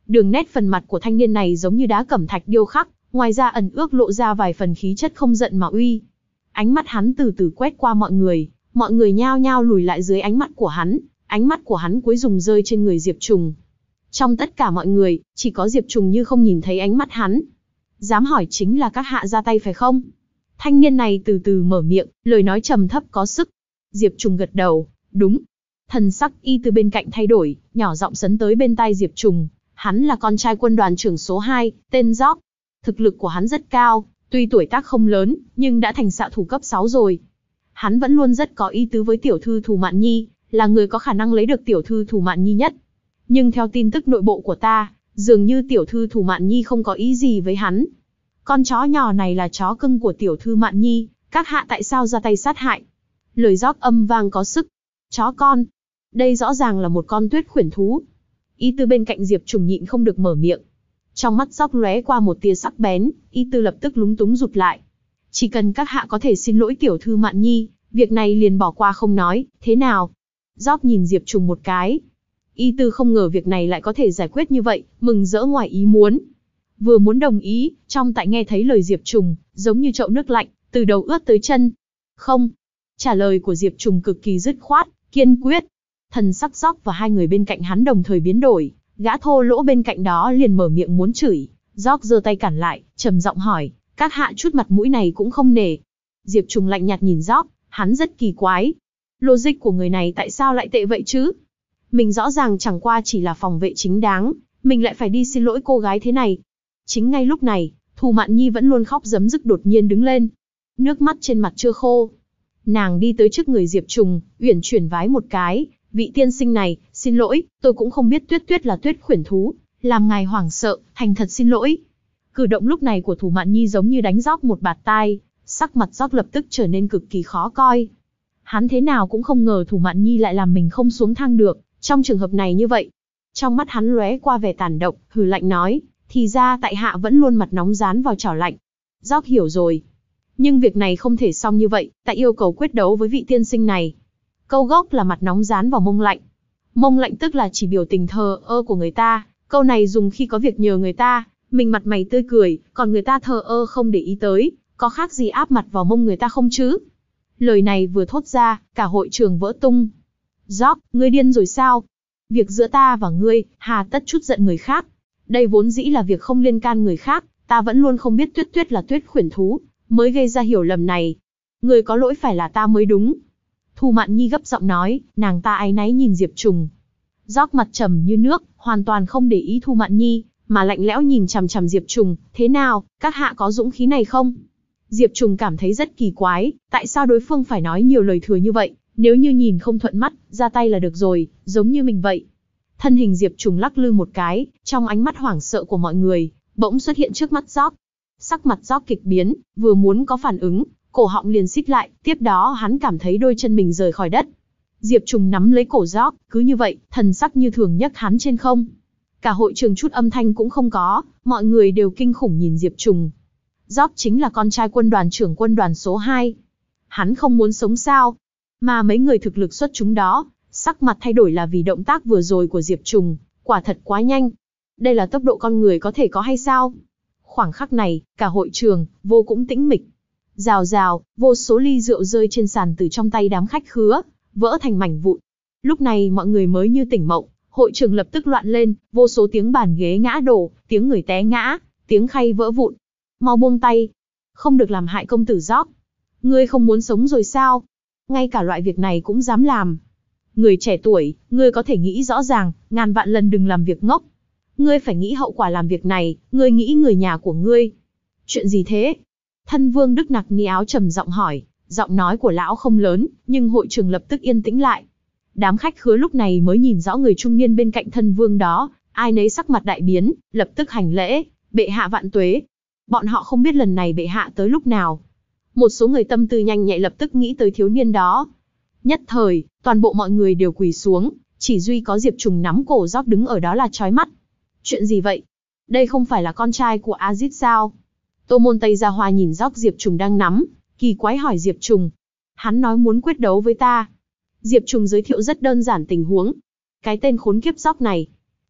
Đường nét phần mặt của thanh niên này giống như đá cẩm thạch điêu khắc, ngoài ra ẩn ước lộ ra vài phần khí chất không giận mà uy. Ánh mắt hắn từ từ quét qua mọi người, mọi người nhao nhao lùi lại dưới ánh mắt của hắn, ánh mắt của hắn cuối cùng rơi trên người Diệp Trùng. Trong tất cả mọi người, chỉ có Diệp Trùng như không nhìn thấy ánh mắt hắn. Dám hỏi chính là các hạ ra tay phải không? Thanh niên này từ từ mở miệng, lời nói trầm thấp có sức. Diệp Trùng gật đầu, đúng. Thần sắc y từ bên cạnh thay đổi, nhỏ giọng sấn tới bên tai Diệp Trùng. Hắn là con trai quân đoàn trưởng số hai, tên Gióc. Thực lực của hắn rất cao, tuy tuổi tác không lớn, nhưng đã thành xạ thủ cấp sáu rồi. Hắn vẫn luôn rất có ý tứ với tiểu thư Thù Mạn Nhi, là người có khả năng lấy được tiểu thư Thù Mạn Nhi nhất. Nhưng theo tin tức nội bộ của ta, dường như tiểu thư Thù Mạn Nhi không có ý gì với hắn. Con chó nhỏ này là chó cưng của tiểu thư Mạn Nhi, các hạ tại sao ra tay sát hại? Lời Gióc âm vang có sức. Chó con. Đây rõ ràng là một con tuyết khuyển thú. Y Tư bên cạnh Diệp Trùng nhịn không được mở miệng. Trong mắt Gióc lóe qua một tia sắc bén, Y Tư lập tức lúng túng rụt lại. Chỉ cần các hạ có thể xin lỗi tiểu thư Mạn Nhi, việc này liền bỏ qua không nói, thế nào? Gióc nhìn Diệp Trùng một cái. Y Tư không ngờ việc này lại có thể giải quyết như vậy, mừng rỡ ngoài ý muốn. Vừa muốn đồng ý, trong tại nghe thấy lời Diệp Trùng, giống như chậu nước lạnh, từ đầu ướt tới chân. Không. Trả lời của Diệp Trùng cực kỳ dứt khoát, kiên quyết. Thần sắc Gióc và hai người bên cạnh hắn đồng thời biến đổi, gã thô lỗ bên cạnh đó liền mở miệng muốn chửi. Gióc giơ tay cản lại, trầm giọng hỏi, các hạ chút mặt mũi này cũng không nể. Diệp Trùng lạnh nhạt nhìn Gióc, hắn rất kỳ quái. Logic của người này tại sao lại tệ vậy chứ? Mình rõ ràng chẳng qua chỉ là phòng vệ chính đáng, mình lại phải đi xin lỗi cô gái thế này. Chính ngay lúc này, Thù Mạn Nhi vẫn luôn khóc rấm rức đột nhiên đứng lên. Nước mắt trên mặt chưa khô. Nàng đi tới trước người Diệp Trùng, uyển chuyển vái một cái. Vị tiên sinh này, xin lỗi, tôi cũng không biết Tuyết Tuyết là tuyết khuyển thú, làm ngài hoảng sợ, thành thật xin lỗi. Cử động lúc này của Thù Mạn Nhi giống như đánh Gióc một bạt tai, sắc mặt Gióc lập tức trở nên cực kỳ khó coi. Hắn thế nào cũng không ngờ Thù Mạn Nhi lại làm mình không xuống thang được, trong trường hợp này như vậy. Trong mắt hắn lóe qua vẻ tàn độc, hừ lạnh nói, thì ra tại hạ vẫn luôn mặt nóng dán vào chảo lạnh. Gióc hiểu rồi. Nhưng việc này không thể xong như vậy, tại yêu cầu quyết đấu với vị tiên sinh này. Câu gốc là mặt nóng dán vào mông lạnh. Mông lạnh tức là chỉ biểu tình thờ ơ của người ta, câu này dùng khi có việc nhờ người ta, mình mặt mày tươi cười, còn người ta thờ ơ không để ý tới, có khác gì áp mặt vào mông người ta không chứ? Lời này vừa thốt ra, cả hội trường vỡ tung. Gióc, ngươi điên rồi sao? Việc giữa ta và ngươi, hà tất chút giận người khác. Đây vốn dĩ là việc không liên can người khác, ta vẫn luôn không biết Tuyết Tuyết là tuyết khuyển thú, mới gây ra hiểu lầm này. Người có lỗi phải là ta mới đúng. Thù Mạn Nhi gấp giọng nói, nàng ta áy náy nhìn Diệp Trùng. Gióc mặt trầm như nước, hoàn toàn không để ý Thù Mạn Nhi, mà lạnh lẽo nhìn chằm chằm Diệp Trùng, thế nào, các hạ có dũng khí này không? Diệp Trùng cảm thấy rất kỳ quái, tại sao đối phương phải nói nhiều lời thừa như vậy, nếu như nhìn không thuận mắt, ra tay là được rồi, giống như mình vậy. Thân hình Diệp Trùng lắc lư một cái, trong ánh mắt hoảng sợ của mọi người, bỗng xuất hiện trước mắt Gióc. Sắc mặt Gióc kịch biến, vừa muốn có phản ứng, cổ họng liền xít lại, tiếp đó hắn cảm thấy đôi chân mình rời khỏi đất. Diệp Trùng nắm lấy cổ Gióc, cứ như vậy, thần sắc như thường nhấc hắn trên không. Cả hội trường chút âm thanh cũng không có, mọi người đều kinh khủng nhìn Diệp Trùng. Gióc chính là con trai quân đoàn trưởng quân đoàn số hai. Hắn không muốn sống sao? Mà mấy người thực lực xuất chúng đó, sắc mặt thay đổi là vì động tác vừa rồi của Diệp Trùng, quả thật quá nhanh. Đây là tốc độ con người có thể có hay sao? Khoảng khắc này, cả hội trường, vô cũng tĩnh mịch. Rào rào, vô số ly rượu rơi trên sàn từ trong tay đám khách khứa, vỡ thành mảnh vụn. Lúc này mọi người mới như tỉnh mộng, hội trường lập tức loạn lên, vô số tiếng bàn ghế ngã đổ, tiếng người té ngã, tiếng khay vỡ vụn. Mau buông tay, không được làm hại công tử Gióc. Ngươi không muốn sống rồi sao? Ngay cả loại việc này cũng dám làm. Người trẻ tuổi, ngươi có thể nghĩ rõ ràng, ngàn vạn lần đừng làm việc ngốc. Ngươi phải nghĩ hậu quả làm việc này, ngươi nghĩ người nhà của ngươi. Chuyện gì thế? Thân Vương Đức Nặc ni áo trầm giọng hỏi, giọng nói của lão không lớn, nhưng hội trường lập tức yên tĩnh lại. Đám khách khứa lúc này mới nhìn rõ người trung niên bên cạnh thân vương đó, ai nấy sắc mặt đại biến, lập tức hành lễ, bệ hạ vạn tuế. Bọn họ không biết lần này bệ hạ tới lúc nào. Một số người tâm tư nhanh nhạy lập tức nghĩ tới thiếu niên đó. Nhất thời, toàn bộ mọi người đều quỳ xuống, chỉ duy có Diệp Trùng nắm cổ Gióc đứng ở đó là chói mắt. Chuyện gì vậy? Đây không phải là con trai của Azit sao? Tô Môn Tây Gia Hoa nhìn Gióc Diệp Trùng đang nắm, kỳ quái hỏi Diệp Trùng. Hắn nói muốn quyết đấu với ta. Diệp Trùng giới thiệu rất đơn giản tình huống. Cái tên khốn kiếp Gióc này.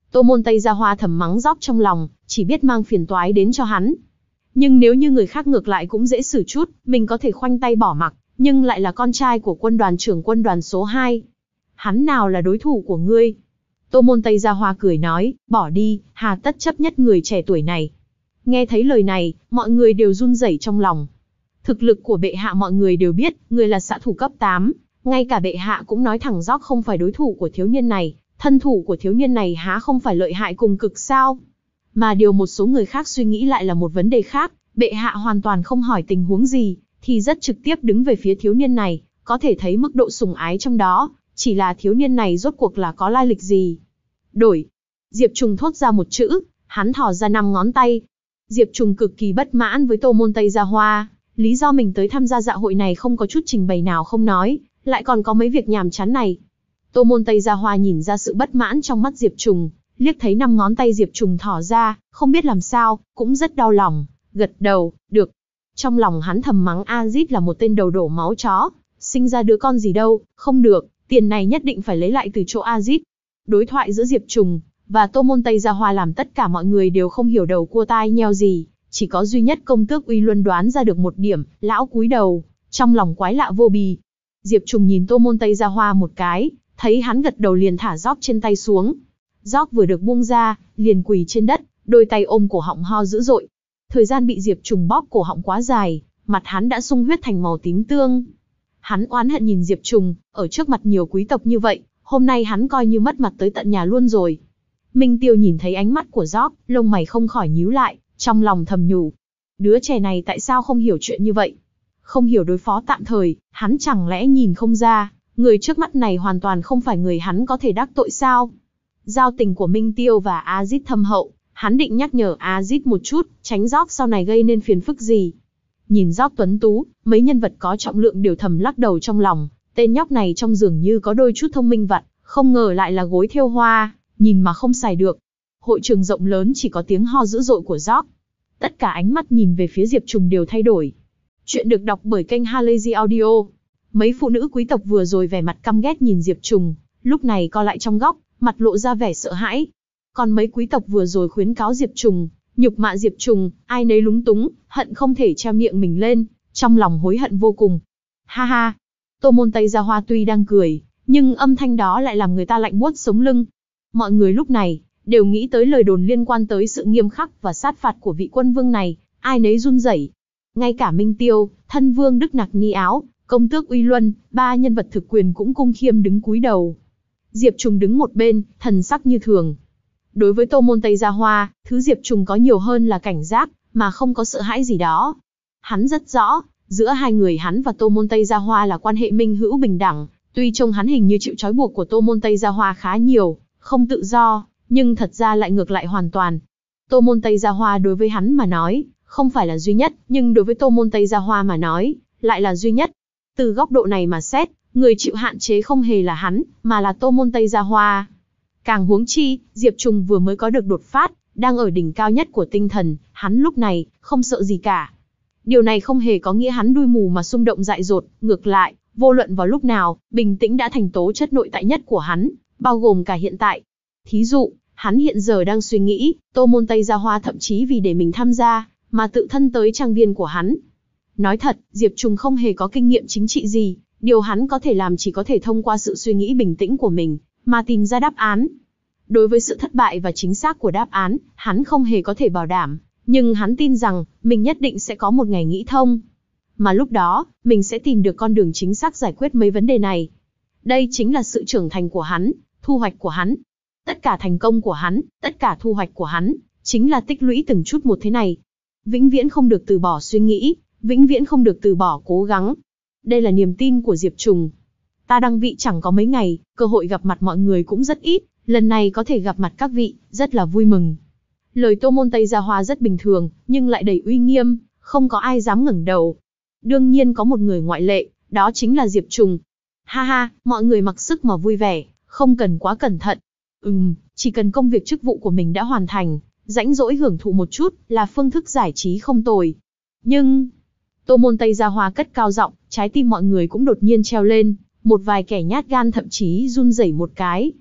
Tô Môn Tây Gia Hoa thầm mắng Gióc trong lòng, chỉ biết mang phiền toái đến cho hắn. Nhưng nếu như người khác ngược lại cũng dễ xử chút, mình có thể khoanh tay bỏ mặc, nhưng lại là con trai của quân đoàn trưởng quân đoàn số hai. Hắn nào là đối thủ của ngươi? Tô Môn Tây Gia Hoa cười nói, bỏ đi, hà tất chấp nhất người trẻ tuổi này. Nghe thấy lời này, mọi người đều run rẩy trong lòng. Thực lực của bệ hạ mọi người đều biết, người là xạ thủ cấp tám, ngay cả bệ hạ cũng nói thẳng Gióc không phải đối thủ của thiếu niên này, thân thủ của thiếu niên này há không phải lợi hại cùng cực sao? Mà điều một số người khác suy nghĩ lại là một vấn đề khác, bệ hạ hoàn toàn không hỏi tình huống gì, thì rất trực tiếp đứng về phía thiếu niên này, có thể thấy mức độ sủng ái trong đó, chỉ là thiếu niên này rốt cuộc là có lai lịch gì. Đổi. Diệp Trùng thốt ra một chữ, hắn thò ra năm ngón tay. Diệp Trùng cực kỳ bất mãn với Tô Môn Tây Gia Hoa, lý do mình tới tham gia dạ hội này không có chút trình bày nào không nói, lại còn có mấy việc nhàm chán này. Tô Môn Tây Gia Hoa nhìn ra sự bất mãn trong mắt Diệp Trùng, liếc thấy năm ngón tay Diệp Trùng thỏ ra, không biết làm sao, cũng rất đau lòng, gật đầu, được. Trong lòng hắn thầm mắng Azit là một tên đầu đổ máu chó, sinh ra đứa con gì đâu, không được, tiền này nhất định phải lấy lại từ chỗ Azit. Đối thoại giữa Diệp Trùng và Tô Môn Tây Gia Hoa làm tất cả mọi người đều không hiểu đầu cua tai nheo gì, chỉ có duy nhất Công Tước Uy Luân đoán ra được một điểm, lão cúi đầu, trong lòng quái lạ vô bì. Diệp Trùng nhìn Tô Môn Tây Gia Hoa một cái, thấy hắn gật đầu liền thả Gióc trên tay xuống. Gióc vừa được buông ra, liền quỳ trên đất, đôi tay ôm cổ họng ho dữ dội. Thời gian bị Diệp Trùng bóp cổ họng quá dài, mặt hắn đã sung huyết thành màu tím tương. Hắn oán hận nhìn Diệp Trùng, ở trước mặt nhiều quý tộc như vậy, hôm nay hắn coi như mất mặt tới tận nhà luôn rồi. Minh Tiêu nhìn thấy ánh mắt của Gióc, lông mày không khỏi nhíu lại, trong lòng thầm nhủ. Đứa trẻ này tại sao không hiểu chuyện như vậy? Không hiểu đối phó tạm thời, hắn chẳng lẽ nhìn không ra, người trước mắt này hoàn toàn không phải người hắn có thể đắc tội sao? Giao tình của Minh Tiêu và Azit thâm hậu, hắn định nhắc nhở Azit một chút, tránh Gióc sau này gây nên phiền phức gì. Nhìn Gióc tuấn tú, mấy nhân vật có trọng lượng đều thầm lắc đầu trong lòng, tên nhóc này trong dường như có đôi chút thông minh vặt, không ngờ lại là gối thêu hoa, nhìn mà không xài được. Hội trường rộng lớn chỉ có tiếng ho dữ dội của Gióc. Tất cả ánh mắt nhìn về phía Diệp Trùng đều thay đổi. Chuyện được đọc bởi kênh Halazy Audio. Mấy phụ nữ quý tộc vừa rồi vẻ mặt căm ghét nhìn Diệp Trùng, lúc này co lại trong góc, mặt lộ ra vẻ sợ hãi. Còn mấy quý tộc vừa rồi khuyến cáo Diệp Trùng, nhục mạ Diệp Trùng, ai nấy lúng túng, hận không thể treo miệng mình lên, trong lòng hối hận vô cùng. Ha ha, Tô Môn Tây Gia Hoa tuy đang cười, nhưng âm thanh đó lại làm người ta lạnh buốt sống lưng. Mọi người lúc này đều nghĩ tới lời đồn liên quan tới sự nghiêm khắc và sát phạt của vị quân vương này, ai nấy run rẩy. Ngay cả Minh Tiêu, thân vương Đức Nặc Ni Áo, Công Tước Uy Luân, ba nhân vật thực quyền cũng cung khiêm đứng cúi đầu. Diệp Trùng đứng một bên, thần sắc như thường. Đối với Tô Môn Tây Gia Hoa, thứ Diệp Trùng có nhiều hơn là cảnh giác, mà không có sợ hãi gì đó. Hắn rất rõ, giữa hai người hắn và Tô Môn Tây Gia Hoa là quan hệ minh hữu bình đẳng, tuy trông hắn hình như chịu trói buộc của Tô Môn Tây Gia Hoa khá nhiều, không tự do, nhưng thật ra lại ngược lại hoàn toàn. Tô Môn Tây Gia Hoa đối với hắn mà nói, không phải là duy nhất, nhưng đối với Tô Môn Tây Gia Hoa mà nói, lại là duy nhất. Từ góc độ này mà xét, người chịu hạn chế không hề là hắn, mà là Tô Môn Tây Gia Hoa. Càng huống chi, Diệp Trùng vừa mới có được đột phát, đang ở đỉnh cao nhất của tinh thần, hắn lúc này, không sợ gì cả. Điều này không hề có nghĩa hắn đuôi mù mà xung động dại dột, ngược lại, vô luận vào lúc nào, bình tĩnh đã thành tố chất nội tại nhất của hắn, bao gồm cả hiện tại. Thí dụ, hắn hiện giờ đang suy nghĩ, Tô Môn Tây Gia Hoa thậm chí vì để mình tham gia, mà tự thân tới trang viên của hắn. Nói thật, Diệp Trùng không hề có kinh nghiệm chính trị gì, điều hắn có thể làm chỉ có thể thông qua sự suy nghĩ bình tĩnh của mình, mà tìm ra đáp án. Đối với sự thất bại và chính xác của đáp án, hắn không hề có thể bảo đảm, nhưng hắn tin rằng, mình nhất định sẽ có một ngày nghĩ thông. Mà lúc đó, mình sẽ tìm được con đường chính xác giải quyết mấy vấn đề này. Đây chính là sự trưởng thành của hắn, thu hoạch của hắn. Tất cả thành công của hắn, tất cả thu hoạch của hắn, chính là tích lũy từng chút một thế này. Vĩnh viễn không được từ bỏ suy nghĩ, vĩnh viễn không được từ bỏ cố gắng. Đây là niềm tin của Diệp Trùng. Ta đăng vị chẳng có mấy ngày, cơ hội gặp mặt mọi người cũng rất ít, lần này có thể gặp mặt các vị, rất là vui mừng. Lời Tô Môn Tây Gia Hoa rất bình thường, nhưng lại đầy uy nghiêm, không có ai dám ngẩng đầu. Đương nhiên có một người ngoại lệ, đó chính là Diệp Trùng. Ha ha, mọi người mặc sức mà vui vẻ, không cần quá cẩn thận. Ừm, chỉ cần công việc chức vụ của mình đã hoàn thành, rãnh rỗi hưởng thụ một chút, là phương thức giải trí không tồi. Nhưng, Tô Môn Tây Gia Hoa cất cao giọng, trái tim mọi người cũng đột nhiên treo lên, một vài kẻ nhát gan thậm chí run rẩy một cái.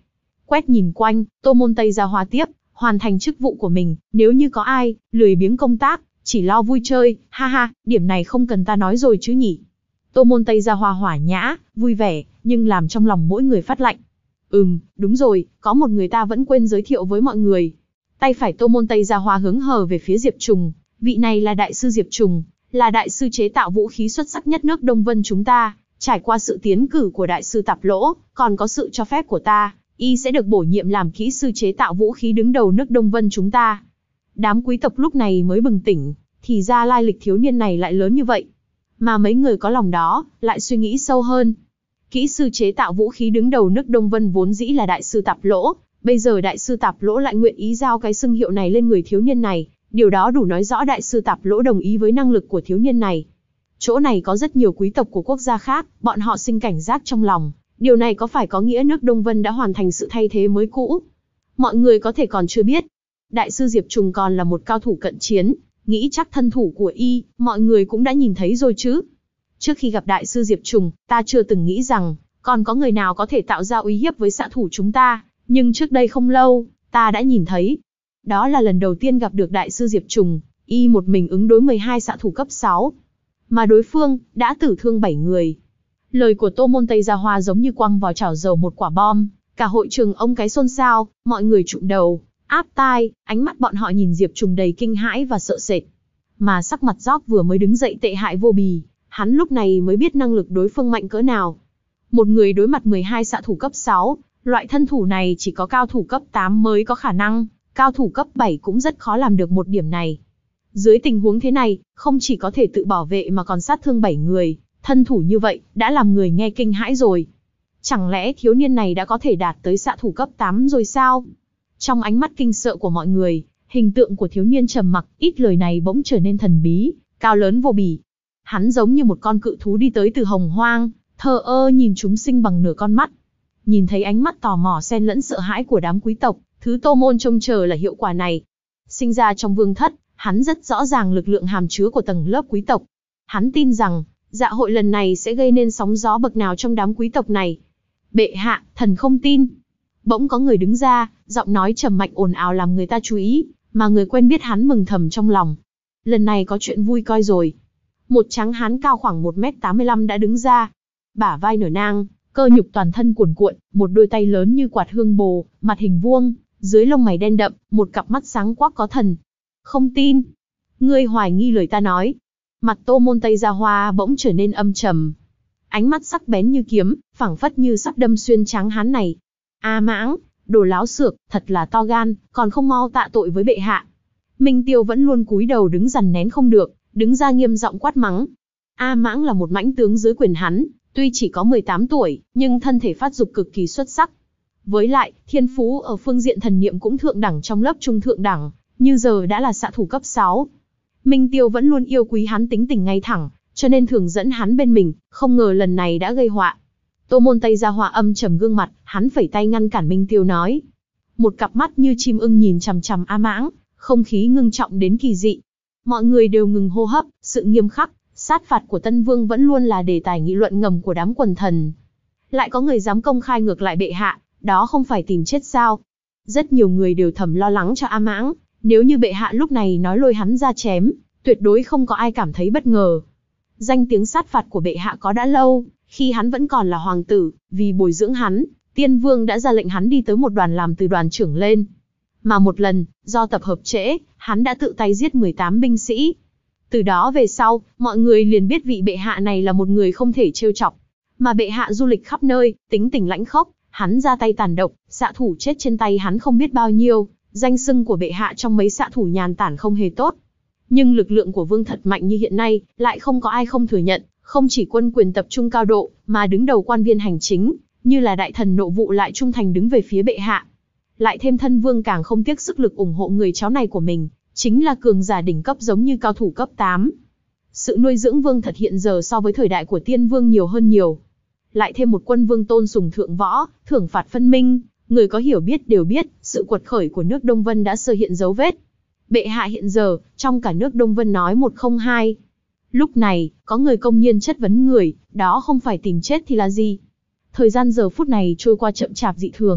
Quét nhìn quanh, Tô Môn Tây Gia Hoa tiếp, hoàn thành chức vụ của mình, nếu như có ai, lười biếng công tác, chỉ lo vui chơi, ha ha, điểm này không cần ta nói rồi chứ nhỉ. Tô Môn Tây Gia Hoa hỏa nhã, vui vẻ, nhưng làm trong lòng mỗi người phát lạnh. Ừm, đúng rồi, có một người ta vẫn quên giới thiệu với mọi người. Tay phải Tô Môn Tây Gia Hoa hướng hờ về phía Diệp Trùng, vị này là đại sư Diệp Trùng, là đại sư chế tạo vũ khí xuất sắc nhất nước Đông Vân chúng ta, trải qua sự tiến cử của đại sư Tạp Lỗ, còn có sự cho phép của ta, y sẽ được bổ nhiệm làm kỹ sư chế tạo vũ khí đứng đầu nước Đông Vân chúng ta. Đám quý tộc lúc này mới bừng tỉnh, thì ra lai lịch thiếu niên này lại lớn như vậy. Mà mấy người có lòng đó, lại suy nghĩ sâu hơn. Kỹ sư chế tạo vũ khí đứng đầu nước Đông Vân vốn dĩ là đại sư Tạp Lỗ, bây giờ đại sư Tạp Lỗ lại nguyện ý giao cái xưng hiệu này lên người thiếu niên này, điều đó đủ nói rõ đại sư Tạp Lỗ đồng ý với năng lực của thiếu niên này. Chỗ này có rất nhiều quý tộc của quốc gia khác, bọn họ sinh cảnh giác trong lòng, điều này có phải có nghĩa nước Đông Vân đã hoàn thành sự thay thế mới cũ? Mọi người có thể còn chưa biết. Đại sư Diệp Trùng còn là một cao thủ cận chiến, nghĩ chắc thân thủ của y, mọi người cũng đã nhìn thấy rồi chứ. Trước khi gặp đại sư Diệp Trùng, ta chưa từng nghĩ rằng, còn có người nào có thể tạo ra uy hiếp với xạ thủ chúng ta, nhưng trước đây không lâu, ta đã nhìn thấy. Đó là lần đầu tiên gặp được đại sư Diệp Trùng, y một mình ứng đối mười hai xạ thủ cấp sáu. Mà đối phương, đã tử thương bảy người. Lời của Tô Môn Tây Gia Hoa giống như quăng vào chảo dầu một quả bom, cả hội trường ông cái xôn xao, mọi người trụm đầu, áp tai, ánh mắt bọn họ nhìn Diệp Trùng đầy kinh hãi và sợ sệt. Mà sắc mặt Gióc vừa mới đứng dậy tệ hại vô bì, hắn lúc này mới biết năng lực đối phương mạnh cỡ nào. Một người đối mặt mười hai xạ thủ cấp sáu, loại thân thủ này chỉ có cao thủ cấp tám mới có khả năng, cao thủ cấp bảy cũng rất khó làm được một điểm này. Dưới tình huống thế này, không chỉ có thể tự bảo vệ mà còn sát thương bảy người, thân thủ như vậy, đã làm người nghe kinh hãi rồi. Chẳng lẽ thiếu niên này đã có thể đạt tới xạ thủ cấp tám rồi sao? Trong ánh mắt kinh sợ của mọi người, hình tượng của thiếu niên trầm mặc, ít lời này bỗng trở nên thần bí, cao lớn vô bì. Hắn giống như một con cự thú đi tới từ hồng hoang, thờ ơ nhìn chúng sinh bằng nửa con mắt. Nhìn thấy ánh mắt tò mò xen lẫn sợ hãi của đám quý tộc, thứ Tô Môn trông chờ là hiệu quả này. Sinh ra trong vương thất, hắn rất rõ ràng lực lượng hàm chứa của tầng lớp quý tộc. Hắn tin rằng, dạ hội lần này sẽ gây nên sóng gió bậc nào trong đám quý tộc này. Bệ hạ, thần không tin. Bỗng có người đứng ra, giọng nói trầm mạnh ồn ào làm người ta chú ý, mà người quen biết hắn mừng thầm trong lòng. Lần này có chuyện vui coi rồi. Một tráng hán cao khoảng một mét tám mươi lăm đã đứng ra. Bả vai nở nang, cơ nhục toàn thân cuồn cuộn, một đôi tay lớn như quạt hương bồ, mặt hình vuông, dưới lông mày đen đậm, một cặp mắt sáng quắc có thần. Không tin. Ngươi hoài nghi lời ta nói. Mặt Tô Môn Tây Gia Hoa bỗng trở nên âm trầm. Ánh mắt sắc bén như kiếm, phảng phất như sắp đâm xuyên tráng hán này. A Mãng, đồ láo xược, thật là to gan, còn không mau tạ tội với bệ hạ. Minh Tiêu vẫn luôn cúi đầu đứng dằn nén không được, đứng ra nghiêm giọng quát mắng. A Mãng là một mãnh tướng dưới quyền hắn, tuy chỉ có mười tám tuổi, nhưng thân thể phát dục cực kỳ xuất sắc. Với lại, thiên phú ở phương diện thần niệm cũng thượng đẳng trong lớp trung thượng đẳng, như giờ đã là xạ thủ cấp sáu. Minh Tiêu vẫn luôn yêu quý hắn tính tình ngay thẳng, cho nên thường dẫn hắn bên mình, không ngờ lần này đã gây họa. Tô Môn Tây Gia Hoa âm trầm gương mặt, hắn phẩy tay ngăn cản Minh Tiêu nói. Một cặp mắt như chim ưng nhìn chằm chằm A Mãng, không khí ngưng trọng đến kỳ dị. Mọi người đều ngừng hô hấp, sự nghiêm khắc, sát phạt của Tân Vương vẫn luôn là đề tài nghị luận ngầm của đám quần thần. Lại có người dám công khai ngược lại bệ hạ, đó không phải tìm chết sao? Rất nhiều người đều thầm lo lắng cho A Mãng, nếu như bệ hạ lúc này nói lôi hắn ra chém, tuyệt đối không có ai cảm thấy bất ngờ. Danh tiếng sát phạt của bệ hạ có đã lâu, khi hắn vẫn còn là hoàng tử, vì bồi dưỡng hắn, Tiên Vương đã ra lệnh hắn đi tới một đoàn làm từ đoàn trưởng lên. Mà một lần, do tập hợp trễ, hắn đã tự tay giết mười tám binh sĩ. Từ đó về sau, mọi người liền biết vị bệ hạ này là một người không thể trêu chọc. Mà bệ hạ du lịch khắp nơi, tính tình lãnh khốc, hắn ra tay tàn độc, xạ thủ chết trên tay hắn không biết bao nhiêu, danh xưng của bệ hạ trong mấy xạ thủ nhàn tản không hề tốt. Nhưng lực lượng của vương thật mạnh như hiện nay, lại không có ai không thừa nhận, không chỉ quân quyền tập trung cao độ, mà đứng đầu quan viên hành chính, như là đại thần nội vụ lại trung thành đứng về phía bệ hạ. Lại thêm thân vương càng không tiếc sức lực ủng hộ người cháu này của mình, chính là cường giả đỉnh cấp giống như cao thủ cấp tám. Sự nuôi dưỡng vương thật hiện giờ so với thời đại của tiên vương nhiều hơn nhiều. Lại thêm một quân vương tôn sùng thượng võ, thưởng phạt phân minh, người có hiểu biết đều biết, sự quật khởi của nước Đông Vân đã sơ hiện dấu vết. Bệ hạ hiện giờ, trong cả nước Đông Vân nói một không hai. Lúc này, có người công nhiên chất vấn người, đó không phải tìm chết thì là gì? Thời gian giờ phút này trôi qua chậm chạp dị thường,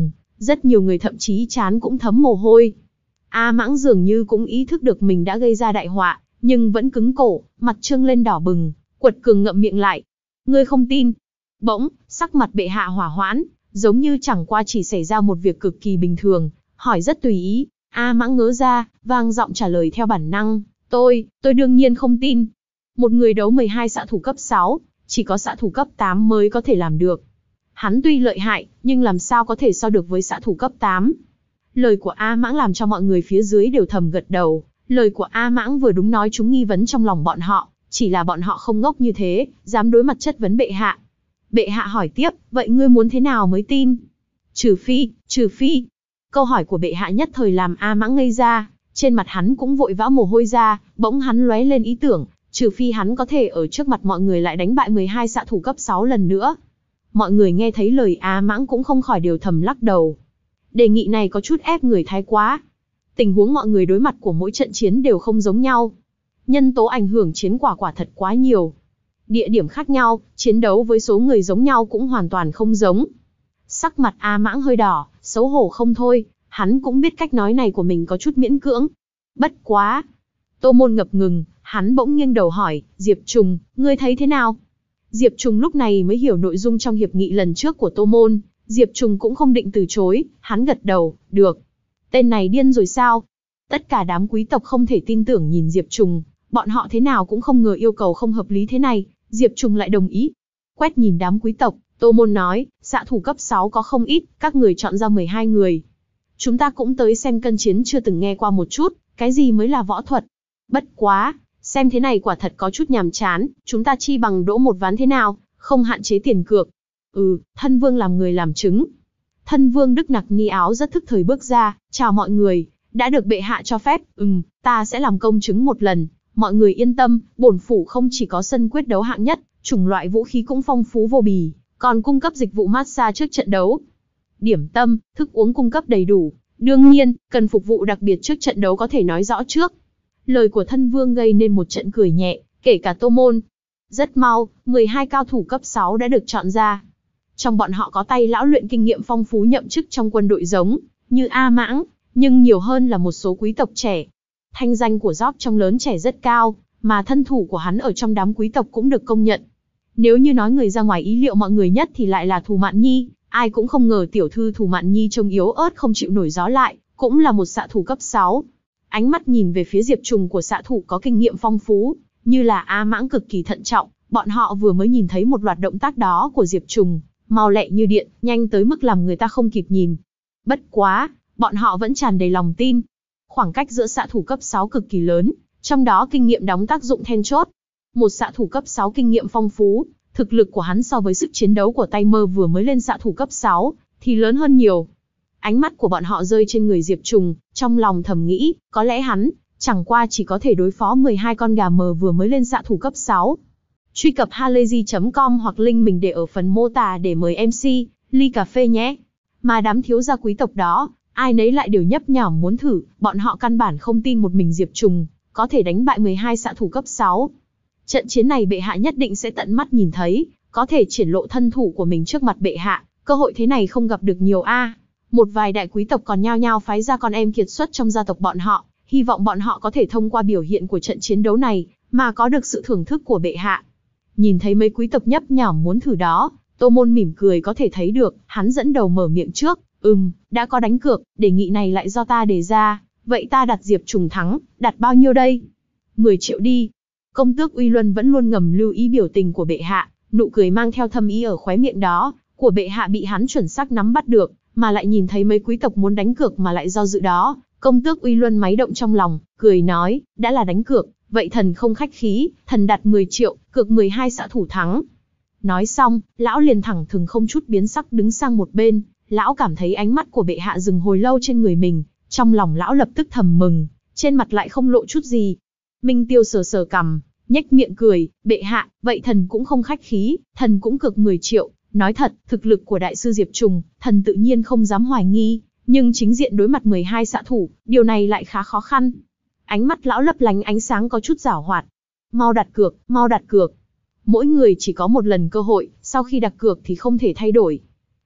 Rất nhiều người thậm chí trán cũng thấm mồ hôi. A Mãng dường như cũng ý thức được mình đã gây ra đại họa, nhưng vẫn cứng cổ, mặt trương lên đỏ bừng, quật cường ngậm miệng lại. Ngươi không tin? Bỗng, sắc mặt bệ hạ hỏa hoãn, giống như chẳng qua chỉ xảy ra một việc cực kỳ bình thường, hỏi rất tùy ý. A Mãng ngớ ra, vang giọng trả lời theo bản năng, tôi, tôi đương nhiên không tin. Một người đấu mười hai xạ thủ cấp sáu, chỉ có xạ thủ cấp tám mới có thể làm được. Hắn tuy lợi hại, nhưng làm sao có thể so được với xạ thủ cấp tám. Lời của A Mãng làm cho mọi người phía dưới đều thầm gật đầu, lời của A Mãng vừa đúng nói trúng nghi vấn trong lòng bọn họ, chỉ là bọn họ không ngốc như thế, dám đối mặt chất vấn bệ hạ. Bệ hạ hỏi tiếp, vậy ngươi muốn thế nào mới tin? Trừ phi, trừ phi. Câu hỏi của bệ hạ nhất thời làm A Mãng ngây ra, trên mặt hắn cũng vội vã mồ hôi ra, bỗng hắn lóe lên ý tưởng, trừ phi hắn có thể ở trước mặt mọi người lại đánh bại mười hai xạ thủ cấp sáu lần nữa. Mọi người nghe thấy lời A Mãng cũng không khỏi đều thầm lắc đầu. Đề nghị này có chút ép người thái quá. Tình huống mọi người đối mặt của mỗi trận chiến đều không giống nhau. Nhân tố ảnh hưởng chiến quả quả thật quá nhiều. Địa điểm khác nhau, chiến đấu với số người giống nhau cũng hoàn toàn không giống. Sắc mặt A Mãng hơi đỏ, xấu hổ không thôi, hắn cũng biết cách nói này của mình có chút miễn cưỡng. Bất quá. Tô Môn ngập ngừng, hắn bỗng nghiêng đầu hỏi, Diệp Trùng, ngươi thấy thế nào? Diệp Trùng lúc này mới hiểu nội dung trong hiệp nghị lần trước của Tô Môn. Diệp Trùng cũng không định từ chối, hắn gật đầu, được. Tên này điên rồi sao? Tất cả đám quý tộc không thể tin tưởng nhìn Diệp Trùng, bọn họ thế nào cũng không ngờ yêu cầu không hợp lý thế này, Diệp Trùng lại đồng ý. Quét nhìn đám quý tộc, Tô Môn nói, xạ thủ cấp sáu có không ít, các người chọn ra mười hai người. Chúng ta cũng tới xem cân chiến chưa từng nghe qua một chút, cái gì mới là võ thuật. Bất quá, xem thế này quả thật có chút nhàm chán, chúng ta chi bằng đỗ một ván thế nào, không hạn chế tiền cược. Ừ, thân vương làm người làm chứng. Thân vương Đức Nặc Ni Áo rất thức thời bước ra, chào mọi người, đã được bệ hạ cho phép, ừm, ta sẽ làm công chứng một lần. Mọi người yên tâm, bổn phủ không chỉ có sân quyết đấu hạng nhất, chủng loại vũ khí cũng phong phú vô bì, còn cung cấp dịch vụ massage trước trận đấu. Điểm tâm, thức uống cung cấp đầy đủ, đương nhiên, cần phục vụ đặc biệt trước trận đấu có thể nói rõ trước. Lời của thân vương gây nên một trận cười nhẹ, kể cả Tô Môn. Rất mau, mười hai cao thủ cấp sáu đã được chọn ra. Trong bọn họ có tay lão luyện kinh nghiệm phong phú nhậm chức trong quân đội giống như A Mãng, nhưng nhiều hơn là một số quý tộc trẻ. Thanh danh của Gióp trong lớn trẻ rất cao, mà thân thủ của hắn ở trong đám quý tộc cũng được công nhận. Nếu như nói người ra ngoài ý liệu mọi người nhất thì lại là Thù Mạn Nhi, ai cũng không ngờ tiểu thư Thù Mạn Nhi trông yếu ớt không chịu nổi gió lại, cũng là một xạ thủ cấp sáu. Ánh mắt nhìn về phía Diệp Trùng của xạ thủ có kinh nghiệm phong phú, như là A Mãng cực kỳ thận trọng, bọn họ vừa mới nhìn thấy một loạt động tác đó của Diệp Trùng, mau lẹ như điện, nhanh tới mức làm người ta không kịp nhìn. Bất quá, bọn họ vẫn tràn đầy lòng tin. Khoảng cách giữa xạ thủ cấp sáu cực kỳ lớn, trong đó kinh nghiệm đóng tác dụng then chốt. Một xạ thủ cấp sáu kinh nghiệm phong phú, thực lực của hắn so với sức chiến đấu của tay mơ vừa mới lên xạ thủ cấp sáu, thì lớn hơn nhiều. Ánh mắt của bọn họ rơi trên người Diệp Trùng, trong lòng thầm nghĩ, có lẽ hắn, chẳng qua chỉ có thể đối phó mười hai con gà mờ vừa mới lên xạ thủ cấp sáu. Truy cập halayzi chấm com hoặc link mình để ở phần mô tả để mời em xê, ly cà phê nhé. Mà đám thiếu gia quý tộc đó, ai nấy lại đều nhấp nhỏm muốn thử, bọn họ căn bản không tin một mình Diệp Trùng có thể đánh bại mười hai xạ thủ cấp sáu. Trận chiến này bệ hạ nhất định sẽ tận mắt nhìn thấy, có thể triển lộ thân thủ của mình trước mặt bệ hạ, cơ hội thế này không gặp được nhiều a. Một vài đại quý tộc còn nhao nhao phái ra con em kiệt xuất trong gia tộc bọn họ, hy vọng bọn họ có thể thông qua biểu hiện của trận chiến đấu này mà có được sự thưởng thức của bệ hạ. Nhìn thấy mấy quý tộc nhấp nhỏm muốn thử đó, Tô Môn mỉm cười có thể thấy được, hắn dẫn đầu mở miệng trước, ừm, đã có đánh cược, đề nghị này lại do ta đề ra, vậy ta đặt Diệp Trùng thắng, đặt bao nhiêu đây? mười triệu đi. Công tước Uy Luân vẫn luôn ngầm lưu ý biểu tình của bệ hạ, nụ cười mang theo thâm ý ở khóe miệng đó, của bệ hạ bị hắn chuẩn xác nắm bắt được, mà lại nhìn thấy mấy quý tộc muốn đánh cược mà lại do dự đó, công tước Uy Luân máy động trong lòng, cười nói, đã là đánh cược, vậy thần không khách khí, thần đặt mười triệu, cược mười hai xạ thủ thắng. Nói xong, lão liền thẳng thừng không chút biến sắc đứng sang một bên, lão cảm thấy ánh mắt của bệ hạ dừng hồi lâu trên người mình, trong lòng lão lập tức thầm mừng, trên mặt lại không lộ chút gì. Minh Tiêu sờ sờ cằm, nhếch miệng cười, bệ hạ, vậy thần cũng không khách khí, thần cũng cược mười triệu, nói thật, thực lực của đại sư Diệp Trùng, thần tự nhiên không dám hoài nghi, nhưng chính diện đối mặt mười hai xạ thủ, điều này lại khá khó khăn. Ánh mắt lão lấp lánh ánh sáng có chút giảo hoạt. Mau đặt cược, mau đặt cược. Mỗi người chỉ có một lần cơ hội, sau khi đặt cược thì không thể thay đổi.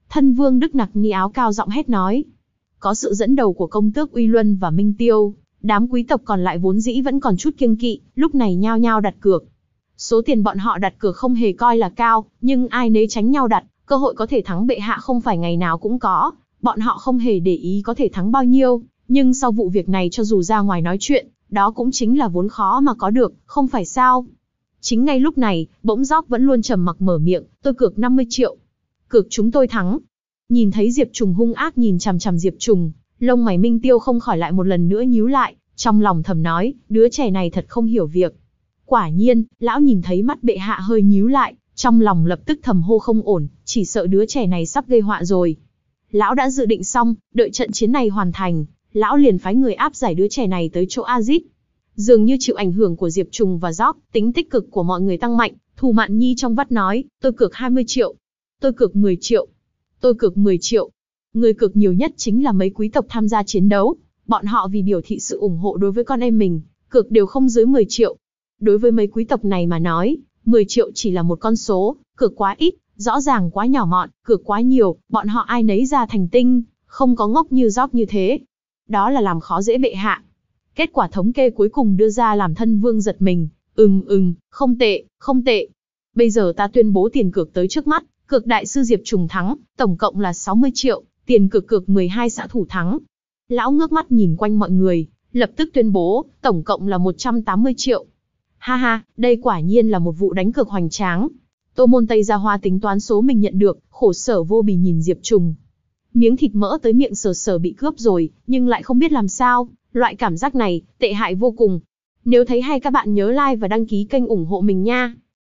Thân vương Đức Nặc ni áo cao giọng hét nói. Có sự dẫn đầu của công tước Uy Luân và Minh Tiêu, đám quý tộc còn lại vốn dĩ vẫn còn chút kiêng kỵ, lúc này nhao nhao đặt cược. Số tiền bọn họ đặt cược không hề coi là cao, nhưng ai nấy tránh nhau đặt, cơ hội có thể thắng bệ hạ không phải ngày nào cũng có, bọn họ không hề để ý có thể thắng bao nhiêu, nhưng sau vụ việc này cho dù ra ngoài nói chuyện, đó cũng chính là vốn khó mà có được, không phải sao? Chính ngay lúc này, bỗng Gióc vẫn luôn trầm mặc mở miệng, tôi cược năm mươi triệu. Cược chúng tôi thắng. Nhìn thấy Diệp Trùng hung ác nhìn chằm chằm Diệp Trùng, lông mày Minh Tiêu không khỏi lại một lần nữa nhíu lại, trong lòng thầm nói, đứa trẻ này thật không hiểu việc. Quả nhiên, lão nhìn thấy mắt bệ hạ hơi nhíu lại, trong lòng lập tức thầm hô không ổn, chỉ sợ đứa trẻ này sắp gây họa rồi. Lão đã dự định xong, đợi trận chiến này hoàn thành, lão liền phái người áp giải đứa trẻ này tới chỗ Azit. Dường như chịu ảnh hưởng của Diệp Trùng và Gióc, tính tích cực của mọi người tăng mạnh, Thù Mạn Nhi trong vắt nói, tôi cược hai mươi triệu, tôi cược mười triệu, tôi cược mười triệu. Người cược nhiều nhất chính là mấy quý tộc tham gia chiến đấu, bọn họ vì biểu thị sự ủng hộ đối với con em mình, cược đều không dưới mười triệu. Đối với mấy quý tộc này mà nói, mười triệu chỉ là một con số, cược quá ít, rõ ràng quá nhỏ mọn, cược quá nhiều, bọn họ ai nấy ra thành tinh, không có ngốc như Gióc như thế. Đó là làm khó dễ bệ hạ. Kết quả thống kê cuối cùng đưa ra làm thân vương giật mình, ừm ừm, không tệ, không tệ. Bây giờ ta tuyên bố tiền cược tới trước mắt, cược đại sư Diệp Trùng thắng, tổng cộng là sáu mươi triệu, tiền cược cược mười hai xạ thủ thắng. Lão ngước mắt nhìn quanh mọi người, lập tức tuyên bố, tổng cộng là một trăm tám mươi triệu. Ha ha, đây quả nhiên là một vụ đánh cược hoành tráng. Tô Môn Tây Gia Hoa tính toán số mình nhận được, khổ sở vô bì nhìn Diệp Trùng. Miếng thịt mỡ tới miệng sờ sờ bị cướp rồi, nhưng lại không biết làm sao, loại cảm giác này, tệ hại vô cùng. Nếu thấy hay các bạn nhớ like và đăng ký kênh ủng hộ mình nha.